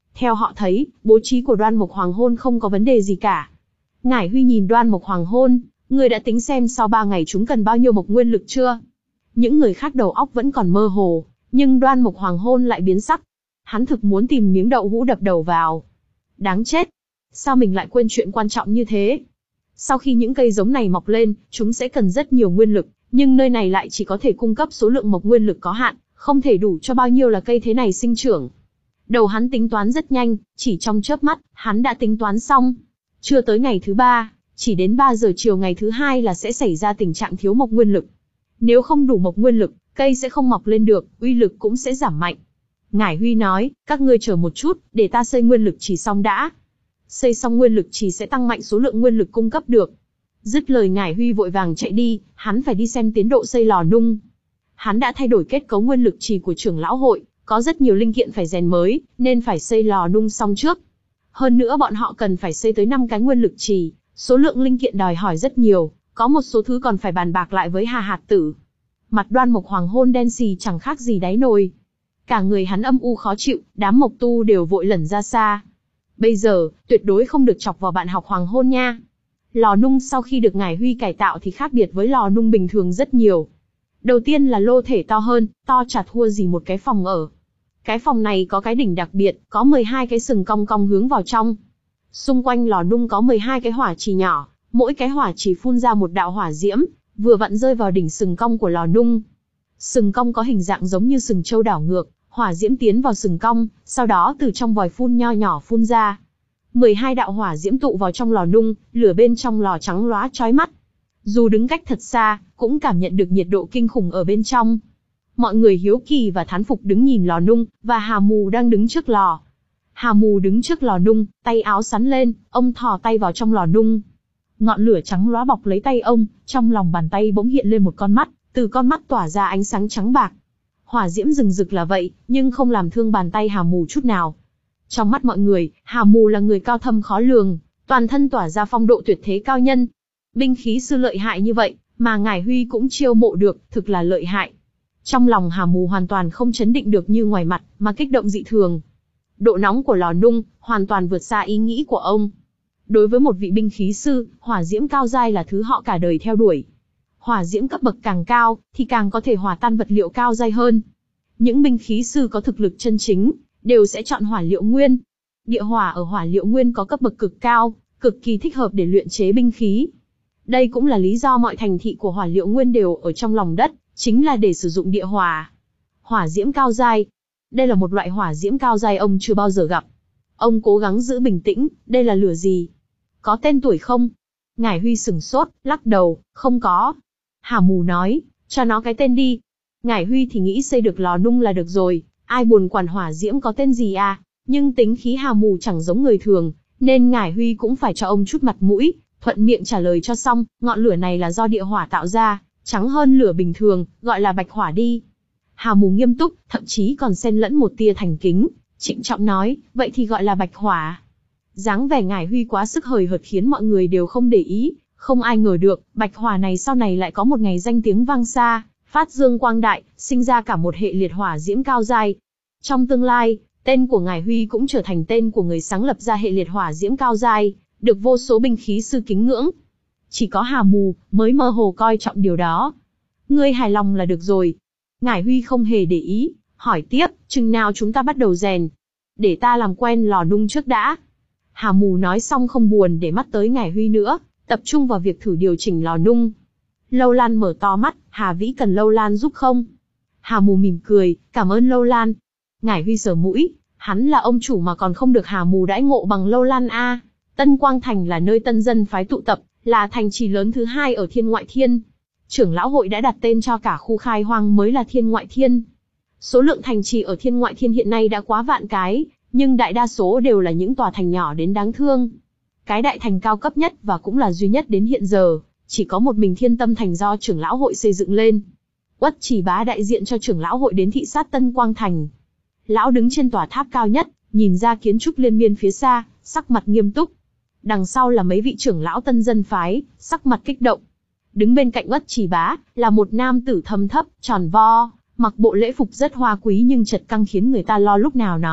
Theo họ thấy, bố trí của Đoan Mộc Hoàng Hôn không có vấn đề gì cả. Ngải Huy nhìn Đoan Mộc Hoàng Hôn, người đã tính xem sau ba ngày chúng cần bao nhiêu mộc nguyên lực chưa? Những người khác đầu óc vẫn còn mơ hồ, nhưng Đoan Mộc Hoàng Hôn lại biến sắc. Hắn thực muốn tìm miếng đậu hũ đập đầu vào. Đáng chết! Sao mình lại quên chuyện quan trọng như thế? Sau khi những cây giống này mọc lên, chúng sẽ cần rất nhiều nguyên lực, nhưng nơi này lại chỉ có thể cung cấp số lượng mộc nguyên lực có hạn, không thể đủ cho bao nhiêu là cây thế này sinh trưởng. Đầu hắn tính toán rất nhanh, chỉ trong chớp mắt, hắn đã tính toán xong. Chưa tới ngày thứ ba, chỉ đến ba giờ chiều ngày thứ hai là sẽ xảy ra tình trạng thiếu mộc nguyên lực. Nếu không đủ mộc nguyên lực, cây sẽ không mọc lên được, uy lực cũng sẽ giảm mạnh. Ngải Huy nói, các ngươi chờ một chút, để ta xây nguyên lực trì xong đã. Xây xong nguyên lực trì sẽ tăng mạnh số lượng nguyên lực cung cấp được. Dứt lời Ngải Huy vội vàng chạy đi, hắn phải đi xem tiến độ xây lò nung. Hắn đã thay đổi kết cấu nguyên lực trì của trưởng lão hội, có rất nhiều linh kiện phải rèn mới, nên phải xây lò nung xong trước. Hơn nữa bọn họ cần phải xây tới năm cái nguyên lực trì, số lượng linh kiện đòi hỏi rất nhiều, có một số thứ còn phải bàn bạc lại với Hà Hạt Tử. Mặt Đoan Mộc Hoàng Hôn đen xì chẳng khác gì đáy nồi. Cả người hắn âm u khó chịu, đám mộc tu đều vội lẩn ra xa. Bây giờ, tuyệt đối không được chọc vào bạn học Hoàng Hôn nha. Lò nung sau khi được Ngải Huy cải tạo thì khác biệt với lò nung bình thường rất nhiều. Đầu tiên là lô thể to hơn, to chả thua gì một cái phòng ở. Cái phòng này có cái đỉnh đặc biệt, có mười hai cái sừng cong cong hướng vào trong. Xung quanh lò nung có mười hai cái hỏa trì nhỏ, mỗi cái hỏa trì phun ra một đạo hỏa diễm, vừa vặn rơi vào đỉnh sừng cong của lò nung. Sừng cong có hình dạng giống như sừng trâu đảo ngược, hỏa diễm tiến vào sừng cong, sau đó từ trong vòi phun nho nhỏ phun ra. mười hai đạo hỏa diễm tụ vào trong lò nung, lửa bên trong lò trắng lóa chói mắt. Dù đứng cách thật xa, cũng cảm nhận được nhiệt độ kinh khủng ở bên trong. Mọi người hiếu kỳ và thán phục đứng nhìn lò nung, và Hà Mù đang đứng trước lò. Hà Mù đứng trước lò nung, tay áo sắn lên, ông thò tay vào trong lò nung. Ngọn lửa trắng lóa bọc lấy tay ông, trong lòng bàn tay bỗng hiện lên một con mắt, từ con mắt tỏa ra ánh sáng trắng bạc. Hỏa diễm rừng rực là vậy, nhưng không làm thương bàn tay Hà Mù chút nào. Trong mắt mọi người, Hà Mù là người cao thâm khó lường, toàn thân tỏa ra phong độ tuyệt thế cao nhân. Binh khí sư lợi hại như vậy, mà Ngải Huy cũng chiêu mộ được, thực là lợi hại. Trong lòng Hà Mù hoàn toàn không chấn định được như ngoài mặt, mà kích động dị thường. Độ nóng của lò nung, hoàn toàn vượt xa ý nghĩ của ông. Đối với một vị binh khí sư, hỏa diễm cao giai là thứ họ cả đời theo đuổi. Hỏa diễm cấp bậc càng cao, thì càng có thể hòa tan vật liệu cao giai hơn. Những binh khí sư có thực lực chân chính, đều sẽ chọn hỏa liệu nguyên. Địa hỏa ở hỏa liệu nguyên có cấp bậc cực cao, cực kỳ thích hợp để luyện chế binh khí. Đây cũng là lý do mọi thành thị của hỏa liệu nguyên đều ở trong lòng đất, chính là để sử dụng địa hỏa. Hỏa diễm cao giai. Đây là một loại hỏa diễm cao giai ông chưa bao giờ gặp. Ông cố gắng giữ bình tĩnh, đây là lửa gì? Có tên tuổi không? Ngải Huy sửng sốt, lắc đầu, không có. Hà Mù nói, cho nó cái tên đi. Ngải Huy thì nghĩ xây được lò nung là được rồi, ai buồn quản hỏa diễm có tên gì à? Nhưng tính khí Hà Mù chẳng giống người thường, nên Ngải Huy cũng phải cho ông chút mặt mũi, thuận miệng trả lời cho xong, ngọn lửa này là do địa hỏa tạo ra, trắng hơn lửa bình thường, gọi là bạch hỏa đi. Hà Mù nghiêm túc, thậm chí còn xen lẫn một tia thành kính, trịnh trọng nói, vậy thì gọi là bạch hỏa. Dáng vẻ Ngải Huy quá sức hời hợt khiến mọi người đều không để ý, không ai ngờ được, bạch hỏa này sau này lại có một ngày danh tiếng vang xa, phát dương quang đại, sinh ra cả một hệ liệt hỏa diễm cao giai. Trong tương lai, tên của Ngải Huy cũng trở thành tên của người sáng lập ra hệ liệt hỏa diễm cao giai, được vô số binh khí sư kính ngưỡng. Chỉ có Hà Mù mới mơ hồ coi trọng điều đó. Ngươi hài lòng là được rồi. Ngải Huy không hề để ý, hỏi tiếp, chừng nào chúng ta bắt đầu rèn? Để ta làm quen lò nung trước đã. Hà Mù nói xong không buồn để mắt tới Ngải Huy nữa, tập trung vào việc thử điều chỉnh lò nung. Lâu Lan mở to mắt, Hà Vĩ cần Lâu Lan giúp không? Hà Mù mỉm cười, cảm ơn Lâu Lan. Ngải Huy sờ mũi, hắn là ông chủ mà còn không được Hà Mù đãi ngộ bằng Lâu Lan a. Tân Quang Thành là nơi tân dân phái tụ tập, là thành trì lớn thứ hai ở Thiên Ngoại Thiên. Trưởng lão hội đã đặt tên cho cả khu khai hoang mới là Thiên Ngoại Thiên. Số lượng thành trì ở Thiên Ngoại Thiên hiện nay đã quá vạn cái, nhưng đại đa số đều là những tòa thành nhỏ đến đáng thương. Cái đại thành cao cấp nhất và cũng là duy nhất đến hiện giờ, chỉ có một mình Thiên Tâm Thành do trưởng lão hội xây dựng lên. Uất Chỉ Bá đại diện cho trưởng lão hội đến thị sát Tân Quang Thành. Lão đứng trên tòa tháp cao nhất, nhìn ra kiến trúc liên miên phía xa, sắc mặt nghiêm túc. Đằng sau là mấy vị trưởng lão tân dân phái, sắc mặt kích động. Đứng bên cạnh Uất Chỉ Bá, là một nam tử thâm thấp, tròn vo, mặc bộ lễ phục rất hoa quý nhưng chật căng khiến người ta lo lúc nào nó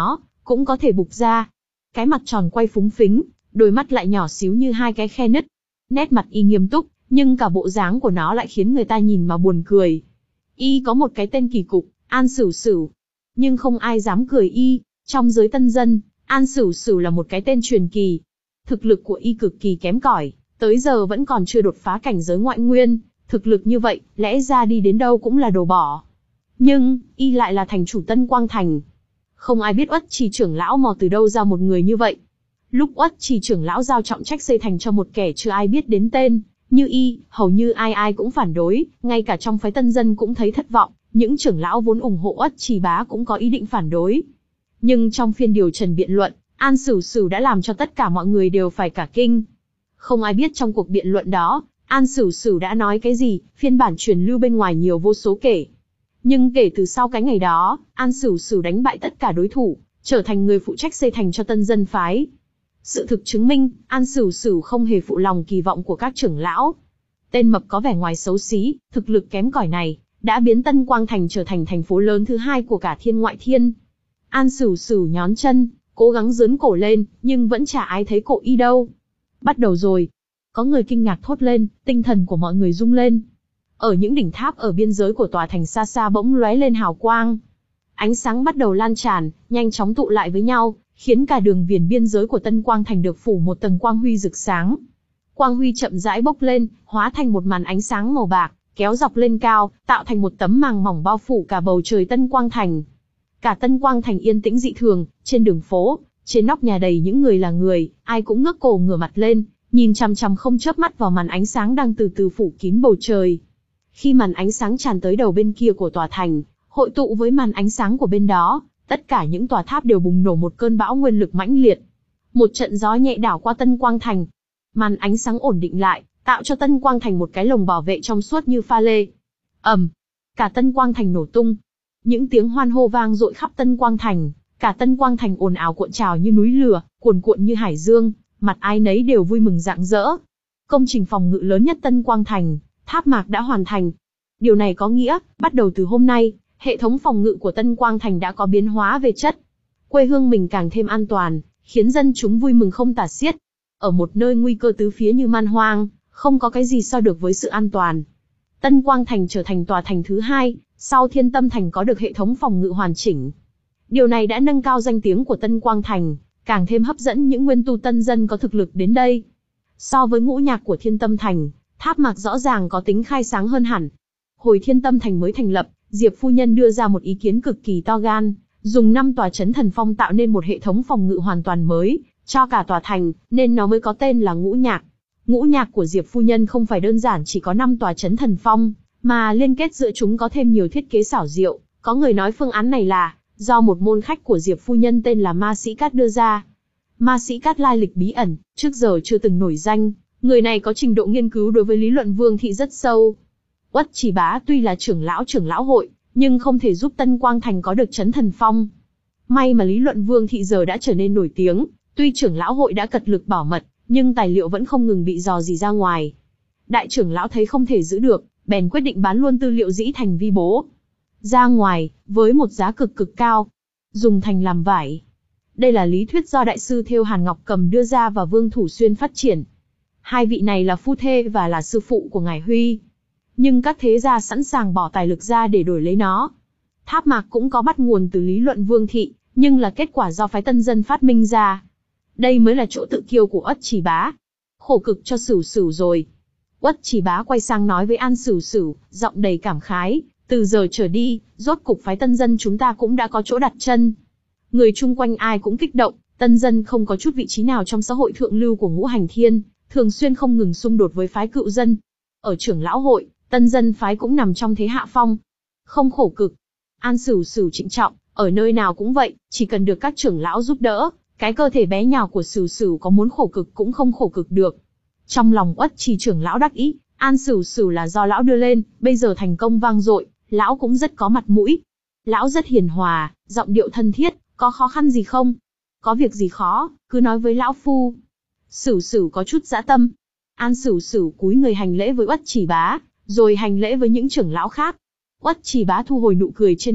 cũng có thể bục ra. Cái mặt tròn quay phúng phính, đôi mắt lại nhỏ xíu như hai cái khe nứt. Nét mặt y nghiêm túc, nhưng cả bộ dáng của nó lại khiến người ta nhìn mà buồn cười. Y có một cái tên kỳ cục, An Sửu Sửu. Nhưng không ai dám cười y, trong giới tân dân, An Sửu Sửu là một cái tên truyền kỳ. Thực lực của y cực kỳ kém cỏi, tới giờ vẫn còn chưa đột phá cảnh giới ngoại nguyên, thực lực như vậy, lẽ ra đi đến đâu cũng là đồ bỏ. Nhưng, y lại là thành chủ Tân Quang Thành. Không ai biết Uất Trì trưởng lão mò từ đâu ra một người như vậy. Lúc Uất Trì trưởng lão giao trọng trách xây thành cho một kẻ chưa ai biết đến tên, như y, hầu như ai ai cũng phản đối, ngay cả trong phái tân dân cũng thấy thất vọng, những trưởng lão vốn ủng hộ Uất Trì bá cũng có ý định phản đối. Nhưng trong phiên điều trần biện luận, An Sửu Sửu đã làm cho tất cả mọi người đều phải cả kinh. Không ai biết trong cuộc biện luận đó, An Sửu Sửu đã nói cái gì, phiên bản truyền lưu bên ngoài nhiều vô số kể. Nhưng kể từ sau cái ngày đó, An Sửu Sửu đánh bại tất cả đối thủ, trở thành người phụ trách xây thành cho tân dân phái. Sự thực chứng minh, An Sửu Sửu không hề phụ lòng kỳ vọng của các trưởng lão. Tên mập có vẻ ngoài xấu xí, thực lực kém cỏi này, đã biến Tân Quang Thành trở thành thành phố lớn thứ hai của cả thiên ngoại thiên. An Sửu Sửu nhón chân, cố gắng giớn cổ lên, nhưng vẫn chả ai thấy cổ y đâu. Bắt đầu rồi. Có người kinh ngạc thốt lên, tinh thần của mọi người rung lên. Ở những đỉnh tháp ở biên giới của tòa thành xa xa bỗng lóe lên hào quang. Ánh sáng bắt đầu lan tràn, nhanh chóng tụ lại với nhau, khiến cả đường viền biên giới của Tân Quang Thành được phủ một tầng quang huy rực sáng. Quang huy chậm rãi bốc lên, hóa thành một màn ánh sáng màu bạc, kéo dọc lên cao, tạo thành một tấm màng mỏng bao phủ cả bầu trời Tân Quang Thành. Cả Tân Quang Thành yên tĩnh dị thường, trên đường phố, trên nóc nhà đầy những người là người, ai cũng ngước cổ ngửa mặt lên, nhìn chằm chằm không chớp mắt vào màn ánh sáng đang từ từ phủ kín bầu trời. Khi màn ánh sáng tràn tới đầu bên kia của tòa thành, hội tụ với màn ánh sáng của bên đó, tất cả những tòa tháp đều bùng nổ một cơn bão nguyên lực mãnh liệt. Một trận gió nhẹ đảo qua Tân Quang Thành. Màn ánh sáng ổn định lại, tạo cho Tân Quang Thành một cái lồng bảo vệ trong suốt như pha lê. Ầm, cả Tân Quang Thành nổ tung. Những tiếng hoan hô vang dội khắp Tân Quang Thành, cả Tân Quang Thành ồn ào cuộn trào như núi lửa, cuồn cuộn như hải dương, mặt ai nấy đều vui mừng rạng rỡ. Công trình phòng ngự lớn nhất Tân Quang Thành, Tháp Mạc đã hoàn thành. Điều này có nghĩa, bắt đầu từ hôm nay, hệ thống phòng ngự của Tân Quang Thành đã có biến hóa về chất. Quê hương mình càng thêm an toàn, khiến dân chúng vui mừng không tả xiết. Ở một nơi nguy cơ tứ phía như man hoang, không có cái gì so được với sự an toàn. Tân Quang Thành trở thành tòa thành thứ hai, sau Thiên Tâm Thành có được hệ thống phòng ngự hoàn chỉnh. Điều này đã nâng cao danh tiếng của Tân Quang Thành, càng thêm hấp dẫn những nguyên tu tân dân có thực lực đến đây. So với ngũ nhạc của Thiên Tâm Thành, Tháp Mạc rõ ràng có tính khai sáng hơn hẳn. Hồi Thiên Tâm Thành mới thành lập, Diệp phu nhân đưa ra một ý kiến cực kỳ to gan, dùng năm tòa chấn thần phong tạo nên một hệ thống phòng ngự hoàn toàn mới, cho cả tòa thành, nên nó mới có tên là ngũ nhạc. Ngũ nhạc của Diệp phu nhân không phải đơn giản chỉ có năm tòa chấn thần phong, mà liên kết giữa chúng có thêm nhiều thiết kế xảo diệu. Có người nói phương án này là do một môn khách của Diệp phu nhân tên là Ma Sĩ Cát đưa ra. Ma Sĩ Cát lai lịch bí ẩn, trước giờ chưa từng nổi danh, người này có trình độ nghiên cứu đối với lý luận vương thị rất sâu. Uất Trì bá tuy là trưởng lão trưởng lão hội, nhưng không thể giúp Tân Quang Thành có được chấn thần phong. May mà lý luận vương thị giờ đã trở nên nổi tiếng, tuy trưởng lão hội đã cật lực bảo mật, nhưng tài liệu vẫn không ngừng bị dò dỉ ra ngoài. Đại trưởng lão thấy không thể giữ được, bèn quyết định bán luôn tư liệu dĩ thành vi bố ra ngoài, với một giá cực cực cao, dùng thành làm vải. Đây là lý thuyết do đại sư thêu Hàn Ngọc Cầm đưa ra và Vương Thủ Xuyên phát triển. Hai vị này là phu thê và là sư phụ của ngài Huy. Nhưng các thế gia sẵn sàng bỏ tài lực ra để đổi lấy nó. Tháp Mạc cũng có bắt nguồn từ lý luận vương thị, nhưng là kết quả do phái tân dân phát minh ra. Đây mới là chỗ tự kiêu của Uất Trì bá. Khổ cực cho Sửu Sửu rồi. Uất Trì bá quay sang nói với An Sửu Sửu, giọng đầy cảm khái, từ giờ trở đi, rốt cục phái tân dân chúng ta cũng đã có chỗ đặt chân. Người chung quanh ai cũng kích động, tân dân không có chút vị trí nào trong xã hội thượng lưu của ngũ hành thiên, thường xuyên không ngừng xung đột với phái cựu dân. Ở trưởng lão hội, tân dân phái cũng nằm trong thế hạ phong. Không khổ cực. An Sửu Sửu trịnh trọng, ở nơi nào cũng vậy, chỉ cần được các trưởng lão giúp đỡ, cái cơ thể bé nhỏ của Sửu Sửu có muốn khổ cực cũng không khổ cực được. Trong lòng Uất Trì trưởng lão đắc ý, An Sửu Sửu là do lão đưa lên, bây giờ thành công vang dội, lão cũng rất có mặt mũi. Lão rất hiền hòa, giọng điệu thân thiết, có khó khăn gì không? Có việc gì khó, cứ nói với lão phu. Sửu Sửu có chút dã tâm. An Sửu Sửu cúi người hành lễ với Uất Trì bá, rồi hành lễ với những trưởng lão khác. Uất Trì bá thu hồi nụ cười trên mặt,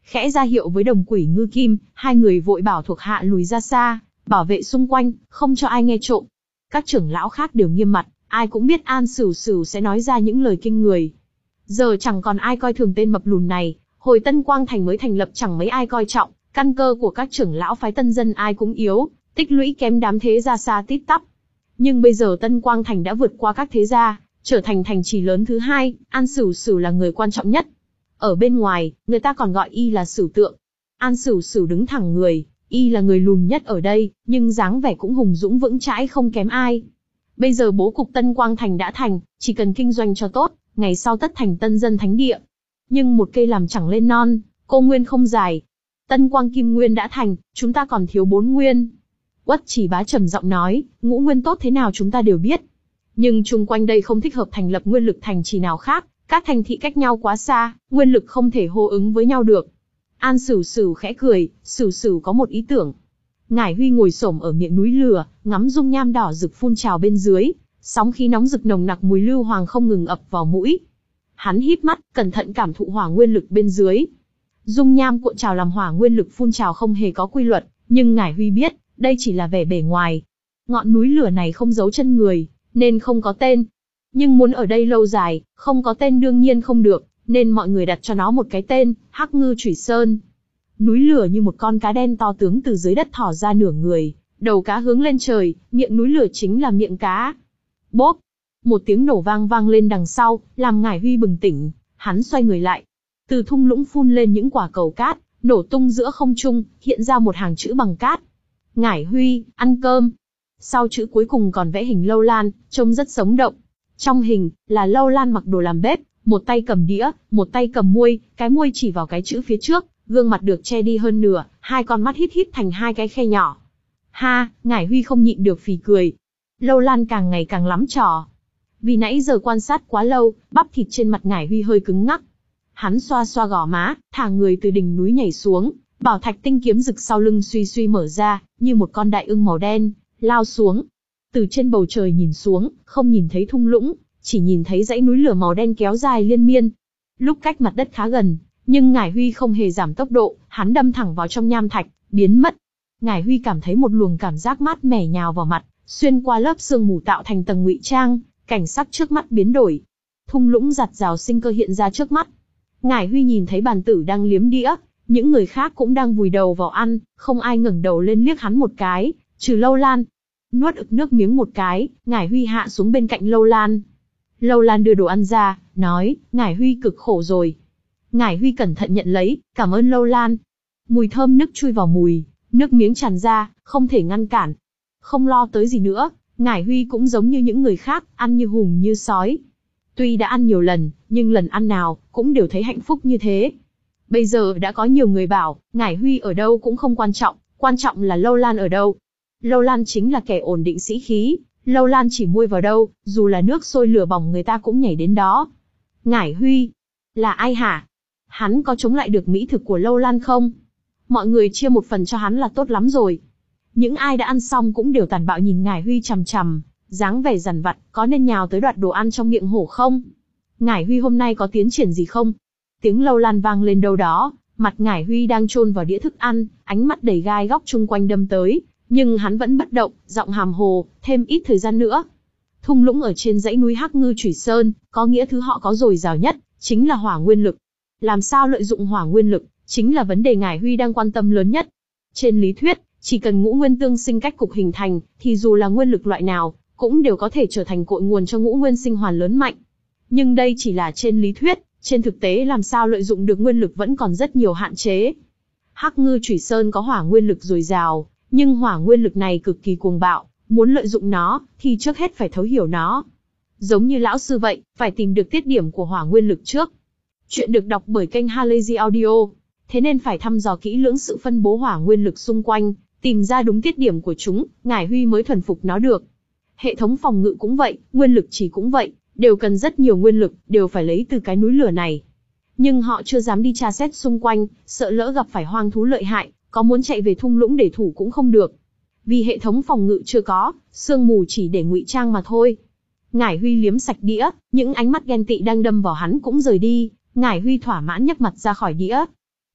khẽ ra hiệu với Đồng Quỷ Ngư Kim, hai người vội bảo thuộc hạ lùi ra xa, bảo vệ xung quanh, không cho ai nghe trộm. Các trưởng lão khác đều nghiêm mặt, ai cũng biết An Sửu Sửu sẽ nói ra những lời kinh người. Giờ chẳng còn ai coi thường tên mập lùn này, hồi Tân Quang Thành mới thành lập chẳng mấy ai coi trọng, căn cơ của các trưởng lão phái Tân Dân ai cũng yếu, tích lũy kém đám thế gia xa tít tắp. Nhưng bây giờ Tân Quang Thành đã vượt qua các thế gia, trở thành thành trì lớn thứ hai, An Sửu Sửu là người quan trọng nhất. Ở bên ngoài, người ta còn gọi y là Sửu Tượng. An Sửu Sửu đứng thẳng người, y là người lùn nhất ở đây, nhưng dáng vẻ cũng hùng dũng vững chãi không kém ai. Bây giờ bố cục Tân Quang Thành đã thành, chỉ cần kinh doanh cho tốt, ngày sau tất thành Tân Dân thánh địa. Nhưng một cây làm chẳng lên non, cô nguyên không dài. Tân Quang Kim Nguyên đã thành, chúng ta còn thiếu bốn nguyên. Uất Chỉ Bá trầm giọng nói, ngũ nguyên tốt thế nào chúng ta đều biết. Nhưng chung quanh đây không thích hợp thành lập nguyên lực thành trì nào khác, các thành thị cách nhau quá xa, nguyên lực không thể hô ứng với nhau được. An Sửu Sửu khẽ cười, Sửu Sửu có một ý tưởng. Ngải Huy ngồi xổm ở miệng núi lửa, ngắm dung nham đỏ rực phun trào bên dưới, sóng khí nóng rực nồng nặc mùi lưu hoàng không ngừng ập vào mũi. Hắn híp mắt, cẩn thận cảm thụ hỏa nguyên lực bên dưới. Dung nham cuộn trào làm hỏa nguyên lực phun trào không hề có quy luật, nhưng Ngải Huy biết, đây chỉ là vẻ bề ngoài. Ngọn núi lửa này không giấu chân người, nên không có tên. Nhưng muốn ở đây lâu dài, không có tên đương nhiên không được, nên mọi người đặt cho nó một cái tên, Hắc Ngư Chủy Sơn. Núi lửa như một con cá đen to tướng từ dưới đất thò ra nửa người, đầu cá hướng lên trời, miệng núi lửa chính là miệng cá. Bốp! Một tiếng nổ vang vang lên đằng sau, làm Ngải Huy bừng tỉnh, hắn xoay người lại. Từ thung lũng phun lên những quả cầu cát, nổ tung giữa không trung, hiện ra một hàng chữ bằng cát. Ngải Huy, ăn cơm. Sau chữ cuối cùng còn vẽ hình Lâu Lan, trông rất sống động. Trong hình, là Lâu Lan mặc đồ làm bếp, một tay cầm đĩa, một tay cầm muôi, cái muôi chỉ vào cái chữ phía trước, gương mặt được che đi hơn nửa, hai con mắt híp híp thành hai cái khe nhỏ. Ha, Ngải Huy không nhịn được phì cười. Lâu Lan càng ngày càng lắm trò. Vì nãy giờ quan sát quá lâu, bắp thịt trên mặt Ngải Huy hơi cứng ngắc. Hắn xoa xoa gò má, thả người từ đỉnh núi nhảy xuống, bảo thạch tinh kiếm rực sau lưng suy suy mở ra, như một con đại ưng màu đen, lao xuống. Từ trên bầu trời nhìn xuống, không nhìn thấy thung lũng, chỉ nhìn thấy dãy núi lửa màu đen kéo dài liên miên. Lúc cách mặt đất khá gần, nhưng Ngải Huy không hề giảm tốc độ, hắn đâm thẳng vào trong nham thạch, biến mất. Ngải Huy cảm thấy một luồng cảm giác mát mẻ nhào vào mặt, xuyên qua lớp sương mù tạo thành tầng ngụy trang, cảnh sắc trước mắt biến đổi. Thung lũng giặt rào sinh cơ hiện ra trước mắt. Ngải Huy nhìn thấy bàn tử đang liếm đĩa, những người khác cũng đang vùi đầu vào ăn, không ai ngẩng đầu lên liếc hắn một cái, trừ Lâu Lan. Nuốt ực nước miếng một cái, Ngải Huy hạ xuống bên cạnh Lâu Lan. Lâu Lan đưa đồ ăn ra, nói, Ngải Huy cực khổ rồi. Ngải Huy cẩn thận nhận lấy, cảm ơn Lâu Lan. Mùi thơm nức chui vào mùi, nước miếng tràn ra, không thể ngăn cản. Không lo tới gì nữa, Ngải Huy cũng giống như những người khác, ăn như hùm như sói. Tuy đã ăn nhiều lần, nhưng lần ăn nào, cũng đều thấy hạnh phúc như thế. Bây giờ đã có nhiều người bảo, Ngải Huy ở đâu cũng không quan trọng, quan trọng là Lâu Lan ở đâu. Lâu Lan chính là kẻ ổn định sĩ khí, Lâu Lan chỉ muôi vào đâu, dù là nước sôi lửa bỏng người ta cũng nhảy đến đó. Ngải Huy, là ai hả? Hắn có chống lại được mỹ thực của Lâu Lan không? Mọi người chia một phần cho hắn là tốt lắm rồi. Những ai đã ăn xong cũng đều tàn bạo nhìn Ngải Huy chằm chằm, dáng vẻ dằn vặt, có nên nhào tới đoạt đồ ăn trong miệng hổ không? Ngải Huy hôm nay có tiến triển gì không? Tiếng Lâu Lan vang lên đâu đó, mặt Ngải Huy đang chôn vào đĩa thức ăn, ánh mắt đầy gai góc chung quanh đâm tới, nhưng hắn vẫn bất động, giọng hàm hồ, thêm ít thời gian nữa. Thung lũng ở trên dãy núi Hắc Ngư Chủy Sơn, có nghĩa thứ họ có dồi dào nhất, chính là hỏa nguyên lực. Làm sao lợi dụng hỏa nguyên lực, chính là vấn đề Ngải Huy đang quan tâm lớn nhất. Trên lý thuyết, chỉ cần ngũ nguyên tương sinh cách cục hình thành, thì dù là nguyên lực loại nào, cũng đều có thể trở thành cội nguồn cho ngũ nguyên sinh hoàn lớn mạnh. Nhưng đây chỉ là trên lý thuyết, trên thực tế làm sao lợi dụng được nguyên lực vẫn còn rất nhiều hạn chế. Hắc Ngư Chủy Sơn có hỏa nguyên lực dồi dào, nhưng hỏa nguyên lực này cực kỳ cuồng bạo, muốn lợi dụng nó, thì trước hết phải thấu hiểu nó. Giống như lão sư vậy, phải tìm được tiết điểm của hỏa nguyên lực trước. Chuyện được đọc bởi kênh Halazy Audio. Thế nên phải thăm dò kỹ lưỡng sự phân bố hỏa nguyên lực xung quanh, tìm ra đúng tiết điểm của chúng, Ngải Huy mới thuần phục nó được. Hệ thống phòng ngự cũng vậy, nguyên lực chỉ cũng vậy, đều cần rất nhiều nguyên lực, đều phải lấy từ cái núi lửa này. Nhưng họ chưa dám đi tra xét xung quanh, sợ lỡ gặp phải hoang thú lợi hại, có muốn chạy về thung lũng để thủ cũng không được. Vì hệ thống phòng ngự chưa có, sương mù chỉ để ngụy trang mà thôi. Ngải Huy liếm sạch đĩa, những ánh mắt ghen tị đang đâm vào hắn cũng rời đi, Ngải Huy thỏa mãn nhấc mặt ra khỏi đĩa.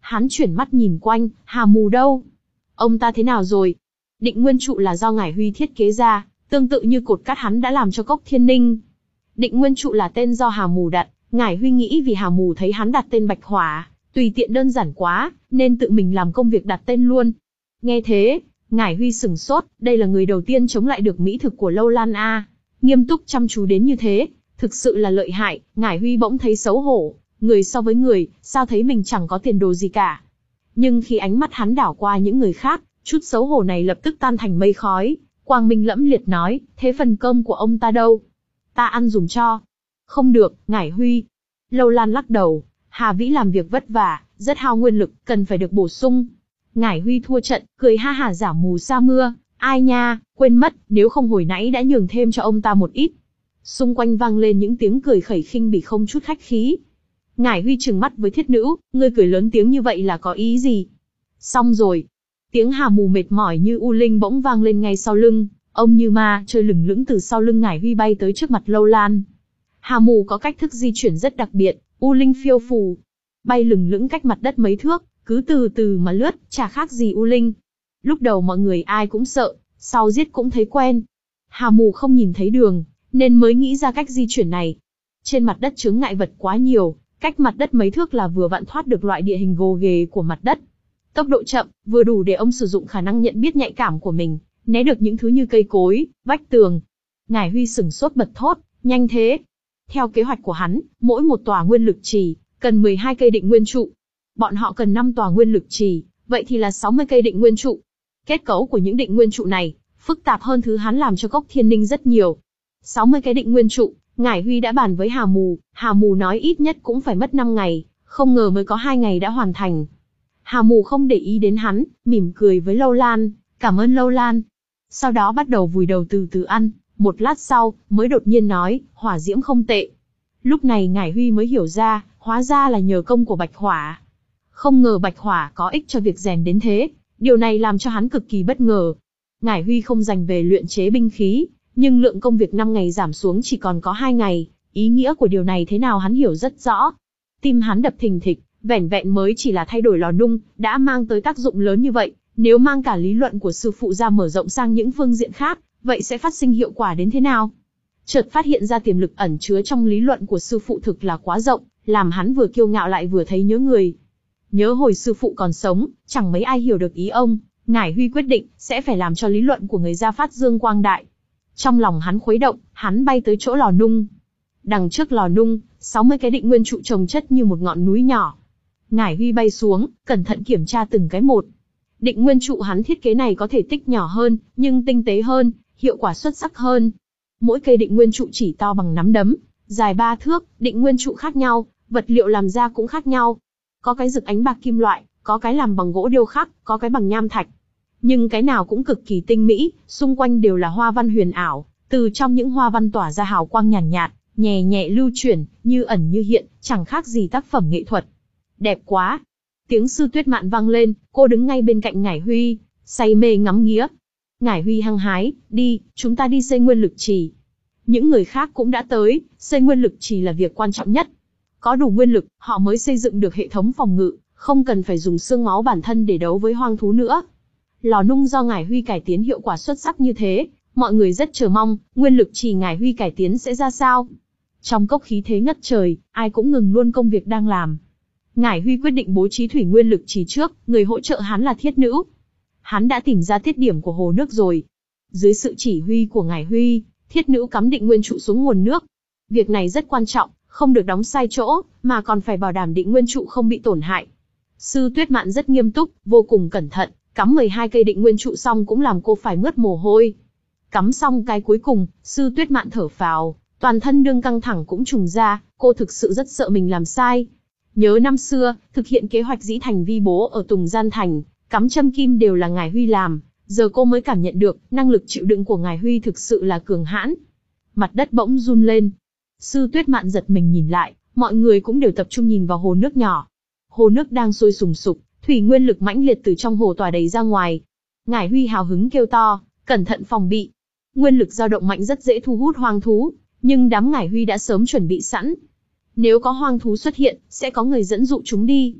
Hắn chuyển mắt nhìn quanh, Hà Mù đâu? Ông ta thế nào rồi? Định nguyên trụ là do Ngải Huy thiết kế ra, tương tự như cột cát hắn đã làm cho Cốc Thiên Ninh. Định nguyên trụ là tên do Hà Mù đặt, Ngải Huy nghĩ vì Hà Mù thấy hắn đặt tên Bạch Hỏa, tùy tiện đơn giản quá, nên tự mình làm công việc đặt tên luôn. Nghe thế, Ngải Huy sửng sốt, đây là người đầu tiên chống lại được mỹ thực của Lâu Lan a. Nghiêm túc chăm chú đến như thế, thực sự là lợi hại. Ngải Huy bỗng thấy xấu hổ, người so với người, sao thấy mình chẳng có tiền đồ gì cả. Nhưng khi ánh mắt hắn đảo qua những người khác, chút xấu hổ này lập tức tan thành mây khói. Quang minh lẫm liệt nói, thế phần cơm của ông ta đâu? Ta ăn dùng cho. Không được, Ngải Huy. Lâu Lan lắc đầu, Hà Vĩ làm việc vất vả, rất hao nguyên lực, cần phải được bổ sung. Ngải Huy thua trận, cười ha hả giả mù sa mưa, ai nha, quên mất, nếu không hồi nãy đã nhường thêm cho ông ta một ít. Xung quanh vang lên những tiếng cười khẩy khinh bỉ không chút khách khí. Ngải Huy trừng mắt với Thiết Nữ, ngươi cười lớn tiếng như vậy là có ý gì? Xong rồi. Tiếng Hà Mù mệt mỏi như u linh bỗng vang lên ngay sau lưng, ông như ma chơi lừng lững từ sau lưng Ngải Huy bay tới trước mặt Lâu Lan. Hà Mù có cách thức di chuyển rất đặc biệt, u linh phiêu phù, bay lừng lững cách mặt đất mấy thước, cứ từ từ mà lướt, chả khác gì u linh. Lúc đầu mọi người ai cũng sợ, sau giết cũng thấy quen. Hà Mù không nhìn thấy đường, nên mới nghĩ ra cách di chuyển này. Trên mặt đất chướng ngại vật quá nhiều, cách mặt đất mấy thước là vừa vặn thoát được loại địa hình gồ ghề của mặt đất. Tốc độ chậm, vừa đủ để ông sử dụng khả năng nhận biết nhạy cảm của mình, né được những thứ như cây cối, vách tường. Ngải Huy sửng sốt bật thốt, nhanh thế. Theo kế hoạch của hắn, mỗi một tòa nguyên lực trì cần mười hai cây định nguyên trụ. Bọn họ cần năm tòa nguyên lực trì, vậy thì là sáu mươi cây định nguyên trụ. Kết cấu của những định nguyên trụ này phức tạp hơn thứ hắn làm cho Cốc Thiên Ninh rất nhiều. sáu mươi cái định nguyên trụ, Ngải Huy đã bàn với Hà Mù, Hà Mù nói ít nhất cũng phải mất năm ngày, không ngờ mới có hai ngày đã hoàn thành. Hà Mù không để ý đến hắn, mỉm cười với Lâu Lan, cảm ơn Lâu Lan. Sau đó bắt đầu vùi đầu từ từ ăn, một lát sau, mới đột nhiên nói, hỏa diễm không tệ. Lúc này Ngải Huy mới hiểu ra, hóa ra là nhờ công của Bạch Hỏa. Không ngờ Bạch Hỏa có ích cho việc rèn đến thế, điều này làm cho hắn cực kỳ bất ngờ. Ngải Huy không dành về luyện chế binh khí, nhưng lượng công việc năm ngày giảm xuống chỉ còn có hai ngày, ý nghĩa của điều này thế nào hắn hiểu rất rõ. Tim hắn đập thình thịch, vẻn vẹn mới chỉ là thay đổi lò nung, đã mang tới tác dụng lớn như vậy, nếu mang cả lý luận của sư phụ ra mở rộng sang những phương diện khác, vậy sẽ phát sinh hiệu quả đến thế nào? Chợt phát hiện ra tiềm lực ẩn chứa trong lý luận của sư phụ thực là quá rộng, làm hắn vừa kiêu ngạo lại vừa thấy nhớ người. Nhớ hồi sư phụ còn sống, chẳng mấy ai hiểu được ý ông, Ngải Huy quyết định sẽ phải làm cho lý luận của người gia phát dương quang đại. Trong lòng hắn khuấy động, hắn bay tới chỗ lò nung. Đằng trước lò nung, sáu mươi cái định nguyên trụ chồng chất như một ngọn núi nhỏ. Ngải Huy bay xuống, cẩn thận kiểm tra từng cái một. Định nguyên trụ hắn thiết kế này có thể tích nhỏ hơn, nhưng tinh tế hơn, hiệu quả xuất sắc hơn. Mỗi cây định nguyên trụ chỉ to bằng nắm đấm, dài ba thước, định nguyên trụ khác nhau, vật liệu làm ra cũng khác nhau. Có cái rực ánh bạc kim loại, có cái làm bằng gỗ điêu khắc, có cái bằng nham thạch. Nhưng cái nào cũng cực kỳ tinh mỹ, xung quanh đều là hoa văn huyền ảo, từ trong những hoa văn tỏa ra hào quang nhàn nhạt, nhạt, nhẹ nhẹ lưu chuyển, như ẩn như hiện, chẳng khác gì tác phẩm nghệ thuật. Đẹp quá! Tiếng Sư Tuyết Mạn vang lên, cô đứng ngay bên cạnh Ngải Huy, say mê ngắm nghía. Ngải Huy hăng hái, đi, chúng ta đi xây nguyên lực trì. Những người khác cũng đã tới, xây nguyên lực trì là việc quan trọng nhất. Có đủ nguyên lực, họ mới xây dựng được hệ thống phòng ngự, không cần phải dùng xương máu bản thân để đấu với hoang thú nữa. Lò nung do Ngải Huy cải tiến hiệu quả xuất sắc như thế, mọi người rất chờ mong, nguyên lực trì Ngải Huy cải tiến sẽ ra sao. Trong cốc khí thế ngất trời, ai cũng ngừng luôn công việc đang làm. Ngải Huy quyết định bố trí thủy nguyên lực trì trước, người hỗ trợ hắn là Thiết Nữ. Hắn đã tìm ra thiết điểm của hồ nước rồi. Dưới sự chỉ huy của Ngải Huy, Thiết Nữ cắm định nguyên trụ xuống nguồn nước. Việc này rất quan trọng, không được đóng sai chỗ, mà còn phải bảo đảm định nguyên trụ không bị tổn hại. Sư Tuyết Mạn rất nghiêm túc, vô cùng cẩn thận, cắm mười hai cây định nguyên trụ xong cũng làm cô phải mướt mồ hôi. Cắm xong cái cuối cùng, Sư Tuyết Mạn thở phào, toàn thân đương căng thẳng cũng trùng ra, cô thực sự rất sợ mình làm sai. Nhớ năm xưa, thực hiện kế hoạch dĩ thành vi bố ở Tùng Gian Thành, cắm châm kim đều là Ngải Huy làm, giờ cô mới cảm nhận được, năng lực chịu đựng của Ngải Huy thực sự là cường hãn. Mặt đất bỗng run lên. Sư Tuyết Mạn giật mình nhìn lại, mọi người cũng đều tập trung nhìn vào hồ nước nhỏ. Hồ nước đang sôi sùng sục, thủy nguyên lực mãnh liệt từ trong hồ tỏa đầy ra ngoài. Ngải Huy hào hứng kêu to, cẩn thận phòng bị. Nguyên lực dao động mạnh rất dễ thu hút hoang thú, nhưng đám Ngải Huy đã sớm chuẩn bị sẵn. Nếu có hoang thú xuất hiện, sẽ có người dẫn dụ chúng đi.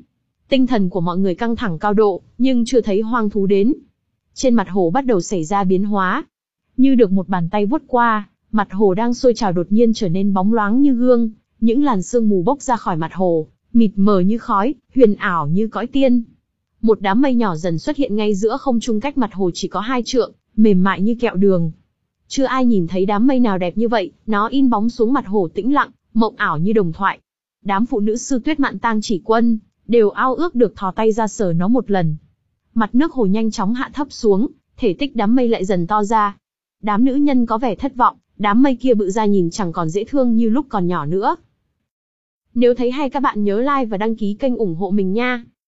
Tinh thần của mọi người căng thẳng cao độ, nhưng chưa thấy hoang thú đến. Trên mặt hồ bắt đầu xảy ra biến hóa. Như được một bàn tay vuốt qua, mặt hồ đang sôi trào đột nhiên trở nên bóng loáng như gương, những làn sương mù bốc ra khỏi mặt hồ, mịt mờ như khói, huyền ảo như cõi tiên. Một đám mây nhỏ dần xuất hiện ngay giữa không trung cách mặt hồ chỉ có hai trượng, mềm mại như kẹo đường. Chưa ai nhìn thấy đám mây nào đẹp như vậy, nó in bóng xuống mặt hồ tĩnh lặng, mộng ảo như đồng thoại. Đám phụ nữ sư Tuyết Mạn Tang Chỉ Quân đều ao ước được thò tay ra sờ nó một lần. Mặt nước hồ nhanh chóng hạ thấp xuống, thể tích đám mây lại dần to ra. Đám nữ nhân có vẻ thất vọng, đám mây kia bự ra nhìn chẳng còn dễ thương như lúc còn nhỏ nữa. Nếu thấy hay các bạn nhớ like và đăng ký kênh ủng hộ mình nha.